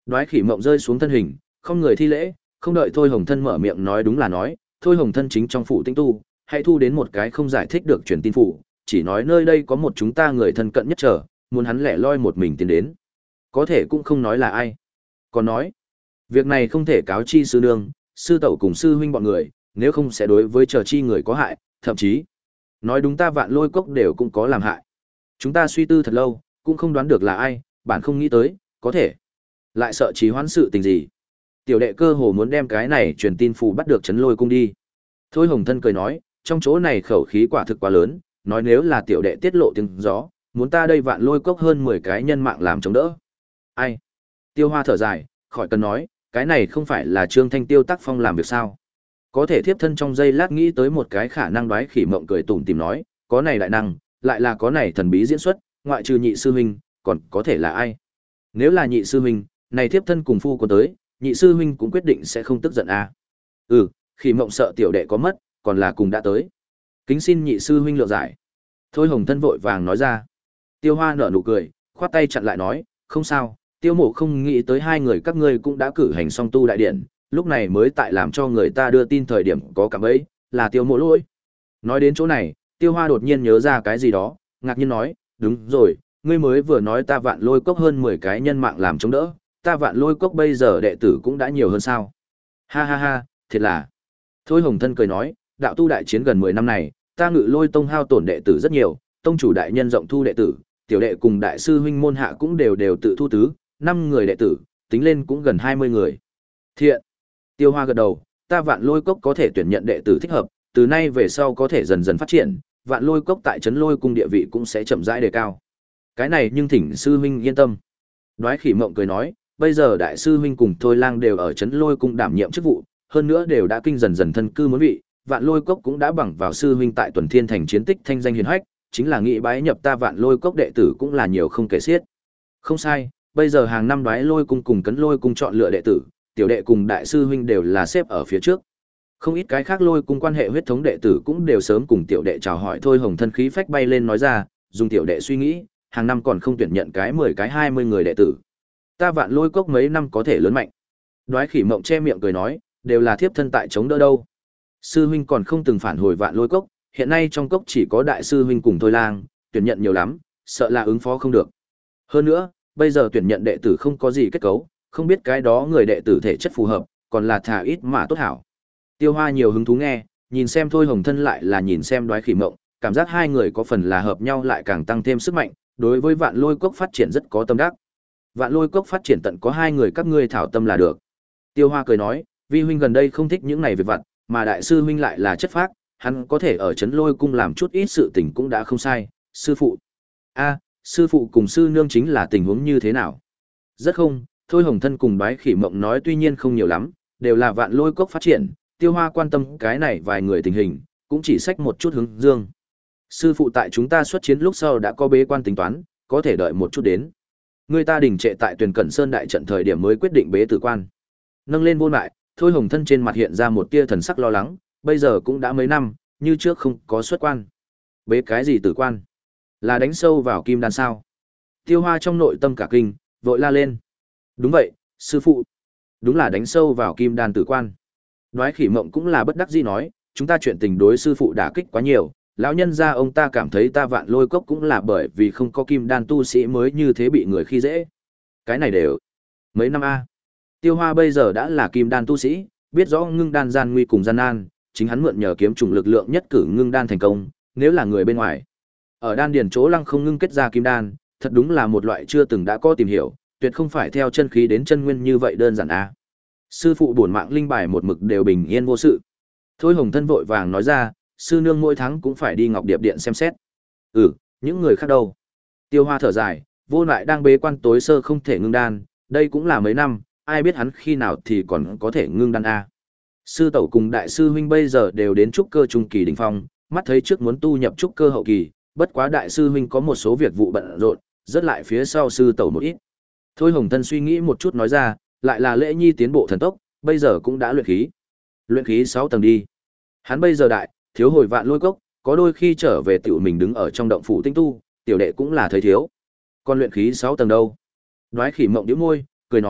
Đoái Khỉ Mộng rơi xuống thân hình, không người thi lễ, không đợi Thôi Hồng Thân mở miệng nói đúng là nói, Thôi Hồng Thân chính trong phủ tinh tu, hãy thu đến một cái không giải thích được truyền tin phủ, chỉ nói nơi đây có một chúng ta người thân cận nhất chờ, muốn hắn lẻ loi một mình tiến đến. Có thể cũng không nói là ai. Còn nói, việc này không thể cáo chi sư nương, sư tẩu cùng sư huynh bọn người, nếu không sẽ đối với chờ chi người có hại, thậm chí nói đúng ta Vạn Lôi Cốc đều cũng có làm hại. Chúng ta suy tư thật lâu, cũng không đoán được là ai, bản không nghĩ tới, có thể lại sợ trì hoãn sự tình gì. Tiểu đệ cơ hồ muốn đem cái này truyền tin phù bắt được Trấn Lôi cung đi. Thôi Hồng Thân cười nói, trong chỗ này khẩu khí quả thực quá lớn, nói nếu là tiểu đệ tiết lộ tiếng gió, muốn ta đây Vạn Lôi Cốc hơn mười cái nhân mạng làm chống đỡ. Ai? Tiêu Hoa thở dài, khỏi cần nói, cái này không phải là Trương Thanh Tiêu tác phong làm việc sao? Có thể thiếp thân trong giây lát nghĩ tới một cái khả năng. Đoái Khỉ Mộng cười tủm tỉm nói, có này đại năng, lại là có này thần bí diễn xuất, ngoại trừ nhị sư huynh, còn có thể là ai? Nếu là nhị sư huynh, này thiếp thân cùng phu có tới, nhị sư huynh cũng quyết định sẽ không tức giận à? Ừ, Khỉ Mộng sợ tiểu đệ có mất, còn là cùng đã tới. Kính xin nhị sư huynh lượng giải. Thôi Hồng Thân vội vàng nói ra. Tiêu Hoa nở nụ cười, khoát tay chặn lại nói, không sao, Tiêu Mộ không nghĩ tới hai người các ngươi cũng đã cử hành song tu đại điện, lúc này mới tại làm cho người ta đưa tin thời điểm có cảm ấy, là Tiêu Mộ lỗi. Nói đến chỗ này, Tiêu Hoa đột nhiên nhớ ra cái gì đó, ngạc nhiên nói, đúng rồi, ngươi mới vừa nói ta Vạn Lôi Cốc hơn mười cái nhân mạng làm chống đỡ, ta Vạn Lôi Cốc bây giờ đệ tử cũng đã nhiều hơn sao? Ha ha ha, thiệt là. Thôi Hồng Thân cười nói, đạo tu đại chiến gần mười năm này, ta Ngự Lôi tông hao tổn đệ tử rất nhiều, tông chủ đại nhân rộng thu đệ tử, tiểu đệ cùng đại sư huynh môn hạ cũng đều đều tự thu tứ, năm người đệ tử, tính lên cũng gần hai mươi người. Thiện. Tiêu Hoa gật đầu, ta Vạn Lôi Cốc có thể tuyển nhận đệ tử thích hợp, từ nay về sau có thể dần dần phát triển, Vạn Lôi Cốc tại Trấn Lôi cung địa vị cũng sẽ chậm rãi đề cao. Cái này nhưng thỉnh sư huynh yên tâm. Đoái Khỉ Mộng cười nói, bây giờ đại sư huynh cùng Thôi Lang đều ở Trấn Lôi cung đảm nhiệm chức vụ, hơn nữa đều đã kinh dần dần thân cư muốn vị, Vạn Lôi Cốc cũng đã bằng vào sư huynh tại Tuần Thiên thành chiến tích thanh danh hiển hách, chính là nghị bái nhập ta Vạn Lôi Cốc đệ tử cũng là nhiều không kể xiết. Không sai, bây giờ hàng năm Đoái Lôi cung cùng Cấn Lôi cung chọn lựa đệ tử, tiểu đệ cùng đại sư huynh đều là xếp ở phía trước. Không ít cái khác Lôi cung quan hệ huyết thống đệ tử cũng đều sớm cùng tiểu đệ chào hỏi. Thôi Hồng Thân khí phách bay lên nói ra, dùng tiểu đệ suy nghĩ, hàng năm còn không tuyển nhận cái mười cái hai mươi người đệ tử. Ta Vạn Lôi Cốc mấy năm có thể lớn mạnh. Đoái Khỉ Mộng che miệng cười nói, đều là thiếp thân tại chống đỡ đâu. Sư huynh còn không từng phản hồi Vạn Lôi Cốc, hiện nay trong cốc chỉ có đại sư huynh cùng Thôi Lang, tuyển nhận nhiều lắm, sợ là ứng phó không được. Hơn nữa, bây giờ tuyển nhận đệ tử không có gì kết cấu, không biết cái đó người đệ tử thể chất phù hợp, còn là thả ít mà tốt hảo. Tiêu Hoa nhiều hứng thú nghe, nhìn xem Thôi Hồng Thân lại là nhìn xem Đoái Khỉ Mộng, cảm giác hai người có phần là hợp nhau lại càng tăng thêm sức mạnh, đối với Vạn Lôi Cốc phát triển rất có tâm đắc. Vạn Lôi Cốc phát triển tận có hai người các ngươi thảo tâm là được. Tiêu Hoa cười nói, vi huynh gần đây không thích những này việc vặt, mà đại sư huynh lại là chất phác, hắn có thể ở Trấn Lôi cung làm chút ít sự tình cũng đã không sai. Sư phụ, a, sư phụ cùng sư nương chính là tình huống như thế nào? Rất không, Thôi Hồng Thân cùng Đoái Khỉ Mộng nói tuy nhiên không nhiều lắm, đều là Vạn Lôi Cốc phát triển, Tiêu Hoa quan tâm cái này vài người tình hình, cũng chỉ xách một chút hướng dương. Sư phụ tại chúng ta xuất chiến lúc sau đã có bế quan tính toán, có thể đợi một chút đến. Người ta đình trệ tại Tuyền Cẩn Sơn đại trận thời điểm mới quyết định bế tử quan. Nâng lên vô lại, Thôi Hồng Thân trên mặt hiện ra một tia thần sắc lo lắng, bây giờ cũng đã mấy năm, như trước không có xuất quan. Bế cái gì tử quan? Là đánh sâu vào kim đan sao? Tiêu Hoa trong nội tâm cả kinh, vội la lên. Đúng vậy, sư phụ. Đúng là đánh sâu vào kim đan tử quan. Đoái Khỉ Mộng cũng là bất đắc dĩ nói, chúng ta chuyện tình đối sư phụ đả kích quá nhiều, lão nhân gia ông ta cảm thấy ta Vạn Lôi Cốc cũng là bởi vì không có kim đan tu sĩ mới như thế bị người khi dễ. Cái này đều mấy năm a. Tiêu Hoa bây giờ đã là kim đan tu sĩ, biết rõ ngưng đan gian nguy cùng gian nan, chính hắn mượn nhờ kiếm trùng lực lượng nhất cử ngưng đan thành công, nếu là người bên ngoài, ở đan điền chỗ lăng không ngưng kết ra kim đan, thật đúng là một loại chưa từng đã có tìm hiểu, tuyệt không phải theo chân khí đến chân nguyên như vậy đơn giản a. Sư phụ bổn mạng linh bài một mực đều bình yên vô sự. Thôi Hồng Thân vội vàng nói ra, sư nương mỗi tháng cũng phải đi Ngọc Điệp điện xem xét. Ừ, những người khác đâu? Tiêu Hoa thở dài, vô lại đang bế quan tối sơ không thể ngưng đan, đây cũng là mấy năm, ai biết hắn khi nào thì còn có thể ngưng đan a. Sư tẩu cùng đại sư huynh bây giờ đều đến trúc cơ trung kỳ đỉnh phong, mắt thấy trước muốn tu nhập trúc cơ hậu kỳ, bất quá đại sư huynh có một số việc vụ bận rộn, rất lại phía sau sư tẩu một ít. Thôi Hồng Thân suy nghĩ một chút nói ra, lại là Lễ Nhi tiến bộ thần tốc, bây giờ cũng đã luyện khí. Luyện khí sáu tầng đi. Hắn bây giờ đại, thiếu hồi Vạn Lôi Cốc, có đôi khi trở về tiểu mình đứng ở trong động phủ tinh tu, tiểu đệ cũng là thấy thiếu. Còn luyện khí sáu tầng đâu? Đoái Khỉ Mộng nhíu môi, cười nói,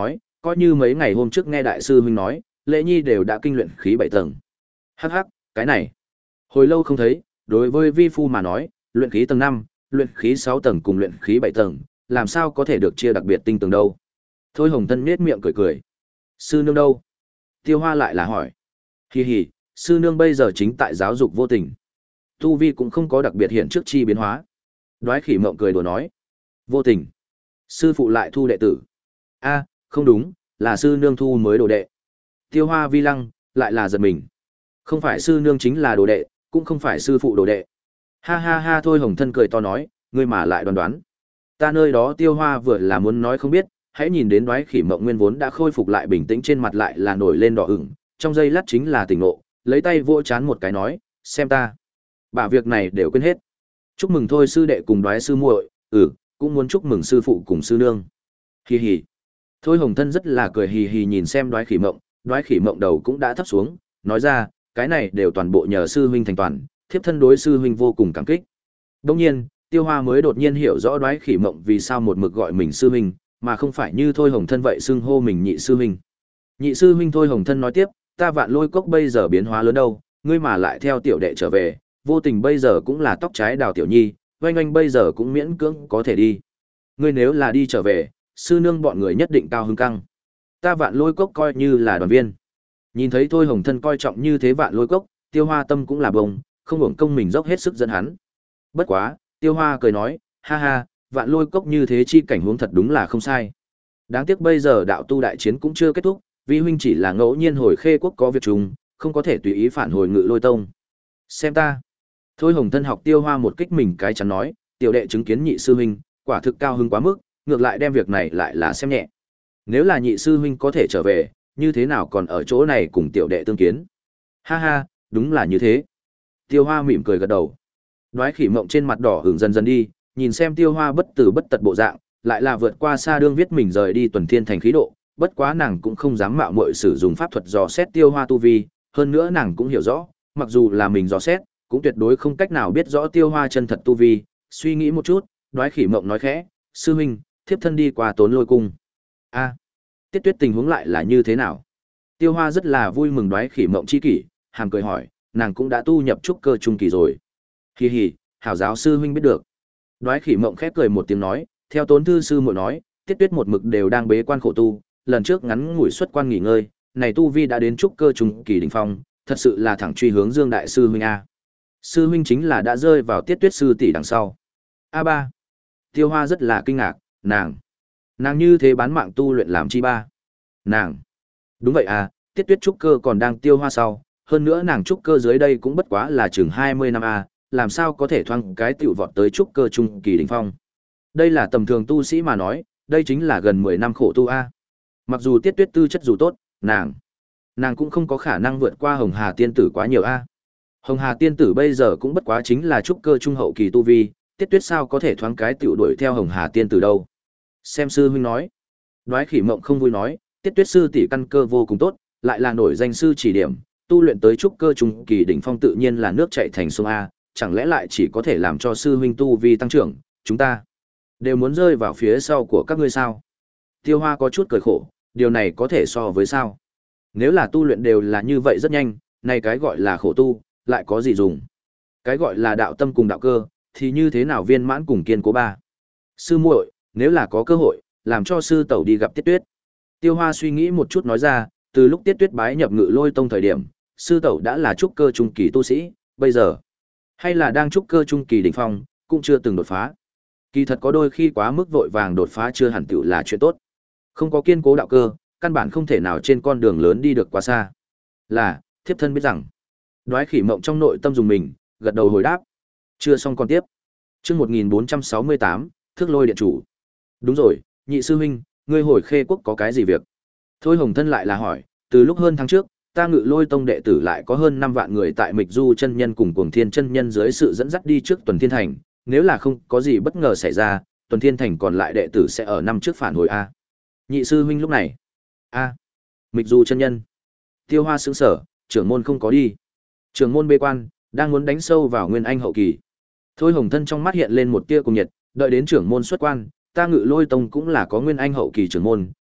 coi như mấy ngày hôm trước nghe đại sư huynh nói, Lễ Nhi đều đã kinh luyện khí bảy tầng. Hắc hắc, cái này, hồi lâu không thấy, đối với vi phu mà nói, luyện khí tầng năm, luyện khí sáu tầng cùng luyện khí bảy tầng, làm sao có thể được chia đặc biệt tinh tầng đâu. Thôi Hồng Tân nhếch miệng cười cười. Sư nương đâu? Tiêu Hoa lại là hỏi. Hì hì, sư nương bây giờ chính tại giáo dục vô tình. Tu vi cũng không có đặc biệt hiện trước chi biến hóa. Đoái Khỉ Mộng cười đùa nói. Vô tình. Sư phụ lại thu đệ tử. A, không đúng, là sư nương thu mới đồ đệ. Tiêu Hoa vi lăng, lại là giật mình. Không phải sư nương chính là đồ đệ, cũng không phải sư phụ đồ đệ. Ha ha ha, Thôi Hồng Thân cười to nói, ngươi mà lại đoán đoán. Ta nơi đó Tiêu Hoa vừa là muốn nói không biết, hãy nhìn đến Đoái Khỉ Mộng nguyên vốn đã khôi phục lại bình tĩnh trên mặt lại là nổi lên đỏ ửng, trong giây lát chính là tỉnh ngộ, lấy tay vỗ chán một cái nói, xem ta. Bả việc này đều quên hết. Chúc mừng Thôi sư đệ cùng Đoái sư muội, ừ, cũng muốn chúc mừng sư phụ cùng sư nương. Hì hì. Thôi Hồng Thân rất là cười hì hì nhìn xem Đoái Khỉ Mộng, Đoái Khỉ Mộng đầu cũng đã thấp xuống, nói ra, cái này đều toàn bộ nhờ sư huynh thành toàn, thiếp thân đối sư huynh vô cùng cảm kích. Đương nhiên, Tiêu Hoa mới đột nhiên hiểu rõ Đoái Khỉ Mộng vì sao một mực gọi mình sư huynh, mà không phải như Thôi Hồng Thân vậy xưng hô mình nhị sư huynh. Nhị sư huynh Thôi Hồng Thân nói tiếp, ta Vạn Lôi Cốc bây giờ biến hóa lớn đâu, ngươi mà lại theo tiểu đệ trở về, vô tình bây giờ cũng là tóc trái đào tiểu nhi, oanh oanh bây giờ cũng miễn cưỡng có thể đi. Ngươi nếu là đi trở về, sư nương bọn người nhất định cao hứng căng. Ta Vạn Lôi Cốc coi như là đoàn viên. Nhìn thấy Thôi Hồng Thân coi trọng như thế Vạn Lôi Cốc, Tiêu Hoa tâm cũng là bông, không hưởng công mình dốc hết sức dẫn hắn. Bất quá, Tiêu Hoa cười nói, ha ha, Vạn Lôi Cốc như thế chi cảnh huống thật đúng là không sai. Đáng tiếc bây giờ đạo tu đại chiến cũng chưa kết thúc, vi huynh chỉ là ngẫu nhiên hồi Khê Quốc có việc trùng, không có thể tùy ý phản hồi Ngự Lôi Tông. Xem ta. Thôi Hồng Thân học Tiêu Hoa một kích mình cái chắn nói, tiểu đệ chứng kiến nhị sư huynh, quả thực cao hứng quá mức, ngược lại đem việc này lại là xem nhẹ. Nếu là nhị sư huynh có thể trở về, như thế nào còn ở chỗ này cùng tiểu đệ tương kiến? Ha ha, đúng là như thế. Tiêu Hoa mỉm cười gật đầu. Đoái Khỉ Mộng trên mặt đỏ hửng dần dần đi, nhìn xem Tiêu Hoa bất tử bất tật bộ dạng, lại là vượt qua xa đương viết mình rời đi Tuần Thiên Thành khí độ, bất quá nàng cũng không dám mạo muội sử dụng pháp thuật dò xét Tiêu Hoa tu vi, hơn nữa nàng cũng hiểu rõ, mặc dù là mình dò xét, cũng tuyệt đối không cách nào biết rõ Tiêu Hoa chân thật tu vi. Suy nghĩ một chút, Đoái Khỉ Mộng nói khẽ, sư huynh, thiếp thân đi qua Tốn Lôi cung. A, Tiết Tuyết tình huống lại là như thế nào? Tiêu Hoa rất là vui mừng Đoái Khỉ Mộng chi kỷ, hàm cười hỏi, nàng cũng đã tu nhập trúc cơ trung kỳ rồi. Hì hì, hảo giáo sư huynh biết được. Đoái Khỉ Mộng khép cười một tiếng nói, theo Tốn thư sư muội nói, Tiết Tuyết một mực đều đang bế quan khổ tu, lần trước ngắn ngủi xuất quan nghỉ ngơi, này tu vi đã đến trúc cơ trung kỳ đỉnh phong, thật sự là thẳng truy hướng Dương đại sư huynh a. Sư huynh chính là đã rơi vào Tiết Tuyết sư tỷ đằng sau. A ba. Tiêu Hoa rất là kinh ngạc, nàng, nàng như thế bán mạng tu luyện làm chi ba? Nàng. Đúng vậy à, Tiết Tuyết trúc cơ còn đang Tiêu Hoa sau, hơn nữa nàng trúc cơ dưới đây cũng bất quá là chừng hai mươi năm a, làm sao có thể thoang cái tiểu vọt tới trúc cơ trung kỳ đỉnh phong. Đây là tầm thường tu sĩ mà nói, đây chính là gần mười năm khổ tu a. Mặc dù Tiết Tuyết tư chất dù tốt, nàng, nàng cũng không có khả năng vượt qua Hồng Hà tiên tử quá nhiều a. Hồng Hà tiên tử bây giờ cũng bất quá chính là trúc cơ trung hậu kỳ tu vi, Tiết Tuyết sao có thể thoáng cái tiểu đuổi theo Hồng Hà tiên tử đâu. Xem sư huynh nói. Đoái Khỉ Mộng không vui nói, Tiết Tuyết sư tỷ căn cơ vô cùng tốt, lại là nổi danh sư chỉ điểm, tu luyện tới trúc cơ trung kỳ đỉnh phong tự nhiên là nước chảy thành sông a, chẳng lẽ lại chỉ có thể làm cho sư huynh tu vi tăng trưởng, chúng ta đều muốn rơi vào phía sau của các ngươi sao? Tiêu Hoa có chút cười khổ, điều này có thể so với sao? Nếu là tu luyện đều là như vậy rất nhanh, này cái gọi là khổ tu, lại có gì dùng? Cái gọi là đạo tâm cùng đạo cơ, thì như thế nào viên mãn cùng kiên cố ba? Sư muội, nếu là có cơ hội, làm cho sư tẩu đi gặp Tiết Tuyết. Tiêu Hoa suy nghĩ một chút nói ra, từ lúc Tiết Tuyết bái nhập Ngự Lôi Tông thời điểm, sư tẩu đã là trúc cơ trung kỳ tu sĩ, bây giờ hay là đang trúc cơ trung kỳ đỉnh phong, cũng chưa từng đột phá. Kỳ thật có đôi khi quá mức vội vàng đột phá chưa hẳn tựu là chuyện tốt. Không có kiên cố đạo cơ, căn bản không thể nào trên con đường lớn đi được quá xa. Là, thiếp thân biết rằng. Đoái Khỉ Mộng trong nội tâm dùng mình, gật đầu hồi đáp. Chưa xong còn tiếp. Chương một nghìn bốn trăm sáu mươi tám, Thước Lôi điện chủ. Đúng rồi, nhị sư huynh, ngươi hồi Khê Quốc có cái gì việc? Thôi Hồng Thân lại là hỏi, từ lúc hơn tháng trước, ta Ngự Lôi Tông đệ tử lại có hơn năm vạn người tại Mịch Du chân nhân cùng Cuồng Thiên chân nhân dưới sự dẫn dắt đi trước Tuần Thiên Thành, nếu là không có gì bất ngờ xảy ra, Tuần Thiên Thành còn lại đệ tử sẽ ở năm trước phản hồi a. Nhị sư huynh lúc này. A. Mịch Du chân nhân. Tiêu Hoa sững sở, trưởng môn không có đi. Trưởng môn bế quan, đang muốn đánh sâu vào Nguyên Anh hậu kỳ. Thôi Hồng Thân trong mắt hiện lên một tia cùng nhiệt, đợi đến trưởng môn xuất quan, ta Ngự Lôi Tông cũng là có Nguyên Anh hậu kỳ trưởng môn,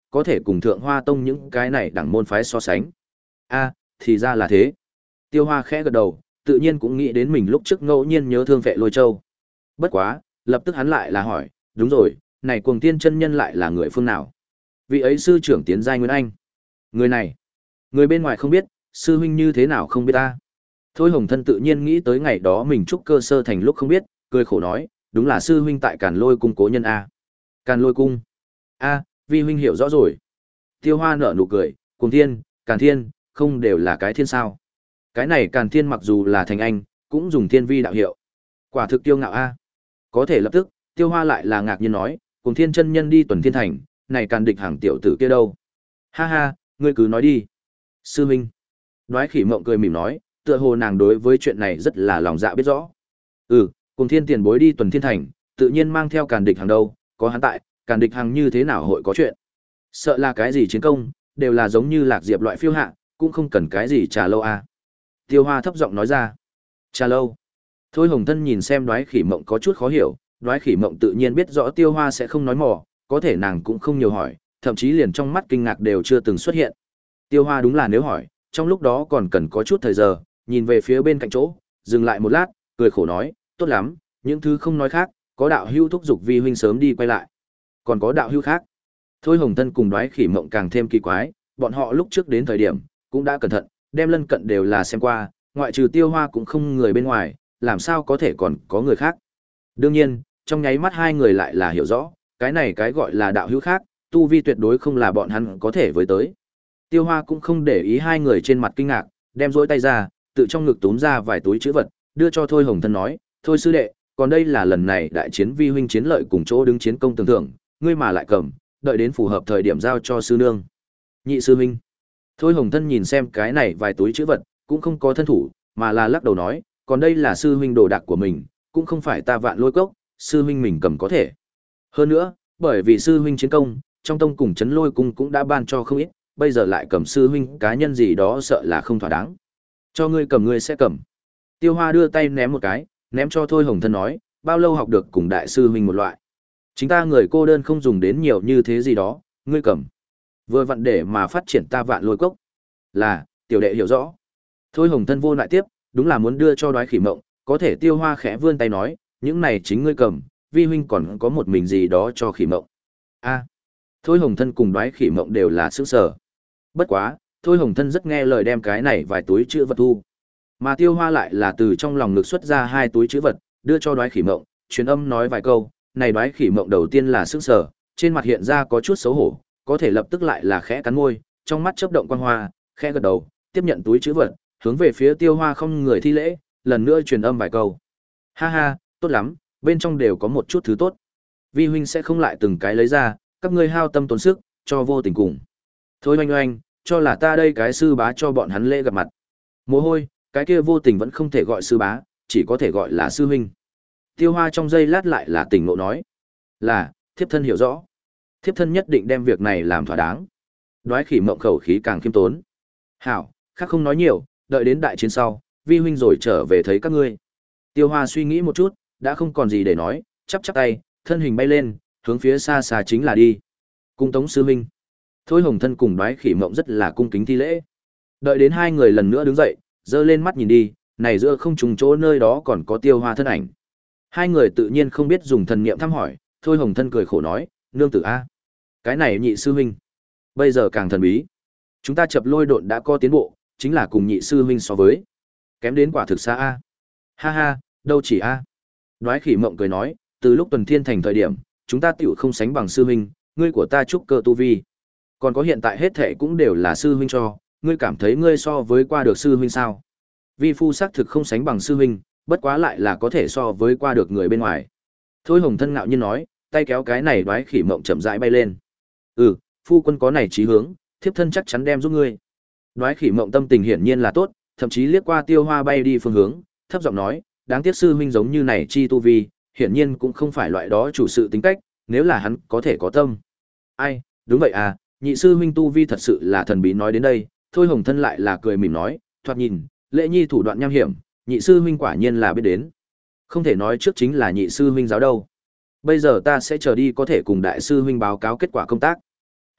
có thể cùng Thượng Hoa Tông những cái này đẳng môn phái so sánh. A, thì ra là thế. Tiêu Hoa khẽ gật đầu, tự nhiên cũng nghĩ đến mình lúc trước ngẫu nhiên nhớ thương Vệ Lôi Châu. Bất quá, lập tức hắn lại là hỏi, đúng rồi, này Cuồng Tiên chân nhân lại là người phương nào? Vị ấy sư trưởng tiến giai Nguyên Anh. Người này, người bên ngoài không biết, sư huynh như thế nào không biết ta. Thôi Hồng Thân tự nhiên nghĩ tới ngày đó mình trúc cơ sơ thành lúc không biết, cười khổ nói, đúng là sư huynh tại Càn Lôi cung cố nhân a. Càn Lôi cung. A, vi huynh hiểu rõ rồi. Tiêu Hoa nở nụ cười, Cuồng Thiên, Càn Thiên, không đều là cái thiên sao? Cái này Càn Thiên mặc dù là thành anh, cũng dùng thiên vi đạo hiệu. Quả thực tiêu ngạo a. Có thể lập tức, Tiêu Hoa lại là ngạc nhiên nói, Cuồng Thiên chân nhân đi tuần thiên thành, này Càn địch hàng tiểu tử kia đâu? Ha ha, ngươi cứ nói đi. Sư huynh. Đoái Khỉ Mộng cười mỉm nói, tựa hồ nàng đối với chuyện này rất là lòng dạ biết rõ. Ừ, Cuồng Thiên tiền bối đi tuần thiên thành, tự nhiên mang theo Càn địch hàng đâu, có hắn tại, Càn địch hàng như thế nào hội có chuyện. Sợ là cái gì chiến công, đều là giống như Lạc Diệp loại phiêu hạ, cũng không cần cái gì trà lâu à. Tiêu Hoa thấp giọng nói ra. Trà lâu. Thôi Hồng Thân nhìn xem Đoái Khỉ Mộng có chút khó hiểu, Đoái Khỉ Mộng tự nhiên biết rõ Tiêu Hoa sẽ không nói mỏ, có thể nàng cũng không nhiều hỏi, thậm chí liền trong mắt kinh ngạc đều chưa từng xuất hiện. Tiêu Hoa đúng là nếu hỏi, trong lúc đó còn cần có chút thời giờ, nhìn về phía bên cạnh chỗ, dừng lại một lát, cười khổ nói, tốt lắm, những thứ không nói khác, có đạo hưu thúc giục vi huynh sớm đi quay lại. Còn có đạo hưu khác. Thôi Hồng Thân cùng Đoái Khỉ Mộng càng thêm kỳ quái, bọn họ lúc trước đến thời điểm, cũng đã cẩn thận, đem lân cận đều là xem qua, ngoại trừ Tiêu Hoa cũng không người bên ngoài, làm sao có thể còn có người khác. Đương nhiên, trong nháy mắt hai người lại là hiểu rõ, cái này cái gọi là đạo hữu khác, tu vi tuyệt đối không là bọn hắn có thể với tới. Tiêu Hoa cũng không để ý hai người trên mặt kinh ngạc, đem rỗi tay ra, tự trong ngực túm ra vài túi chữ vật, đưa cho Thôi Hồng Thân nói, thôi sư đệ, còn đây là lần này đại chiến vi huynh chiến lợi cùng chỗ đứng chiến công tưởng thưởng, ngươi mà lại cầm, đợi đến phù hợp thời điểm giao cho sư nương. Nhị sư huynh. Thôi Hồng Thân nhìn xem cái này vài túi chữ vật, cũng không có thân thủ, mà là lắc đầu nói, còn đây là sư huynh đồ đạc của mình, cũng không phải ta Vạn Lôi Cốc, sư huynh mình cầm có thể. Hơn nữa, bởi vì sư huynh chiến công, trong tông cùng Trấn Lôi cung cũng đã ban cho không ít, bây giờ lại cầm sư huynh cá nhân gì đó sợ là không thỏa đáng. Cho ngươi cầm ngươi sẽ cầm. Tiêu Hoa đưa tay ném một cái, ném cho Thôi Hồng Thân nói, bao lâu học được cùng đại sư huynh một loại. Chính ta người cô đơn không dùng đến nhiều như thế gì đó, ngươi cầm. Vừa vặn để mà phát triển ta Vạn Lôi Cốc. Là, tiểu đệ hiểu rõ. Thôi Hồng Thân vô lại tiếp, đúng là muốn đưa cho Đoái Khỉ Mộng, có thể Tiêu Hoa khẽ vươn tay nói, những này chính ngươi cầm, vi huynh còn có một mình gì đó cho Khỉ Mộng. A. Thôi Hồng Thân cùng Đoái Khỉ Mộng đều là sững sờ. Bất quá, Thôi Hồng Thân rất nghe lời đem cái này vài túi chữ vật thu. Mà Tiêu Hoa lại là từ trong lòng ngực xuất ra hai túi chữ vật, đưa cho Đoái Khỉ Mộng, truyền âm nói vài câu, này Đoái Khỉ Mộng đầu tiên là sững sờ, trên mặt hiện ra có chút xấu hổ, có thể lập tức lại là khẽ cắn môi, trong mắt chớp động quang hoa, khẽ gật đầu, tiếp nhận túi chữ vật, hướng về phía Tiêu Hoa không người thi lễ, lần nữa truyền âm vài câu. Ha ha, tốt lắm, bên trong đều có một chút thứ tốt. Vi huynh sẽ không lại từng cái lấy ra, các ngươi hao tâm tốn sức, cho vô tình cùng. Thôi oanh oanh, cho là ta đây cái sư bá cho bọn hắn lễ gặp mặt. Mồ hôi, cái kia vô tình vẫn không thể gọi sư bá, chỉ có thể gọi là sư huynh. Tiêu Hoa trong giây lát lại là tỉnh ngộ nói. Là, thiếp thân hiểu rõ. Thiếp thân nhất định đem việc này làm thỏa đáng. Đoái Khỉ Mộng khẩu khí càng khiêm tốn. Hảo, khác không nói nhiều, đợi đến đại chiến sau, vi huynh rồi trở về thấy các ngươi. Tiêu Hoa suy nghĩ một chút, đã không còn gì để nói, chắp chắp tay, thân hình bay lên, hướng phía xa xa chính là đi. Cung tống sư huynh. Thôi Hồng Thân cùng Đoái Khỉ Mộng rất là cung kính thi lễ. Đợi đến hai người lần nữa đứng dậy, giơ lên mắt nhìn đi, này giữa không trùng chỗ nơi đó còn có Tiêu Hoa thân ảnh. Hai người tự nhiên không biết dùng thần niệm thăm hỏi, Thôi Hồng Thân cười khổ nói, nương tử a, cái này nhị sư huynh, bây giờ càng thần bí. Chúng ta chập lôi độn đã có tiến bộ, chính là cùng nhị sư huynh so với, kém đến quả thực xa a. Ha ha, đâu chỉ a. Đoái Khỉ Mộng cười nói, từ lúc tuần thiên thành thời điểm, chúng ta tiểu không sánh bằng sư huynh, ngươi của ta trúc cơ tu vi. Còn có hiện tại hết thệ cũng đều là sư huynh cho, ngươi cảm thấy ngươi so với qua được sư huynh sao? Vi phu xác thực không sánh bằng sư huynh, bất quá lại là có thể so với qua được người bên ngoài. Thôi Hồng Thân ngạo nhiên nói, tay kéo cái này Đoái Khỉ Mộng chậm rãi bay lên. Ừ, phu quân có này chí hướng, thiếp thân chắc chắn đem giúp ngươi. Đoái Khỉ Mộng tâm tình hiển nhiên là tốt, thậm chí liếc qua Tiêu Hoa bay đi phương hướng, thấp giọng nói, đáng tiếc sư huynh giống như này chi tu vi, hiển nhiên cũng không phải loại đó chủ sự tính cách, nếu là hắn có thể có tâm. Ai, đúng vậy à, nhị sư huynh tu vi thật sự là thần bí. Nói đến đây, Thôi Hồng Thân lại là cười mỉm nói, thoạt nhìn, Lễ Nhi thủ đoạn nham hiểm, nhị sư huynh quả nhiên là biết đến. Không thể nói trước chính là nhị sư huynh giáo đâu. Bây giờ ta sẽ chờ đi có thể cùng đại sư huynh báo cáo kết quả công tác.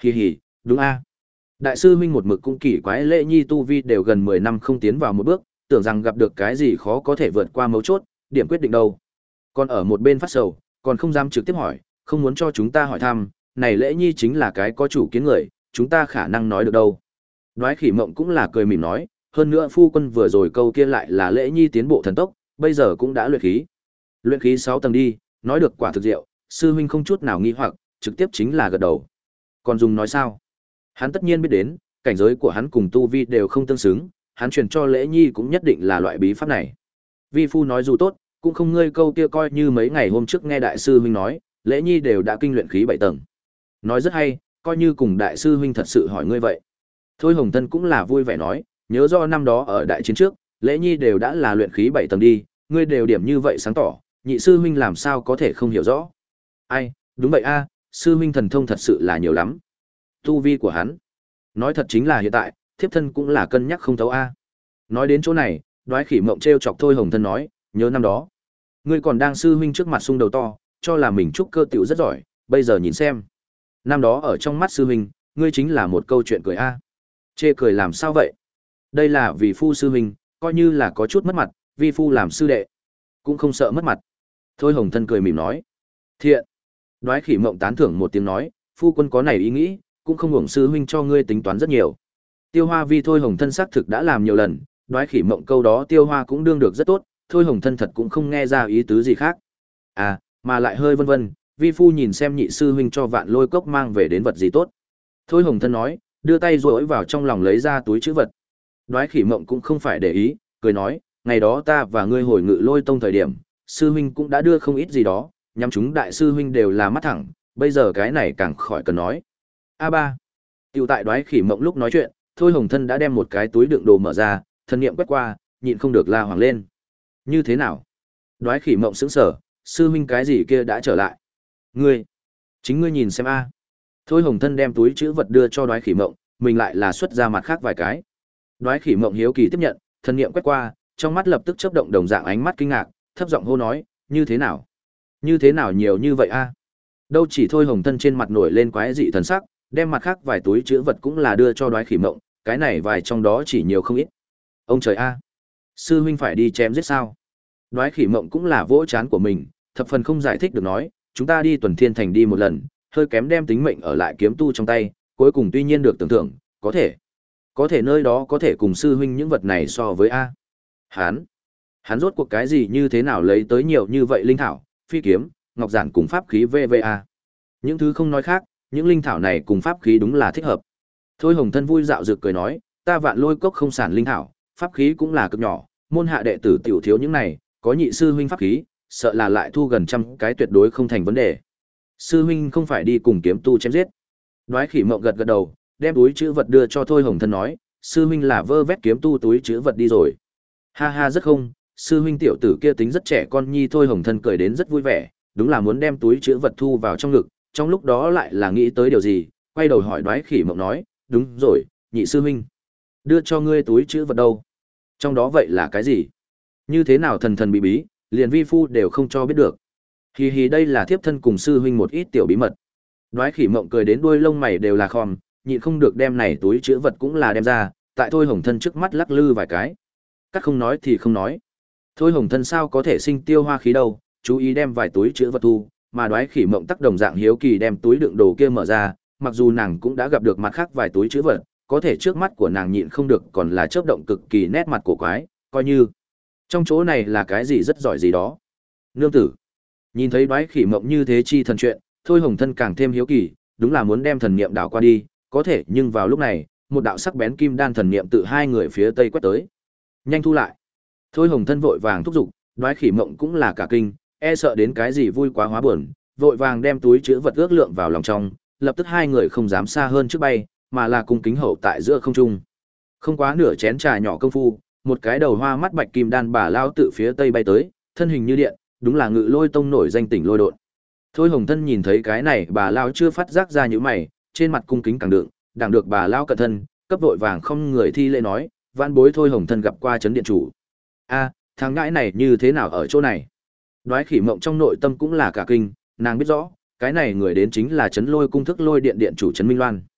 Hì hì, đúng a. Đại sư huynh một mực cũng kỳ quái Lễ Nhi tu vi đều gần mười năm không tiến vào một bước, tưởng rằng gặp được cái gì khó có thể vượt qua mấu chốt, điểm quyết định đâu. Còn ở một bên phát sầu, còn không dám trực tiếp hỏi, không muốn cho chúng ta hỏi thăm, này Lễ Nhi chính là cái có chủ kiến người, chúng ta khả năng nói được đâu. Đoái Khỉ Mộng cũng là cười mỉm nói, hơn nữa phu quân vừa rồi câu kia lại là Lễ Nhi tiến bộ thần tốc, bây giờ cũng đã luyện khí. Luyện khí sáu tầng đi, nói được quả thực diệu, sư huynh không chút nào nghi hoặc, trực tiếp chính là gật đầu. Còn dùng nói sao? Hắn tất nhiên biết đến, cảnh giới của hắn cùng tu vi đều không tương xứng, hắn truyền cho Lễ Nhi cũng nhất định là loại bí pháp này. Vi phu nói dù tốt, cũng không ngươi câu kia coi như mấy ngày hôm trước nghe đại sư huynh nói, Lễ Nhi đều đã kinh luyện khí bảy tầng. Nói rất hay, coi như cùng đại sư huynh thật sự hỏi ngươi vậy. Thôi Hồng Tân cũng là vui vẻ nói, nhớ do năm đó ở đại chiến trước, Lễ Nhi đều đã là luyện khí bảy tầng đi, ngươi đều điểm như vậy sáng tỏ, nhị sư huynh làm sao có thể không hiểu rõ. Ai, đúng vậy a, sư huynh thần thông thật sự là nhiều lắm. Tu vi của hắn, nói thật chính là hiện tại, thiếp thân cũng là cân nhắc không thấu a. Nói đến chỗ này, Đoái Khỉ Mộng trêu chọc Thôi Hồng Thân nói, nhớ năm đó, ngươi còn đang sư huynh trước mặt sung đầu to, cho là mình trúc cơ tiểu rất giỏi, bây giờ nhìn xem. Năm đó ở trong mắt sư huynh, ngươi chính là một câu chuyện cười a. Chê cười làm sao vậy? Đây là vì phu sư huynh, coi như là có chút mất mặt, vi phu làm sư đệ, cũng không sợ mất mặt. Thôi Hồng Thân cười mỉm nói, thiện. Đoái Khỉ Mộng tán thưởng một tiếng nói, phu quân có này ý nghĩ, cũng không hưởng sư huynh cho ngươi tính toán rất nhiều. Tiêu Hoa Vi Thôi Hồng Thân xác thực đã làm nhiều lần, Đoái Khỉ Mộng câu đó Tiêu Hoa cũng đương được rất tốt, Thôi Hồng Thân thật cũng không nghe ra ý tứ gì khác. À, mà lại hơi vân vân, vi phu nhìn xem nhị sư huynh cho Vạn Lôi Cốc mang về đến vật gì tốt. Thôi Hồng Thân nói, đưa tay duỗi vào trong lòng lấy ra túi trữ vật. Đoái Khỉ Mộng cũng không phải để ý, cười nói, ngày đó ta và ngươi hồi Ngự Lôi Tông thời điểm, sư huynh cũng đã đưa không ít gì đó, nhằm chúng đại sư huynh đều là mắt thẳng, bây giờ cái này càng khỏi cần nói. A ba. Tiểu tại Đoái Khỉ Mộng lúc nói chuyện, Thôi Hồng Thân đã đem một cái túi đựng đồ mở ra, thần niệm quét qua, nhịn không được la hoảng lên. Như thế nào? Đoái Khỉ Mộng sững sờ, sư huynh cái gì kia đã trở lại. Ngươi, chính ngươi nhìn xem a. Thôi Hồng Thân đem túi trữ vật đưa cho Đoái Khỉ Mộng, mình lại là xuất ra mặt khác vài cái. Đoái Khỉ Mộng hiếu kỳ tiếp nhận, thần niệm quét qua, trong mắt lập tức chớp động đồng dạng ánh mắt kinh ngạc, thấp giọng hô nói, như thế nào? Như thế nào nhiều như vậy a? Đâu chỉ Thôi Hồng Thân trên mặt nổi lên quái dị thần sắc, đem mặt khác vài túi trữ vật cũng là đưa cho Đoái Khỉ Mộng, cái này vài trong đó chỉ nhiều không ít. Ông trời a, sư huynh phải đi chém giết sao? Đoái Khỉ Mộng cũng là vỗ trán của mình, thập phần không giải thích được nói, chúng ta đi Tuần Thiên Thành đi một lần, hơi kém đem tính mệnh ở lại kiếm tu trong tay, cuối cùng tuy nhiên được tưởng tượng, có thể, có thể nơi đó có thể cùng sư huynh những vật này so với a. Hắn, hắn rốt cuộc cái gì như thế nào lấy tới nhiều như vậy linh thảo, phi kiếm, ngọc giản cùng pháp khí vê vê a. Những thứ không nói khác, những linh thảo này cùng pháp khí đúng là thích hợp. Thôi Hồng Thân vui dạo dược cười nói, ta Vạn Lôi Cốc không sản linh thảo, pháp khí cũng là cực nhỏ, môn hạ đệ tử tiểu thiếu những này, có nhị sư huynh pháp khí, sợ là lại thu gần trăm cái tuyệt đối không thành vấn đề. Sư huynh không phải đi cùng kiếm tu chém giết. Đoái Khỉ Mộng gật gật đầu, đem túi trữ vật đưa cho Thôi Hồng Thân nói, sư huynh là vơ vét kiếm tu túi trữ vật đi rồi. Ha ha rất không, sư huynh tiểu tử kia tính rất trẻ con nhi. Thôi Hồng Thân cười đến rất vui vẻ, đúng là muốn đem túi trữ vật thu vào trong ngực, trong lúc đó lại là nghĩ tới điều gì, quay đầu hỏi Đoái Khỉ Mộng nói, đúng rồi, nhị sư huynh, đưa cho ngươi túi trữ vật đâu? Trong đó vậy là cái gì? Như thế nào thần thần bí bí, liền vi phu đều không cho biết được. Hì hì, đây là thiếp thân cùng sư huynh một ít tiểu bí mật. Đoái Khỉ Mộng cười đến đuôi lông mày đều là khom, nhịn không được đem này túi trữ vật cũng là đem ra, tại Thôi Hồng Thân trước mắt lắc lư vài cái. Cắt không nói thì không nói. Thôi Hồng Thân sao có thể sinh tiêu hoa khí đâu, chú ý đem vài túi trữ vật thu, mà Đoái Khỉ Mộng tắc đồng dạng hiếu kỳ đem túi đựng đồ kia mở ra, mặc dù nàng cũng đã gặp được mặt khác vài túi trữ vật, có thể trước mắt của nàng nhịn không được còn là chớp động cực kỳ nét mặt của quái, coi như trong chỗ này là cái gì rất giỏi gì đó. Nương tử, nhìn thấy Đoái Khỉ Mộng như thế chi thần chuyện, Thôi Hồng Thân càng thêm hiếu kỳ, đúng là muốn đem thần niệm đảo qua đi, có thể nhưng vào lúc này, một đạo sắc bén kim đan thần niệm tự hai người phía tây quét tới. Nhanh thu lại. Thôi Hồng Thân vội vàng thúc giục, Đoái Khỉ Mộng cũng là cả kinh, e sợ đến cái gì vui quá hóa buồn, vội vàng đem túi trữ vật ước lượng vào lòng trong, lập tức hai người không dám xa hơn trước bay, mà là cung kính hậu tại giữa không trung. Không quá nửa chén trà nhỏ công phu, một cái đầu hoa mắt bạch kim đan bà lao tự phía tây bay tới, thân hình như điện, đúng là Ngự Lôi Tông nổi danh tỉnh lôi độn. Thôi Hồng Thân nhìn thấy cái này, bà lao chưa phát giác ra những mày, trên mặt cung kính càng đựng, đặng được bà lao cẩn thân, cấp vội vàng không người thi lễ nói, vãn bối Thôi Hồng Thân gặp qua trấn điện chủ. A, thằng ngãi này như thế nào ở chỗ này? Đoái Khỉ Mộng trong nội tâm cũng là cả kinh, nàng biết rõ, cái này người đến chính là trấn lôi cung thức lôi điện điện chủ trấn Minh Loan.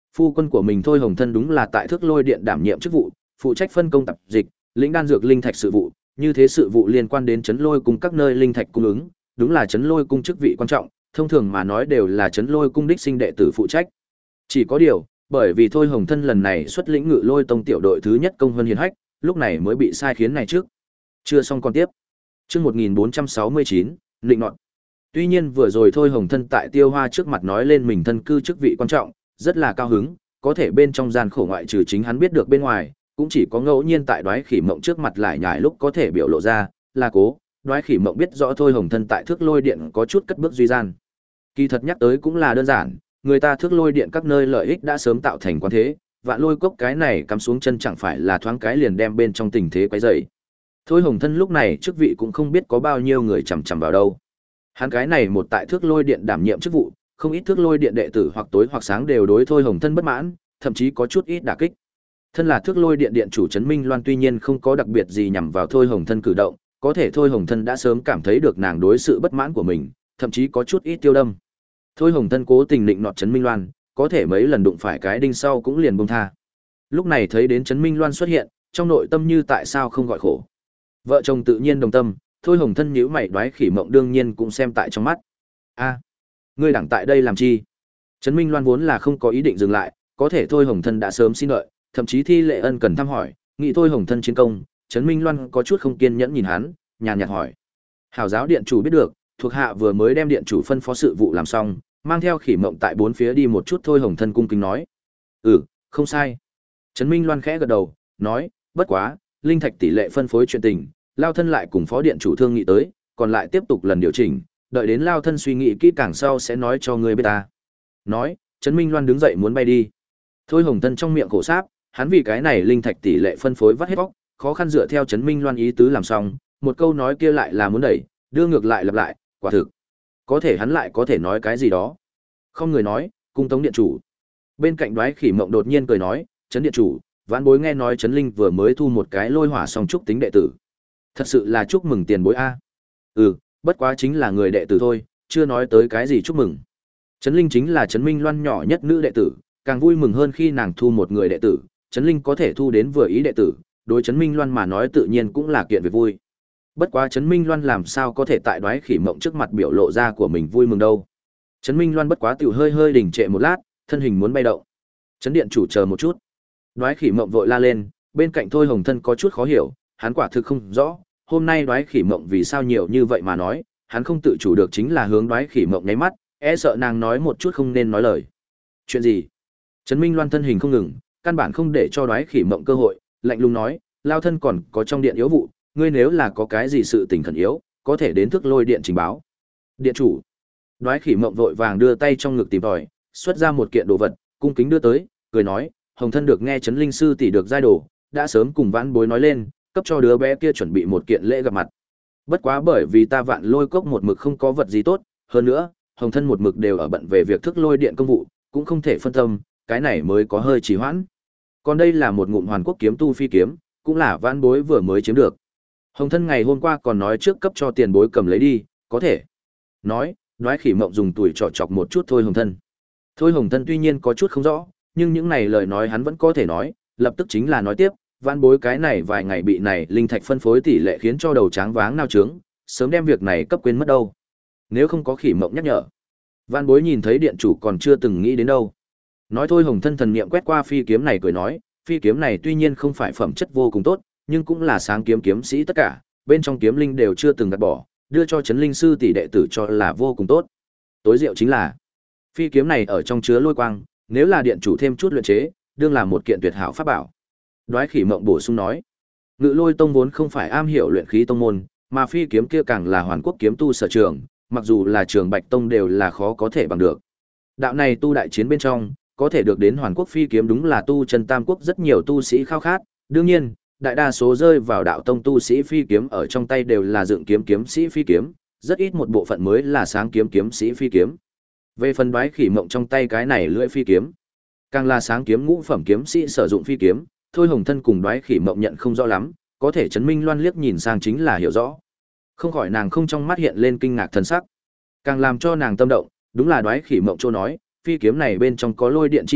Phu quân của mình Thôi Hồng Thân đúng là tại Thước Lôi Điện đảm nhiệm chức vụ, phụ trách phân công tập dịch, lĩnh đan dược linh thạch sự vụ, như thế sự vụ liên quan đến Chấn Lôi cung các nơi linh thạch cung ứng, đúng là Chấn Lôi cung chức vị quan trọng, thông thường mà nói đều là Chấn Lôi cung đích sinh đệ tử phụ trách. Chỉ có điều, bởi vì Thôi Hồng Thân lần này xuất lĩnh Ngự Lôi tông tiểu đội thứ nhất công hơn hiển hách, lúc này mới bị sai khiến này trước. Chưa xong còn tiếp. Chương một nghìn bốn trăm sáu mươi chín, định nọt. Tuy nhiên vừa rồi Thôi Hồng Thân tại Tiêu Hoa trước mặt nói lên mình thân cư chức vị quan trọng, rất là cao hứng, có thể bên trong gian khổ ngoại trừ chính hắn biết được bên ngoài, cũng chỉ có ngẫu nhiên tại Đoái Khỉ Mộng trước mặt lại nhải lúc có thể biểu lộ ra, là cố, Đoái Khỉ Mộng biết rõ Thôi Hồng Thân tại Thước Lôi Điện có chút cất bước duy gian. Kỳ thật nhắc tới cũng là đơn giản, người ta Thước Lôi Điện các nơi lợi ích đã sớm tạo thành quan thế, Vạn Lôi Cốc cái này cắm xuống chân chẳng phải là thoáng cái liền đem bên trong tình thế quấy rầy. Thôi Hồng Thân lúc này chức vị cũng không biết có bao nhiêu người chằm chằm vào đâu. Hắn cái này một tại Thước Lôi Điện đảm nhiệm chức vụ, không ít Thước Lôi Điện đệ tử hoặc tối hoặc sáng đều đối Thôi Hồng Thân bất mãn, thậm chí có chút ít đả kích. Thân là Thước Lôi Điện điện chủ Trấn Minh Loan tuy nhiên không có đặc biệt gì nhằm vào Thôi Hồng Thân cử động, có thể Thôi Hồng Thân đã sớm cảm thấy được nàng đối sự bất mãn của mình, thậm chí có chút ít tiêu đâm. Thôi Hồng Thân cố tình định nọt Trấn Minh Loan, có thể mấy lần đụng phải cái đinh sau cũng liền buông tha. Lúc này thấy đến Trấn Minh Loan xuất hiện, trong nội tâm như tại sao không gọi khổ. Vợ chồng tự nhiên đồng tâm, Thôi Hồng Thân nhíu mày Đoái Khỉ Mộng đương nhiên cũng xem tại trong mắt. A, ngươi đẳng tại đây làm chi? Trấn Minh Loan vốn là không có ý định dừng lại, có thể Thôi Hồng Thân đã sớm xin đợi, thậm chí thi lệ ân cần thăm hỏi, nghĩ Thôi Hồng Thân chiến công, Trấn Minh Loan có chút không kiên nhẫn nhìn hắn, nhàn nhạt hỏi. Hảo giáo điện chủ biết được, thuộc hạ vừa mới đem điện chủ phân phó sự vụ làm xong, mang theo Khỉ Mộng tại bốn phía đi một chút. Thôi Hồng Thân cung kính nói. Ừ, không sai. Trấn Minh Loan khẽ gật đầu, nói, bất quá, linh thạch tỷ lệ phân phối chuyện tình, Lao Thân lại cùng phó điện chủ thương nghị tới, còn lại tiếp tục lần điều chỉnh, đợi đến Lao Thân suy nghĩ kỹ càng sau sẽ nói cho ngươi biết ta. Nói, Trấn Minh Loan đứng dậy muốn bay đi. Thôi Hồng Thân trong miệng khổ sáp, hắn vì cái này linh thạch tỷ lệ phân phối vắt hết bóc, khó khăn dựa theo Trấn Minh Loan ý tứ làm xong, một câu nói kia lại là muốn đẩy, đưa ngược lại lặp lại, quả thực. Có thể hắn lại có thể nói cái gì đó. Không người nói, cung tống điện chủ. Bên cạnh Đoái Khỉ Mộng đột nhiên cười nói, Trấn điện chủ, vãn bối nghe nói Trấn Linh vừa mới thu một cái lôi hỏa song trúc tính đệ tử. Thật sự là chúc mừng tiền bối a. Ừ, bất quá chính là người đệ tử thôi, chưa nói tới cái gì chúc mừng. Trấn Linh chính là Trấn Minh Loan nhỏ nhất nữ đệ tử, càng vui mừng hơn khi nàng thu một người đệ tử, Trấn Linh có thể thu đến vừa ý đệ tử, đối Trấn Minh Loan mà nói tự nhiên cũng là kiện việc vui. Bất quá Trấn Minh Loan làm sao có thể tại Đoái Khỉ Mộng trước mặt biểu lộ ra của mình vui mừng đâu. Trấn Minh Loan bất quá tiểu hơi hơi đình trệ một lát, thân hình muốn bay động. Trấn điện chủ chờ một chút. Đoái Khỉ Mộng vội la lên, bên cạnh Thôi Hồng Thân có chút khó hiểu, hắn quả thực không rõ, hôm nay Đoái Khỉ Mộng vì sao nhiều như vậy mà nói, hắn không tự chủ được chính là hướng Đoái Khỉ Mộng nháy mắt, e sợ nàng nói một chút không nên nói lời. Chuyện gì? Trấn Minh Loan thân hình không ngừng, căn bản không để cho Đoái Khỉ Mộng cơ hội, lạnh lùng nói, Lao thân còn có trong điện yếu vụ, ngươi nếu là có cái gì sự tình khẩn yếu, có thể đến Thước Lôi Điện trình báo. Điện chủ. Đoái Khỉ Mộng vội vàng đưa tay trong ngực tìm tòi, xuất ra một kiện đồ vật, cung kính đưa tới, cười nói, Hồng Thân được nghe Trấn Linh sư tỷ được giai đồ, đã sớm cùng vãn bối nói lên, cấp cho đứa bé kia chuẩn bị một kiện lễ gặp mặt. Bất quá bởi vì ta Vạn Lôi Cốc một mực không có vật gì tốt, hơn nữa, Hồng Thân một mực đều ở bận về việc Thước Lôi Điện công vụ, cũng không thể phân tâm, cái này mới có hơi trì hoãn. Còn đây là một ngụm Hoàn Quốc kiếm tu phi kiếm, cũng là vãn bối vừa mới chiếm được. Hồng Thân ngày hôm qua còn nói trước cấp cho tiền bối cầm lấy đi, có thể. Nói, Đoái Khỉ Mộng dùng tuổi trọ chọc một chút Thôi Hồng Thân. Thôi Hồng Thân tuy nhiên có chút không rõ, nhưng những này lời nói hắn vẫn có thể nói, lập tức chính là nói tiếp, vãn bối cái này vài ngày bị này linh thạch phân phối tỷ lệ khiến cho đầu tráng váng nao trướng, sớm đem việc này cấp quên mất đâu. Nếu không có Khỉ Mộng nhắc nhở, vãn bối nhìn thấy điện chủ còn chưa từng nghĩ đến đâu. Nói Thôi Hồng Thân thần niệm quét qua phi kiếm này cười nói, phi kiếm này tuy nhiên không phải phẩm chất vô cùng tốt, nhưng cũng là sáng kiếm kiếm sĩ tất cả, bên trong kiếm linh đều chưa từng gạt bỏ, đưa cho Trấn Linh sư tỷ đệ tử cho là vô cùng tốt. Tối diệu chính là, phi kiếm này ở trong chứa lôi quang, nếu là điện chủ thêm chút luyện chế, đương là một kiện tuyệt hảo pháp bảo. Đoái Khỉ Mộng bổ sung nói, Ngự Lôi tông vốn không phải am hiểu luyện khí tông môn, mà phi kiếm kia càng là Hoàn Quốc kiếm tu sở trường, mặc dù là Trường Bạch tông đều là khó có thể bằng được. Đạo này tu đại chiến bên trong, có thể được đến Hoàn Quốc phi kiếm đúng là tu chân tam quốc rất nhiều tu sĩ khao khát, đương nhiên, đại đa số rơi vào đạo tông tu sĩ phi kiếm ở trong tay đều là dựng kiếm kiếm sĩ phi kiếm, rất ít một bộ phận mới là sáng kiếm kiếm sĩ phi kiếm. Về phần Đoái Khỉ Mộng trong tay cái này lưỡi phi kiếm, càng là sáng kiếm ngũ phẩm kiếm sĩ sử dụng phi kiếm, Thôi Hồng Thân cùng Đoái Khỉ Mộng nhận không rõ lắm, có thể Trấn Minh Loan liếc nhìn sang chính là hiểu rõ. Không khỏi nàng không trong mắt hiện lên kinh ngạc thần sắc. Càng làm cho nàng tâm động, đúng là Đoái Khỉ Mộng chỗ nói, phi kiếm này bên trong có lôi điện chi lực,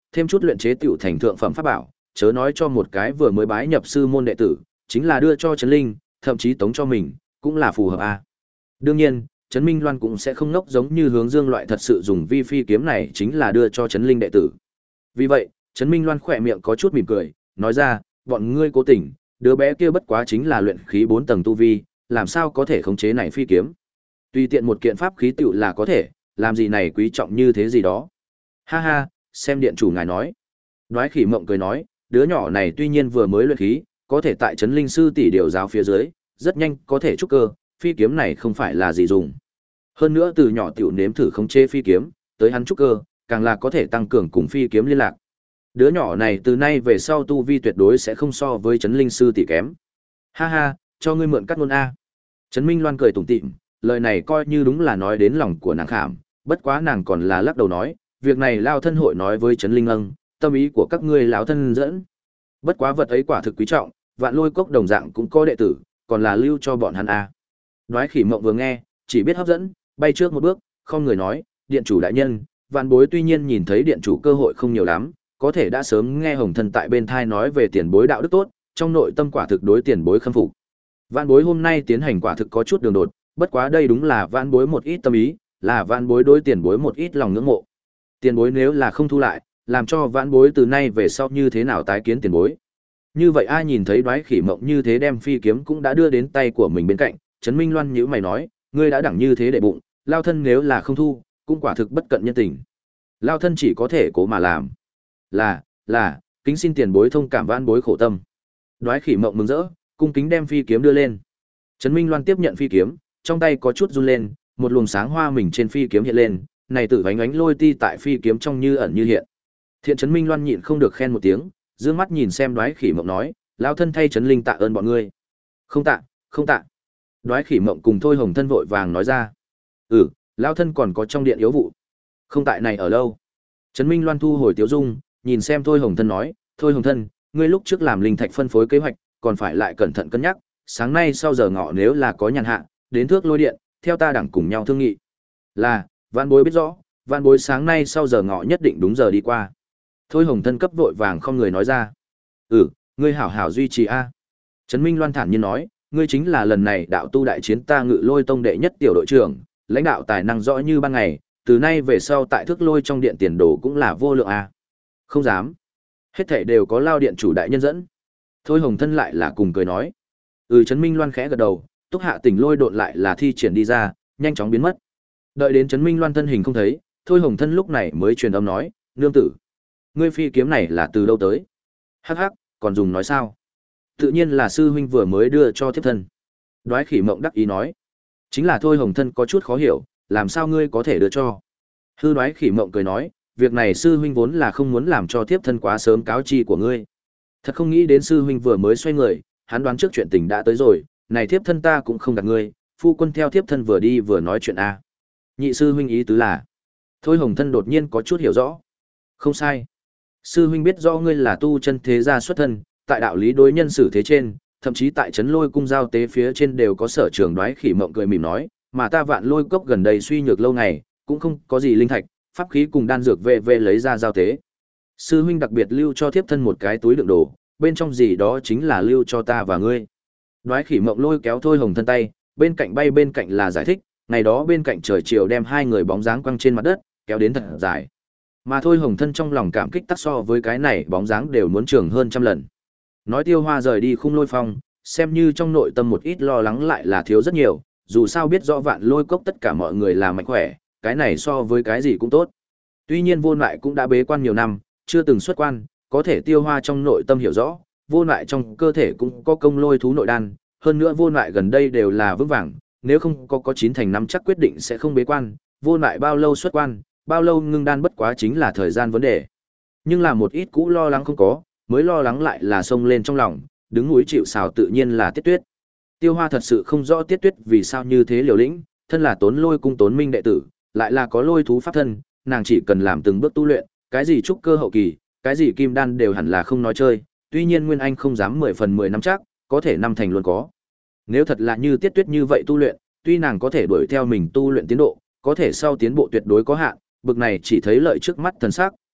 thêm chút luyện chế tiểu thành thượng phẩm pháp bảo, chớ nói cho một cái vừa mới bái nhập sư môn đệ tử, chính là đưa cho Trấn Linh, thậm chí tống cho mình, cũng là phù hợp a. Đương nhiên, Trấn Minh Loan cũng sẽ không ngốc giống như Hướng Dương loại thật sự dùng vi phi kiếm này chính là đưa cho Trấn Linh đệ tử. Vì vậy, Trấn Minh Loan khỏe miệng có chút mỉm cười, nói ra, bọn ngươi cố tình, đứa bé kia bất quá chính là luyện khí bốn tầng tu vi, làm sao có thể khống chế này phi kiếm. Tùy tiện một kiện pháp khí tựu là có thể, làm gì này quý trọng như thế gì đó. Ha ha, xem điện chủ ngài nói. Đoái Khỉ Mộng cười nói, đứa nhỏ này tuy nhiên vừa mới luyện khí, có thể tại Trấn Linh sư tỷ điều giáo phía dưới, rất nhanh có thể trúc cơ, phi kiếm này không phải là gì dùng. Hơn nữa từ nhỏ tiểu nếm thử khống chế phi kiếm, tới hắn trúc cơ, càng là có thể tăng cường cùng phi kiếm liên lạc. Đứa nhỏ này từ nay về sau tu vi tuyệt đối sẽ không so với Trấn Linh sư tỷ kém. Ha ha, cho ngươi mượn cắt ngôn a. Trấn Minh Loan cười tủm tỉm, lời này coi như đúng là nói đến lòng của nàng khảm, bất quá nàng còn là lắc đầu nói, việc này lao thân hội nói với Trấn Linh Âng, tâm ý của các ngươi lão thân dẫn. Bất quá vật ấy quả thực quý trọng, Vạn Lôi Cốc đồng dạng cũng có đệ tử, còn là lưu cho bọn hắn a. Đoái Khỉ Mộng vừa nghe, chỉ biết hấp dẫn, bay trước một bước, không người nói, điện chủ đại nhân, Vạn Bối tuy nhiên nhìn thấy điện chủ cơ hội không nhiều lắm, có thể đã sớm nghe Hồng Thân tại bên thai nói về tiền bối đạo đức tốt, trong nội tâm quả thực đối tiền bối khâm phục. Vạn Bối hôm nay tiến hành quả thực có chút đường đột, bất quá đây đúng là Vạn Bối một ít tâm ý, là Vạn Bối đối tiền bối một ít lòng ngưỡng mộ. Tiền bối nếu là không thu lại, làm cho Vạn Bối từ nay về sau như thế nào tái kiến tiền bối. Như vậy ai nhìn thấy Đoái Khỉ Mộng như thế đem phi kiếm cũng đã đưa đến tay của mình bên cạnh, Trấn Minh Loan nhíu mày nói, ngươi đã đẳng như thế để bụng, lao thân nếu là không thu, cũng quả thực bất cận nhân tình. Lao thân chỉ có thể cố mà làm. Là, là, kính xin tiền bối thông cảm Vãn Bối khổ tâm. Đoái Khỉ Mộng mừng rỡ, cung kính đem phi kiếm đưa lên. Trấn Minh Loan tiếp nhận phi kiếm, trong tay có chút run lên, một luồng sáng hoa mình trên phi kiếm hiện lên, này tử vánh ánh lôi ti tại phi kiếm trong như ẩn như hiện. Thiện Trấn Minh Loan nhịn không được khen một tiếng, dương mắt nhìn xem Đoái Khỉ Mộng nói, lao thân thay Trấn Linh tạ ơn bọn ngươi. Không tạ, không tạ. Đoái Khỉ Mộng cùng Thôi Hồng Thân vội vàng nói ra. Ừ, lao thân còn có trong điện yếu vụ. Không tại này ở lâu. Trấn Minh Loan thu hồi tiếu dung, nhìn xem Thôi Hồng Thân nói, Thôi Hồng Thân, ngươi lúc trước làm linh thạch phân phối kế hoạch, còn phải lại cẩn thận cân nhắc, sáng nay sau giờ ngọ nếu là có nhàn hạ, đến thước lôi điện, theo ta đẳng cùng nhau thương nghị. Là, Vãn Bối biết rõ, Vãn Bối sáng nay sau giờ ngọ nhất định đúng giờ đi qua. Thôi Hồng Thân cấp vội vàng không người nói ra. Ừ, ngươi hảo hảo duy trì a. Trấn Minh Loan thản nhiên nói, ngươi chính là lần này đạo tu đại chiến ta Ngự Lôi tông đệ nhất tiểu đội trưởng, lãnh đạo tài năng rõ như ban ngày, từ nay về sau tại thước lôi trong điện tiền đồ cũng là vô lượng a. Không dám. Hết thảy đều có lao điện chủ đại nhân dẫn. Thôi Hồng Thân lại là cùng cười nói. Ừ, Trấn Minh Loan khẽ gật đầu, Túc Hạ Tỉnh lôi độn lại là thi triển đi ra, nhanh chóng biến mất. Đợi đến Trấn Minh Loan thân hình không thấy, Thôi Hồng Thân lúc này mới truyền âm nói, nương tử, ngươi phi kiếm này là từ đâu tới? Hắc hắc, còn dùng nói sao? Tự nhiên là sư huynh vừa mới đưa cho thiếp thân. Đoái Khỉ Mộng đắc ý nói. Chính là Thôi Hồng Thân có chút khó hiểu, làm sao ngươi có thể đưa cho? Hư Đoái Khỉ Mộng cười nói, việc này sư huynh vốn là không muốn làm cho thiếp thân quá sớm cáo chi của ngươi. Thật không nghĩ đến sư huynh vừa mới xoay người, hắn đoán trước chuyện tình đã tới rồi, này thiếp thân ta cũng không gạt ngươi, phu quân theo thiếp thân vừa đi vừa nói chuyện a. Nhị sư huynh ý tứ là? Thôi Hồng Thân đột nhiên có chút hiểu rõ. Không sai. Sư huynh biết rõ ngươi là tu chân thế gia xuất thân, tại đạo lý đối nhân xử thế trên, thậm chí tại trấn lôi cung giao tế phía trên đều có sở trường. Đoái Khỉ Mộng cười mỉm nói, mà ta Vạn Lôi Cốc gần đây suy nhược lâu ngày, cũng không có gì linh thạch, pháp khí cùng đan dược về về lấy ra giao tế. Sư huynh đặc biệt lưu cho thiếp thân một cái túi đựng đồ, bên trong gì đó chính là lưu cho ta và ngươi. Đoái Khỉ Mộng lôi kéo Thôi Hồng Thân tay, bên cạnh bay bên cạnh là giải thích, ngày đó bên cạnh trời chiều đem hai người bóng dáng quăng trên mặt đất, kéo đến thật dài. Mà Thôi Hồng Thân trong lòng cảm kích tắc so với cái này bóng dáng đều muốn trường hơn trăm lần. Nói Tiêu Hoa rời đi Khung Lôi Phong, xem như trong nội tâm một ít lo lắng lại là thiếu rất nhiều, dù sao biết rõ Vạn Lôi Cốc tất cả mọi người là mạnh khỏe, cái này so với cái gì cũng tốt. Tuy nhiên Vô Lại cũng đã bế quan nhiều năm, chưa từng xuất quan, có thể Tiêu Hoa trong nội tâm hiểu rõ, Vô Lại trong cơ thể cũng có công lôi thú nội đan, hơn nữa Vô Lại gần đây đều là vững vàng, nếu không có có chín thành năm chắc quyết định sẽ không bế quan, Vô Lại bao lâu xuất quan, bao lâu ngưng đan bất quá chính là thời gian vấn đề. Nhưng là một ít cũ lo lắng không có, mới lo lắng lại là xông lên trong lòng, đứng núi chịu sào tự nhiên là Tiết Tuyết. Tiêu Hoa thật sự không rõ Tiết Tuyết vì sao như thế liều lĩnh, thân là Tốn Lôi cung Tốn Minh đệ tử, lại là có lôi thú pháp thân, nàng chỉ cần làm từng bước tu luyện, cái gì trúc cơ hậu kỳ, cái gì kim đan đều hẳn là không nói chơi, tuy nhiên Nguyên Anh không dám mười phần mười năm chắc, có thể năm thành luôn có. Nếu thật là như Tiết Tuyết như vậy tu luyện, tuy nàng có thể đuổi theo mình tu luyện tiến độ, có thể sau tiến bộ tuyệt đối có hạn, bực này chỉ thấy lợi trước mắt thần sắc,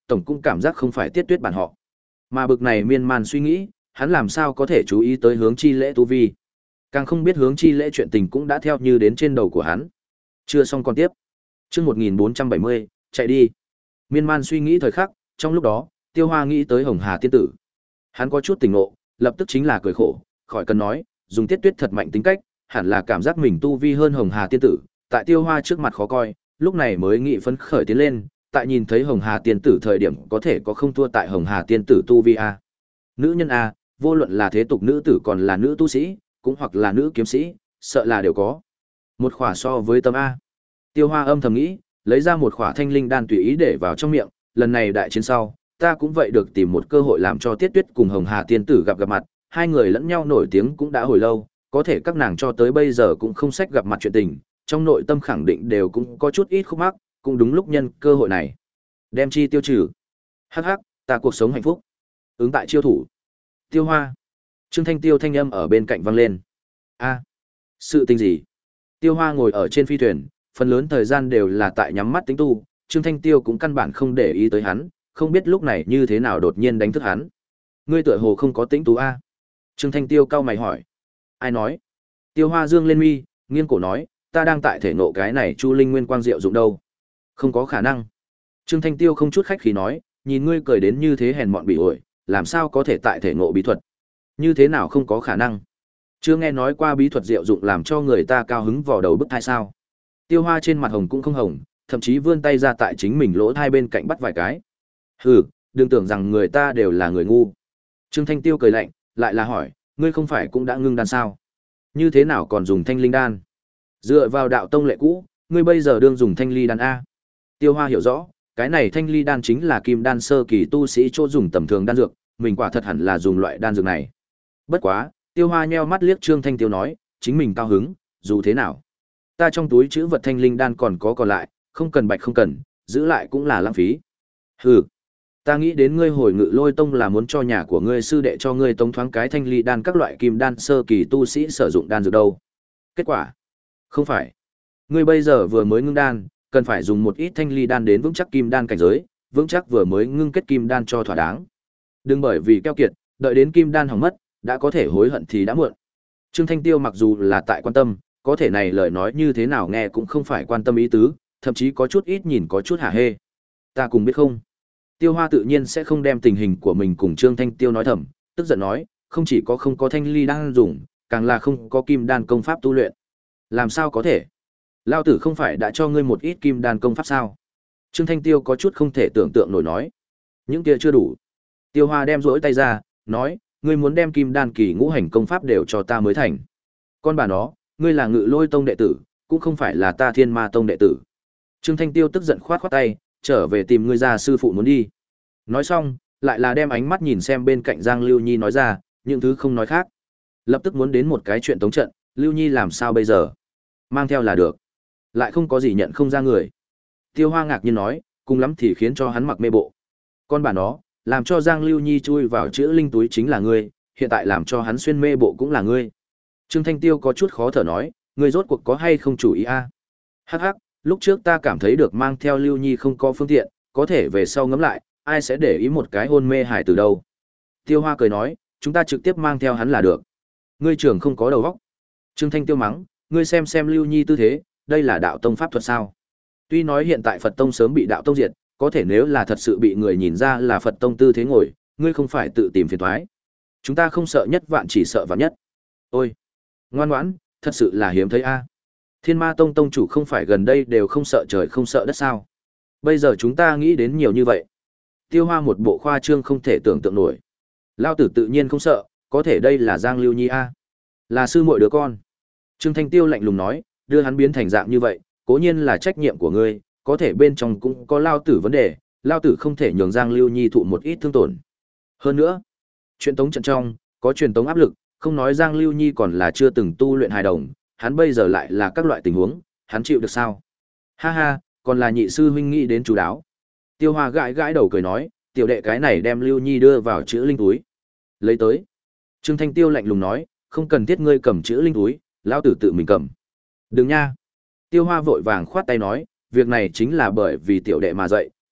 tổng cũng cảm giác không phải Tiết Tuyết bản họ. Mà bực này miên man suy nghĩ, hắn làm sao có thể chú ý tới Hướng Chi Lễ tu vi. Càng không biết Hướng Chi Lễ chuyện tình cũng đã theo như đến trên đầu của hắn. Chưa xong còn tiếp. Chương một nghìn bốn trăm bảy mươi, chạy đi. Miên man suy nghĩ thời khắc, trong lúc đó, Tiêu Hoa nghĩ tới Hồng Hà tiên tử. Hắn có chút tỉnh ngộ, lập tức chính là cười khổ, khỏi cần nói, dùng Tiết Tuyết thật mạnh tính cách, hẳn là cảm giác mình tu vi hơn Hồng Hà tiên tử, tại Tiêu Hoa trước mặt khó coi, lúc này mới nghị phấn khởi tiến lên, tại nhìn thấy Hồng Hà tiên tử thời điểm có thể có không thua tại Hồng Hà tiên tử tu vi a. Nữ nhân a, vô luận là thế tục nữ tử còn là nữ tu sĩ, cũng hoặc là nữ kiếm sĩ, sợ là đều có. Một khỏa so với tâm a. Tiêu Hoa âm thầm nghĩ, lấy ra một khỏa thanh linh đan tùy ý để vào trong miệng, lần này đại chiến sau, ta cũng vậy được tìm một cơ hội làm cho Tiết Tuyết cùng Hồng Hà tiên tử gặp gặp mặt, hai người lẫn nhau nổi tiếng cũng đã hồi lâu, có thể các nàng cho tới bây giờ cũng không sách gặp mặt chuyện tình, trong nội tâm khẳng định đều cũng có chút ít khúc mắc, cũng đúng lúc nhân cơ hội này. Đem chi tiêu trừ. Hắc hắc, ta cuộc sống hạnh phúc. Ứng tại chiêu thủ. Tiêu Hoa. Trương Thanh Tiêu thanh âm ở bên cạnh vang lên. A, sự tình gì? Tiêu Hoa ngồi ở trên phi thuyền, phần lớn thời gian đều là tại nhắm mắt tính tu, Trương Thanh Tiêu cũng căn bản không để ý tới hắn, không biết lúc này như thế nào đột nhiên đánh thức hắn. Ngươi tựa hồ không có tính tú a? Trương Thanh Tiêu cau mày hỏi. Ai nói? Tiêu Hoa dương lên mi, nghiêng cổ nói, ta đang tại thể nộ cái này Chu Linh Nguyên Quang diệu dụng đâu. Không có khả năng. Trương Thanh Tiêu không chút khách khí nói, nhìn ngươi cười đến như thế hèn mọn bị ổi, làm sao có thể tại thể ngộ bí thuật? Như thế nào không có khả năng? Chưa nghe nói qua bí thuật diệu dụng làm cho người ta cao hứng vò đầu bức thai sao? Tiêu Hoa trên mặt hồng cũng không hồng, thậm chí vươn tay ra tại chính mình lỗ thai bên cạnh bắt vài cái. Hừ, đừng tưởng rằng người ta đều là người ngu. Trương Thanh Tiêu cười lạnh, lại là hỏi, ngươi không phải cũng đã ngưng đan sao? Như thế nào còn dùng thanh linh đan? Dựa vào đạo tông lệ cũ, ngươi bây giờ đương dùng thanh ly đan a. Tiêu Hoa hiểu rõ, cái này thanh ly đan chính là kim đan sơ kỳ tu sĩ chỗ dùng tầm thường đan dược, mình quả thật hẳn là dùng loại đan dược này. Bất quá, Tiêu Hoa nheo mắt liếc Trương Thanh Tiêu nói, chính mình cao hứng, dù thế nào, ta trong túi chữ vật thanh linh đan còn có còn lại, không cần bạch không cần, giữ lại cũng là lãng phí. Hừ, ta nghĩ đến ngươi hồi Ngự Lôi Tông là muốn cho nhà của ngươi sư đệ cho ngươi tống thoáng cái thanh ly đan các loại kim đan sơ kỳ tu sĩ sử dụng đan dược đâu. Kết quả, không phải. Ngươi bây giờ vừa mới ngưng đan, cần phải dùng một ít thanh ly đan đến vững chắc kim đan cảnh giới, vững chắc vừa mới ngưng kết kim đan cho thỏa đáng. Đừng bởi vì keo kiệt, đợi đến kim đan hỏng mất, đã có thể hối hận thì đã muộn. Trương Thanh Tiêu mặc dù là tại quan tâm, có thể này lời nói như thế nào nghe cũng không phải quan tâm ý tứ, thậm chí có chút ít nhìn có chút hả hê. Ta cùng biết không? Tiêu Hoa tự nhiên sẽ không đem tình hình của mình cùng Trương Thanh Tiêu nói thầm, tức giận nói, không chỉ có không có thanh ly đan dùng, càng là không có kim đan công pháp tu luyện. Làm sao có thể? Lao tử không phải đã cho ngươi một ít kim đan công pháp sao? Trương Thanh Tiêu có chút không thể tưởng tượng nổi nói. Những kia chưa đủ. Tiêu Hoa đem rỗi tay ra, nói, ngươi muốn đem kim đan kỳ ngũ hành công pháp đều cho ta mới thành. Con bà nó, ngươi là Ngự Lôi Tông đệ tử, cũng không phải là ta Thiên Ma Tông đệ tử. Trương Thanh Tiêu tức giận khoát khoát tay, trở về tìm ngươi gia sư phụ muốn đi. Nói xong, lại là đem ánh mắt nhìn xem bên cạnh Giang Lưu Nhi nói ra, những thứ không nói khác. Lập tức muốn đến một cái chuyện tống trận, Lưu Nhi làm sao bây giờ? Mang theo là được. Lại không có gì nhận không ra người. Tiêu Hoa ngạc nhiên nói, cùng lắm thì khiến cho hắn mặc mê bộ. Con bà nó, làm cho Giang Lưu Nhi chui vào chữ linh túi chính là ngươi, hiện tại làm cho hắn xuyên mê bộ cũng là ngươi. Trương Thanh Tiêu có chút khó thở nói, ngươi rốt cuộc có hay không chủ ý a? Hắc hắc, lúc trước ta cảm thấy được mang theo Lưu Nhi không có phương tiện, có thể về sau ngẫm lại, ai sẽ để ý một cái hôn mê hải từ đâu. Tiêu Hoa cười nói, chúng ta trực tiếp mang theo hắn là được. Ngươi trưởng không có đầu óc. Trương Thanh Tiêu mắng, ngươi xem xem Lưu Nhi tư thế, đây là đạo tông pháp thuật sao? Tuy nói hiện tại Phật tông sớm bị đạo tông diệt, có thể nếu là thật sự bị người nhìn ra là Phật tông tư thế ngồi, ngươi không phải tự tìm phiền toái. Chúng ta không sợ nhất vạn chỉ sợ vạn nhất. Ôi, ngoan ngoãn, thật sự là hiếm thấy a. Thiên Ma Tông tông chủ không phải gần đây đều không sợ trời không sợ đất sao? Bây giờ chúng ta nghĩ đến nhiều như vậy. Tiêu Hoa một bộ khoa trương không thể tưởng tượng nổi. Lao tử tự nhiên không sợ, có thể đây là Giang Lưu Nhi a, là sư muội đứa con. Trương Thanh Tiêu lạnh lùng nói, đưa hắn biến thành dạng như vậy, cố nhiên là trách nhiệm của ngươi, có thể bên trong cũng có lao tử vấn đề, lao tử không thể nhường Giang Lưu Nhi thụ một ít thương tổn. Hơn nữa, chuyện tống trận trong, có truyền tống áp lực, không nói Giang Lưu Nhi còn là chưa từng tu luyện hài đồng, hắn bây giờ lại là các loại tình huống, hắn chịu được sao? Ha ha, còn là nhị sư huynh nghĩ đến chú đáo. Tiêu Hoa gãi gãi đầu cười nói, tiểu đệ cái này đem Lưu Nhi đưa vào chữ linh túi. Lấy tới. Trương Thanh Tiêu lạnh lùng nói, không cần thiết ngươi cầm chữ linh túi, lão tử tự mình cầm. Đừng nha. Tiêu Hoa vội vàng khoát tay nói, việc này chính là bởi vì tiểu đệ mà dậy,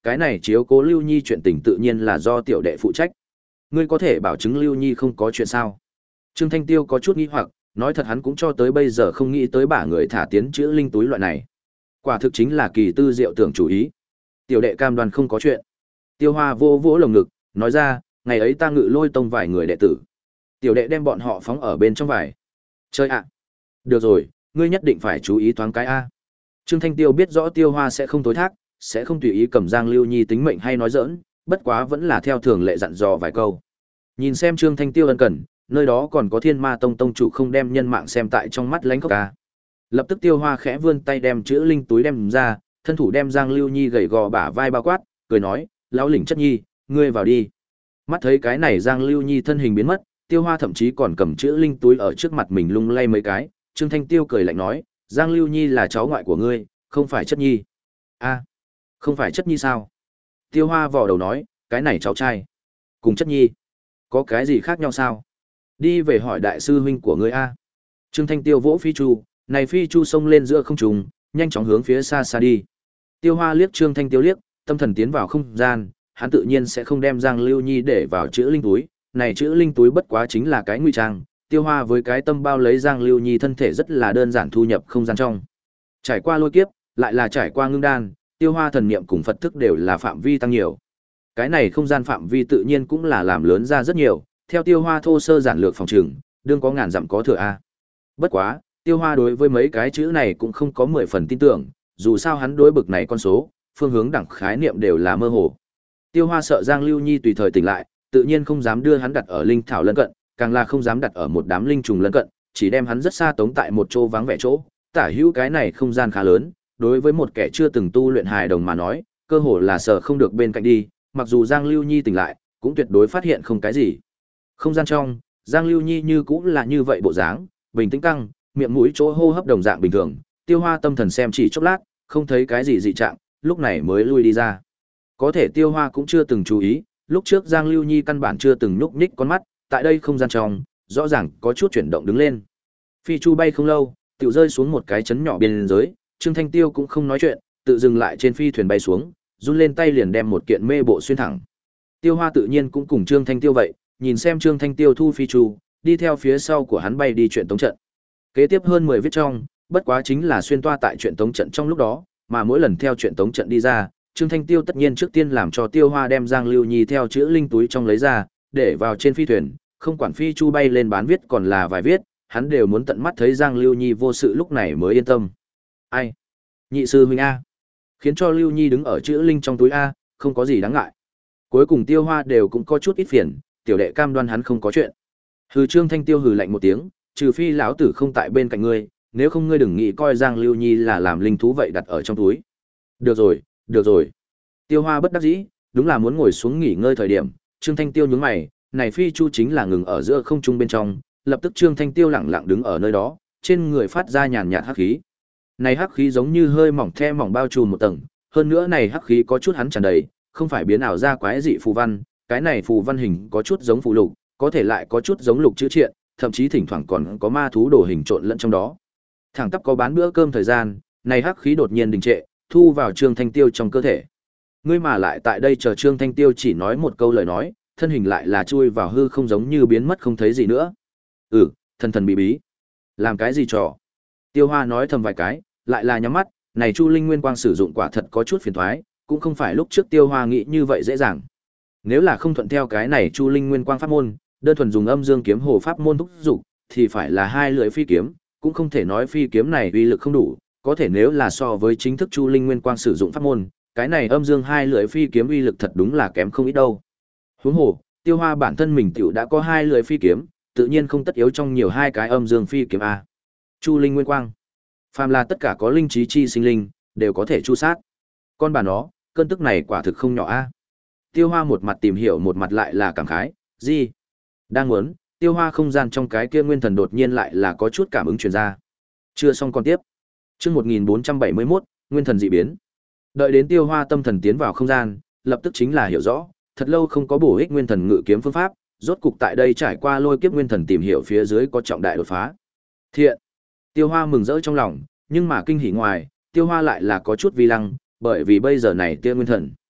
cái này chiếu cố Lưu Nhi chuyện tình tự nhiên là do tiểu đệ phụ trách. Ngươi có thể bảo chứng Lưu Nhi không có chuyện sao? Trương Thanh Tiêu có chút nghi hoặc, nói thật hắn cũng cho tới bây giờ không nghĩ tới bả người thả tiến chữ linh túi loại này. Quả thực chính là kỳ tư diệu tưởng chủ ý. Tiểu đệ cam đoan không có chuyện. Tiêu Hoa vô vỗ lồng ngực, nói ra, ngày ấy ta ngự lôi tông vài người đệ tử. Tiểu đệ đem bọn họ phóng ở bên trong vải. Chơi ạ. Được rồi, ngươi nhất định phải chú ý thoáng cái a. Trương Thanh Tiêu biết rõ Tiêu Hoa sẽ không tối thác, sẽ không tùy ý cầm Giang Lưu Nhi tính mệnh hay nói giỡn, bất quá vẫn là theo thường lệ dặn dò vài câu. Nhìn xem Trương Thanh Tiêu ân cần, nơi đó còn có Thiên Ma Tông tông chủ không đem nhân mạng xem tại trong mắt lánh khóc ca. Lập tức Tiêu Hoa khẽ vươn tay đem chữ linh túi đem ra, thân thủ đem Giang Lưu Nhi gầy gò bả vai bao quát, cười nói, lão lĩnh chất nhi, ngươi vào đi. Mắt thấy cái này Giang Lưu Nhi thân hình biến mất, Tiêu Hoa thậm chí còn cầm chữ linh túi ở trước mặt mình lung lay mấy cái, Trương Thanh Tiêu cười lạnh nói, Giang Lưu Nhi là cháu ngoại của ngươi, không phải chất nhi. A, không phải chất nhi sao? Tiêu Hoa vò đầu nói, cái này cháu trai, cùng chất nhi, có cái gì khác nhau sao? Đi về hỏi đại sư huynh của ngươi a. Trương Thanh Tiêu vỗ phi chu, này phi chu xông lên giữa không trung, nhanh chóng hướng phía xa xa đi. Tiêu Hoa liếc Trương Thanh Tiêu liếc, tâm thần tiến vào không gian, hắn tự nhiên sẽ không đem Giang Lưu Nhi để vào chữ linh túi, này chữ linh túi bất quá chính là cái ngụy trang. Tiêu Hoa với cái tâm bao lấy Giang Lưu Nhi thân thể rất là đơn giản thu nhập không gian trong. Trải qua lôi kiếp, lại là trải qua ngưng đan, Tiêu Hoa thần niệm cùng Phật thức đều là phạm vi tăng nhiều. Cái này không gian phạm vi tự nhiên cũng là làm lớn ra rất nhiều, theo Tiêu Hoa thô sơ giản lược phòng trường, đương có ngàn dặm có thừa a. Bất quá, Tiêu Hoa đối với mấy cái chữ này cũng không có mười phần tin tưởng, dù sao hắn đối bực này con số, phương hướng đẳng khái niệm đều là mơ hồ. Tiêu Hoa sợ Giang Lưu Nhi tùy thời tỉnh lại, tự nhiên không dám đưa hắn đặt ở linh thảo lân cận, càng là không dám đặt ở một đám linh trùng lân cận, chỉ đem hắn rất xa tống tại một chỗ vắng vẻ chỗ. Tả hữu cái này không gian khá lớn, đối với một kẻ chưa từng tu luyện hài đồng mà nói, cơ hồ là sợ không được bên cạnh đi, mặc dù Giang Lưu Nhi tỉnh lại, cũng tuyệt đối phát hiện không cái gì. Không gian trong, Giang Lưu Nhi như cũng là như vậy bộ dáng, bình tĩnh căng, miệng mũi chỗ hô hấp đồng dạng bình thường. Tiêu Hoa tâm thần xem chỉ chốc lát, không thấy cái gì dị trạng, lúc này mới lui đi ra. Có thể Tiêu Hoa cũng chưa từng chú ý, lúc trước Giang Lưu Nhi căn bản chưa từng nhúc nhích con mắt, tại đây không gian trong, rõ ràng có chút chuyển động đứng lên. Phi chu bay không lâu, tiểu rơi xuống một cái chấn nhỏ biên giới, Trương Thanh Tiêu cũng không nói chuyện, tự dừng lại trên phi thuyền bay xuống, run lên tay liền đem một kiện mê bộ xuyên thẳng. Tiêu Hoa tự nhiên cũng cùng Trương Thanh Tiêu vậy, nhìn xem Trương Thanh Tiêu thu phi chu, đi theo phía sau của hắn bay đi chuyện tống trận. Kế tiếp hơn mười viết trong, bất quá chính là xuyên toa tại chuyện tống trận trong lúc đó, mà mỗi lần theo chuyện tống trận đi ra, Trương Thanh Tiêu tất nhiên trước tiên làm cho Tiêu Hoa đem Giang Lưu Nhi theo chữ linh túi trong lấy ra, để vào trên phi thuyền, không quản phi chu bay lên bán viết còn là vài viết, hắn đều muốn tận mắt thấy Giang Lưu Nhi vô sự lúc này mới yên tâm. Ai? Nhị sư huynh a. Khiến cho Lưu Nhi đứng ở chữ linh trong túi a, không có gì đáng ngại. Cuối cùng Tiêu Hoa đều cũng có chút ít phiền, tiểu đệ cam đoan hắn không có chuyện. Hừ Trương Thanh Tiêu hừ lạnh một tiếng, trừ phi lão tử không tại bên cạnh ngươi, nếu không ngươi đừng nghĩ coi Giang Lưu Nhi là làm linh thú vậy đặt ở trong túi. Được rồi, được rồi. Tiêu Hoa bất đắc dĩ, đúng là muốn ngồi xuống nghỉ ngơi thời điểm, Trương Thanh Tiêu nhướng mày, này phi chu chính là ngừng ở giữa không trung bên trong, lập tức Trương Thanh Tiêu lẳng lặng đứng ở nơi đó, trên người phát ra nhàn nhạt hắc khí. Này hắc khí giống như hơi mỏng the mỏng bao trùm một tầng, hơn nữa này hắc khí có chút hắn tràn đầy, không phải biến ảo ra quái dị phù văn, cái này phù văn hình có chút giống phù lục, có thể lại có chút giống lục chữ triện, thậm chí thỉnh thoảng còn có ma thú đồ hình trộn lẫn trong đó. Thẳng tắp có bán bữa cơm thời gian, này hắc khí đột nhiên đình trệ, thu vào Trương Thanh Tiêu trong cơ thể. Ngươi mà lại tại đây chờ Trương Thanh Tiêu chỉ nói một câu lời nói, thân hình lại là chui vào hư không giống như biến mất không thấy gì nữa. Ừ, thần thần bí bí. Làm cái gì trò? Tiêu Hoa nói thầm vài cái, lại là nhắm mắt, này Chu Linh Nguyên Quang sử dụng quả thật có chút phiền toái, cũng không phải lúc trước Tiêu Hoa nghĩ như vậy dễ dàng. Nếu là không thuận theo cái này Chu Linh Nguyên Quang pháp môn, đơn thuần dùng âm dương kiếm hồ pháp môn thúc dục, thì phải là hai lưỡi phi kiếm, cũng không thể nói phi kiếm này uy lực không đủ, có thể nếu là so với chính thức Chu Linh Nguyên Quang sử dụng pháp môn, cái này âm dương hai lưỡi phi kiếm uy lực thật đúng là kém không ít đâu. Huống hồ, Tiêu Hoa bản thân mình tiểu đã có hai lưỡi phi kiếm, tự nhiên không tất yếu trong nhiều hai cái âm dương phi kiếm a. Chu Linh Nguyên Quang, phàm là tất cả có linh trí chi sinh linh, đều có thể chu sát. Con bà nó, cơn tức này quả thực không nhỏ a. Tiêu Hoa một mặt tìm hiểu một mặt lại là cảm khái, gì? Đang muốn, Tiêu Hoa không gian trong cái kia nguyên thần đột nhiên lại là có chút cảm ứng truyền ra. Chưa xong con tiếp. Chương một nghìn bốn trăm bảy mươi mốt, nguyên thần dị biến. Đợi đến Tiêu Hoa tâm thần tiến vào không gian, lập tức chính là hiểu rõ, thật lâu không có bổ ích nguyên thần ngự kiếm phương pháp, rốt cục tại đây trải qua lôi kiếp nguyên thần tìm hiểu phía dưới có trọng đại đột phá. Thiện. Tiêu Hoa mừng rỡ trong lòng, nhưng mà kinh hỉ ngoài, Tiêu Hoa lại là có chút vi lăng, bởi vì bây giờ này tia nguyên thần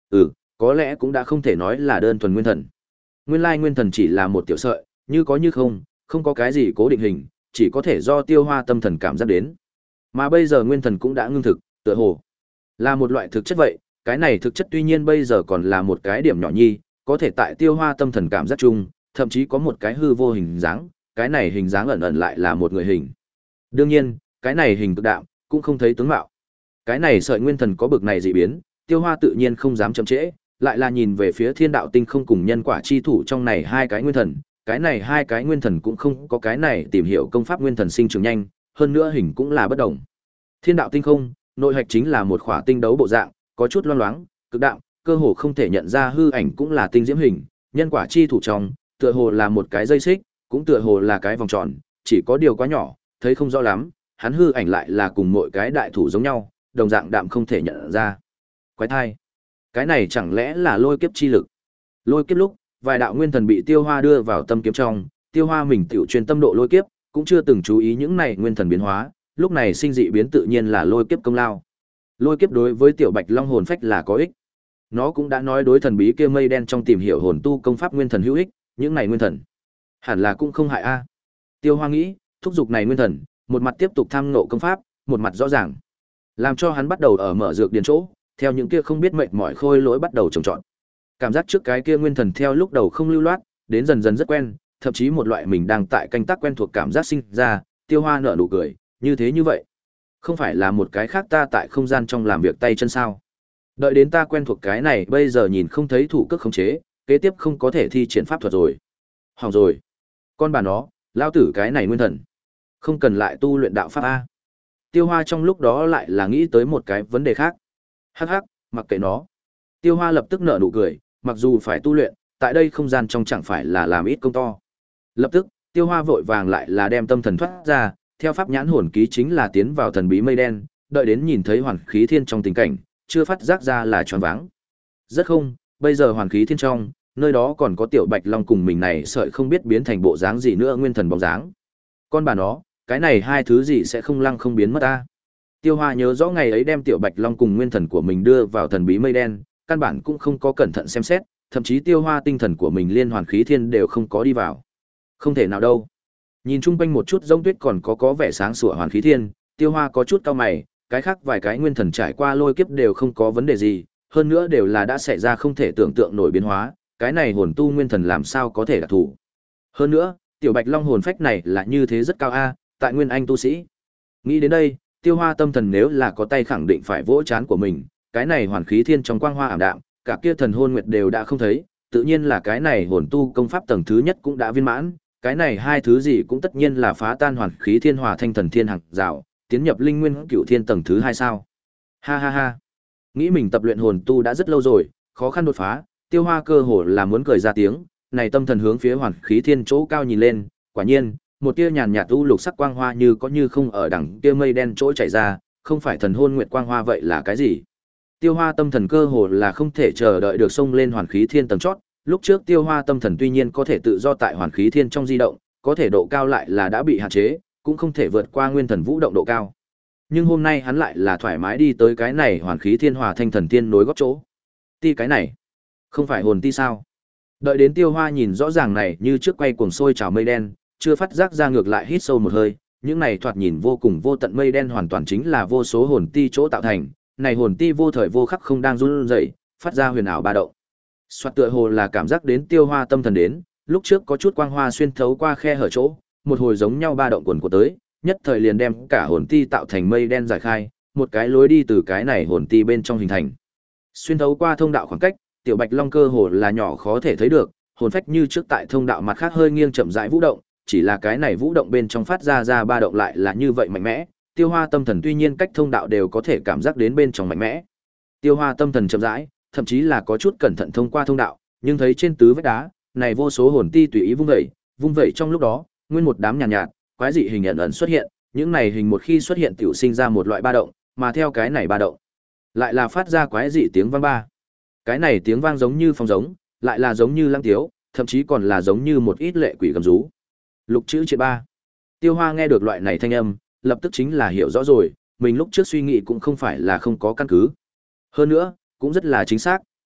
Ừ, có lẽ cũng đã không thể nói là đơn thuần nguyên thần. Nguyên lai nguyên thần chỉ là một tiểu sợi, như có như không, không có cái gì cố định hình, chỉ có thể do Tiêu Hoa tâm thần cảm giác đến. Mà bây giờ nguyên thần cũng đã ngưng thực, tựa hồ là một loại thực chất vậy, cái này thực chất tuy nhiên bây giờ còn là một cái điểm nhỏ nhi, có thể tại Tiêu Hoa tâm thần cảm giác chung, thậm chí có một cái hư vô hình dáng, cái này hình dáng ẩn ẩn lại là một người hình. Đương nhiên, cái này hình cực đạm, cũng không thấy tướng mạo. Cái này sợi nguyên thần có bực này dị biến, Tiêu Hoa tự nhiên không dám chậm trễ, lại là nhìn về phía Thiên Đạo Tinh không cùng nhân quả chi thủ trong này hai cái nguyên thần, cái này hai cái nguyên thần cũng không có cái này tìm hiểu công pháp nguyên thần sinh trưởng nhanh, hơn nữa hình cũng là bất đồng. Thiên Đạo Tinh không, nội hạch chính là một khỏa tinh đấu bộ dạng, có chút loang loáng, cực đạm, cơ hồ không thể nhận ra hư ảnh cũng là tinh diễm hình, nhân quả chi thủ trong, tựa hồ là một cái dây xích, cũng tựa hồ là cái vòng tròn, chỉ có điều quá nhỏ, thấy không rõ lắm, hắn hư ảnh lại là cùng mỗi cái đại thủ giống nhau, đồng dạng đạm không thể nhận ra. Quái thai, cái này chẳng lẽ là lôi kiếp chi lực? Lôi kiếp lúc, vài đạo nguyên thần bị Tiêu Hoa đưa vào tâm kiếm trong, Tiêu Hoa mình tiểu truyền tâm độ lôi kiếp, cũng chưa từng chú ý những này nguyên thần biến hóa, lúc này sinh dị biến tự nhiên là lôi kiếp công lao. Lôi kiếp đối với Tiểu Bạch Long hồn phách là có ích. Nó cũng đã nói đối thần bí kia mây đen trong tìm hiểu hồn tu công pháp nguyên thần hữu ích, những này nguyên thần hẳn là cũng không hại a. Tiêu Hoa nghĩ, thúc giục này nguyên thần, một mặt tiếp tục tham ngộ công pháp, một mặt rõ ràng, làm cho hắn bắt đầu ở mở dược điền chỗ, theo những kia không biết mệt mỏi khôi lỗi bắt đầu trồng trọt. Cảm giác trước cái kia nguyên thần theo lúc đầu không lưu loát, đến dần dần rất quen, thậm chí một loại mình đang tại canh tác quen thuộc cảm giác sinh ra, Tiêu Hoa nở nụ cười, như thế như vậy, không phải là một cái khác ta tại không gian trong làm việc tay chân sao? Đợi đến ta quen thuộc cái này, bây giờ nhìn không thấy thủ cước khống chế, kế tiếp không có thể thi triển pháp thuật rồi. Hỏng rồi. Con bà nó, lao tử cái này nguyên thần, không cần lại tu luyện đạo pháp a. Tiêu Hoa trong lúc đó lại là nghĩ tới một cái vấn đề khác. Hắc hắc, mặc kệ nó. Tiêu Hoa lập tức nở nụ cười, mặc dù phải tu luyện, tại đây không gian trong chẳng phải là làm ít công to. Lập tức, Tiêu Hoa vội vàng lại là đem tâm thần thoát ra, theo pháp nhãn hồn ký chính là tiến vào thần bí mây đen, đợi đến nhìn thấy hoàn khí thiên trong tình cảnh, chưa phát giác ra là choáng váng. Rất không, bây giờ hoàn khí thiên trong, nơi đó còn có Tiểu Bạch Long cùng mình này sợi không biết biến thành bộ dáng gì nữa nguyên thần bóng dáng. Con bà nó, cái này hai thứ gì sẽ không lăng không biến mất ta. Tiêu Hoa nhớ rõ ngày ấy đem Tiểu Bạch Long cùng nguyên thần của mình đưa vào thần bí mây đen, căn bản cũng không có cẩn thận xem xét, thậm chí Tiêu Hoa tinh thần của mình liên hoàn khí thiên đều không có đi vào. Không thể nào đâu. Nhìn chung quanh một chút giống tuyết còn có có vẻ sáng sủa hoàn khí thiên, Tiêu Hoa có chút cau mày, cái khác vài cái nguyên thần trải qua lôi kiếp đều không có vấn đề gì, hơn nữa đều là đã xảy ra không thể tưởng tượng nổi biến hóa, cái này hồn tu nguyên thần làm sao có thể đặc thủ. Hơn nữa, Tiểu Bạch Long hồn phách này là như thế rất cao a, tại nguyên anh tu sĩ. Nghĩ đến đây, Tiêu Hoa tâm thần nếu là có tay khẳng định phải vỗ chán của mình, cái này hoàn khí thiên trong quang hoa ảm đạm, cả kia thần hồn nguyệt đều đã không thấy, tự nhiên là cái này hồn tu công pháp tầng thứ nhất cũng đã viên mãn, cái này hai thứ gì cũng tất nhiên là phá tan hoàn khí thiên hòa thanh thần thiên hàng rào, tiến nhập linh nguyên cửu thiên tầng thứ hai sao. Ha ha ha. Nghĩ mình tập luyện hồn tu đã rất lâu rồi, khó khăn đột phá, Tiêu Hoa cơ hồ là muốn cười ra tiếng, này tâm thần hướng phía hoàn khí thiên chỗ cao nhìn lên, quả nhiên, một tia nhàn nhạt u lục sắc quang hoa như có như không ở đằng kia mây đen chỗ chảy ra, không phải thần hôn nguyệt quang hoa vậy là cái gì? Tiêu Hoa tâm thần cơ hồ là không thể chờ đợi được xông lên hoàn khí thiên tầng chót, lúc trước Tiêu Hoa tâm thần tuy nhiên có thể tự do tại hoàn khí thiên trong di động, có thể độ cao lại là đã bị hạn chế, cũng không thể vượt qua nguyên thần vũ động độ cao. Nhưng hôm nay hắn lại là thoải mái đi tới cái này hoàn khí thiên hòa thanh thần thiên nối gót chỗ. Ti cái này, không phải hồn ti sao? Đợi đến Tiêu Hoa nhìn rõ ràng này như trước quay cuồng sôi trào mây đen, chưa phát giác ra ngược lại hít sâu một hơi, những này thoạt nhìn vô cùng vô tận mây đen hoàn toàn chính là vô số hồn ti chỗ tạo thành, này hồn ti vô thời vô khắc không đang run rẩy, phát ra huyền ảo ba động. Soạt tựa hồ là cảm giác đến Tiêu Hoa tâm thần đến, lúc trước có chút quang hoa xuyên thấu qua khe hở chỗ, một hồi giống nhau ba động quần của tới, nhất thời liền đem cả hồn ti tạo thành mây đen giải khai, một cái lối đi từ cái này hồn ti bên trong hình thành. Xuyên thấu qua thông đạo khoảng cách, Tiểu Bạch Long cơ hồ là nhỏ khó thể thấy được, hồn phách như trước tại thông đạo mặt khác hơi nghiêng chậm rãi vũ động, chỉ là cái này vũ động bên trong phát ra ra ba động lại là như vậy mạnh mẽ. Tiêu Hoa tâm thần tuy nhiên cách thông đạo đều có thể cảm giác đến bên trong mạnh mẽ. Tiêu Hoa tâm thần chậm rãi, thậm chí là có chút cẩn thận thông qua thông đạo, nhưng thấy trên tứ vách đá, này vô số hồn ti tùy ý vung vẩy, vung vẩy trong lúc đó, nguyên một đám nhàn nhạt, nhạt, quái dị hình ẩn ẩn xuất hiện, những này hình một khi xuất hiện tiểu sinh ra một loại ba động, mà theo cái này ba động, lại là phát ra quái dị tiếng vang ba. Cái này tiếng vang giống như phong giống, lại là giống như lăng tiếu, thậm chí còn là giống như một ít lệ quỷ gầm rú. Lục chữ triệt ba. Tiêu Hoa nghe được loại này thanh âm, lập tức chính là hiểu rõ rồi, mình lúc trước suy nghĩ cũng không phải là không có căn cứ. Hơn nữa, cũng rất là chính xác,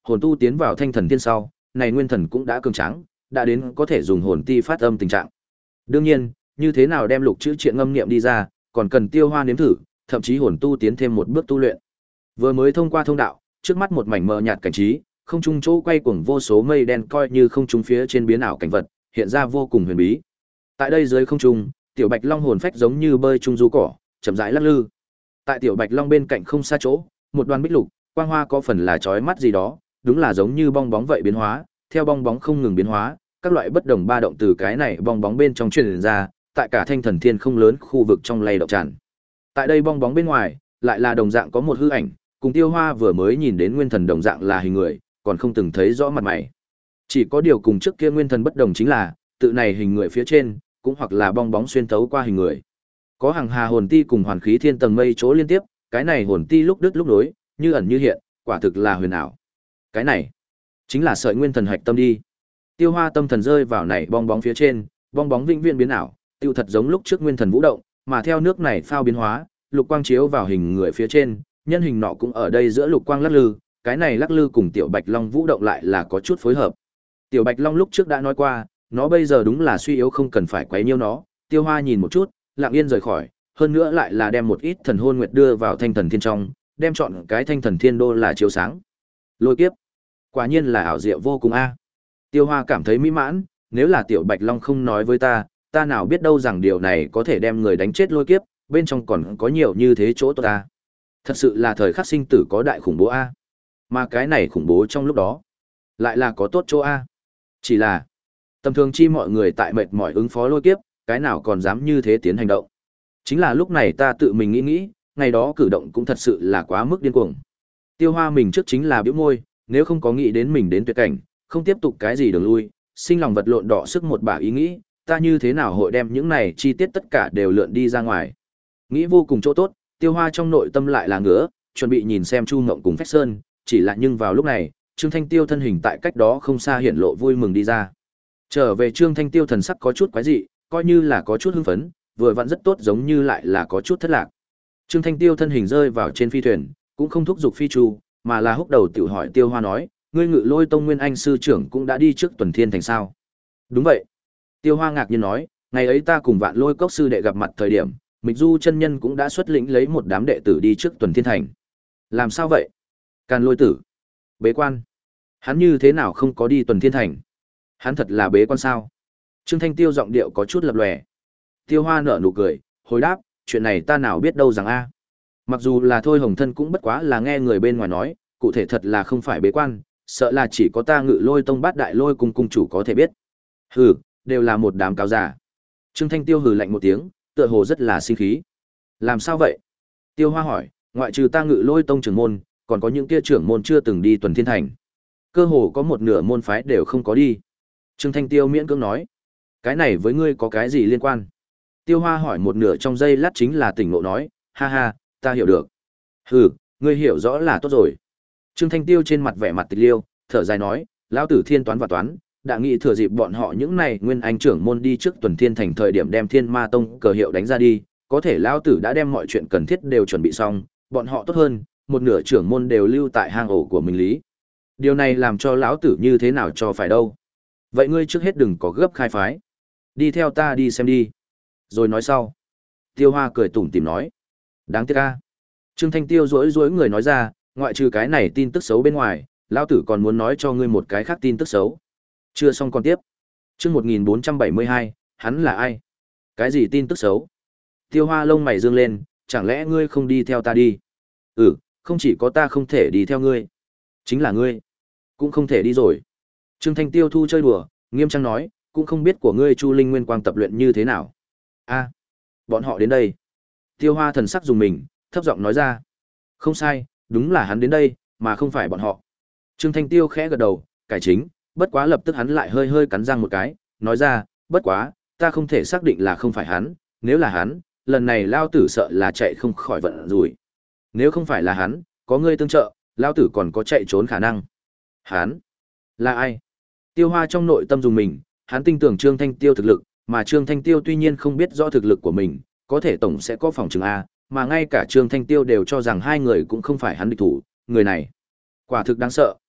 hồn tu tiến vào thanh thần thiên sau, này nguyên thần cũng đã cường tráng, đã đến có thể dùng hồn ti phát âm tình trạng. Đương nhiên, như thế nào đem lục chữ triện ngâm niệm đi ra, còn cần Tiêu Hoa nếm thử, thậm chí hồn tu tiến thêm một bước tu luyện. Vừa mới thông qua thông đạo, trước mắt một mảnh mờ nhạt cảnh trí, không trung chỗ quay cuồng vô số mây đen coi như không trung phía trên biến ảo cảnh vật, hiện ra vô cùng huyền bí. Tại đây dưới không trung, tiểu Bạch Long hồn phách giống như bơi trung du cỏ, chậm rãi lắc lư. Tại tiểu Bạch Long bên cạnh không xa chỗ, một đoàn bích lục, quang hoa có phần là chói mắt gì đó, đúng là giống như bong bóng vậy biến hóa, theo bong bóng không ngừng biến hóa, các loại bất đồng ba động từ cái này bong bóng bên trong truyền ra, tại cả thanh thần thiên không lớn khu vực trong lay động tràn. Tại đây bong bóng bên ngoài, lại là đồng dạng có một hư ảnh, cùng Tiêu Hoa vừa mới nhìn đến nguyên thần đồng dạng là hình người, còn không từng thấy rõ mặt mày. Chỉ có điều cùng trước kia nguyên thần bất đồng chính là, tự này hình người phía trên, cũng hoặc là bong bóng xuyên thấu qua hình người. Có hàng hà hồn ti cùng hoàn khí thiên tầng mây chỗ liên tiếp, cái này hồn ti lúc đứt lúc nối, như ẩn như hiện, quả thực là huyền ảo. Cái này chính là sợi nguyên thần hạch tâm đi. Tiêu Hoa tâm thần rơi vào này bong bóng phía trên, bong bóng vĩnh viễn biến ảo, tiêu thật giống lúc trước nguyên thần vũ động, mà theo nước này phao biến hóa, lục quang chiếu vào hình người phía trên, nhân hình nọ cũng ở đây giữa lục quang lắc lư, cái này lắc lư cùng tiểu Bạch Long vũ động lại là có chút phối hợp. Tiểu Bạch Long lúc trước đã nói qua, nó bây giờ đúng là suy yếu không cần phải quấy nhiễu nó, Tiêu Hoa nhìn một chút, lặng yên rời khỏi, hơn nữa lại là đem một ít thần hôn nguyệt đưa vào thanh thần thiên trong, đem chọn cái thanh thần thiên đô là chiếu sáng. Lôi kiếp, quả nhiên là ảo diệu vô cùng a. Tiêu Hoa cảm thấy mỹ mãn, nếu là tiểu Bạch Long không nói với ta, ta nào biết đâu rằng điều này có thể đem người đánh chết lôi kiếp, bên trong còn có nhiều như thế chỗ tốt ta. Thật sự là thời khắc sinh tử có đại khủng bố a. Mà cái này khủng bố trong lúc đó, lại là có tốt chỗ a. Chỉ là tầm thường chi mọi người tại mệt mỏi ứng phó lôi kiếp, cái nào còn dám như thế tiến hành động. Chính là lúc này ta tự mình nghĩ nghĩ, ngày đó cử động cũng thật sự là quá mức điên cuồng. Tiêu Hoa mình trước chính là bĩu môi, nếu không có nghĩ đến mình đến tuyệt cảnh, không tiếp tục cái gì đường lui, sinh lòng vật lộn đỏ sức một bả ý nghĩ, ta như thế nào hội đem những này chi tiết tất cả đều lượn đi ra ngoài. Nghĩ vô cùng chỗ tốt, Tiêu Hoa trong nội tâm lại là ngứa, chuẩn bị nhìn xem Chu Ngộng cùng Phách Sơn, chỉ là nhưng vào lúc này, Trương Thanh Tiêu thân hình tại cách đó không xa hiện lộ vui mừng đi ra. Trở về Trương Thanh Tiêu thần sắc có chút quái dị, coi như là có chút hưng phấn, vừa vặn rất tốt giống như lại là có chút thất lạc. Trương Thanh Tiêu thân hình rơi vào trên phi thuyền, cũng không thúc giục phi chu, mà là húc đầu tiểu hỏi Tiêu Hoa nói, ngươi Ngự Lôi Tông Nguyên Anh sư trưởng cũng đã đi trước Tuần Thiên Thành sao? Đúng vậy. Tiêu Hoa ngạc nhiên nói, ngày ấy ta cùng Vạn Lôi Cốc sư đệ gặp mặt thời điểm, Mịch Du chân nhân cũng đã xuất lĩnh lấy một đám đệ tử đi trước Tuần Thiên Thành. Làm sao vậy? Càn Lôi tử. Bế quan. Hắn như thế nào không có đi Tuần Thiên Thành? Hắn thật là bế quan sao? Trương Thanh Tiêu giọng điệu có chút lập lòe. Tiêu Hoa nở nụ cười, hồi đáp, chuyện này ta nào biết đâu rằng a. Mặc dù là Thôi Hồng Thân cũng bất quá là nghe người bên ngoài nói, cụ thể thật là không phải bế quan, sợ là chỉ có ta Ngự Lôi Tông Bát Đại Lôi cung cung chủ có thể biết. Hừ, đều là một đám cáo giả. Trương Thanh Tiêu hừ lạnh một tiếng, tựa hồ rất là sinh khí. Làm sao vậy? Tiêu Hoa hỏi, ngoại trừ ta Ngự Lôi Tông trưởng môn, còn có những kia trưởng môn chưa từng đi Tuần Thiên Thành. Cơ hồ có một nửa môn phái đều không có đi. Trương Thanh Tiêu miễn cưỡng nói, cái này với ngươi có cái gì liên quan? Tiêu Hoa hỏi một nửa trong giây lát chính là tỉnh ngộ nói, ha ha, ta hiểu được. Hừ, ngươi hiểu rõ là tốt rồi. Trương Thanh Tiêu trên mặt vẻ mặt tịch liêu, thở dài nói, lão tử thiên toán và toán, đã nghĩ thừa dịp bọn họ những này nguyên anh trưởng môn đi trước Tuần Thiên Thành thời điểm đem Thiên Ma Tông cờ hiệu đánh ra đi, có thể lão tử đã đem mọi chuyện cần thiết đều chuẩn bị xong, bọn họ tốt hơn, một nửa trưởng môn đều lưu tại hang ổ của mình lý. Điều này làm cho lão tử như thế nào cho phải đâu? Vậy ngươi trước hết đừng có gấp khai phái, đi theo ta đi xem đi. Rồi nói sau. Tiêu Hoa cười tủm tỉm nói, đáng tiếc a. Trương Thanh Tiêu rối rối người nói ra, ngoại trừ cái này tin tức xấu bên ngoài, lão tử còn muốn nói cho ngươi một cái khác tin tức xấu. Chưa xong còn tiếp. Chương một nghìn bốn trăm bảy mươi hai, hắn là ai? Cái gì tin tức xấu? Tiêu Hoa lông mày dương lên, chẳng lẽ ngươi không đi theo ta đi? Ừ, không chỉ có ta không thể đi theo ngươi, chính là ngươi cũng không thể đi rồi. Trương Thanh Tiêu thu chơi đùa, nghiêm trang nói, cũng không biết của ngươi Chu Linh Nguyên Quang tập luyện như thế nào. A, bọn họ đến đây. Tiêu Hoa thần sắc dùng mình, thấp giọng nói ra. Không sai, đúng là hắn đến đây, mà không phải bọn họ. Trương Thanh Tiêu khẽ gật đầu, cải chính, bất quá lập tức hắn lại hơi hơi cắn răng một cái, nói ra, bất quá, ta không thể xác định là không phải hắn, nếu là hắn, lần này lao tử sợ là chạy không khỏi vận rủi. Nếu không phải là hắn, có ngươi tương trợ, lao tử còn có chạy trốn khả năng. Hắn? Là ai? Tiêu Hoa trong nội tâm dùng mình, hắn tin tưởng Trương Thanh Tiêu thực lực, mà Trương Thanh Tiêu tuy nhiên không biết rõ thực lực của mình, có thể tổng sẽ có phòng trường A, mà ngay cả Trương Thanh Tiêu đều cho rằng hai người cũng không phải hắn địch thủ, người này quả thực đáng sợ.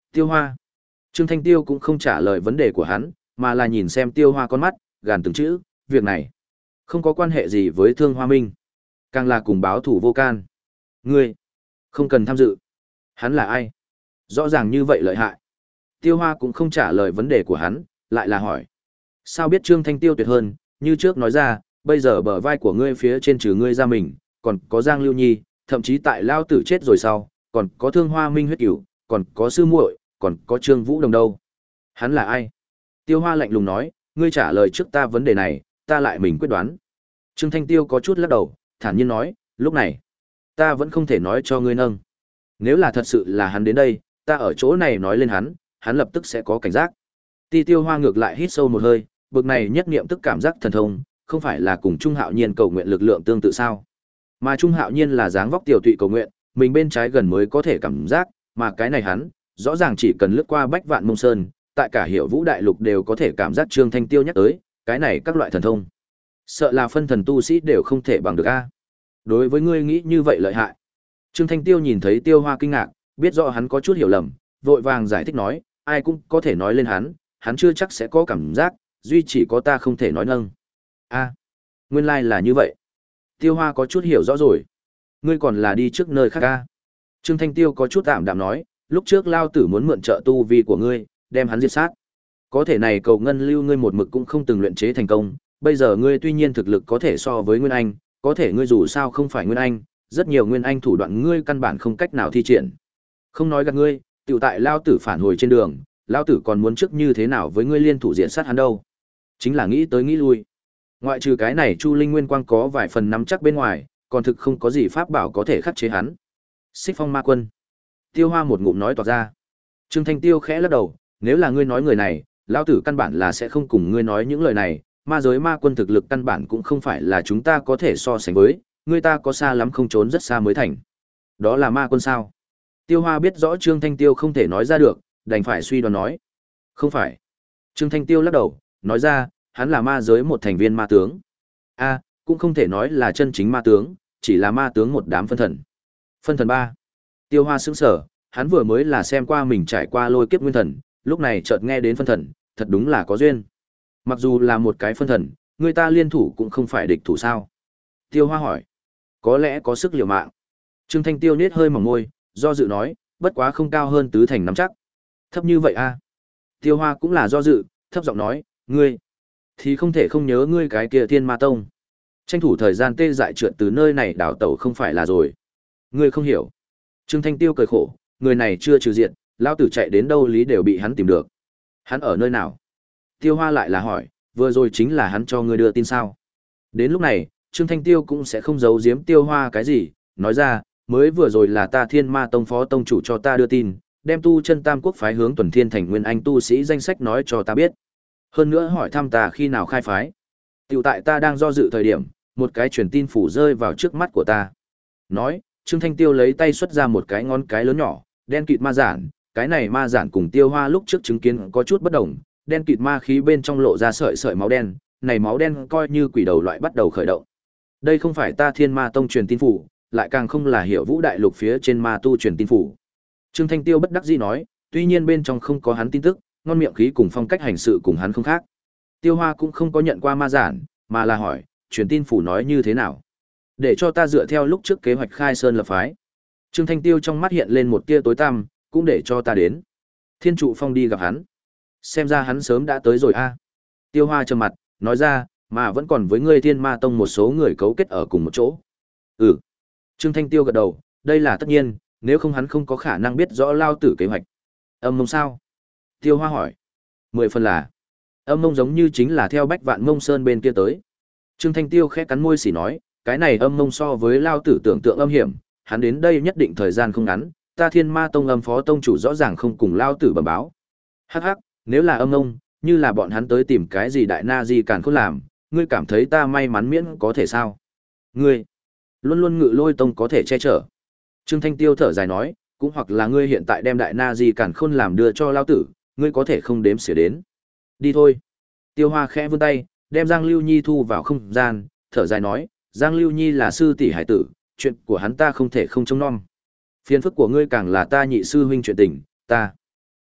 Tiêu Hoa. Trương Thanh Tiêu cũng không trả lời vấn đề của hắn, mà là nhìn xem Tiêu Hoa con mắt, gàn từng chữ, việc này không có quan hệ gì với Thương Hoa Minh, càng là cùng báo thủ vô can. Ngươi không cần tham dự. Hắn là ai? Rõ ràng như vậy lợi hại. Tiêu Hoa cũng không trả lời vấn đề của hắn, lại là hỏi. Sao biết Trương Thanh Tiêu tuyệt hơn, như trước nói ra, bây giờ bờ vai của ngươi phía trên trừ ngươi ra mình, còn có Giang Lưu Nhi, thậm chí tại Lao Tử chết rồi sau, còn có Thương Hoa Minh huyết cửu, còn có sư muội, còn có Trương Vũ Đồng đâu. Hắn là ai? Tiêu Hoa lạnh lùng nói, ngươi trả lời trước ta vấn đề này, ta lại mình quyết đoán. Trương Thanh Tiêu có chút lắc đầu, thản nhiên nói, lúc này, ta vẫn không thể nói cho ngươi nâng. Nếu là thật sự là hắn đến đây, ta ở chỗ này nói lên hắn, hắn lập tức sẽ có cảnh giác. Ti Tiêu Hoa ngược lại hít sâu một hơi, bực này nhất niệm tức cảm giác thần thông, không phải là cùng Trung Hạo Nhiên cầu nguyện lực lượng tương tự sao? Mà Trung Hạo Nhiên là dáng vóc tiểu tụy cầu nguyện, mình bên trái gần mới có thể cảm giác, mà cái này hắn, rõ ràng chỉ cần lướt qua Bách Vạn Mông Sơn, tại cả Hiểu Vũ Đại Lục đều có thể cảm giác Trương Thanh Tiêu nhắc tới, cái này các loại thần thông. Sợ là phân thần tu sĩ đều không thể bằng được a. Đối với ngươi nghĩ như vậy lợi hại. Trương Thanh Tiêu nhìn thấy Tiêu Hoa kinh ngạc, biết rõ hắn có chút hiểu lầm, vội vàng giải thích nói, ai cũng có thể nói lên hắn, hắn chưa chắc sẽ có cảm giác, duy chỉ có ta không thể nói nâng. A, nguyên lai là như vậy. Tiêu Hoa có chút hiểu rõ rồi. Ngươi còn là đi trước nơi khác a. Trương Thanh Tiêu có chút tạm đạm nói, lúc trước Lao Tử muốn mượn trợ tu vi của ngươi, đem hắn diệt sát. Có thể này cầu ngân lưu ngươi một mực cũng không từng luyện chế thành công, bây giờ ngươi tuy nhiên thực lực có thể so với Nguyên Anh, có thể ngươi dù sao không phải Nguyên Anh, rất nhiều Nguyên Anh thủ đoạn ngươi căn bản không cách nào thi triển. Không nói gạt ngươi, tiểu tại Lao Tử phản hồi trên đường, Lao Tử còn muốn trước như thế nào với ngươi liên thủ diện sát hắn đâu. Chính là nghĩ tới nghĩ lui. Ngoại trừ cái này Chu Linh Nguyên Quang có vài phần nắm chắc bên ngoài, còn thực không có gì pháp bảo có thể khắc chế hắn. Xích Phong Ma Quân. Tiêu Hoa một ngụm nói toạc ra. Trương Thanh Tiêu khẽ lắc đầu, nếu là ngươi nói người này, Lao Tử căn bản là sẽ không cùng ngươi nói những lời này, ma giới ma quân thực lực căn bản cũng không phải là chúng ta có thể so sánh với, ngươi ta có xa lắm không trốn rất xa mới thành. Đó là ma quân sao? Tiêu Hoa biết rõ Trương Thanh Tiêu không thể nói ra được, đành phải suy đoán nói. Không phải. Trương Thanh Tiêu lắc đầu, nói ra, hắn là ma giới một thành viên ma tướng. A, cũng không thể nói là chân chính ma tướng, chỉ là ma tướng một đám phân thần. Phân thần ba. Tiêu Hoa sững sờ, hắn vừa mới là xem qua mình trải qua lôi kiếp nguyên thần, lúc này chợt nghe đến phân thần, thật đúng là có duyên. Mặc dù là một cái phân thần, người ta liên thủ cũng không phải địch thủ sao? Tiêu Hoa hỏi. Có lẽ có sức liều mạng. Trương Thanh Tiêu nết hơi mỏng môi, do dự nói, bất quá không cao hơn tứ thành nắm chắc. Thấp như vậy a? Tiêu Hoa cũng là do dự, thấp giọng nói, ngươi thì không thể không nhớ ngươi cái kia Thiên Ma Tông. Tranh thủ thời gian tê dại trượt từ nơi này đảo tẩu không phải là rồi. Ngươi không hiểu. Trương Thanh Tiêu cười khổ, người này chưa trừ diện, lao tử chạy đến đâu lý đều bị hắn tìm được. Hắn ở nơi nào? Tiêu Hoa lại là hỏi, vừa rồi chính là hắn cho ngươi đưa tin sao? Đến lúc này, Trương Thanh Tiêu cũng sẽ không giấu giếm Tiêu Hoa cái gì, nói ra, mới vừa rồi là ta Thiên Ma Tông phó tông chủ cho ta đưa tin, đem tu chân Tam Quốc phái hướng Tuần Thiên thành Nguyên Anh tu sĩ danh sách nói cho ta biết. Hơn nữa hỏi thăm ta khi nào khai phái. Tiểu tại ta đang do dự thời điểm, một cái truyền tin phủ rơi vào trước mắt của ta. Nói, Trương Thanh Tiêu lấy tay xuất ra một cái ngón cái lớn nhỏ, đen kịt ma giản, cái này ma giản cùng Tiêu Hoa lúc trước chứng kiến có chút bất đồng, đen kịt ma khí bên trong lộ ra sợi sợi máu đen, này máu đen coi như quỷ đầu loại bắt đầu khởi động. Đây không phải ta Thiên Ma Tông truyền tin phủ, lại càng không là Hiểu Vũ Đại Lục phía trên ma tu truyền tin phủ. Trương Thanh Tiêu bất đắc dĩ nói, tuy nhiên bên trong không có hắn tin tức, ngon miệng khí cùng phong cách hành sự cùng hắn không khác. Tiêu Hoa cũng không có nhận qua ma giản, mà là hỏi, truyền tin phủ nói như thế nào? Để cho ta dựa theo lúc trước kế hoạch khai sơn lập phái. Trương Thanh Tiêu trong mắt hiện lên một tia tối tăm, cũng để cho ta đến. Thiên Trụ Phong đi gặp hắn. Xem ra hắn sớm đã tới rồi a. Tiêu Hoa trầm mặt, nói ra, mà vẫn còn với ngươi Thiên Ma Tông một số người cấu kết ở cùng một chỗ. Ừ. Trương Thanh Tiêu gật đầu, đây là tất nhiên, nếu không hắn không có khả năng biết rõ lao tử kế hoạch. Âm mông sao? Tiêu Hoa hỏi. Mười phần là. Âm mông giống như chính là theo Bách Vạn Mông Sơn bên kia tới. Trương Thanh Tiêu khẽ cắn môi xỉ nói, cái này âm mông so với lao tử tưởng tượng âm hiểm, hắn đến đây nhất định thời gian không ngắn, ta Thiên Ma Tông âm phó tông chủ rõ ràng không cùng lao tử bẩm báo. Hắc hắc, nếu là âm mông, như là bọn hắn tới tìm cái gì đại na gì càn khôn làm, ngươi cảm thấy ta may mắn miễn có thể sao? Ngươi, luôn luôn ngự lôi tông có thể che chở. Trương Thanh Tiêu thở dài nói, cũng hoặc là ngươi hiện tại đem đại na di càn khôn làm đưa cho lao tử, ngươi có thể không đếm xỉa đến. Đi thôi. Tiêu Hoa khẽ vươn tay, đem Giang Lưu Nhi thu vào không gian, thở dài nói, Giang Lưu Nhi là sư tỷ hải tử, chuyện của hắn ta không thể không trông nom. Phiền phức của ngươi càng là ta nhị sư huynh chuyện tình, ta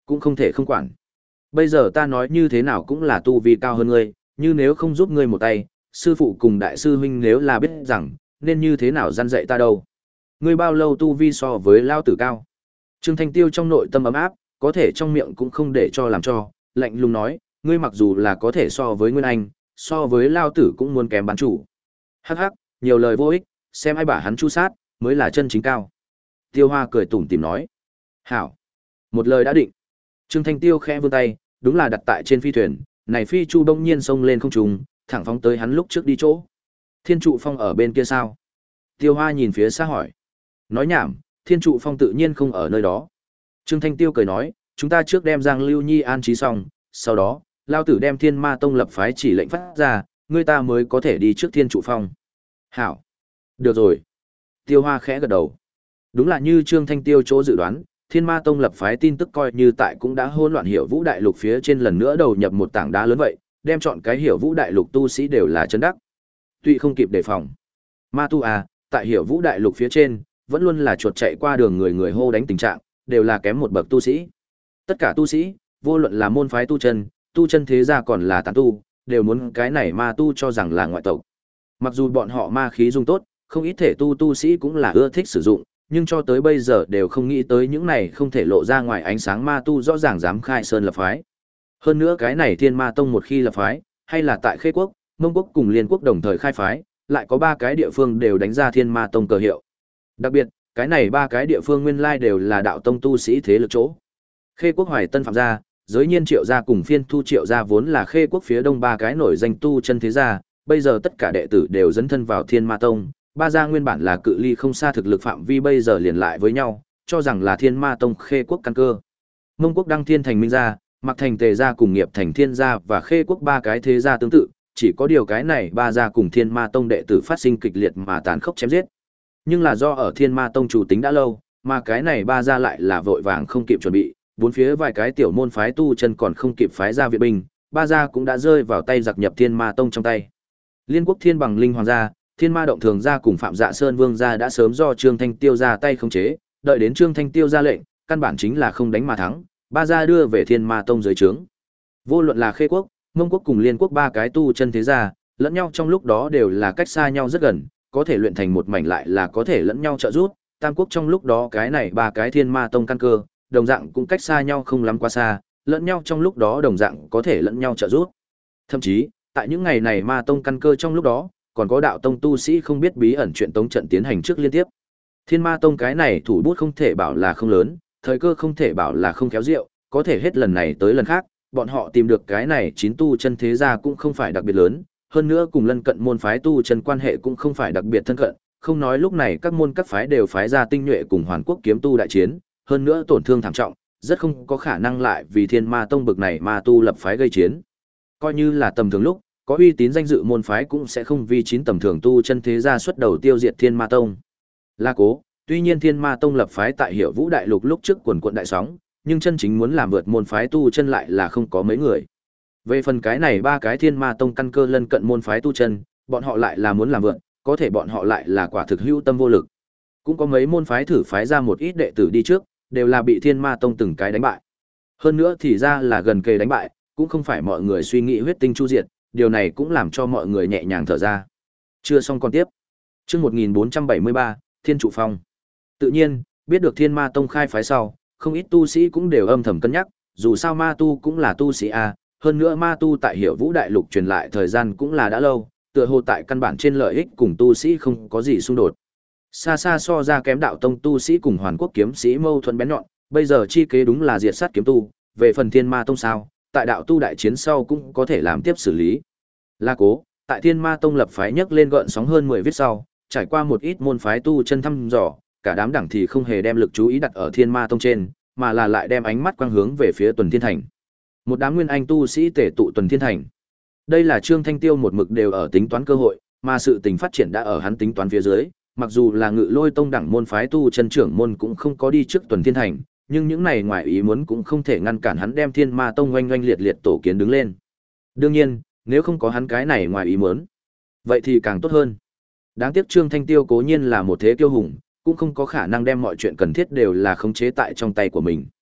cũng không thể không quản. Bây giờ ta nói như thế nào cũng là tu vi cao hơn ngươi, như nếu không giúp ngươi một tay, sư phụ cùng đại sư huynh nếu là biết rằng, nên như thế nào răn dạy ta đâu. Ngươi bao lâu tu vi so với lao tử cao? Trương Thanh Tiêu trong nội tâm ấm áp, có thể trong miệng cũng không để cho làm cho, lạnh lùng nói, ngươi mặc dù là có thể so với Nguyên Anh, so với lao tử cũng muốn kém bán chủ. Hắc hắc, nhiều lời vô ích, xem ai bả hắn chu sát, mới là chân chính cao. Tiêu Hoa cười tủm tỉm nói. Hảo. Một lời đã định. Trương Thanh Tiêu khẽ vươn tay, đúng là đặt tại trên phi thuyền, này phi chu bỗng nhiên xông lên không trung, thẳng phóng tới hắn lúc trước đi chỗ. Thiên trụ phong ở bên kia sao? Tiêu Hoa nhìn phía xa hỏi. Nói nhảm, thiên trụ phong tự nhiên không ở nơi đó. Trương Thanh Tiêu cười nói, chúng ta trước đem Giang Lưu Nhi an trí xong, sau đó, lao tử đem Thiên Ma Tông lập phái chỉ lệnh phát ra, người ta mới có thể đi trước thiên trụ phong. Hảo. Được rồi. Tiêu Hoa khẽ gật đầu. Đúng là như Trương Thanh Tiêu chỗ dự đoán, Thiên Ma Tông lập phái tin tức coi như tại cũng đã hỗn loạn Hiểu Vũ Đại Lục phía trên lần nữa đầu nhập một tảng đá lớn vậy, đem chọn cái Hiểu Vũ Đại Lục tu sĩ đều là chân đắc. Tuy không kịp đề phòng. Ma tu à, tại Hiểu Vũ Đại Lục phía trên, vẫn luôn là chuột chạy qua đường người người hô đánh tình trạng, đều là kém một bậc tu sĩ. Tất cả tu sĩ, vô luận là môn phái tu chân, tu chân thế gia còn là tán tu, đều muốn cái này ma tu cho rằng là ngoại tộc. Mặc dù bọn họ ma khí dùng tốt, không ít thể tu tu sĩ cũng là ưa thích sử dụng, nhưng cho tới bây giờ đều không nghĩ tới những này không thể lộ ra ngoài ánh sáng ma tu rõ ràng dám khai sơn lập phái. Hơn nữa cái này Thiên Ma Tông một khi lập phái, hay là tại Khê Quốc, Mông Quốc cùng Liên Quốc đồng thời khai phái, lại có ba cái địa phương đều đánh ra Thiên Ma Tông cờ hiệu. Đặc biệt, cái này ba cái địa phương nguyên lai đều là đạo tông tu sĩ thế lực chỗ. Khê Quốc Hoài Tân Phạm gia, Giới Nhiên Triệu gia cùng Phiên Thu Triệu gia vốn là Khê Quốc phía đông ba cái nổi danh tu chân thế gia, bây giờ tất cả đệ tử đều dấn thân vào Thiên Ma Tông, ba gia nguyên bản là cự ly không xa thực lực phạm vi bây giờ liền lại với nhau, cho rằng là Thiên Ma Tông Khê Quốc căn cơ. Mông Quốc Đăng Thiên Thành Minh gia, Mặc Thành Tề gia cùng Nghiệp Thành Thiên gia và Khê Quốc ba cái thế gia tương tự, chỉ có điều cái này ba gia cùng Thiên Ma Tông đệ tử phát sinh kịch liệt mà tàn khốc chém giết. Nhưng là do ở Thiên Ma Tông chủ tính đã lâu, mà cái này ba gia lại là vội vàng không kịp chuẩn bị, bốn phía vài cái tiểu môn phái tu chân còn không kịp phái ra viện binh, ba gia cũng đã rơi vào tay giặc nhập Thiên Ma Tông trong tay. Liên Quốc Thiên Bằng Linh Hoàng gia, Thiên Ma Động Thường gia cùng Phạm Dạ Sơn Vương gia đã sớm do Trương Thanh Tiêu ra tay khống chế, đợi đến Trương Thanh Tiêu ra lệnh, căn bản chính là không đánh mà thắng, ba gia đưa về Thiên Ma Tông dưới trướng. Vô luận là Khê Quốc, Mông Quốc cùng Liên Quốc ba cái tu chân thế gia, lẫn nhau trong lúc đó đều là cách xa nhau rất gần, có thể luyện thành một mảnh lại là có thể lẫn nhau trợ giúp, Tam Quốc trong lúc đó cái này ba cái Thiên Ma Tông căn cơ, đồng dạng cũng cách xa nhau không lắm quá xa, lẫn nhau trong lúc đó đồng dạng có thể lẫn nhau trợ giúp. Thậm chí, tại những ngày này Ma Tông căn cơ trong lúc đó, còn có đạo tông tu sĩ không biết bí ẩn chuyện tống trận tiến hành trước liên tiếp. Thiên Ma Tông cái này thủ bút không thể bảo là không lớn, thời cơ không thể bảo là không khéo diệu, có thể hết lần này tới lần khác, bọn họ tìm được cái này chín tu chân thế gia cũng không phải đặc biệt lớn, hơn nữa cùng lân cận môn phái tu chân quan hệ cũng không phải đặc biệt thân cận, không nói lúc này các môn các phái đều phái ra tinh nhuệ cùng Hoàn Quốc kiếm tu đại chiến, hơn nữa tổn thương thảm trọng, rất không có khả năng lại vì Thiên Ma Tông bực này ma tu lập phái gây chiến. Coi như là tầm thường lúc, có uy tín danh dự môn phái cũng sẽ không vì chín tầm thường tu chân thế gia xuất đầu tiêu diệt Thiên Ma Tông. La cố, tuy nhiên Thiên Ma Tông lập phái tại Hiểu Vũ Đại Lục lúc trước quần quận đại sóng, nhưng chân chính muốn làm vượt môn phái tu chân lại là không có mấy người. Về phần cái này ba cái Thiên Ma Tông căn cơ lân cận môn phái tu chân, bọn họ lại là muốn làm vượt, có thể bọn họ lại là quả thực hữu tâm vô lực. Cũng có mấy môn phái thử phái ra một ít đệ tử đi trước, đều là bị Thiên Ma Tông từng cái đánh bại. Hơn nữa thì ra là gần kề đánh bại, cũng không phải mọi người suy nghĩ huyết tinh chu diệt, điều này cũng làm cho mọi người nhẹ nhàng thở ra. Chưa xong còn tiếp. Chương một nghìn bốn trăm bảy mươi ba, Thiên Trụ Phong. Tự nhiên, biết được Thiên Ma Tông khai phái sau, không ít tu sĩ cũng đều âm thầm cân nhắc, dù sao ma tu cũng là tu sĩ a, hơn nữa ma tu tại Hiểu Vũ Đại Lục truyền lại thời gian cũng là đã lâu, tựa hồ tại căn bản trên lợi ích cùng tu sĩ không có gì xung đột. Xa xa so ra kém đạo tông tu sĩ cùng Hoàn Quốc kiếm sĩ mâu thuẫn bén nhọn, bây giờ chi kế đúng là diệt sát kiếm tu, về phần Thiên Ma Tông sao, tại đạo tu đại chiến sau cũng có thể làm tiếp xử lý. La cố, tại Thiên Ma Tông lập phái nhấc lên gợn sóng hơn mười viết sau, trải qua một ít môn phái tu chân thăm dò, cả đám đẳng thì không hề đem lực chú ý đặt ở Thiên Ma Tông trên, mà là lại đem ánh mắt quang hướng về phía Tuần Thiên Thành. Một đám nguyên anh tu sĩ tề tụ Tuần Thiên Thành. Đây là Trương Thanh Tiêu một mực đều ở tính toán cơ hội, mà sự tình phát triển đã ở hắn tính toán phía dưới, mặc dù là Ngự Lôi Tông đẳng môn phái tu chân trưởng môn cũng không có đi trước Tuần Thiên Thành, nhưng những này ngoài ý muốn cũng không thể ngăn cản hắn đem Thiên Ma Tông oanh oanh liệt liệt tổ kiến đứng lên. Đương nhiên, nếu không có hắn cái này ngoài ý muốn, vậy thì càng tốt hơn. Đáng tiếc Trương Thanh Tiêu cố nhiên là một thế kiêu hùng, cũng không có khả năng đem mọi chuyện cần thiết đều là khống chế tại trong tay của mình.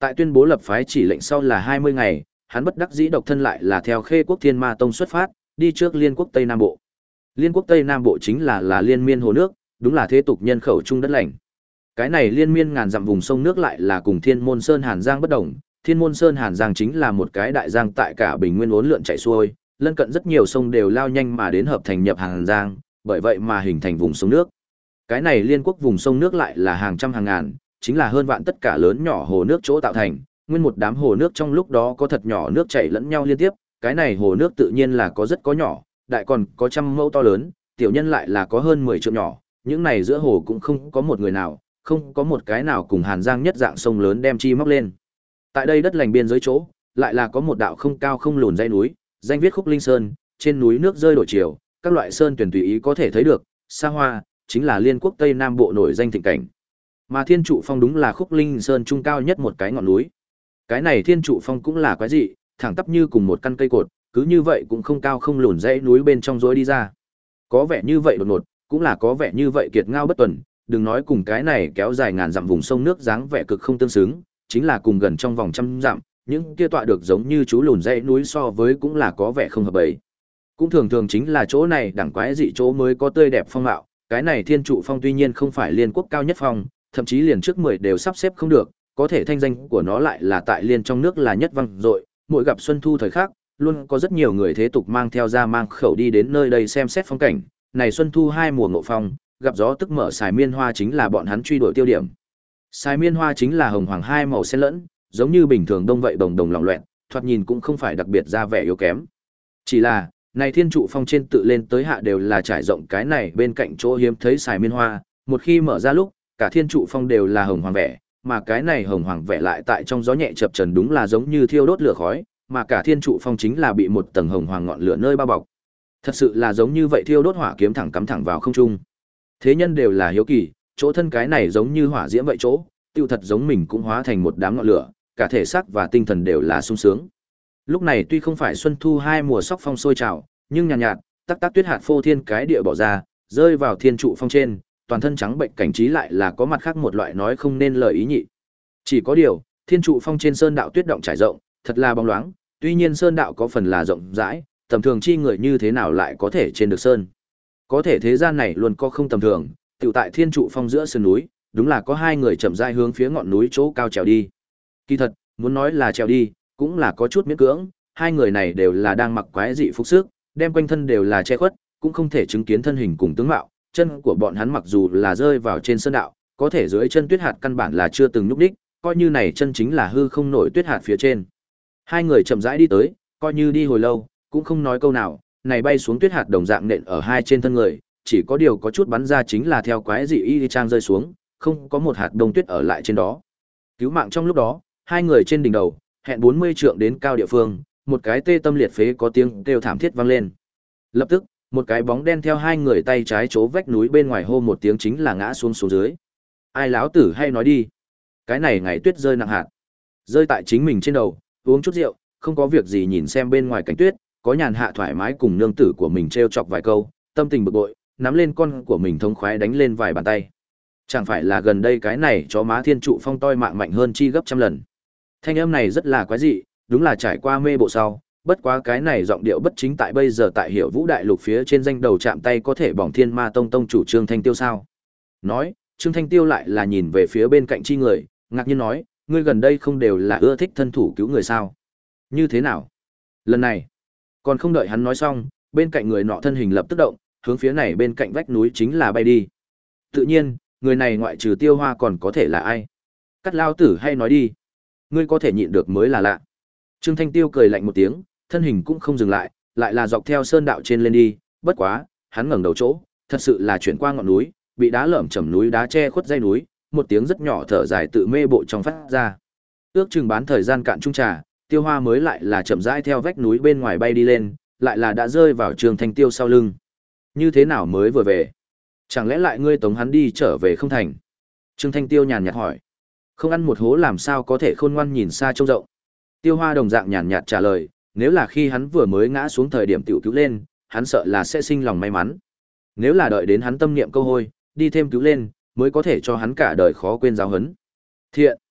Tại tuyên bố lập phái chỉ lệnh sau là hai mươi ngày, hắn bất đắc dĩ độc thân lại là theo Khê Quốc Thiên Ma Tông xuất phát, đi trước Liên Quốc Tây Nam Bộ. Liên Quốc Tây Nam Bộ chính là là liên miên hồ nước, đúng là thế tục nhân khẩu chung đất lành. Cái này liên miên ngàn dặm vùng sông nước lại là cùng Thiên Môn Sơn Hàn Giang bất đồng. Thiên Môn Sơn Hàn Giang chính là một cái đại giang tại cả bình nguyên uốn lượn chảy xuôi, lân cận rất nhiều sông đều lao nhanh mà đến hợp thành nhập Hàn Giang, bởi vậy mà hình thành vùng sông nước. Cái này Liên Quốc vùng sông nước lại là hàng trăm hàng ngàn, chính là hơn vạn tất cả lớn nhỏ hồ nước chỗ tạo thành, nguyên một đám hồ nước trong lúc đó có thật nhỏ nước chảy lẫn nhau liên tiếp, cái này hồ nước tự nhiên là có rất có nhỏ, đại còn có trăm mẫu to lớn, tiểu nhân lại là có hơn mười trượng nhỏ, những này giữa hồ cũng không có một người nào, không có một cái nào cùng Hàn Giang nhất dạng sông lớn đem chi móc lên. Tại đây đất lành biên giới chỗ, lại là có một đạo không cao không lùn dãy núi, danh viết Khúc Linh Sơn, trên núi nước rơi đổi chiều, các loại sơn tuyển tùy ý có thể thấy được, xa hoa, chính là Liên Quốc Tây Nam Bộ nổi danh thịnh cảnh. Mà Thiên Trụ Phong đúng là Khúc Linh Sơn trung cao nhất một cái ngọn núi. Cái này Thiên Trụ Phong cũng là quái dị, thẳng tắp như cùng một căn cây cột, cứ như vậy cũng không cao không lùn dãy núi bên trong rối đi ra. Có vẻ như vậy đột ngột, cũng là có vẻ như vậy kiệt ngao bất tuần, đừng nói cùng cái này kéo dài ngàn dặm vùng sông nước dáng vẻ cực không tương xứng, chính là cùng gần trong vòng trăm dặm, những kia tọa được giống như chú lùn dãy núi so với cũng là có vẻ không hợp bầy. Cũng thường thường chính là chỗ này đẳng quái dị chỗ mới có tươi đẹp phong mạo, cái này Thiên Trụ Phong tuy nhiên không phải Liên Quốc cao nhất phong, thậm chí liền trước mười đều sắp xếp không được, có thể thanh danh của nó lại là tại liên trong nước là nhất vang dội, mỗi gặp xuân thu thời khắc, luôn có rất nhiều người thế tục mang theo ra mang khẩu đi đến nơi đây xem xét phong cảnh, này xuân thu hai mùa ngộ phong, gặp gió tức mở xài miên hoa chính là bọn hắn truy đuổi tiêu điểm. Xài miên hoa chính là hồng hoàng hai màu xen lẫn, giống như bình thường đông vậy đồng đồng lỏng loẹt, thoạt nhìn cũng không phải đặc biệt ra vẻ yếu kém. Chỉ là, này Thiên Trụ Phong trên tự lên tới hạ đều là trải rộng cái này bên cạnh chỗ hiếm thấy xài miên hoa, một khi mở ra lúc, cả Thiên Trụ Phong đều là hồng hoàng vẻ, mà cái này hồng hoàng vẻ lại tại trong gió nhẹ chập chờn đúng là giống như thiêu đốt lửa khói, mà cả Thiên Trụ Phong chính là bị một tầng hồng hoàng ngọn lửa nơi bao bọc. Thật sự là giống như vậy thiêu đốt hỏa kiếm thẳng cắm thẳng vào không trung. Thế nhân đều là hiếu kỳ, chỗ thân cái này giống như hỏa diễm vậy chỗ, tiêu thật giống mình cũng hóa thành một đám ngọn lửa, cả thể xác và tinh thần đều là sung sướng. Lúc này tuy không phải xuân thu hai mùa sóc phong sôi trào, nhưng nhàn nhạt, nhạt, tắc tắc tuyết hạt phô thiên cái địa bỏ ra, rơi vào Thiên Trụ Phong trên, toàn thân trắng bệnh cảnh trí lại là có mặt khác một loại nói không nên lời ý nhị. Chỉ có điều, Thiên Trụ Phong trên sơn đạo tuyết động trải rộng, thật là bóng loáng, tuy nhiên sơn đạo có phần là rộng rãi, tầm thường chi người như thế nào lại có thể trên được sơn. Có thể thế gian này luôn có không tầm thường, tiểu tại Thiên Trụ Phong giữa sơn núi, đúng là có hai người chậm rãi hướng phía ngọn núi chỗ cao trèo đi. Kỳ thật, muốn nói là trèo đi, cũng là có chút miễn cưỡng, hai người này đều là đang mặc quái dị phục sức, đem quanh thân đều là che khuất, cũng không thể chứng kiến thân hình cùng tướng mạo, chân của bọn hắn mặc dù là rơi vào trên sơn đạo, có thể dưới chân tuyết hạt căn bản là chưa từng nhúc đích, coi như này chân chính là hư không nổi tuyết hạt phía trên. Hai người chậm rãi đi tới, coi như đi hồi lâu, cũng không nói câu nào, này bay xuống tuyết hạt đồng dạng nện ở hai trên thân người, chỉ có điều có chút bắn ra chính là theo quái dị y trang rơi xuống, không có một hạt đông tuyết ở lại trên đó. Cứu mạng trong lúc đó, hai người trên đỉnh đầu, hẹn bốn mươi trượng đến cao địa phương, một cái tê tâm liệt phế có tiếng kêu thảm thiết vang lên. Lập tức, một cái bóng đen theo hai người tay trái chỗ vách núi bên ngoài hô một tiếng chính là ngã xuống xuống dưới. Ai láo tử hay nói đi. Cái này ngày tuyết rơi nặng hạt. Rơi tại chính mình trên đầu, uống chút rượu, không có việc gì nhìn xem bên ngoài cảnh tuyết, có nhàn hạ thoải mái cùng nương tử của mình trêu chọc vài câu, tâm tình bực bội, nắm lên con của mình thống khoái đánh lên vài bàn tay. Chẳng phải là gần đây cái này chó má Thiên Trụ Phong toi mạng mạnh hơn chi gấp trăm lần. Thanh âm này rất là quái dị, đúng là trải qua mê bộ sau, bất quá cái này giọng điệu bất chính tại bây giờ tại Hiểu Vũ Đại Lục phía trên danh đầu chạm tay có thể bỏng Thiên Ma Tông tông chủ Trương Thanh Tiêu sao? Nói, Trương Thanh Tiêu lại là nhìn về phía bên cạnh chi người, ngạc nhiên nói, ngươi gần đây không đều là ưa thích thân thủ cứu người sao? Như thế nào? Lần này, còn không đợi hắn nói xong, bên cạnh người nọ thân hình lập tức động, hướng phía này bên cạnh vách núi chính là bay đi. Tự nhiên, người này ngoại trừ Tiêu Hoa còn có thể là ai? Cắt lao tử hay nói đi. Ngươi có thể nhịn được mới là lạ. Trương Thanh Tiêu cười lạnh một tiếng, thân hình cũng không dừng lại, lại là dọc theo sơn đạo trên lên đi, bất quá, hắn ngẩng đầu chỗ, thật sự là chuyển qua ngọn núi, bị đá lởm chởm núi đá che khuất dãy núi, một tiếng rất nhỏ thở dài tự mê bộ trong phát ra. Ước chừng bán thời gian cạn chung trà, Tiêu Hoa mới lại là chậm rãi theo vách núi bên ngoài bay đi lên, lại là đã rơi vào Trương Thanh Tiêu sau lưng. Như thế nào mới vừa về? Chẳng lẽ lại ngươi tống hắn đi trở về không thành? Trương Thanh Tiêu nhàn nhạt hỏi. Không ăn một hố làm sao có thể khôn ngoan nhìn xa trông rộng. Tiêu Hoa đồng dạng nhàn nhạt trả lời, nếu là khi hắn vừa mới ngã xuống thời điểm tiểu cứu lên, hắn sợ là sẽ sinh lòng may mắn. Nếu là đợi đến hắn tâm niệm câu hôi, đi thêm cứu lên, mới có thể cho hắn cả đời khó quên giáo huấn. Thiện.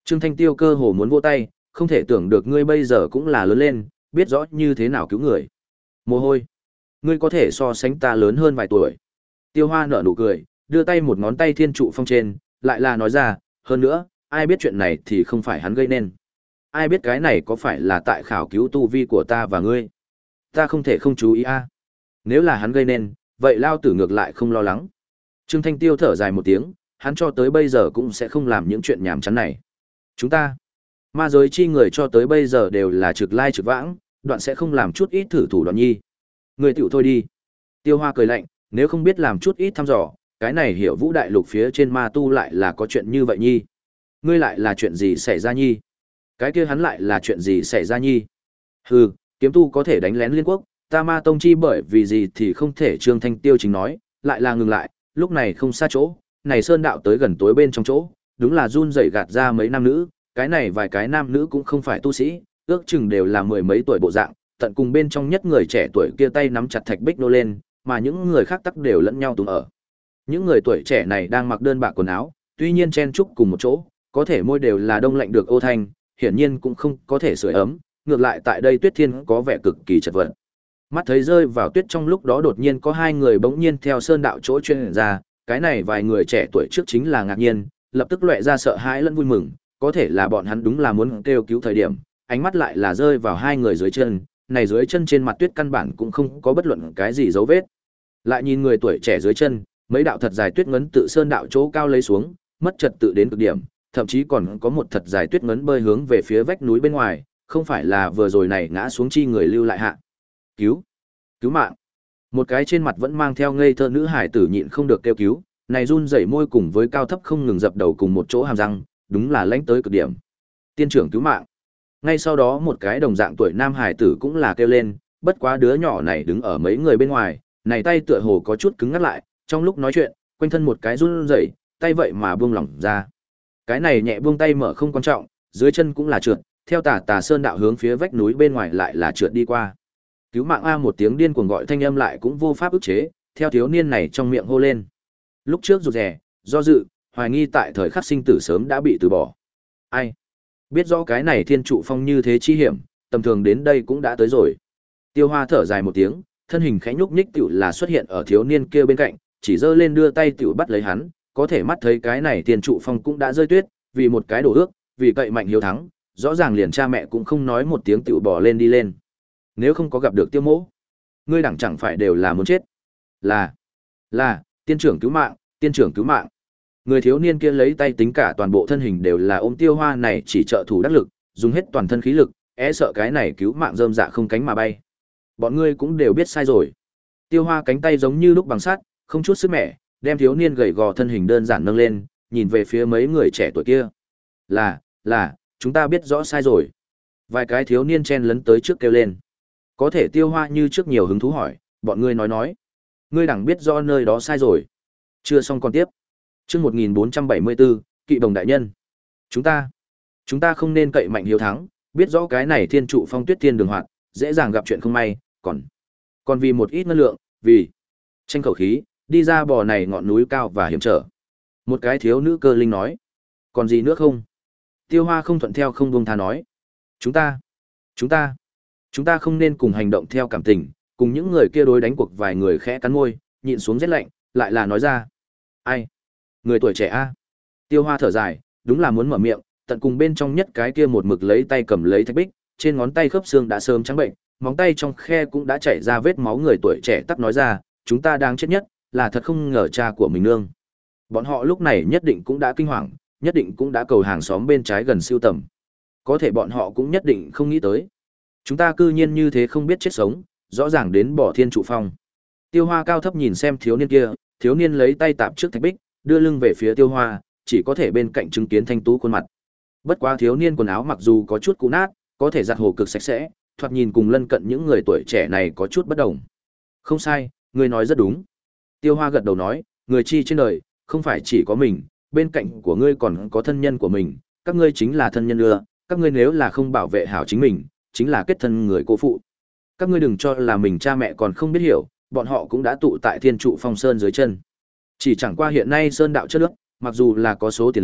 Trương Thanh Tiêu cơ hồ muốn vỗ tay, không thể tưởng được ngươi bây giờ cũng là lớn lên, biết rõ như thế nào cứu người. Mồ hôi, ngươi có thể so sánh ta lớn hơn vài tuổi. Tiêu Hoa nở nụ cười, đưa tay một ngón tay thiên trụ phong trên, lại là nói ra, hơn nữa, ai biết chuyện này thì không phải hắn gây nên. Ai biết cái này có phải là tại khảo cứu tu vi của ta và ngươi. Ta không thể không chú ý a. Nếu là hắn gây nên, vậy lao tử ngược lại không lo lắng. Trương Thanh Tiêu thở dài một tiếng, hắn cho tới bây giờ cũng sẽ không làm những chuyện nhảm chán này. Chúng ta, ma giới chi người cho tới bây giờ đều là trực lai trực vãng, đoạn sẽ không làm chút ít thử thủ đoạn nhi. Người tiểu thôi đi. Tiêu Hoa cười lạnh, nếu không biết làm chút ít thăm dò, cái này hiểu vũ đại lục phía trên ma tu lại là có chuyện như vậy nhi. Ngươi lại là chuyện gì xảy ra nhi? Cái kia hắn lại là chuyện gì xảy ra nhi? Hừ, kiếm tu có thể đánh lén liên quốc, ta ma tông chi bởi vì gì thì không thể. Trương Thanh Tiêu chính nói, lại là ngừng lại, lúc này không xa chỗ, này sơn đạo tới gần tối bên trong chỗ, đúng là run rẩy gạt ra mấy nam nữ, cái này vài cái nam nữ cũng không phải tu sĩ, ước chừng đều là mười mấy tuổi bộ dạng, tận cùng bên trong nhất người trẻ tuổi kia tay nắm chặt thạch bích nô lên, mà những người khác tắc đều lẫn nhau túng ở. Những người tuổi trẻ này đang mặc đơn bạc quần áo, tuy nhiên chen chúc cùng một chỗ, có thể môi đều là đông lạnh được ô thanh, hiển nhiên cũng không có thể sưởi ấm, ngược lại tại đây Tuyết Thiên có vẻ cực kỳ chật vật. Mắt thấy rơi vào tuyết trong lúc đó đột nhiên có hai người bỗng nhiên theo sơn đạo chỗ truyền ra, cái này vài người trẻ tuổi trước chính là ngạc nhiên, lập tức lóe ra sợ hãi lẫn vui mừng, có thể là bọn hắn đúng là muốn kêu cứu thời điểm, ánh mắt lại là rơi vào hai người dưới chân, này dưới chân trên mặt tuyết căn bản cũng không có bất luận cái gì dấu vết. Lại nhìn người tuổi trẻ dưới chân, mấy đạo thật dài tuyết ngấn tự sơn đạo chỗ cao lấy xuống, mất trật tự đến cực điểm, thậm chí còn có một thật dài tuyết ngấn bơi hướng về phía vách núi bên ngoài, không phải là vừa rồi này ngã xuống chi người lưu lại hạ. Cứu! Cứu mạng! Một cái trên mặt vẫn mang theo ngây thơ nữ hải tử nhịn không được kêu cứu, này run rẩy môi cùng với cao thấp không ngừng dập đầu cùng một chỗ hàm răng, đúng là lãnh tới cực điểm. Tiên trưởng cứu mạng! Ngay sau đó một cái đồng dạng tuổi nam hải tử cũng là kêu lên, bất quá đứa nhỏ này đứng ở mấy người bên ngoài, này tay tựa hồ có chút cứng ngắt lại, trong lúc nói chuyện, quanh thân một cái run rẩy, tay vậy mà buông lỏng ra. Cái này nhẹ buông tay mở không quan trọng, dưới chân cũng là trượt, theo tà tà sơn đạo hướng phía vách núi bên ngoài lại là trượt đi qua. Cứu mạng a, một tiếng điên cuồng gọi thanh âm lại cũng vô pháp ức chế, theo thiếu niên này trong miệng hô lên. Lúc trước rụt rè, do dự, hoài nghi tại thời khắc sinh tử sớm đã bị từ bỏ. Ai biết rõ cái này thiên trụ phong như thế chi hiểm, tầm thường đến đây cũng đã tới rồi. Tiêu Hoa thở dài một tiếng, thân hình khẽ nhúc nhích tựu là xuất hiện ở thiếu niên kia bên cạnh, chỉ giơ lên đưa tay tựu bắt lấy hắn, có thể mắt thấy cái này thiên trụ phong cũng đã rơi tuyết, vì một cái đổ ước, vì cậy mạnh hiếu thắng, rõ ràng liền cha mẹ cũng không nói một tiếng tựu bỏ lên đi lên. Nếu không có gặp được Tiêu Mỗ, ngươi đẳng chẳng phải đều là muốn chết. Là, là, tiên trưởng cứu mạng, tiên trưởng cứu mạng. Người thiếu niên kia lấy tay tính cả toàn bộ thân hình đều là ôm Tiêu Hoa này chỉ trợ thủ đắc lực, dùng hết toàn thân khí lực, e sợ cái này cứu mạng rơm dạ không cánh mà bay. Bọn ngươi cũng đều biết sai rồi. Tiêu Hoa cánh tay giống như lúc bằng sắt, không chút sức mẻ, đem thiếu niên gầy gò thân hình đơn giản nâng lên, nhìn về phía mấy người trẻ tuổi kia. Là, là, chúng ta biết rõ sai rồi. Vài cái thiếu niên chen lấn tới trước kêu lên. Có thể Tiêu Hoa như trước nhiều hứng thú hỏi, bọn ngươi nói nói. Ngươi đẳng biết rõ nơi đó sai rồi. Chưa xong còn tiếp. Chương một nghìn bốn trăm bảy mươi bốn, Kỵ Đồng đại nhân. Chúng ta, chúng ta không nên cậy mạnh hiếu thắng, biết rõ cái này thiên trụ phong tuyết thiên đường hoạt, dễ dàng gặp chuyện không may, còn còn vì một ít ngân lượng, vì tranh khẩu khí, đi ra bò này ngọn núi cao và hiểm trở. Một cái thiếu nữ cơ linh nói, còn gì nữa không? Tiêu Hoa không thuận theo không buông tha nói, chúng ta, chúng ta, chúng ta không nên cùng hành động theo cảm tình, cùng những người kia đối đánh cuộc. Vài người khẽ cắn môi, nhịn xuống rét lạnh, lại là nói ra, ai? Người tuổi trẻ a? Tiêu Hoa thở dài, đúng là muốn mở miệng, tận cùng bên trong nhất cái kia một mực lấy tay cầm lấy thạch bích, trên ngón tay khớp xương đã sớm trắng bệnh, móng tay trong khe cũng đã chảy ra vết máu. Người tuổi trẻ tắc nói ra, chúng ta đang chết nhất, là thật không ngờ cha của mình nương. Bọn họ lúc này nhất định cũng đã kinh hoàng, nhất định cũng đã cầu hàng xóm bên trái gần siêu tầm. Có thể bọn họ cũng nhất định không nghĩ tới. Chúng ta cư nhiên như thế không biết chết sống, rõ ràng đến bỏ thiên trụ phong. Tiêu Hoa cao thấp nhìn xem thiếu niên kia, thiếu niên lấy tay tạm trước thạch bích, đưa lưng về phía Tiêu Hoa, chỉ có thể bên cạnh chứng kiến thanh tú khuôn mặt. Bất quá thiếu niên quần áo mặc dù có chút cũ nát, có thể giặt hồ cực sạch sẽ, thoạt nhìn cùng lân cận những người tuổi trẻ này có chút bất đồng. Không sai, ngươi nói rất đúng. Tiêu Hoa gật đầu nói, người chi trên đời, không phải chỉ có mình, bên cạnh của ngươi còn có thân nhân của mình, các ngươi chính là thân nhân ưa, các ngươi nếu là không bảo vệ hảo chính mình, chính là kết thân người cô phụ. Các ngươi đừng cho là mình cha mẹ còn không biết hiểu, bọn họ cũng đã tụ tại thiên trụ phong sơn dưới chân. Chỉ chẳng qua hiện nay sơn đạo chất nước, mặc dù là có số tiền lớn,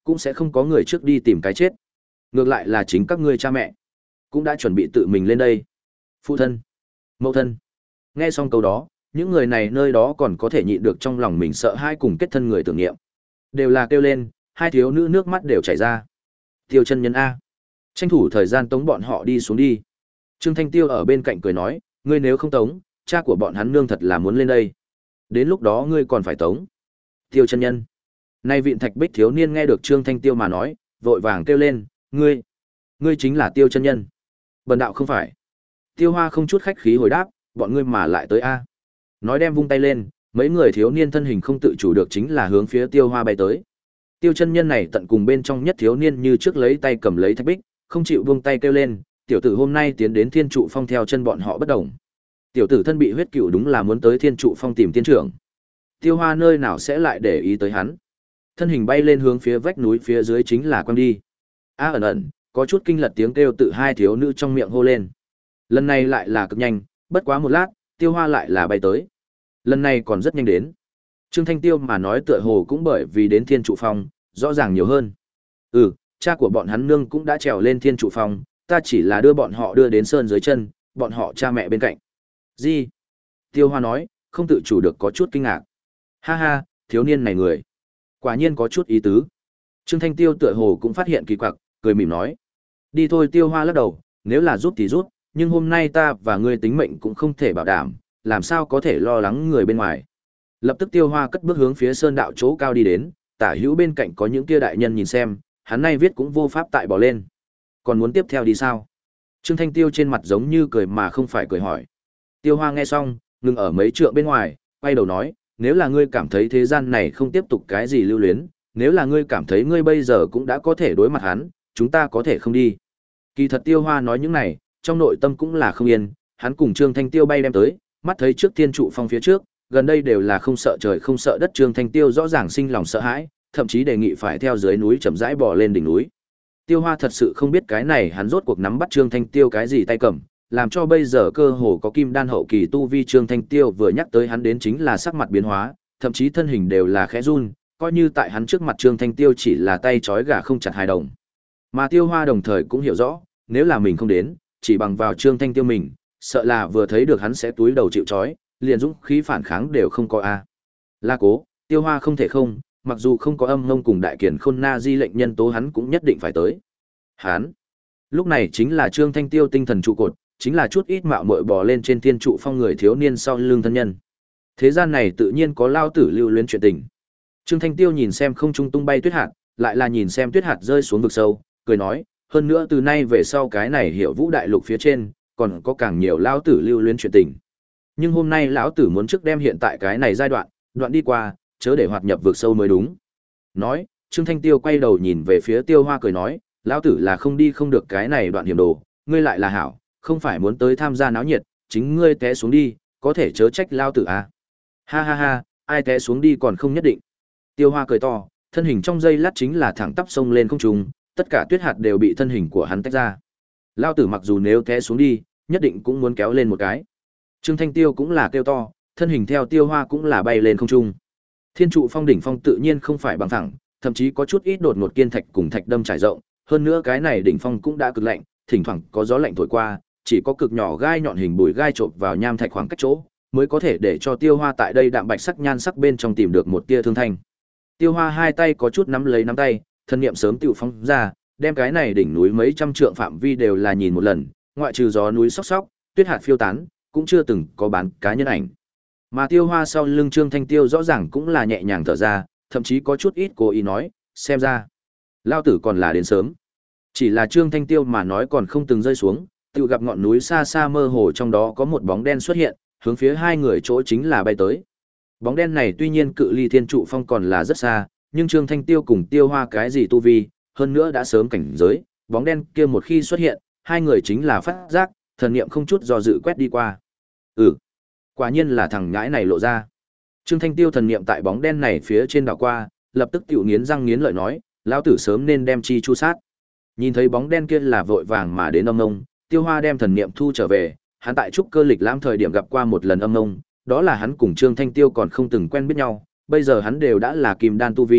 cũng sẽ không có người trước đi tìm cái chết. Ngược lại là chính các ngươi cha mẹ, cũng đã chuẩn bị tự mình lên đây. Phụ thân, mẫu thân. Nghe xong câu đó, những người này nơi đó còn có thể nhịn được trong lòng mình sợ hãi cùng kết thân người tưởng niệm. Đều là kêu lên, hai thiếu nữ nước mắt đều chảy ra. Tiêu chân nhân A. Tranh thủ thời gian tống bọn họ đi xuống đi. Trương Thanh Tiêu ở bên cạnh cười nói, ngươi nếu không tống, cha của bọn hắn nương thật là muốn lên đây. Đến lúc đó ngươi còn phải tống. Tiêu chân nhân. Nay vịn thạch bích thiếu niên nghe được Trương Thanh Tiêu mà nói, vội vàng kêu lên, ngươi, ngươi chính là Tiêu chân nhân. Bần đạo không phải. Tiêu Hoa không chút khách khí hồi đáp, bọn ngươi mà lại tới A. Nói đem vung tay lên, mấy người thiếu niên thân hình không tự chủ được chính là hướng phía Tiêu Hoa bay tới. Tiêu chân nhân này tận cùng bên trong nhất thiếu niên như trước lấy tay cầm lấy thạch bích, không chịu buông tay kêu lên, tiểu tử hôm nay tiến đến Thiên Trụ Phong theo chân bọn họ bất đồng. Tiểu tử thân bị huyết cựu đúng là muốn tới Thiên Trụ Phong tìm tiên trưởng. Tiêu Hoa nơi nào sẽ lại để ý tới hắn. Thân hình bay lên hướng phía vách núi phía dưới chính là quăng đi. A ẩn ẩn, có chút kinh lật tiếng kêu tự hai thiếu nữ trong miệng hô lên. Lần này lại là cực nhanh, bất quá một lát, Tiêu Hoa lại là bay tới. Lần này còn rất nhanh đến. Trương Thanh Tiêu mà nói tựa hồ cũng bởi vì đến Thiên Trụ Phong, rõ ràng nhiều hơn. Ừ, cha của bọn hắn nương cũng đã trèo lên Thiên Trụ Phong, ta chỉ là đưa bọn họ đưa đến sơn dưới chân, bọn họ cha mẹ bên cạnh. Gì? Tiêu Hoa nói, không tự chủ được có chút kinh ngạc. Ha ha, thiếu niên này người. Quả nhiên có chút ý tứ. Trương Thanh Tiêu tựa hồ cũng phát hiện kỳ quặc, cười mỉm nói. Đi thôi. Tiêu Hoa lắc đầu, nếu là giúp thì giúp, nhưng hôm nay ta và ngươi tính mệnh cũng không thể bảo đảm, làm sao có thể lo lắng người bên ngoài. Lập tức Tiêu Hoa cất bước hướng phía sơn đạo chỗ cao đi đến, tả hữu bên cạnh có những kia đại nhân nhìn xem, hắn nay viết cũng vô pháp tại bỏ lên. Còn muốn tiếp theo đi sao? Trương Thanh Tiêu trên mặt giống như cười mà không phải cười hỏi. Tiêu Hoa nghe xong, ngừng ở mấy trượng bên ngoài, quay đầu nói, nếu là ngươi cảm thấy thế gian này không tiếp tục cái gì lưu luyến, nếu là ngươi cảm thấy ngươi bây giờ cũng đã có thể đối mặt hắn, chúng ta có thể không đi. Kỳ thật Tiêu Hoa nói những này, trong nội tâm cũng là không yên, hắn cùng Trương Thanh Tiêu bay đem tới, mắt thấy trước Thiên Trụ Phong phía trước, gần đây đều là không sợ trời không sợ đất. Trương Thanh Tiêu rõ ràng sinh lòng sợ hãi, thậm chí đề nghị phải theo dưới núi chậm rãi bò lên đỉnh núi. Tiêu Hoa thật sự không biết cái này hắn rốt cuộc nắm bắt Trương Thanh Tiêu cái gì tay cầm, làm cho bây giờ cơ hồ có kim đan hậu kỳ tu vi. Trương Thanh Tiêu vừa nhắc tới hắn đến chính là sắc mặt biến hóa, thậm chí thân hình đều là khẽ run, coi như tại hắn trước mặt Trương Thanh Tiêu chỉ là tay trói gà không chặt hài đồng. Mà Tiêu Hoa đồng thời cũng hiểu rõ, nếu là mình không đến, chỉ bằng vào Trương Thanh Tiêu mình, sợ là vừa thấy được hắn sẽ túi đầu chịu trói, liền dũng khí phản kháng đều không có a. À. La cố, Tiêu Hoa không thể không, mặc dù không có âm ngông cùng đại kiền khôn na di lệnh nhân tố hắn cũng nhất định phải tới. Hắn, lúc này chính là Trương Thanh Tiêu tinh thần trụ cột, chính là chút ít mạo muội bò lên trên Thiên Trụ Phong người thiếu niên sau lưng thân nhân. Thế gian này tự nhiên có lao tử lưu luyến chuyện tình. Trương Thanh Tiêu nhìn xem không trung tung bay tuyết hạt, lại là nhìn xem tuyết hạt rơi xuống vực sâu, cười nói, hơn nữa từ nay về sau cái này Hiểu Vũ đại lục phía trên, còn có càng nhiều lao tử lưu luyến chuyện tình. Nhưng hôm nay lão tử muốn trước đem hiện tại cái này giai đoạn, đoạn đi qua, chớ để hoạt nhập vực sâu mới đúng. Nói, Trương Thanh Tiêu quay đầu nhìn về phía Tiêu Hoa cười nói, lão tử là không đi không được cái này đoạn hiểm đồ, ngươi lại là hảo, không phải muốn tới tham gia náo nhiệt, chính ngươi té xuống đi, có thể chớ trách lão tử à. Ha ha ha, ai té xuống đi còn không nhất định. Tiêu Hoa cười to, thân hình trong giây lát chính là thẳng tắp sông lên không trung, tất cả tuyết hạt đều bị thân hình của hắn tách ra. Lão tử mặc dù nếu té xuống đi, nhất định cũng muốn kéo lên một cái. Trương Thanh Tiêu cũng là kêu to, thân hình theo Tiêu Hoa cũng là bay lên không trung. Thiên Trụ Phong đỉnh phong tự nhiên không phải bằng thẳng, thậm chí có chút ít đột ngột kiên thạch cùng thạch đâm trải rộng, hơn nữa cái này đỉnh phong cũng đã cực lạnh, thỉnh thoảng có gió lạnh thổi qua, chỉ có cực nhỏ gai nhọn hình bùi gai chộp vào nham thạch khoảng cách chỗ, mới có thể để cho Tiêu Hoa tại đây đạm bạch sắc nhan sắc bên trong tìm được một tia thương thanh. Tiêu Hoa hai tay có chút nắm lấy nắm tay, thân niệm sớm tựu phóng ra, đem cái này đỉnh núi mấy trăm trượng phạm vi đều là nhìn một lần, ngoại trừ gió núi sóc sóc, tuyết hạt phiêu tán, cũng chưa từng có bán cá nhân ảnh. Mà Tiêu Hoa sau lưng Trương Thanh Tiêu rõ ràng cũng là nhẹ nhàng thở ra, thậm chí có chút ít cố ý nói, xem ra, lao tử còn là đến sớm. Chỉ là Trương Thanh Tiêu mà nói còn không từng rơi xuống, tự gặp ngọn núi xa xa mơ hồ trong đó có một bóng đen xuất hiện, hướng phía hai người chỗ chính là bay tới. Bóng đen này tuy nhiên cự ly Thiên Trụ Phong còn là rất xa, nhưng Trương Thanh Tiêu cùng Tiêu Hoa cái gì tu vi, hơn nữa đã sớm cảnh giới, bóng đen kia một khi xuất hiện, hai người chính là phát giác, thần niệm không chút do dự quét đi qua. Ừ, quả nhiên là thằng nhãi này lộ ra. Trương Thanh Tiêu thần niệm tại bóng đen này phía trên đảo qua, lập tức tiểu nghiến răng nghiến lợi nói, lão tử sớm nên đem chi chu sát. Nhìn thấy bóng đen kia là vội vàng mà đến âm ngông, Tiêu Hoa đem thần niệm thu trở về, hắn tại trúc cơ lịch lãm thời điểm gặp qua một lần âm ngông, đó là hắn cùng Trương Thanh Tiêu còn không từng quen biết nhau, bây giờ hắn đều đã là kim đan tu vi,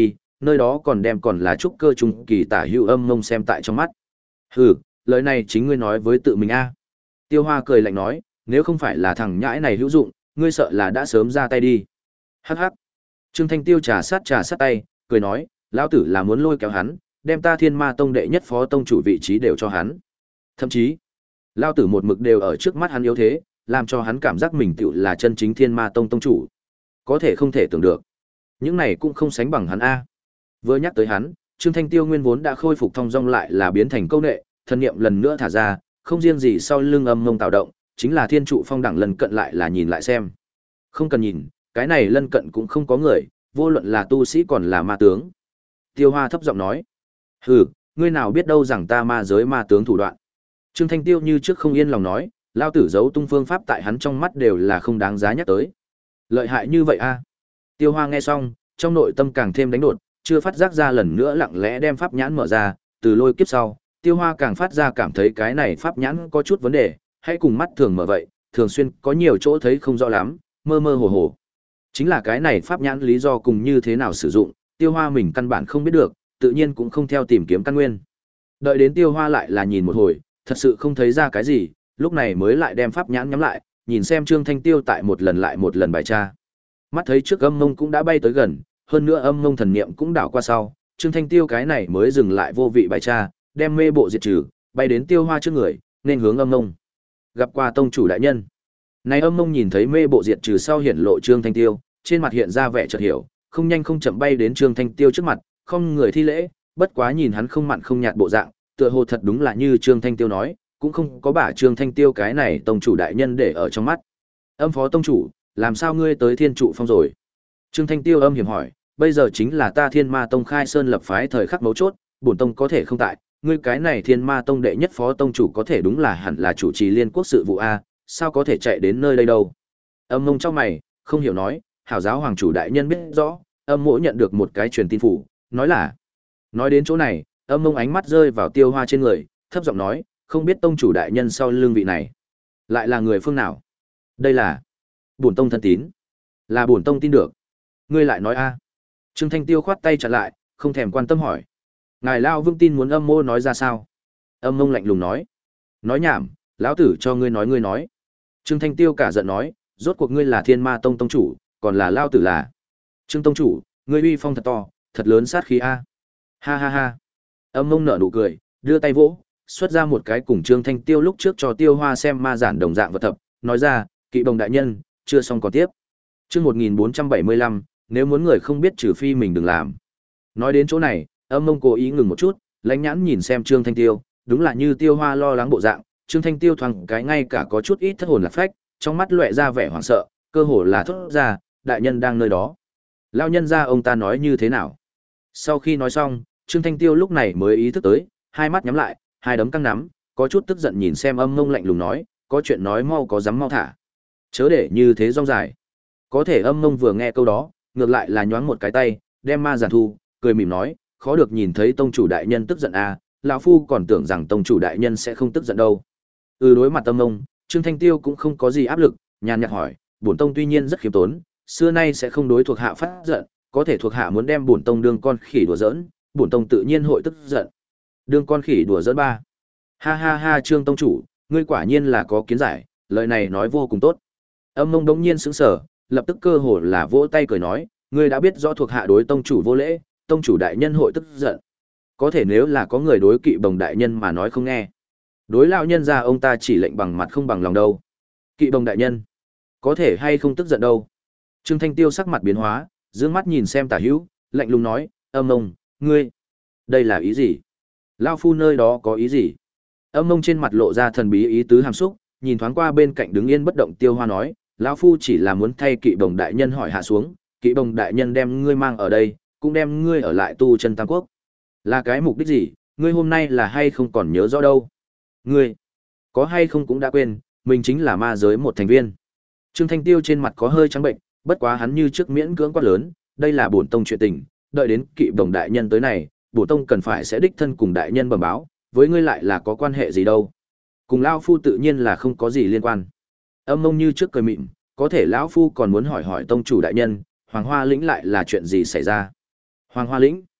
nơi đó còn đem còn là trúc cơ trung kỳ tả hữu âm mông xem tại trong mắt. Hừ, lời này chính ngươi nói với tự mình a. Tiêu Hoa cười lạnh nói, nếu không phải là thằng nhãi này hữu dụng, ngươi sợ là đã sớm ra tay đi. Hắc hắc. Trương Thanh Tiêu trà sát trà sát tay, cười nói, lão tử là muốn lôi kéo hắn, đem ta Thiên Ma Tông đệ nhất phó tông chủ vị trí đều cho hắn. Thậm chí, lão tử một mực đều ở trước mắt hắn yếu thế, làm cho hắn cảm giác mình tựu là chân chính Thiên Ma Tông tông chủ. Có thể không thể tưởng được. Những này cũng không sánh bằng hắn a. Vừa nhắc tới hắn, Trương Thanh Tiêu nguyên vốn đã khôi phục thông dong lại là biến thành câu nệ, thần niệm lần nữa thả ra, không riêng gì sau lưng âm mông tạo động, chính là Thiên trụ phong đẳng lần cận lại là nhìn lại xem. Không cần nhìn, cái này lân cận cũng không có người, vô luận là tu sĩ còn là ma tướng. Tiêu Hoa thấp giọng nói, hừ, ngươi nào biết đâu rằng ta ma giới ma tướng thủ đoạn. Trương Thanh Tiêu như trước không yên lòng nói, lao tử giấu tung phương pháp tại hắn trong mắt đều là không đáng giá nhắc tới. Lợi hại như vậy a? Tiêu Hoa nghe xong, trong nội tâm càng thêm đánh đột, chưa phát giác ra lần nữa lặng lẽ đem pháp nhãn mở ra, từ lôi kiếp sau, Tiêu Hoa càng phát ra cảm thấy cái này pháp nhãn có chút vấn đề, hãy cùng mắt thường mở vậy, thường xuyên có nhiều chỗ thấy không rõ lắm, mơ mơ hồ hồ. Chính là cái này pháp nhãn lý do cùng như thế nào sử dụng, Tiêu Hoa mình căn bản không biết được, tự nhiên cũng không theo tìm kiếm căn nguyên. Đợi đến Tiêu Hoa lại là nhìn một hồi, thật sự không thấy ra cái gì, lúc này mới lại đem pháp nhãn nhắm lại, nhìn xem Trương Thanh Tiêu tại một lần lại một lần bài tra. Mắt thấy trước âm mông cũng đã bay tới gần, hơn nữa âm mông thần niệm cũng đảo qua sau, Trương Thanh Tiêu cái này mới dừng lại vô vị bài tra, đem mê bộ diệt trừ, bay đến Tiêu Hoa trước người, nên hướng âm mông. Gặp qua tông chủ đại nhân. Này âm mông nhìn thấy mê bộ diệt trừ sau hiển lộ Trương Thanh Tiêu, trên mặt hiện ra vẻ chợt hiểu, không nhanh không chậm bay đến Trương Thanh Tiêu trước mặt, không người thi lễ, bất quá nhìn hắn không mặn không nhạt bộ dạng, tựa hồ thật đúng là như Trương Thanh Tiêu nói, cũng không có bả Trương Thanh Tiêu cái này tông chủ đại nhân để ở trong mắt. Âm phó tông chủ, làm sao ngươi tới Thiên trụ phong rồi? Trương Thanh Tiêu âm hiểm hỏi, bây giờ chính là ta Thiên Ma Tông khai sơn lập phái thời khắc mấu chốt, bổn tông có thể không tại, ngươi cái này Thiên Ma Tông đệ nhất phó tông chủ có thể đúng là hẳn là chủ trì liên quốc sự vụ a, sao có thể chạy đến nơi đây đâu? Âm mông trong mày, không hiểu nói, hảo giáo hoàng chủ đại nhân biết rõ, âm mỗ nhận được một cái truyền tin phủ, nói là. Nói đến chỗ này, âm mông ánh mắt rơi vào Tiêu Hoa trên người, thấp giọng nói, không biết tông chủ đại nhân sau lưng vị này, lại là người phương nào? Đây là bổn tông thân tín, là bổn tông tin được. Ngươi lại nói a? Trương Thanh Tiêu khoát tay chặn lại, không thèm quan tâm hỏi. Ngài Lao Vương tin muốn âm mô nói ra sao? Âm mông lạnh lùng nói. Nói nhảm, lão tử cho ngươi nói ngươi nói. Trương Thanh Tiêu cả giận nói, rốt cuộc ngươi là Thiên Ma Tông tông chủ, còn là Lao tử là. Trương tông chủ, ngươi uy phong thật to, thật lớn sát khí a. Ha ha ha. Âm mông nở nụ cười, đưa tay vỗ, xuất ra một cái cùng Trương Thanh Tiêu lúc trước cho Tiêu Hoa xem ma giản đồng dạng vật thập, nói ra, Kỵ Bồng đại nhân, chưa xong còn tiếp. Chương một nghìn bốn trăm bảy mươi lăm, nếu muốn người không biết trừ phi mình đừng làm. Nói đến chỗ này, âm mông cố ý ngừng một chút, lãnh nhãn nhìn xem Trương Thanh Tiêu, đúng là như Tiêu Hoa lo lắng bộ dạng, Trương Thanh Tiêu thoáng cái ngay cả có chút ít thất hồn lạc phách, trong mắt lóe ra vẻ hoảng sợ, cơ hồ là thốt ra, đại nhân đang nơi đó. Lão nhân gia ông ta nói như thế nào? Sau khi nói xong, Trương Thanh Tiêu lúc này mới ý thức tới, hai mắt nhắm lại, hai đấm căng nắm, có chút tức giận nhìn xem âm mông lạnh lùng nói, có chuyện nói mau có dám mau thả. Chớ để như thế rong dài. Có thể âm mông vừa nghe câu đó, ngược lại là nhoáng một cái tay, đem ma giản thu, cười mỉm nói, khó được nhìn thấy tông chủ đại nhân tức giận à, lão phu còn tưởng rằng tông chủ đại nhân sẽ không tức giận đâu. Ừ, đối mặt âm mông, Trương Thanh Tiêu cũng không có gì áp lực, nhàn nhạt hỏi, bổn tông tuy nhiên rất khiêm tốn, xưa nay sẽ không đối thuộc hạ phát giận, có thể thuộc hạ muốn đem bổn tông đương con khỉ đùa giỡn, bổn tông tự nhiên hội tức giận. Đương con khỉ đùa giỡn ba. Ha ha ha, Trương tông chủ, ngươi quả nhiên là có kiến giải, lời này nói vô cùng tốt. Âm mông đống nhiên sững sờ, lập tức cơ hồ là vỗ tay cười nói, ngươi đã biết rõ thuộc hạ đối tông chủ vô lễ, tông chủ đại nhân hội tức giận. Có thể nếu là có người đối Kỵ Bồng đại nhân mà nói không nghe, đối lão nhân gia ông ta chỉ lệnh bằng mặt không bằng lòng đâu. Kỵ Bồng đại nhân, có thể hay không tức giận đâu. Trương Thanh Tiêu sắc mặt biến hóa, dương mắt nhìn xem Tả Hữu, lạnh lùng nói, âm mông, ngươi, đây là ý gì? Lão phu nơi đó có ý gì? Âm mông trên mặt lộ ra thần bí ý tứ hàm xúc, nhìn thoáng qua bên cạnh đứng yên bất động Tiêu Hoa nói, lão phu chỉ là muốn thay Kỵ Bồng đại nhân hỏi hạ xuống, Kỵ Bồng đại nhân đem ngươi mang ở đây, cũng đem ngươi ở lại tu chân Tam Quốc. Là cái mục đích gì, ngươi hôm nay là hay không còn nhớ rõ đâu? Ngươi, có hay không cũng đã quên, mình chính là ma giới một thành viên. Trương Thanh Tiêu trên mặt có hơi trắng bệnh, bất quá hắn như trước miễn cưỡng quát lớn, đây là bổn tông chuyện tình, đợi đến Kỵ Bồng đại nhân tới này, bổn tông cần phải sẽ đích thân cùng đại nhân bẩm báo, với ngươi lại là có quan hệ gì đâu? Cùng lão phu tự nhiên là không có gì liên quan. Âm mông như trước cười mịn, có thể lão phu còn muốn hỏi hỏi tông chủ đại nhân, Hoàng Hoa lĩnh lại là chuyện gì xảy ra? Hoàng Hoa lĩnh?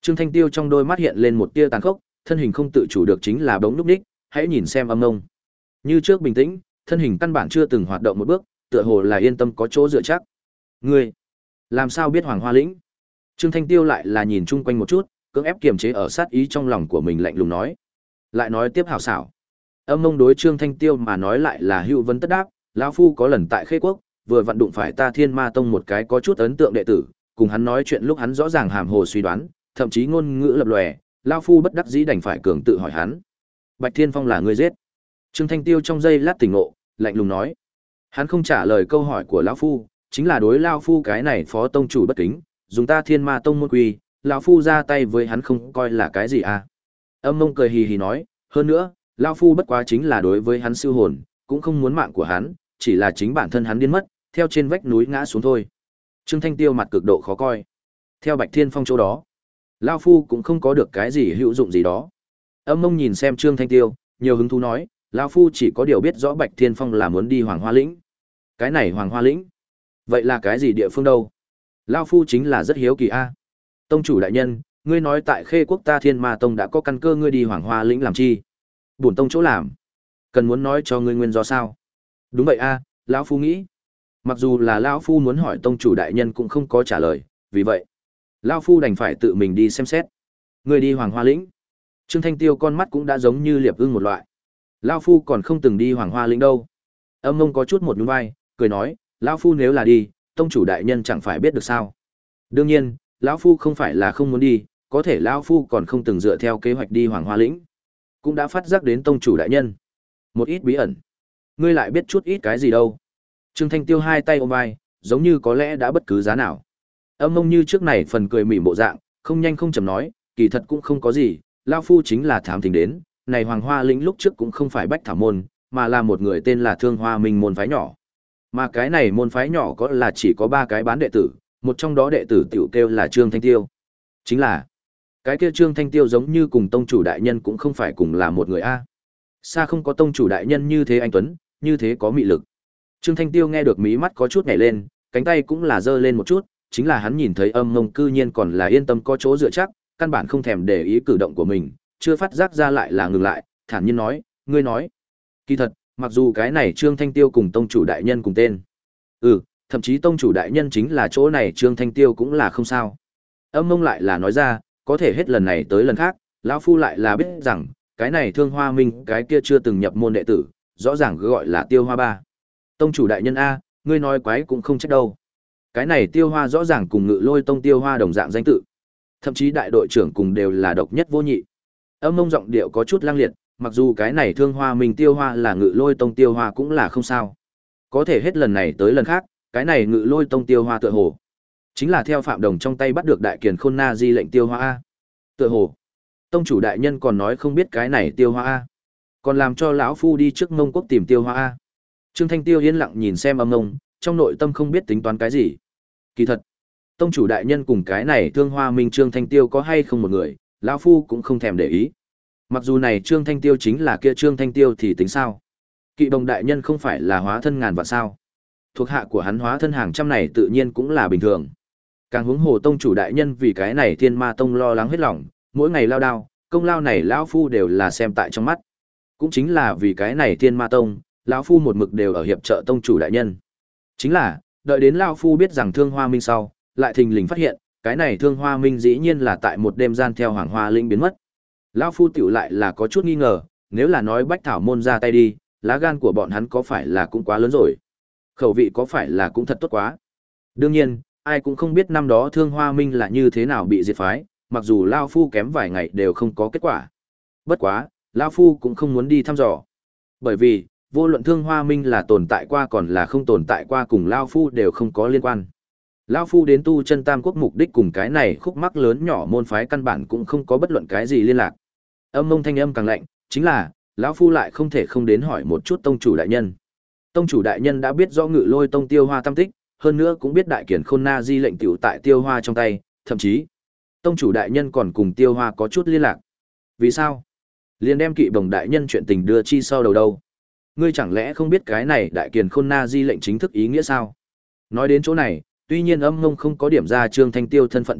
Trương Thanh Tiêu trong đôi mắt hiện lên một tia tàn khốc, thân hình không tự chủ được chính là bỗng núp đích, hãy nhìn xem Âm Ngông. Như trước bình tĩnh, thân hình căn bản chưa từng hoạt động một bước, tựa hồ là yên tâm có chỗ dựa chắc. Ngươi, làm sao biết Hoàng Hoa Lĩnh? Trương Thanh Tiêu lại là nhìn chung quanh một chút, cưỡng ép kiềm chế ở sát ý trong lòng của mình lạnh lùng nói. Lại nói tiếp hảo xảo. Âm Ngông đối Trương Thanh Tiêu mà nói lại là hữu vấn tất đáp, lão phu có lần tại Khê Quốc, vừa vận đụng phải ta Thiên Ma Tông một cái có chút ấn tượng đệ tử, cùng hắn nói chuyện lúc hắn rõ ràng hàm hồ suy đoán, thậm chí ngôn ngữ lập lòe, lão phu bất đắc dĩ đành phải cường tự hỏi hắn. Bạch Thiên Phong là người giết? Trương Thanh Tiêu trong giây lát tỉnh ngộ, lạnh lùng nói. Hắn không trả lời câu hỏi của lão phu, chính là đối lão phu cái này phó tông chủ bất kính, dùng ta Thiên Ma Tông môn quy, lão phu ra tay với hắn không coi là cái gì à? Âm Mông cười hì hì nói, hơn nữa, lão phu bất quá chính là đối với hắn siêu hồn, cũng không muốn mạng của hắn, chỉ là chính bản thân hắn điên mất, theo trên vách núi ngã xuống thôi. Trương Thanh Tiêu mặt cực độ khó coi. Theo Bạch Thiên Phong chỗ đó, lão phu cũng không có được cái gì hữu dụng gì đó. Âm Mông nhìn xem Trương Thanh Tiêu, nhiều hứng thú nói, lão phu chỉ có điều biết rõ Bạch Thiên Phong là muốn đi Hoàng Hoa Lĩnh. Cái này Hoàng Hoa Lĩnh, vậy là cái gì địa phương đâu? Lão phu chính là rất hiếu kỳ a. Tông chủ đại nhân, ngươi nói tại Khê Quốc ta Thiên Ma Tông đã có căn cơ, ngươi đi Hoàng Hoa Lĩnh làm chi? Bổn tông chỗ làm, cần muốn nói cho ngươi nguyên do sao? Đúng vậy a, lão phu nghĩ. Mặc dù là lão phu muốn hỏi tông chủ đại nhân cũng không có trả lời, vì vậy, lão phu đành phải tự mình đi xem xét. Ngươi đi Hoàng Hoa Lĩnh? Trương Thanh Tiêu con mắt cũng đã giống như liệp ưng một loại. Lão phu còn không từng đi Hoàng Hoa Lĩnh đâu. Âm Mông có chút một nhún vai, cười nói, lão phu nếu là đi, tông chủ đại nhân chẳng phải biết được sao? Đương nhiên, lão phu không phải là không muốn đi, có thể lão phu còn không từng dựa theo kế hoạch đi Hoàng Hoa Lĩnh, cũng đã phát giác đến tông chủ đại nhân một ít bí ẩn. Ngươi lại biết chút ít cái gì đâu? Trương Thanh Tiêu hai tay ôm vai, giống như có lẽ đã bất cứ giá nào. Âm Mông như trước này phần cười mỉm bộ dạng, không nhanh không chậm nói, kỳ thật cũng không có gì, lão phu chính là thám thính đến, này Hoàng Hoa Lĩnh lúc trước cũng không phải Bách Thảo môn, mà là một người tên là Thương Hoa Minh môn phái nhỏ. Mà cái này môn phái nhỏ có là chỉ có ba cái bán đệ tử, một trong đó đệ tử tiểu kêu là Trương Thanh Tiêu. Chính là cái kia Trương Thanh Tiêu giống như cùng tông chủ đại nhân cũng không phải cùng là một người a. Xa không có tông chủ đại nhân như thế anh tuấn, như thế có mị lực. Trương Thanh Tiêu nghe được mí mắt có chút nhảy lên, cánh tay cũng là giơ lên một chút, chính là hắn nhìn thấy Âm Mông cư nhiên còn là yên tâm có chỗ dựa chắc, căn bản không thèm để ý cử động của mình, chưa phát giác ra lại là ngừng lại, thản nhiên nói, ngươi nói. Kỳ thật, mặc dù cái này Trương Thanh Tiêu cùng tông chủ đại nhân cùng tên. Ừ, thậm chí tông chủ đại nhân chính là chỗ này Trương Thanh Tiêu cũng là không sao. Âm Mông lại là nói ra, có thể hết lần này tới lần khác, lão phu lại là biết rằng, cái này Thương Hoa Minh, cái kia chưa từng nhập môn đệ tử, rõ ràng gọi là Tiêu Hoa ba. Tông chủ đại nhân a, ngươi nói quái cũng không trách đâu. Cái này Tiêu Hoa rõ ràng cùng Ngự Lôi Tông Tiêu Hoa đồng dạng danh tự. Thậm chí đại đội trưởng cùng đều là độc nhất vô nhị. Âm Mông giọng điệu có chút lăng liệt, mặc dù cái này Thương Hoa Minh Tiêu Hoa là Ngự Lôi Tông Tiêu Hoa cũng là không sao. Có thể hết lần này tới lần khác, cái này Ngự Lôi Tông Tiêu Hoa tựa hồ chính là theo Phạm Đồng trong tay bắt được Đại Kiền Khôn Na Di lệnh Tiêu Hoa a. Tựa hồ tông chủ đại nhân còn nói không biết cái này Tiêu Hoa a, còn làm cho lão phu đi trước Mông Quốc tìm Tiêu Hoa a. Trương Thanh Tiêu yên lặng nhìn xem Âm Mông, trong nội tâm không biết tính toán cái gì. Kỳ thật, tông chủ đại nhân cùng cái này Thương Hoa Minh Trương Thanh Tiêu có hay không một người, lão phu cũng không thèm để ý. Mặc dù này Trương Thanh Tiêu chính là kia Trương Thanh Tiêu thì tính sao? Kỵ Bồng đại nhân không phải là hóa thân ngàn vạn sao? Thuộc hạ của hắn hóa thân hàng trăm này tự nhiên cũng là bình thường. Càng huống hồ tông chủ đại nhân vì cái này Thiên Ma Tông lo lắng hết lòng, mỗi ngày lao đao, công lao này lão phu đều là xem tại trong mắt. Cũng chính là vì cái này Thiên Ma Tông, lão phu một mực đều ở hiệp trợ tông chủ đại nhân. Chính là, đợi đến lão phu biết rằng Thương Hoa Minh sau, lại thình lình phát hiện, cái này Thương Hoa Minh dĩ nhiên là tại một đêm gian theo Hoàng Hoa Linh biến mất. Lão phu tiểu lại là có chút nghi ngờ, nếu là nói Bách Thảo môn ra tay đi, lá gan của bọn hắn có phải là cũng quá lớn rồi? Khẩu vị có phải là cũng thật tốt quá? Đương nhiên, ai cũng không biết năm đó Thương Hoa Minh là như thế nào bị diệt phái, mặc dù lão phu kém vài ngày đều không có kết quả. Bất quá, lão phu cũng không muốn đi thăm dò. Bởi vì, vô luận Thương Hoa Minh là tồn tại qua còn là không tồn tại qua cùng lão phu đều không có liên quan. Lão phu đến tu chân Tam Quốc mục đích cùng cái này khúc mắc lớn nhỏ môn phái căn bản cũng không có bất luận cái gì liên lạc. Âm Mông thanh âm càng lạnh, chính là, lão phu lại không thể không đến hỏi một chút tông chủ đại nhân. Tông chủ đại nhân đã biết rõ Ngự Lôi Tông Tiêu Hoa tâm tích, hơn nữa cũng biết Đại Kiền Khôn Na Di lệnh tiểu tại Tiêu Hoa trong tay, thậm chí, tông chủ đại nhân còn cùng Tiêu Hoa có chút liên lạc. Vì sao? Liền đem Kỵ Bồng đại nhân chuyện tình đưa chi sau đầu đâu? Ngươi chẳng lẽ không biết cái này Đại Kiền Khôn Na Di lệnh chính thức ý nghĩa sao? Nói đến chỗ này, tuy nhiên Âm Mông không có điểm ra Trương Thanh Tiêu thân phận chân thật,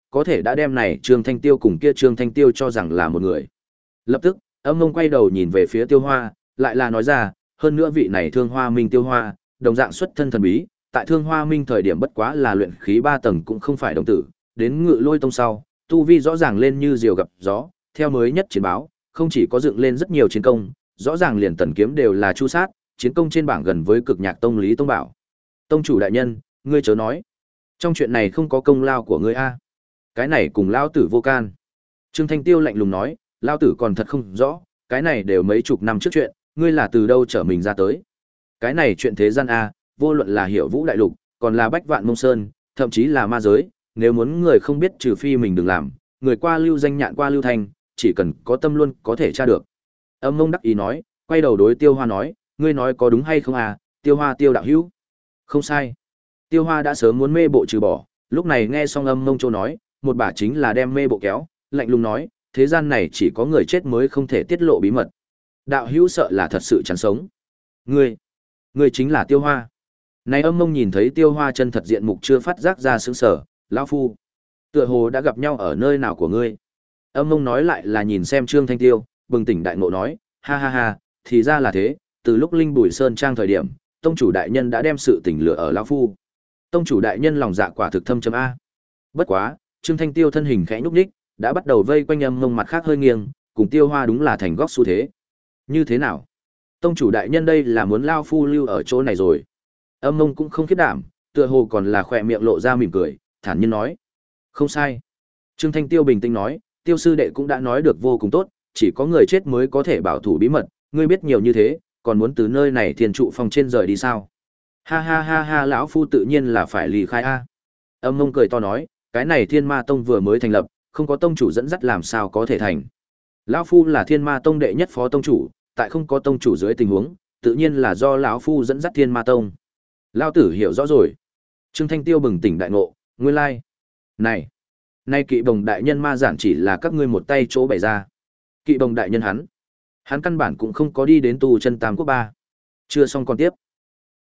có thể đã đem này Trương Thanh Tiêu cùng kia Trương Thanh Tiêu cho rằng là một người. Lập tức, Âm Mông quay đầu nhìn về phía Tiêu Hoa, lại là nói ra, hơn nữa vị này Thương Hoa Minh Tiêu Hoa, đồng dạng xuất thân thần bí, tại Thương Hoa Minh thời điểm bất quá là luyện khí ba tầng cũng không phải đồng tử, đến Ngự Lôi tông sau, tu vi rõ ràng lên như diều gặp gió, theo mới nhất chiến báo, không chỉ có dựng lên rất nhiều chiến công, rõ ràng liền tần kiếm đều là chu sát, chiến công trên bảng gần với Cực Nhạc tông Lý Tông Bảo. Tông chủ đại nhân, ngươi chớ nói, trong chuyện này không có công lao của ngươi a. Cái này cùng lão tử vô can. Trương Thanh Tiêu lạnh lùng nói, lão tử còn thật không rõ, cái này đều mấy chục năm trước chuyện, ngươi là từ đâu trở mình ra tới? Cái này chuyện thế gian a, vô luận là Hiểu Vũ đại lục, còn là Bách Vạn Mông Sơn, thậm chí là ma giới, nếu muốn người không biết trừ phi mình đừng làm, người qua lưu danh nhạn qua lưu thanh, chỉ cần có tâm luôn có thể tra được. Âm Mông đắc ý nói, quay đầu đối Tiêu Hoa nói, ngươi nói có đúng hay không à, Tiêu Hoa Tiêu đạo hữu? Không sai. Tiêu Hoa đã sớm muốn mê bộ trừ bỏ, lúc này nghe xong Âm Mông Châu nói, một bả chính là đem mê bộ kéo, lạnh lùng nói, thế gian này chỉ có người chết mới không thể tiết lộ bí mật. Đạo hữu sợ là thật sự chán sống. Ngươi, ngươi chính là Tiêu Hoa. Này Âm Mông nhìn thấy Tiêu Hoa chân thật diện mục chưa phát giác ra sững sờ, lão phu, tựa hồ đã gặp nhau ở nơi nào của ngươi. Âm Mông nói lại là nhìn xem Trương Thanh Tiêu, bừng tỉnh đại ngộ nói, ha ha ha, thì ra là thế, từ lúc Linh Bùi Sơn trang thời điểm, tông chủ đại nhân đã đem sự tình lửa ở lão phu. Tông chủ đại nhân lòng dạ quả thực thâm chấm a. Bất quá, Trương Thanh Tiêu thân hình khẽ nhúc nhích, đã bắt đầu vây quanh Âm Mông mặt khác hơi nghiêng, cùng Tiêu Hoa đúng là thành góc xu thế. Như thế nào? Tông chủ đại nhân đây là muốn lao phu lưu ở chỗ này rồi. Âm Mông cũng không khiết đảm, tựa hồ còn là khỏe miệng lộ ra mỉm cười, thản nhiên nói. Không sai. Trương Thanh Tiêu bình tĩnh nói, Tiêu sư đệ cũng đã nói được vô cùng tốt, chỉ có người chết mới có thể bảo thủ bí mật, ngươi biết nhiều như thế, còn muốn từ nơi này thiên trụ phòng trên rời đi sao? Ha ha ha ha, lão phu tự nhiên là phải lì khai a. Âm Mông cười to nói, cái này Thiên Ma Tông vừa mới thành lập, không có tông chủ dẫn dắt làm sao có thể thành. Lão phu là Thiên Ma Tông đệ nhất phó tông chủ, tại không có tông chủ dưới tình huống, tự nhiên là do lão phu dẫn dắt Thiên Ma Tông. Lão tử hiểu rõ rồi. Trương Thanh Tiêu bừng tỉnh đại ngộ, nguyên lai. Này, nay Kỵ Bồng đại nhân ma giản chỉ là các ngươi một tay chỗ bày ra. Kỵ Bồng đại nhân hắn, hắn căn bản cũng không có đi đến tu chân Tam Quốc ba. Chưa xong còn tiếp.